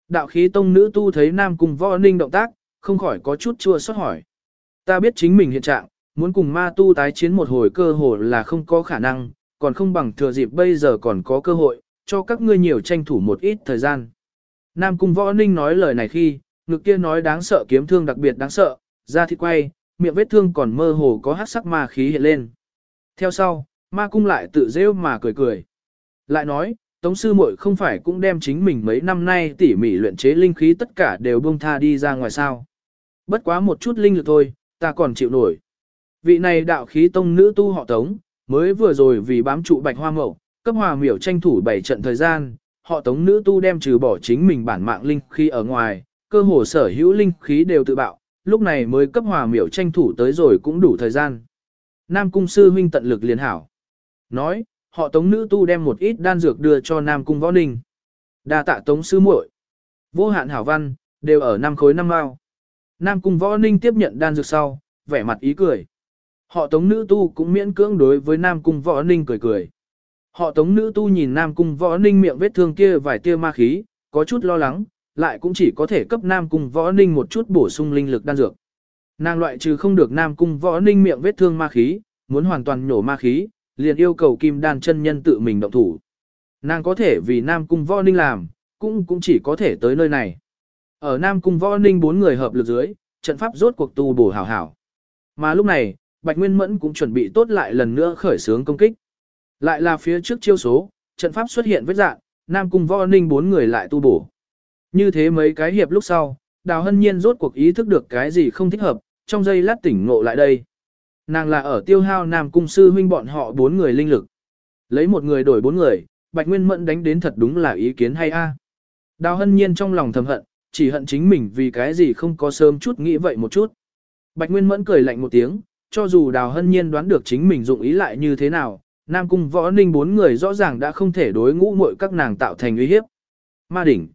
Đạo khí tông nữ tu thấy Nam Cung Võ Ninh động tác, không khỏi có chút chua xót hỏi. Ta biết chính mình hiện trạng, muốn cùng ma tu tái chiến một hồi cơ hội là không có khả năng, còn không bằng thừa dịp bây giờ còn có cơ hội, cho các ngươi nhiều tranh thủ một ít thời gian. Nam Cung Võ Ninh nói lời này khi, ngực kia nói đáng sợ kiếm thương đặc biệt đáng sợ, da thịt quay, miệng vết thương còn mơ hồ có hắc sắc ma khí hiện lên. Theo sau, ma cung lại tự rêu mà cười cười. Lại nói, Tống sư muội không phải cũng đem chính mình mấy năm nay tỉ mỉ luyện chế linh khí tất cả đều buông tha đi ra ngoài sao. Bất quá một chút linh lực thôi, ta còn chịu nổi. Vị này đạo khí tông nữ tu họ Tống, mới vừa rồi vì bám trụ bạch hoa mậu, cấp hòa miểu tranh thủ 7 trận thời gian, họ Tống nữ tu đem trừ bỏ chính mình bản mạng linh khí ở ngoài, cơ hồ sở hữu linh khí đều tự bạo, lúc này mới cấp hòa miểu tranh thủ tới rồi cũng đủ thời gian. Nam cung sư huynh tận lực liền hảo. Nói, họ Tống nữ tu đem một ít đan dược đưa cho Nam cung Võ Ninh. Đa tạ Tống sư muội. Vô hạn hảo văn, đều ở 5 khối 5 mao. Nam cung Võ Ninh tiếp nhận đan dược sau, vẻ mặt ý cười. Họ Tống nữ tu cũng miễn cưỡng đối với Nam cung Võ Ninh cười cười. Họ Tống nữ tu nhìn Nam cung Võ Ninh miệng vết thương kia vài tia ma khí, có chút lo lắng, lại cũng chỉ có thể cấp Nam cung Võ Ninh một chút bổ sung linh lực đan dược. Nàng loại trừ không được Nam cung Võ Ninh miệng vết thương ma khí, muốn hoàn toàn nhổ ma khí, liền yêu cầu Kim Đan chân nhân tự mình động thủ. Nàng có thể vì Nam cung Võ Ninh làm, cũng chỉ có thể tới nơi này. Ở Nam cung Võ Ninh 4 người hợp lực dưới, trận pháp rốt cuộc tu bổ hảo hảo. Mà lúc này, Bạch Nguyên Mẫn cũng chuẩn bị tốt lại lần nữa khởi xướng công kích. Lại là phía trước chiêu số, trận pháp xuất hiện vết dạng, Nam cung Võ Ninh 4 người lại tu bổ. Như thế mấy cái hiệp lúc sau, Đào Hân Nhiên rốt cuộc ý thức được cái gì không thích hợp, trong giây lát tỉnh ngộ lại đây. Nàng là ở tiêu hao Nam cung sư huynh bọn họ 4 người linh lực. Lấy một người đổi 4 người, Bạch Nguyên Mẫn đánh đến thật đúng là ý kiến hay a. Đào Hân Nhiên trong lòng thầm hận, chỉ hận chính mình vì cái gì không có sớm chút nghĩ vậy một chút. Bạch Nguyên Mẫn cười lạnh một tiếng, cho dù Đào Hân Nhiên đoán được chính mình dụng ý lại như thế nào, Nam cung Võ Ninh 4 người rõ ràng đã không thể đối ngũ muội các nàng tạo thành uy hiếp. Ma đỉnh.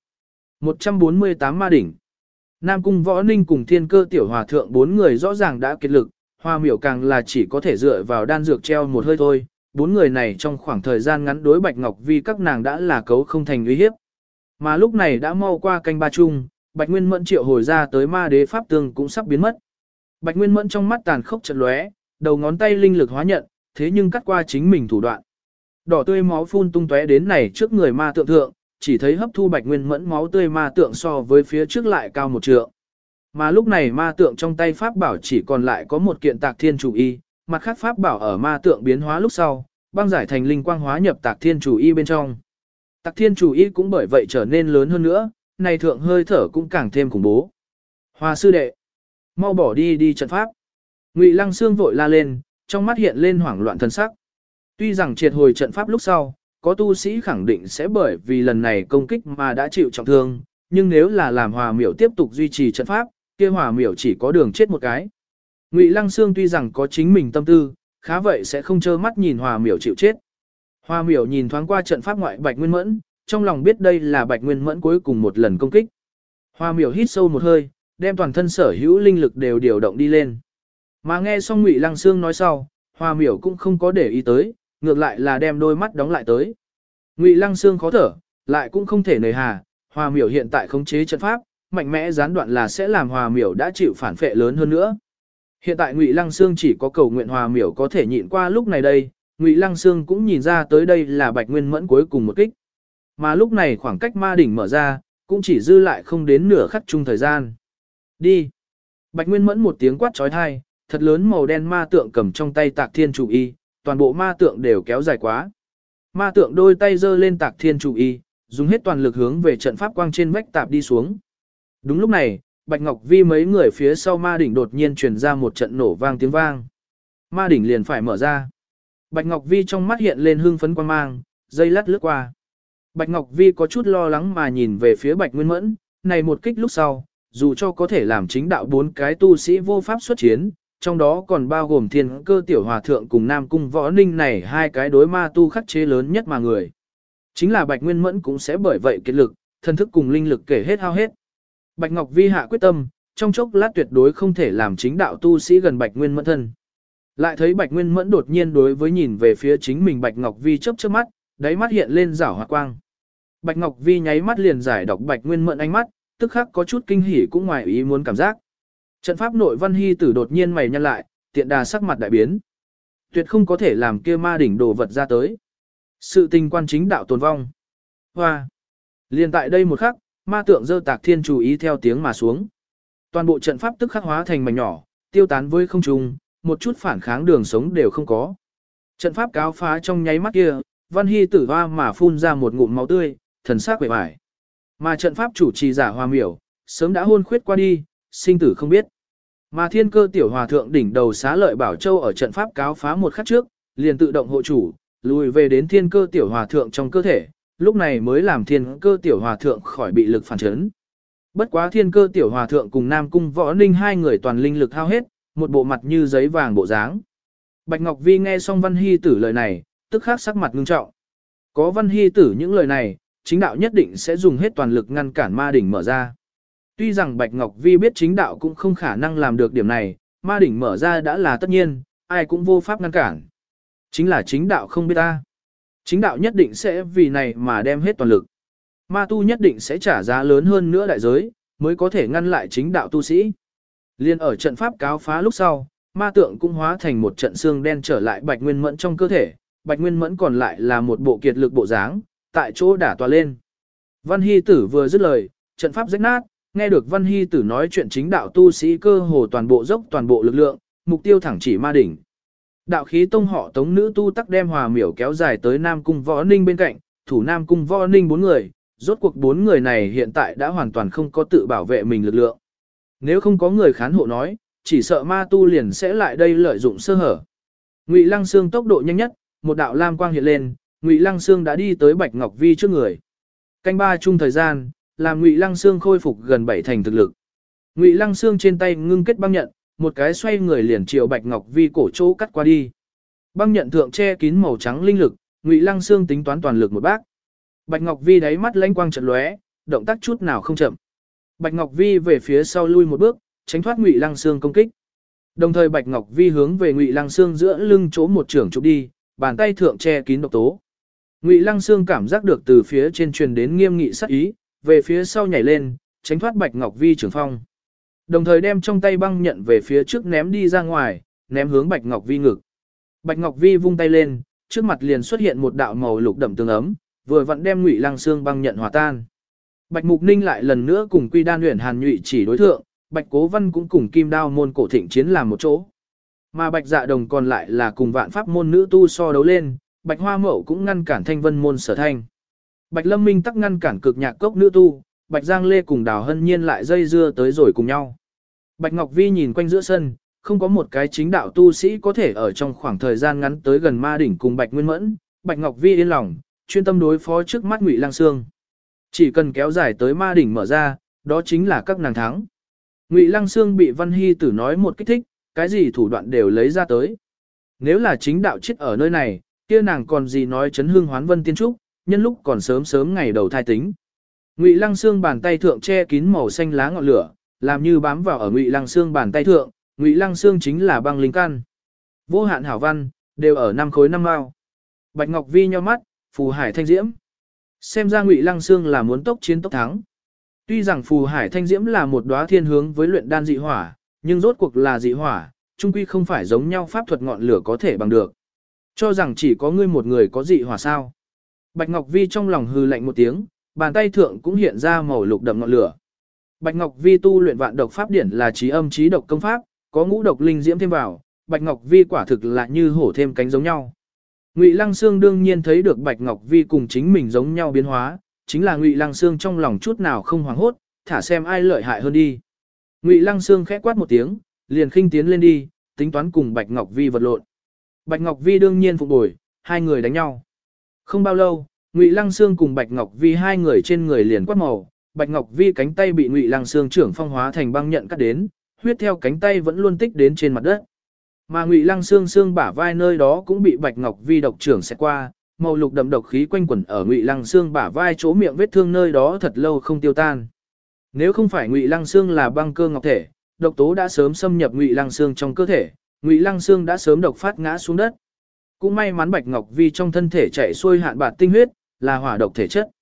148 ma đỉnh. Nam cung Võ Ninh cùng Thiên Cơ tiểu hòa thượng 4 người rõ ràng đã kiệt lực, Hoa Miểu càng là chỉ có thể dựa vào đan dược treo một hơi thôi. 4 người này trong khoảng thời gian ngắn đối Bạch Ngọc Vi các nàng đã là cấu không thành uy hiếp. Mà lúc này đã mau qua canh ba chung, Bạch Nguyên Mẫn triệu hồi ra tới ma đế pháp tương cũng sắp biến mất. Bạch Nguyên Mẫn trong mắt tàn khốc chợt lóe, đầu ngón tay linh lực hóa nhận, thế nhưng cắt qua chính mình thủ đoạn. Đỏ tươi máu phun tung tóe đến này trước người ma tượng thượng, chỉ thấy hấp thu Bạch Nguyên Mẫn máu tươi ma tượng so với phía trước lại cao một trượng. Mà lúc này ma tượng trong tay pháp bảo chỉ còn lại có một kiện Tạc Thiên Chủ Y, mặt khác pháp bảo ở ma tượng biến hóa lúc sau, băng giải thành linh quang hóa nhập Tạc Thiên Chủ Y bên trong. Tạc Thiên Chủ Y cũng bởi vậy trở nên lớn hơn nữa, này thượng hơi thở cũng càng thêm khủng bố. Hoa sư đệ, mau bỏ đi trận pháp. Ngụy Lăng Xương vội la lên, trong mắt hiện lên hoảng loạn thần sắc. Tuy rằng triệt hồi trận pháp lúc sau, có tu sĩ khẳng định sẽ bởi vì lần này công kích mà đã chịu trọng thương, nhưng nếu là làm Hòa Miểu tiếp tục duy trì trận pháp, kia Hòa Miểu chỉ có đường chết một cái. Ngụy Lăng Xương tuy rằng có chính mình tâm tư, khá vậy sẽ không trơ mắt nhìn Hòa Miểu chịu chết. Hòa Miểu nhìn thoáng qua trận pháp ngoại Bạch Nguyên Mẫn, trong lòng biết đây là Bạch Nguyên Mẫn cuối cùng một lần công kích. Hòa Miểu hít sâu một hơi, đem toàn thân sở hữu linh lực đều điều động đi lên. Mà nghe xong Ngụy Lăng Xương nói sau, Hòa Miểu cũng không có để ý tới, ngược lại là đem đôi mắt đóng lại tới. Ngụy Lăng Xương khó thở, lại cũng không thể nề hà, Hòa Miểu hiện tại khống chế trận pháp, mạnh mẽ gián đoạn là sẽ làm Hòa Miểu đã chịu phản phệ lớn hơn nữa. Hiện tại Ngụy Lăng Xương chỉ có cầu nguyện Hòa Miểu có thể nhịn qua lúc này đây, Ngụy Lăng Xương cũng nhìn ra tới đây là Bạch Nguyên Mẫn cuối cùng một kích. Mà lúc này khoảng cách ma đỉnh mở ra, cũng chỉ dư lại không đến nửa khắc chung thời gian. Đi! Bạch Nguyên Mẫn một tiếng quát trói thai, thật lớn màu đen ma tượng cầm trong tay Tạc Thiên Chủ Y, toàn bộ ma tượng đều kéo dài quá. Ma tượng đôi tay giơ lên Tạc Thiên Chủ Y, dùng hết toàn lực hướng về trận pháp quang trên vách tạp đi xuống. Đúng lúc này, Bạch Ngọc Vi mấy người phía sau ma đỉnh đột nhiên truyền ra một trận nổ vang tiếng vang. Ma đỉnh liền phải mở ra. Bạch Ngọc Vi trong mắt hiện lên hưng phấn quang mang, dây lát lướt qua. Bạch Ngọc Vi có chút lo lắng mà nhìn về phía Bạch Nguyên Mẫn, này một kích lúc sau, dù cho có thể làm chính đạo 4 cái tu sĩ vô pháp xuất chiến, trong đó còn bao gồm Thiên Cơ tiểu hòa thượng cùng Nam cung Võ Ninh này 2 cái đối ma tu khắc chế lớn nhất mà người. Chính là Bạch Nguyên Mẫn cũng sẽ bởi vậy kiệt lực, thần thức cùng linh lực kể hết hao hết. Bạch Ngọc Vi hạ quyết tâm, trong chốc lát tuyệt đối không thể làm chính đạo tu sĩ gần Bạch Nguyên Mẫn thân. Lại thấy Bạch Nguyên Mẫn đột nhiên đối với nhìn về phía chính mình Bạch Ngọc Vi chớp chớp mắt, đáy mắt hiện lên rảo hoạt quang. Bạch Ngọc Vi nháy mắt liền giải đọc Bạch Nguyên Mẫn ánh mắt, tức khắc có chút kinh hỉ cũng ngoài ý muốn cảm giác. Trận pháp nội Văn Hy Tử đột nhiên mày nhăn lại, tiện đà sắc mặt đại biến. Tuyệt không có thể làm kia ma đỉnh đồ vật ra tới. Sự tình quan chính đạo tồn vong. Hoa! Liền tại đây một khắc, ma tượng dơ tạc thiên chú ý theo tiếng mà xuống. Toàn bộ trận pháp tức khắc hóa thành mảnh nhỏ, tiêu tán với không trung, một chút phản kháng đường sống đều không có. Trận pháp cáo phá trong nháy mắt kia, Văn Hy Tử hoa mà phun ra một ngụm máu tươi, thần sắc quệ bại. Mà trận pháp chủ trì giả Hoa Miểu, sớm đã hôn khuyết qua đi, sinh tử không biết. Mà Thiên Cơ tiểu hòa thượng đỉnh đầu xá lợi bảo châu ở trận pháp cáo phá một khắc trước, liền tự động hộ chủ, lùi về đến Thiên Cơ tiểu hòa thượng trong cơ thể, lúc này mới làm Thiên Cơ tiểu hòa thượng khỏi bị lực phản chấn. Bất quá Thiên Cơ tiểu hòa thượng cùng Nam Cung Võ Ninh hai người toàn linh lực hao hết, một bộ mặt như giấy vàng bộ dáng. Bạch Ngọc Vi nghe xong Văn Hy Tử lời này, tức khắc sắc mặt ngưng trọng. Có Văn Hy Tử những lời này, chính đạo nhất định sẽ dùng hết toàn lực ngăn cản ma đỉnh mở ra. Tuy rằng Bạch Ngọc Vi biết chính đạo cũng không khả năng làm được điểm này, ma đỉnh mở ra đã là tất nhiên, ai cũng vô pháp ngăn cản. Chính là chính đạo không biết ta. Chính đạo nhất định sẽ vì này mà đem hết toàn lực. Ma tu nhất định sẽ trả giá lớn hơn nữa đại giới, mới có thể ngăn lại chính đạo tu sĩ. Liên ở trận pháp cáo phá lúc sau, ma tượng cũng hóa thành một trận xương đen trở lại Bạch Nguyên Mẫn trong cơ thể, Bạch Nguyên Mẫn còn lại là một bộ kiệt lực bộ dáng, tại chỗ đả tòa lên. Văn Hy Tử vừa dứt lời, trận pháp rách nát, nghe được Văn Hy Tử nói chuyện chính đạo tu sĩ cơ hồ toàn bộ dốc toàn bộ lực lượng, mục tiêu thẳng chỉ ma đỉnh. Đạo khí tông họ Tống nữ tu tắc đem Hòa Miểu kéo dài tới Nam Cung Võ Ninh bên cạnh, thủ Nam Cung Võ Ninh 4 người, rốt cuộc 4 người này hiện tại đã hoàn toàn không có tự bảo vệ mình lực lượng. Nếu không có người khán hộ nói, chỉ sợ ma tu liền sẽ lại đây lợi dụng sơ hở. Ngụy Lăng Xương tốc độ nhanh nhất, một đạo lam quang hiện lên, Ngụy Lăng Xương đã đi tới Bạch Ngọc Vi trước người. Canh ba chung thời gian, làm Ngụy Lăng Xương khôi phục gần 7 thành thực lực. Ngụy Lăng Xương trên tay ngưng kết băng nhận, một cái xoay người liền chiều Bạch Ngọc Vi cổ chỗ cắt qua đi. Băng nhận thượng che kín màu trắng linh lực, Ngụy Lăng Xương tính toán toàn lực một bác. Bạch Ngọc Vi đáy mắt lanh quang chợt lóe, động tác chút nào không chậm. Bạch Ngọc Vi về phía sau lui một bước, tránh thoát Ngụy Lăng Xương công kích. Đồng thời Bạch Ngọc Vi hướng về Ngụy Lăng Xương giữa lưng chỗ một trưởng chụp đi, bàn tay thượng che kín độc tố. Ngụy Lăng Xương cảm giác được từ phía trên truyền đến nghiêm nghị sát ý, về phía sau nhảy lên, tránh thoát Bạch Ngọc Vi trưởng phong. Đồng thời đem trong tay băng nhận về phía trước ném đi ra ngoài, ném hướng Bạch Ngọc Vi ngực. Bạch Ngọc Vi vung tay lên, trước mặt liền xuất hiện một đạo màu lục đậm tương ấm, vừa vặn đem Ngụy Lăng Xương băng nhận hòa tan. Bạch Mục Ninh lại lần nữa cùng Quy Đan Uyển Hàn Nhụy chỉ đối thượng, Bạch Cố Văn cũng cùng Kim Đao môn cổ thịnh chiến làm một chỗ. Mà Bạch Dạ Đồng còn lại là cùng Vạn Pháp môn nữ tu so đấu lên, Bạch Hoa Mậu cũng ngăn cản Thanh Vân môn Sở Thanh. Bạch Lâm Minh tắc ngăn cản Cực Nhạc Cốc nữ tu, Bạch Giang Lê cùng Đào Hân Nhiên lại dây dưa tới rồi cùng nhau. Bạch Ngọc Vi nhìn quanh giữa sân, không có một cái chính đạo tu sĩ có thể ở trong khoảng thời gian ngắn tới gần ma đỉnh cùng Bạch Nguyên Mẫn, Bạch Ngọc Vi yên lòng, chuyên tâm đối phó trước mắt Ngụy Lăng Xương. Chỉ cần kéo dài tới ma đỉnh mở ra, đó chính là các nàng thắng. Ngụy Lăng Xương bị Văn Hy Tử nói một kích thích, cái gì thủ đoạn đều lấy ra tới. Nếu là chính đạo chết ở nơi này, kia nàng còn gì nói chấn hương hoán vân tiên trúc, nhân lúc còn sớm sớm ngày đầu thai tính. Ngụy Lăng Xương bàn tay thượng che kín màu xanh lá ngọn lửa, làm như bám vào ở Ngụy Lăng Xương bàn tay thượng, Ngụy Lăng Xương chính là băng linh căn. Vô hạn hảo văn, đều ở 5 khối 5 mao. Bạch Ngọc Vi nhíu mắt, phù hải thanh diễm. Xem ra Ngụy Lăng Xương là muốn tốc chiến tốc thắng. Tuy rằng phù hải thanh diễm là một đóa thiên hướng với luyện đan dị hỏa, nhưng rốt cuộc là dị hỏa, chung quy không phải giống nhau pháp thuật ngọn lửa có thể bằng được. Cho rằng chỉ có ngươi một người có dị hỏa sao. Bạch Ngọc Vi trong lòng hừ lạnh một tiếng, bàn tay thượng cũng hiện ra màu lục đậm ngọn lửa. Bạch Ngọc Vi tu luyện vạn độc pháp điển là trí âm trí độc công pháp, có ngũ độc linh diễm thêm vào, Bạch Ngọc Vi quả thực là như hổ thêm cánh giống nhau. Ngụy Lăng Xương đương nhiên thấy được Bạch Ngọc Vi cùng chính mình giống nhau biến hóa, chính là Ngụy Lăng Xương trong lòng chút nào không hoảng hốt, thả xem ai lợi hại hơn đi. Ngụy Lăng Xương khẽ quát một tiếng, liền khinh tiến lên đi, tính toán cùng Bạch Ngọc Vi vật lộn. Bạch Ngọc Vi đương nhiên phục bồi, hai người đánh nhau. Không bao lâu, Ngụy Lăng Xương cùng Bạch Ngọc Vi hai người trên người liền quát màu, Bạch Ngọc Vi cánh tay bị Ngụy Lăng Xương trưởng phong hóa thành băng nhận cắt đến, huyết theo cánh tay vẫn luôn tích đến trên mặt đất. Mà Ngụy Lăng Xương xương bả vai nơi đó cũng bị Bạch Ngọc Vi độc trưởng xẹt qua, màu lục đậm độc khí quanh quẩn ở Ngụy Lăng Xương bả vai chỗ miệng vết thương nơi đó thật lâu không tiêu tan. Nếu không phải Ngụy Lăng Xương là băng cơ ngọc thể, độc tố đã sớm xâm nhập Ngụy Lăng Xương trong cơ thể, Ngụy Lăng Xương đã sớm độc phát ngã xuống đất. Cũng may mắn Bạch Ngọc Vi trong thân thể chạy xuôi hạn bạt tinh huyết, là hỏa độc thể chất.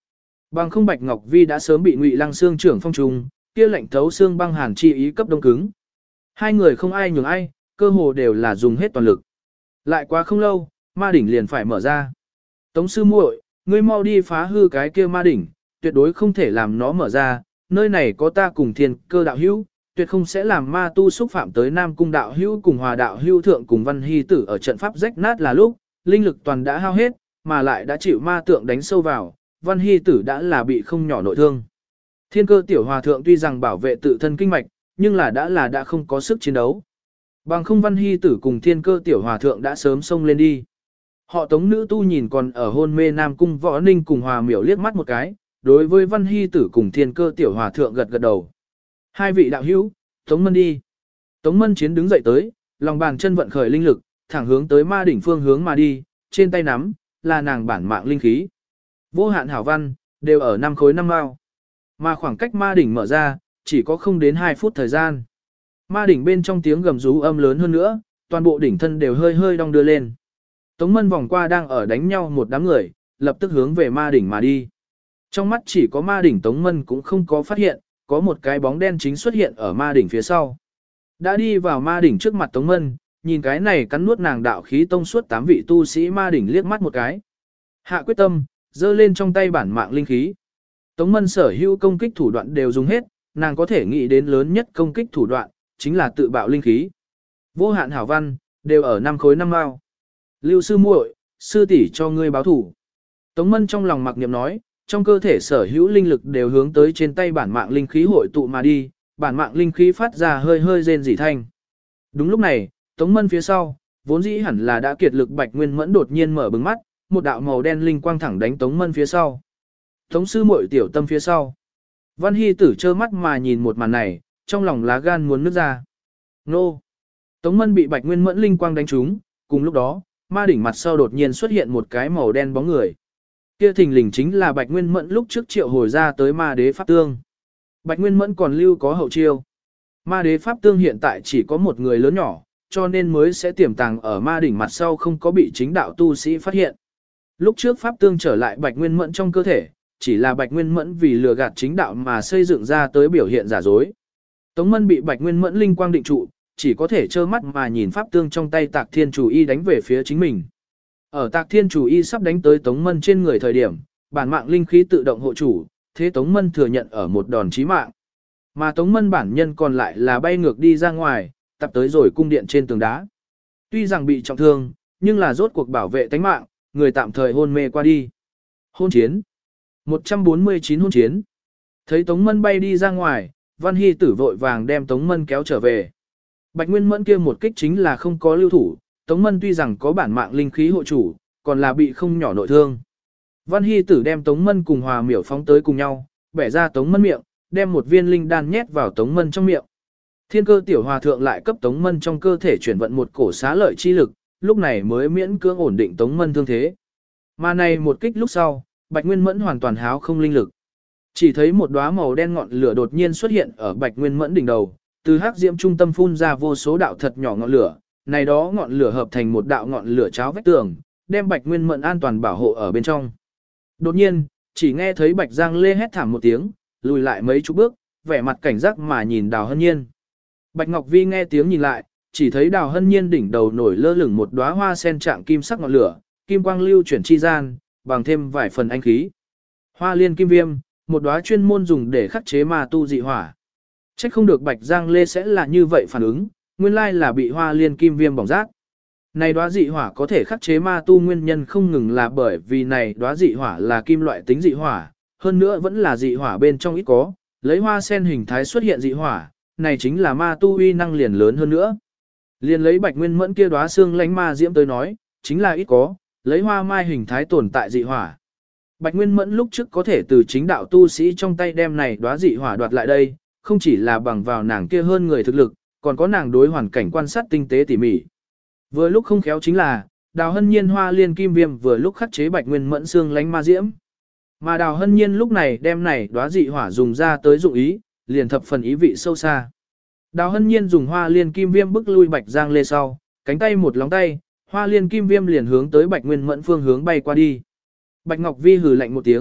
Bằng không Bạch Ngọc Vi đã sớm bị Ngụy Lăng Xương trưởng phong trùng, kia lạnh thấu xương băng hàn chi ý cấp đông cứng. Hai người không ai nhường ai, cơ hồ đều là dùng hết toàn lực. Lại quá không lâu, ma đỉnh liền phải mở ra. Tống sư muội, ngươi mau đi phá hư cái kia ma đỉnh, tuyệt đối không thể làm nó mở ra, nơi này có ta cùng Thiên Cơ đạo hữu, tuyệt không sẽ làm ma tu xúc phạm tới Nam Cung đạo hữu cùng Hòa đạo hữu thượng cùng Văn Hy tử ở trận pháp rách nát là lúc, linh lực toàn đã hao hết, mà lại đã chịu ma tượng đánh sâu vào, Văn Hy tử đã là bị không nhỏ nội thương. Thiên Cơ tiểu hòa thượng tuy rằng bảo vệ tự thân kinh mạch, nhưng đã không có sức chiến đấu. Bằng không Văn Hy tử cùng Thiên Cơ tiểu hòa thượng đã sớm xông lên đi. Họ Tống nữ tu nhìn còn ở hôn mê Nam Cung Võ Ninh cùng Hòa Miểu liếc mắt một cái, đối với Văn Hy tử cùng Thiên Cơ tiểu hòa thượng gật gật đầu. Hai vị đạo hữu, Tống Mân đi. Tống Mân Chiến đứng dậy tới, lòng bàn chân vận khởi linh lực, thẳng hướng tới ma đỉnh phương hướng mà đi, trên tay nắm là nàng bản mạng linh khí. Vô hạn hảo văn, đều ở 5 khối 5 mao. Mà khoảng cách ma đỉnh mở ra, chỉ có không đến 2 phút thời gian. Ma đỉnh bên trong tiếng gầm rú âm lớn hơn nữa, toàn bộ đỉnh thân đều hơi hơi đong đưa lên. Tống Mân vòng qua đang ở đánh nhau một đám người, lập tức hướng về ma đỉnh mà đi. Trong mắt chỉ có ma đỉnh Tống Mân cũng không có phát hiện, có một cái bóng đen chính xuất hiện ở ma đỉnh phía sau. Đã đi vào ma đỉnh trước mặt Tống Mân, nhìn cái này cắn nuốt nàng đạo khí tông suốt 8 vị tu sĩ ma đỉnh liếc mắt một cái. Hạ quyết tâm, giơ lên trong tay bản mạng linh khí. Tống Mân sở hữu công kích thủ đoạn đều dùng hết, nàng có thể nghĩ đến lớn nhất công kích thủ đoạn, chính là tự bạo linh khí. Vô hạn hảo văn, đều ở 5 khối 5 mao. Lưu sư muội, sư tỷ cho ngươi báo thủ. Tống Mân trong lòng mặc niệm nói, trong cơ thể sở hữu linh lực đều hướng tới trên tay bản mạng linh khí hội tụ mà đi, bản mạng linh khí phát ra hơi hơi rên rỉ thanh. Đúng lúc này, Tống Mân phía sau, vốn dĩ hẳn là đã kiệt lực Bạch Nguyên Mẫn đột nhiên mở bừng mắt, một đạo màu đen linh quang thẳng đánh Tống Mân phía sau. Tống sư muội tiểu tâm phía sau. Văn Hy tử trơ mắt mà nhìn một màn này, trong lòng lá gan muốn nứt ra. Nô! Tống Mân bị Bạch Nguyên Mẫn linh quang đánh trúng, cùng lúc đó, ma đỉnh mặt sau đột nhiên xuất hiện một cái màu đen bóng người. Kia thình lình chính là Bạch Nguyên Mẫn lúc trước triệu hồi ra tới ma đế pháp tương. Bạch Nguyên Mẫn còn lưu có hậu chiêu. Ma đế pháp tương hiện tại chỉ có một người lớn nhỏ, cho nên mới sẽ tiềm tàng ở ma đỉnh mặt sau không có bị chính đạo tu sĩ phát hiện. Lúc trước pháp tương trở lại Bạch Nguyên Mẫn trong cơ thể, chỉ là Bạch Nguyên Mẫn vì lừa gạt chính đạo mà xây dựng ra tới biểu hiện giả dối. Tống Mân bị Bạch Nguyên Mẫn linh quang định trụ, chỉ có thể trơ mắt mà nhìn pháp tương trong tay Tạc Thiên Chủ Y đánh về phía chính mình. Ở Tạc Thiên Chủ Y sắp đánh tới Tống Mân trên người thời điểm, bản mạng linh khí tự động hộ chủ, thế Tống Mân thừa nhận ở một đòn chí mạng. Mà Tống Mân bản nhân còn lại là bay ngược đi ra ngoài, tập tới rồi cung điện trên tường đá. Tuy rằng bị trọng thương, nhưng là rốt cuộc bảo vệ tánh mạng, người tạm thời hôn mê qua đi. Hôn chiến. 149 hôn chiến. Thấy Tống Mân bay đi ra ngoài, Văn Hy tử vội vàng đem Tống Mân kéo trở về. Bạch Nguyên Mẫn kia một kích chính là không có lưu thủ, Tống Mân tuy rằng có bản mạng linh khí hộ chủ, còn là bị không nhỏ nội thương. Văn Hy tử đem Tống Mân cùng Hòa Miểu phóng tới cùng nhau, bẻ ra Tống Mân miệng, đem một viên linh đan nhét vào Tống Mân trong miệng. Thiên Cơ tiểu hòa thượng lại cấp Tống Mân trong cơ thể chuyển vận một cổ xá lợi chi lực, lúc này mới miễn cưỡng ổn định Tống Mân thương thế. Mà này một kích lúc sau, Bạch Nguyên Mẫn hoàn toàn háo không linh lực. Chỉ thấy một đóa màu đen ngọn lửa đột nhiên xuất hiện ở Bạch Nguyên Mẫn đỉnh đầu, từ hắc diễm trung tâm phun ra vô số đạo thật nhỏ ngọn lửa, này đó ngọn lửa hợp thành một đạo ngọn lửa cháo vách tường, đem Bạch Nguyên Mẫn an toàn bảo hộ ở bên trong. Đột nhiên, chỉ nghe thấy Bạch Giang Lê hét thảm một tiếng, lùi lại mấy chục bước, vẻ mặt cảnh giác mà nhìn Đào Hân Nhiên. Bạch Ngọc Vi nghe tiếng nhìn lại, chỉ thấy Đào Hân Nhiên đỉnh đầu nổi lơ lửng một đóa hoa sen trạng kim sắc ngọn lửa, kim quang lưu chuyển chi gian, bằng thêm vài phần anh khí. Hoa liên kim viêm, một đóa chuyên môn dùng để khắc chế ma tu dị hỏa. Trách không được Bạch Giang Lê sẽ là như vậy phản ứng, nguyên lai là bị hoa liên kim viêm bỏng rát. Này đóa dị hỏa có thể khắc chế ma tu nguyên nhân không ngừng là bởi vì này đóa dị hỏa là kim loại tính dị hỏa, hơn nữa vẫn là dị hỏa bên trong ít có, lấy hoa sen hình thái xuất hiện dị hỏa, này chính là ma tu uy năng liền lớn hơn nữa. Liền lấy Bạch Nguyên Mẫn kia đóa xương lánh ma diễm tới nói, chính là ít có, lấy hoa mai hình thái tồn tại dị hỏa. Bạch Nguyên Mẫn lúc trước có thể từ chính đạo tu sĩ trong tay đem này đóa dị hỏa đoạt lại đây, không chỉ là bằng vào nàng kia hơn người thực lực, còn có nàng đối hoàn cảnh quan sát tinh tế tỉ mỉ. Vừa lúc không khéo chính là, Đào Hân Nhiên hoa liên kim viêm vừa lúc khắc chế Bạch Nguyên Mẫn xương lánh ma diễm. Mà Đào Hân Nhiên lúc này đem này đóa dị hỏa dùng ra tới dụng ý, liền thập phần ý vị sâu xa. Đào Hân Nhiên dùng hoa liên kim viêm bức lui Bạch Giang Lê sau, cánh tay một lóng tay, hoa liên kim viêm liền hướng tới Bạch Nguyên Mẫn phương hướng bay qua đi. Bạch Ngọc Vi hừ lạnh một tiếng,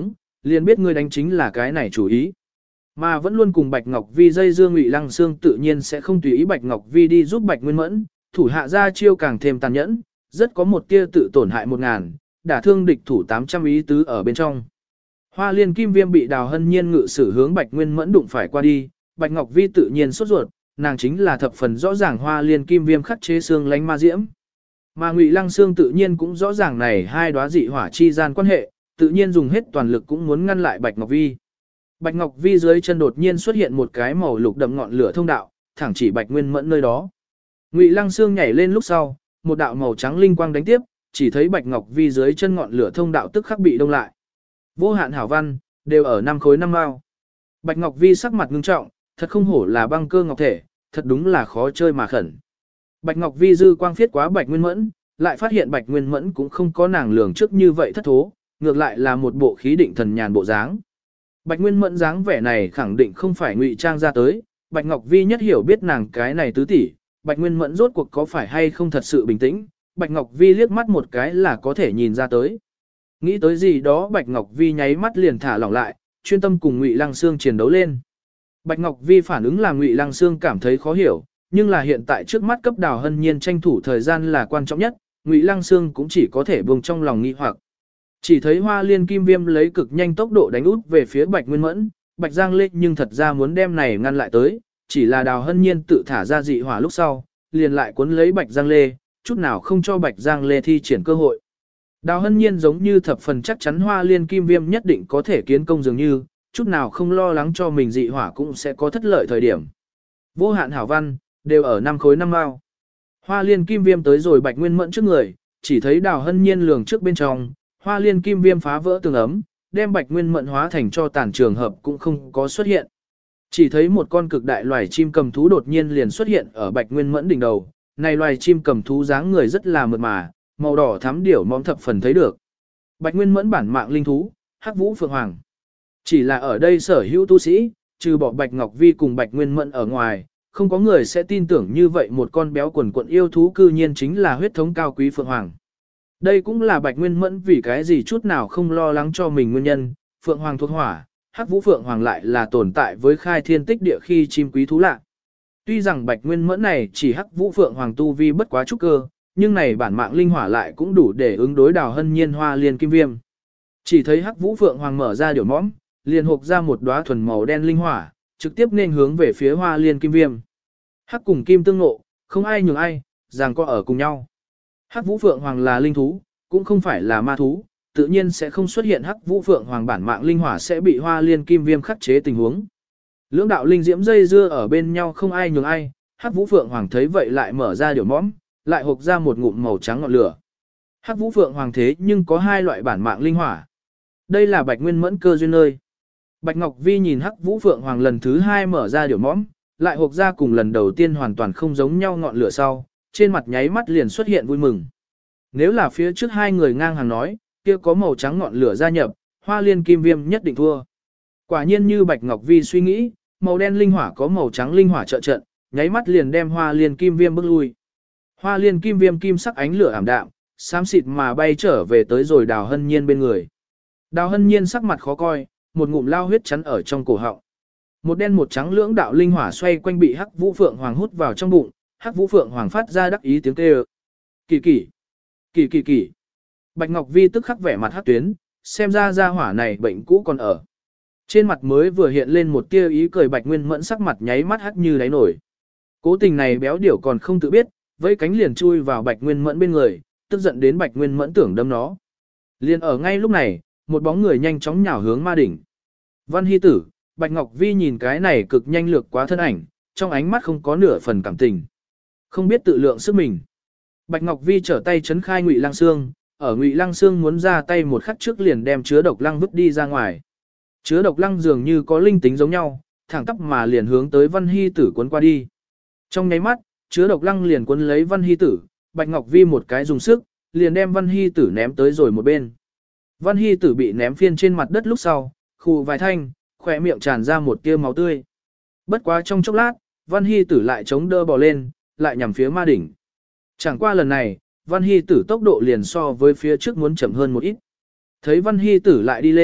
liền biết ngươi đánh chính là cái này chủ ý. Mà vẫn luôn cùng Bạch Ngọc Vi dây dưa Ngụy Lăng Xương tự nhiên sẽ không tùy ý Bạch Ngọc Vi đi giúp Bạch Nguyên Mẫn, thủ hạ ra chiêu càng thêm tàn nhẫn, rất có một tia tự tổn hại 1000, đả thương địch thủ 800 ý tứ ở bên trong. Hoa Liên Kim Viêm bị Đào Hân Nhiên ngự sử hướng Bạch Nguyên Mẫn đụng phải qua đi, Bạch Ngọc Vi tự nhiên sốt ruột, nàng chính là thập phần rõ ràng Hoa Liên Kim Viêm khắc chế xương lánh ma diễm. Mà Ngụy Lăng Xương tự nhiên cũng rõ ràng này hai đóa dị hỏa chi gian quan hệ, tự nhiên dùng hết toàn lực cũng muốn ngăn lại Bạch Ngọc Vi. Bạch Ngọc Vi dưới chân đột nhiên xuất hiện một cái màu lục đậm ngọn lửa thông đạo, thẳng chỉ Bạch Nguyên Mẫn nơi đó. Ngụy Lăng Xương nhảy lên lúc sau, một đạo màu trắng linh quang đánh tiếp, chỉ thấy Bạch Ngọc Vi dưới chân ngọn lửa thông đạo tức khắc bị đông lại. Vô hạn hảo văn, đều ở 5 khối 5 mao. Bạch Ngọc Vi sắc mặt ngưng trọng, thật không hổ là băng cơ ngọc thể, thật đúng là khó chơi mà khẩn. Bạch Ngọc Vi dư quang phiết quá Bạch Nguyên Mẫn, lại phát hiện Bạch Nguyên Mẫn cũng không có nàng lường trước như vậy thất thố, ngược lại là một bộ khí định thần nhàn bộ dáng. Bạch Nguyên Mẫn dáng vẻ này khẳng định không phải ngụy trang ra tới, Bạch Ngọc Vi nhất hiểu biết nàng cái này tứ tỷ, Bạch Nguyên Mẫn rốt cuộc có phải hay không thật sự bình tĩnh, Bạch Ngọc Vi liếc mắt một cái là có thể nhìn ra tới. Nghĩ tới gì đó Bạch Ngọc Vi nháy mắt liền thả lỏng lại, chuyên tâm cùng Ngụy Lăng Xương chiến đấu lên. Bạch Ngọc Vi phản ứng làm Ngụy Lăng Xương cảm thấy khó hiểu, nhưng là hiện tại trước mắt cấp Đào Hân Nhiên tranh thủ thời gian là quan trọng nhất, Ngụy Lăng Xương cũng chỉ có thể buông trong lòng nghi hoặc. Chỉ thấy Hoa Liên Kim Viêm lấy cực nhanh tốc độ đánh út về phía Bạch Nguyên Mẫn, Bạch Giang Lê nhưng thật ra muốn đem này ngăn lại tới, chỉ là Đào Hân Nhiên tự thả ra dị hỏa lúc sau, liền lại cuốn lấy Bạch Giang Lê, chút nào không cho Bạch Giang Lê thi triển cơ hội. Đào Hân Nhiên giống như thập phần chắc chắn Hoa Liên Kim Viêm nhất định có thể kiến công dường như, chút nào không lo lắng cho mình dị hỏa cũng sẽ có thất lợi thời điểm. Vô hạn hảo văn, đều ở 5 khối 5 mao. Hoa Liên Kim Viêm tới rồi Bạch Nguyên Mẫn trước người, chỉ thấy Đào Hân Nhiên lường trước bên trong, Hoa Liên Kim Viêm phá vỡ tường ấm, đem Bạch Nguyên Mẫn hóa thành cho tàn trường hợp cũng không có xuất hiện. Chỉ thấy một con cực đại loài chim cầm thú đột nhiên liền xuất hiện ở Bạch Nguyên Mẫn đỉnh đầu, này loài chim cầm thú dáng người rất là mượt mà, màu đỏ thắm điểu mong thập phần thấy được. Bạch Nguyên Mẫn bản mạng linh thú, Hắc Vũ Phượng Hoàng. Chỉ là ở đây sở hữu tu sĩ, trừ bỏ Bạch Ngọc Vi cùng Bạch Nguyên Mẫn ở ngoài, không có người sẽ tin tưởng như vậy một con béo quần quận yêu thú cư nhiên chính là huyết thống cao quý Phượng Hoàng. Đây cũng là Bạch Nguyên Mẫn vì cái gì chút nào không lo lắng cho mình nguyên nhân, Phượng Hoàng thuộc hỏa, Hắc Vũ Phượng Hoàng lại là tồn tại với khai thiên tích địa khi chim quý thú lạ. Tuy rằng Bạch Nguyên Mẫn này chỉ Hắc Vũ Phượng Hoàng tu vi bất quá trúc cơ, nhưng này bản mạng linh hỏa lại cũng đủ để ứng đối Đào Hân Nhiên Hoa Liên Kim Viêm. Chỉ thấy Hắc Vũ Phượng Hoàng mở ra điểu mõm, liền hộp ra một đóa thuần màu đen linh hỏa, trực tiếp nên hướng về phía Hoa Liên Kim Viêm. Hắc cùng kim tương ngộ, không ai nhường ai, ràng co ở cùng nhau. Hắc Vũ Phượng Hoàng là linh thú, cũng không phải là ma thú, tự nhiên sẽ không xuất hiện Hắc Vũ Phượng Hoàng bản mạng linh hỏa sẽ bị Hoa Liên Kim Viêm khắc chế tình huống. Lưỡng đạo linh diễm dây dưa ở bên nhau không ai nhường ai, Hắc Vũ Phượng Hoàng thấy vậy lại mở ra điểu mõm, lại hộc ra một ngụm màu trắng ngọn lửa. Hắc Vũ Phượng Hoàng thế nhưng có hai loại bản mạng linh hỏa. Đây là Bạch Nguyên Mẫn cơ duyên nơi. Bạch Ngọc Vi nhìn Hắc Vũ Phượng Hoàng lần thứ hai mở ra điểu mõm, lại hộc ra cùng lần đầu tiên hoàn toàn không giống nhau ngọn lửa sau, trên mặt nháy mắt liền xuất hiện vui mừng. Nếu là phía trước hai người ngang hàng nói, kia có màu trắng ngọn lửa gia nhập, Hoa Liên Kim Viêm nhất định thua. Quả nhiên như Bạch Ngọc Vi suy nghĩ, màu đen linh hỏa có màu trắng linh hỏa trợ trận, nháy mắt liền đem Hoa Liên Kim Viêm bước lui. Hoa Liên Kim Viêm kim sắc ánh lửa ảm đạm, xám xịt mà bay trở về tới rồi Đào Hân Nhiên bên người. Đào Hân Nhiên sắc mặt khó coi, một ngụm lao huyết chắn ở trong cổ họng. Một đen một trắng lưỡng đạo linh hỏa xoay quanh bị Hắc Vũ Phượng Hoàng hút vào trong bụng, Hắc Vũ Phượng Hoàng phát ra đắc ý tiếng kêu. Kỳ kỳ, kỳ kỳ kỳ. Bạch Ngọc Vi tức khắc vẻ mặt hắc tuyến, xem ra gia hỏa này bệnh cũ còn ở. Trên mặt mới vừa hiện lên một tia ý cười Bạch Nguyên Mẫn sắc mặt nháy mắt hắc như đáy nổi. Cố tình này béo điểu còn không tự biết, vẫy cánh liền chui vào Bạch Nguyên Mẫn bên người, tức giận đến Bạch Nguyên Mẫn tưởng đâm nó. Liền ở ngay lúc này, một bóng người nhanh chóng nhào hướng ma đỉnh. Văn Hy Tử, Bạch Ngọc Vi nhìn cái này cực nhanh lược quá thân ảnh, trong ánh mắt không có nửa phần cảm tình. Không biết tự lượng sức mình. Bạch Ngọc Vi trở tay chấn khai Ngụy Lăng Xương, ở Ngụy Lăng Xương muốn ra tay một khắc trước liền đem chứa độc lăng vứt đi ra ngoài. Chứa độc lăng dường như có linh tính giống nhau, thẳng tắp mà liền hướng tới Văn Hy Tử cuốn qua đi. Trong nháy mắt, chứa độc lăng liền cuốn lấy Văn Hy Tử, Bạch Ngọc Vi một cái dùng sức, liền đem Văn Hy Tử ném tới rồi một bên. Văn Hy Tử bị ném phiên trên mặt đất lúc sau, khụ vài thanh, khỏe miệng tràn ra một tia máu tươi. Bất quá trong chốc lát, Văn Hy Tử lại chống đỡ bò lên, lại nhằm phía ma đỉnh. Chẳng qua lần này, Văn Hy Tử tốc độ liền so với phía trước muốn chậm hơn một ít. Thấy Văn Hy Tử lại đi lên,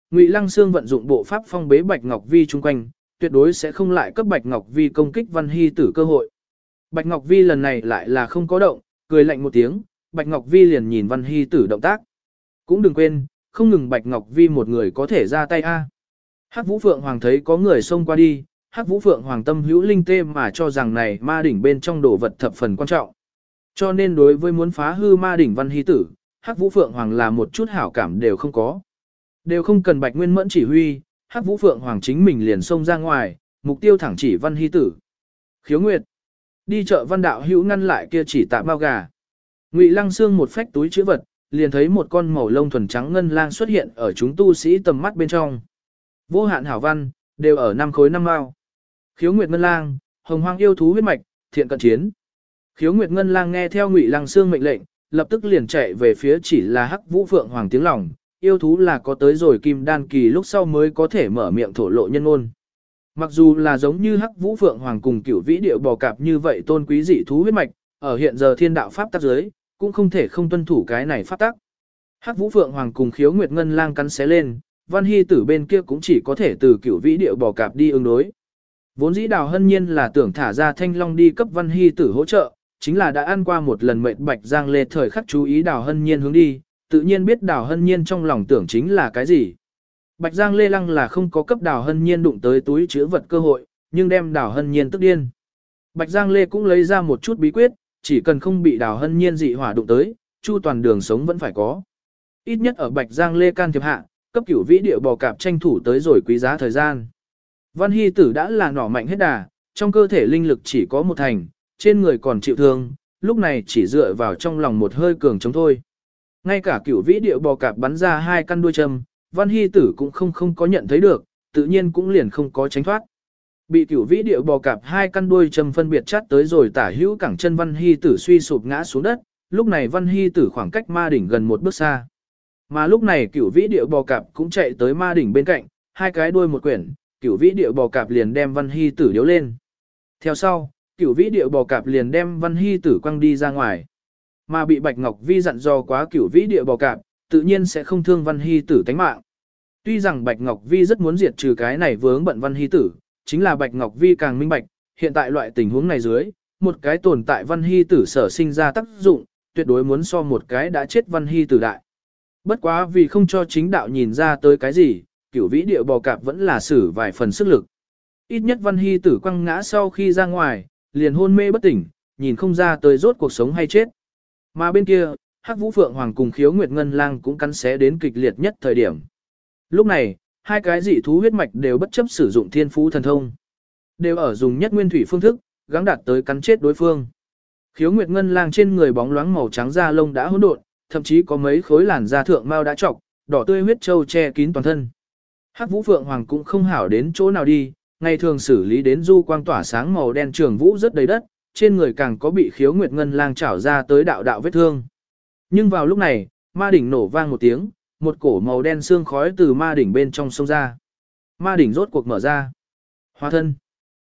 Ngụy Lăng Xương vận dụng bộ pháp phong bế Bạch Ngọc Vi chung quanh, tuyệt đối sẽ không lại cấp Bạch Ngọc Vi công kích Văn Hy Tử cơ hội. Bạch Ngọc Vi lần này lại là không có động, cười lạnh một tiếng, Bạch Ngọc Vi liền nhìn Văn Hy Tử động tác. Cũng đừng quên, không ngừng Bạch Ngọc Vi một người có thể ra tay a. Hắc Vũ Phượng Hoàng thấy có người xông qua đi, Hắc Vũ Phượng Hoàng tâm hữu linh tê mà cho rằng này ma đỉnh bên trong đồ vật thập phần quan trọng. Cho nên đối với muốn phá hư ma đỉnh Văn Hy Tử, Hắc Vũ Phượng Hoàng là một chút hảo cảm đều không có. Đều không cần Bạch Nguyên Mẫn chỉ huy, Hắc Vũ Phượng Hoàng chính mình liền xông ra ngoài, mục tiêu thẳng chỉ Văn Hy Tử. Khiếu Nguyệt, đi chợ Văn đạo hữu ngăn lại kia chỉ tạ bao gà. Ngụy Lăng Xương một phách túi chứa vật, liền thấy một con màu lông thuần trắng ngân lang xuất hiện ở chúng tu sĩ tầm mắt bên trong. Vô hạn hảo văn, đều ở 5 khối 5 mao. Khiếu Nguyệt ngân lang, hồng hoang yêu thú huyết mạch, thiện cận chiến. Khiếu Nguyệt ngân lang nghe theo Ngụy Lăng Xương mệnh lệnh, lập tức liền chạy về phía chỉ là Hắc Vũ Phượng Hoàng tiếng lòng, yêu thú là có tới rồi kim đan kỳ lúc sau mới có thể mở miệng thổ lộ nhân ngôn. Mặc dù là giống như Hắc Vũ Phượng Hoàng cùng Cửu Vĩ Điệu bò cạp như vậy tôn quý dị thú huyết mạch, ở hiện giờ thiên đạo pháp tắc giới, cũng không thể không tuân thủ cái này pháp tắc. Hắc Vũ Phượng Hoàng cùng Khiếu Nguyệt ngân lang cắn xé lên, Văn Hy Tử bên kia cũng chỉ có thể từ Cửu Vĩ Điệu bò cạp đi ứng đối. Vốn dĩ Đào Hân Nhiên là tưởng thả ra Thanh Long đi cấp Văn Hy Tử hỗ trợ, chính là đã ăn qua một lần mệnh Bạch Giang Lê thời khắc chú ý Đào Hân Nhiên hướng đi, tự nhiên biết Đào Hân Nhiên trong lòng tưởng chính là cái gì. Bạch Giang Lê lăng là không có cấp Đào Hân Nhiên đụng tới túi chứa vật cơ hội, nhưng đem Đào Hân Nhiên tức điên. Bạch Giang Lê cũng lấy ra một chút bí quyết, chỉ cần không bị Đào Hân Nhiên dị hỏa đụng tới, chu toàn đường sống vẫn phải có. Ít nhất ở Bạch Giang Lê can thiệp hạ, cấp Cửu Vĩ Điệu bò cạp tranh thủ tới rồi quý giá thời gian. Văn Hy Tử đã là nỏ mạnh hết đà, trong cơ thể linh lực chỉ có một thành, trên người còn chịu thương, lúc này chỉ dựa vào trong lòng một hơi cường chống thôi. Ngay cả Cửu Vĩ Điệu bò cạp bắn ra 2 căn đuôi châm, Văn Hy Tử cũng không có nhận thấy được, tự nhiên cũng liền không có tránh thoát. Bị Cửu Vĩ Điệu bò cạp 2 căn đuôi châm phân biệt chát tới rồi tả hữu cẳng chân Văn Hy Tử suy sụp ngã xuống đất, lúc này Văn Hy Tử khoảng cách ma đỉnh gần một bước xa. Mà lúc này Cửu Vĩ Điệu bò cạp cũng chạy tới ma đỉnh bên cạnh, 2 cái đuôi một quyển, Cửu Vĩ Điệu bò cạp liền đem Văn Hy Tử điếu lên. Theo sau, Cửu Vĩ Điệu bò cạp liền đem Văn Hy Tử quăng đi ra ngoài. Mà bị Bạch Ngọc Vi dặn dò quá Cửu Vĩ Điệu bò cạp, tự nhiên sẽ không thương Văn Hy Tử tánh mạng. Tuy rằng Bạch Ngọc Vi rất muốn diệt trừ cái này vướng bận Văn Hy Tử, chính là Bạch Ngọc Vi càng minh bạch, hiện tại loại tình huống này dưới, một cái tồn tại Văn Hy Tử sở sinh ra tác dụng, tuyệt đối muốn so một cái đã chết Văn Hy Tử đại. Bất quá vì không cho chính đạo nhìn ra tới cái gì, Cửu Vĩ Điệu bò cạp vẫn là sử vài phần sức lực. Ít nhất Văn Hy Tử quăng ngã sau khi ra ngoài, liền hôn mê bất tỉnh, nhìn không ra tới rốt cuộc sống hay chết. Mà bên kia, Hắc Vũ Phượng Hoàng cùng Khiếu Nguyệt Ngân Lang cũng cắn xé đến kịch liệt nhất thời điểm. Lúc này, 2 cái dị thú huyết mạch đều bất chấp sử dụng thiên phú thần thông. Đều ở dùng nhất nguyên thủy phương thức, gắng đạt tới cắn chết đối phương. Khiếu Nguyệt Ngân Lang trên người bóng loáng màu trắng da lông đã hỗn độn, thậm chí có mấy khối làn da thượng mao đã trọc, đỏ tươi huyết châu che kín toàn thân. Hắc Vũ Phượng Hoàng cũng không hảo đến chỗ nào đi, ngày thường xử lý đến du quang tỏa sáng màu đen trường vũ rất đầy đất, trên người càng có bị Khiếu Nguyệt Ngân Lang chảo ra tới đạo đạo vết thương. Nhưng vào lúc này, ma đỉnh nổ vang một tiếng, một cổ màu đen xương khói từ ma đỉnh bên trong xông ra. Ma đỉnh rốt cuộc mở ra. Hóa thân.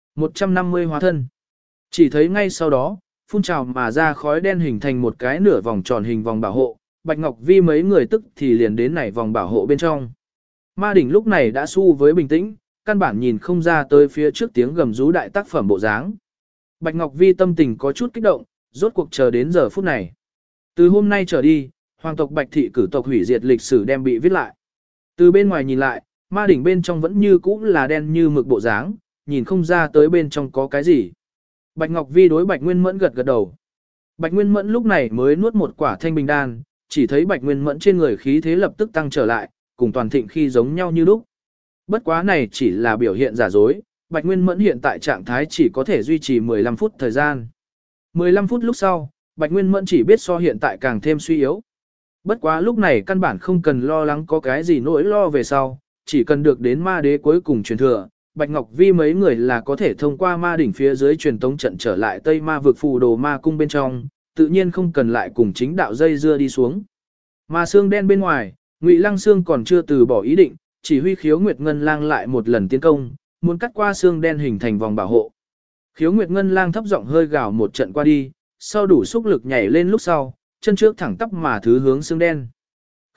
150 hóa thân. Chỉ thấy ngay sau đó, phun trào mà ra khói đen hình thành một cái nửa vòng tròn hình vòng bảo hộ, Bạch Ngọc Vi mấy người tức thì liền đến này vòng bảo hộ bên trong. Ma đỉnh lúc này đã su với bình tĩnh, căn bản nhìn không ra tới phía trước tiếng gầm rú đại tác phẩm bộ dáng. Bạch Ngọc Vi tâm tình có chút kích động, rốt cuộc chờ đến giờ phút này. Từ hôm nay trở đi, hoàng tộc Bạch thị cử tộc hủy diệt lịch sử đem bị viết lại. Từ bên ngoài nhìn lại, ma đỉnh bên trong vẫn như cũ là đen như mực bộ dáng, nhìn không ra tới bên trong có cái gì. Bạch Ngọc Vi đối Bạch Nguyên Mẫn gật gật đầu. Bạch Nguyên Mẫn lúc này mới nuốt một quả thanh bình đan, chỉ thấy Bạch Nguyên Mẫn trên người khí thế lập tức tăng trở lại, cùng toàn thịnh khi giống nhau như lúc. Bất quá này chỉ là biểu hiện giả dối, Bạch Nguyên Mẫn hiện tại trạng thái chỉ có thể duy trì 15 phút thời gian. 15 phút lúc sau, Bạch Nguyên Mẫn chỉ biết so hiện tại càng thêm suy yếu. Bất quá lúc này căn bản không cần lo lắng có cái gì nỗi lo về sau, chỉ cần được đến ma đế cuối cùng truyền thừa, Bạch Ngọc Vi mấy người là có thể thông qua ma đỉnh phía dưới truyền tống trận trở lại Tây Ma vực phù đồ ma cung bên trong, tự nhiên không cần lại cùng chính đạo dây dưa đi xuống. Mà xương đen bên ngoài, Ngụy Lăng Xương còn chưa từ bỏ ý định, chỉ huy Khiếu Nguyệt Ngân Lang lại một lần tiến công, muốn cắt qua xương đen hình thành vòng bảo hộ. Khiếu Nguyệt Ngân Lang thấp giọng hơi gào một trận qua đi, sau đủ sức lực nhảy lên lúc sau, chân trước thẳng tắp mà thứ hướng xương đen.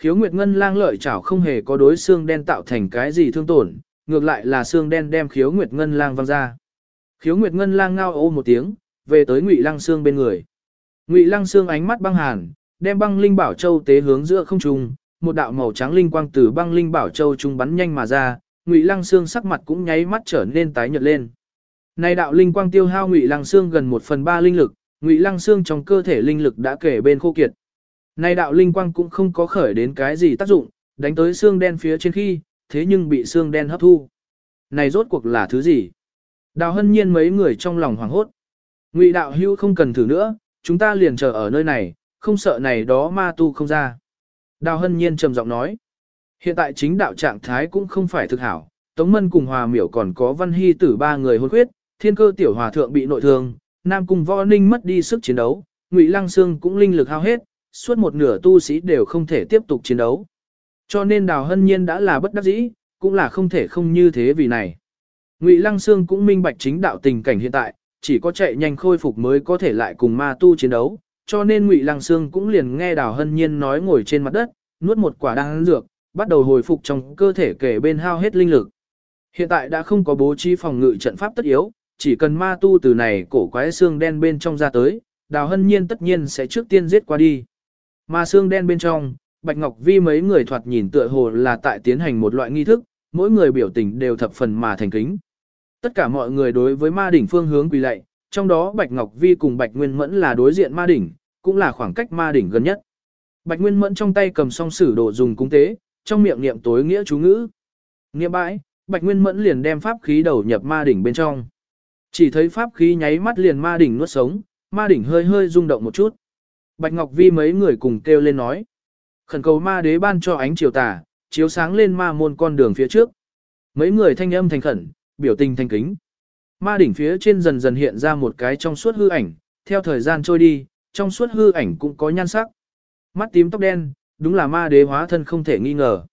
Khiếu Nguyệt Ngân Lang lợi chảo không hề có đối xương đen tạo thành cái gì thương tổn, ngược lại là xương đen đem Khiếu Nguyệt Ngân Lang văng ra. Khiếu Nguyệt Ngân Lang ngao ô một tiếng, về tới Ngụy Lăng Xương bên người. Ngụy Lăng Xương ánh mắt băng hàn, đem băng linh bảo châu tế hướng giữa không trung, một đạo màu trắng linh quang từ băng linh bảo châu trung bắn nhanh mà ra, Ngụy Lăng Xương sắc mặt cũng nháy mắt trở nên tái nhợt lên. Này đạo linh quang tiêu hao Ngụy Lăng Xương gần 1/3 linh lực, Ngụy Lăng Xương trong cơ thể linh lực đã kể bên khô kiệt. Này đạo linh quang cũng không có khởi đến cái gì tác dụng, đánh tới xương đen phía trên khi, thế nhưng bị xương đen hấp thu. Này rốt cuộc là thứ gì? Đào Hân Nhiên mấy người trong lòng hoảng hốt. Ngụy đạo hưu không cần thử nữa, chúng ta liền chờ ở nơi này, không sợ này đó ma tu không ra. Đào Hân Nhiên trầm giọng nói. Hiện tại chính đạo trạng thái cũng không phải thực hảo, Tống Mân cùng Hòa Miểu còn có Văn Hy Tử ba người hôn khuyết, Thiên Cơ tiểu hòa thượng bị nội thương, Nam cùng Võ Ninh mất đi sức chiến đấu, Ngụy Lăng Xương cũng linh lực hao hết, suốt một nửa tu sĩ đều không thể tiếp tục chiến đấu. Cho nên Đào Hân Nhiên đã là bất đắc dĩ, cũng là không thể không như thế vì này. Ngụy Lăng Xương cũng minh bạch chính đạo tình cảnh hiện tại, chỉ có chạy nhanh khôi phục mới có thể lại cùng ma tu chiến đấu, cho nên Ngụy Lăng Xương cũng liền nghe Đào Hân Nhiên nói ngồi trên mặt đất, nuốt một quả đan dược, bắt đầu hồi phục trong cơ thể kể bên hao hết linh lực. Hiện tại đã không có bố trí phòng ngự trận pháp tất yếu, chỉ cần ma tu từ này cổ quái xương đen bên trong ra tới, Đào Hân Nhiên tất nhiên sẽ trước tiên giết qua đi. Mà xương đen bên trong, Bạch Ngọc Vi mấy người thoạt nhìn tựa hồ là tại tiến hành một loại nghi thức, mỗi người biểu tình đều thập phần mà thành kính. Tất cả mọi người đối với ma đỉnh phương hướng quỳ lạy, trong đó Bạch Ngọc Vi cùng Bạch Nguyên Mẫn là đối diện ma đỉnh, cũng là khoảng cách ma đỉnh gần nhất. Bạch Nguyên Mẫn trong tay cầm song sử đồ dùng cúng tế, trong miệng niệm tối nghĩa chú ngữ. Niệm bãi, Bạch Nguyên Mẫn liền đem pháp khí đầu nhập ma đỉnh bên trong. Chỉ thấy pháp khí nháy mắt liền ma đỉnh nuốt sống, ma đỉnh hơi hơi rung động một chút. Bạch Ngọc Vi mấy người cùng kêu lên nói. Khẩn cầu ma đế ban cho ánh chiều tà, chiếu sáng lên ma môn con đường phía trước. Mấy người thanh âm thành khẩn, biểu tình thành kính. Ma đỉnh phía trên dần dần hiện ra một cái trong suốt hư ảnh, theo thời gian trôi đi, trong suốt hư ảnh cũng có nhan sắc. Mắt tím tóc đen, đúng là ma đế hóa thân không thể nghi ngờ.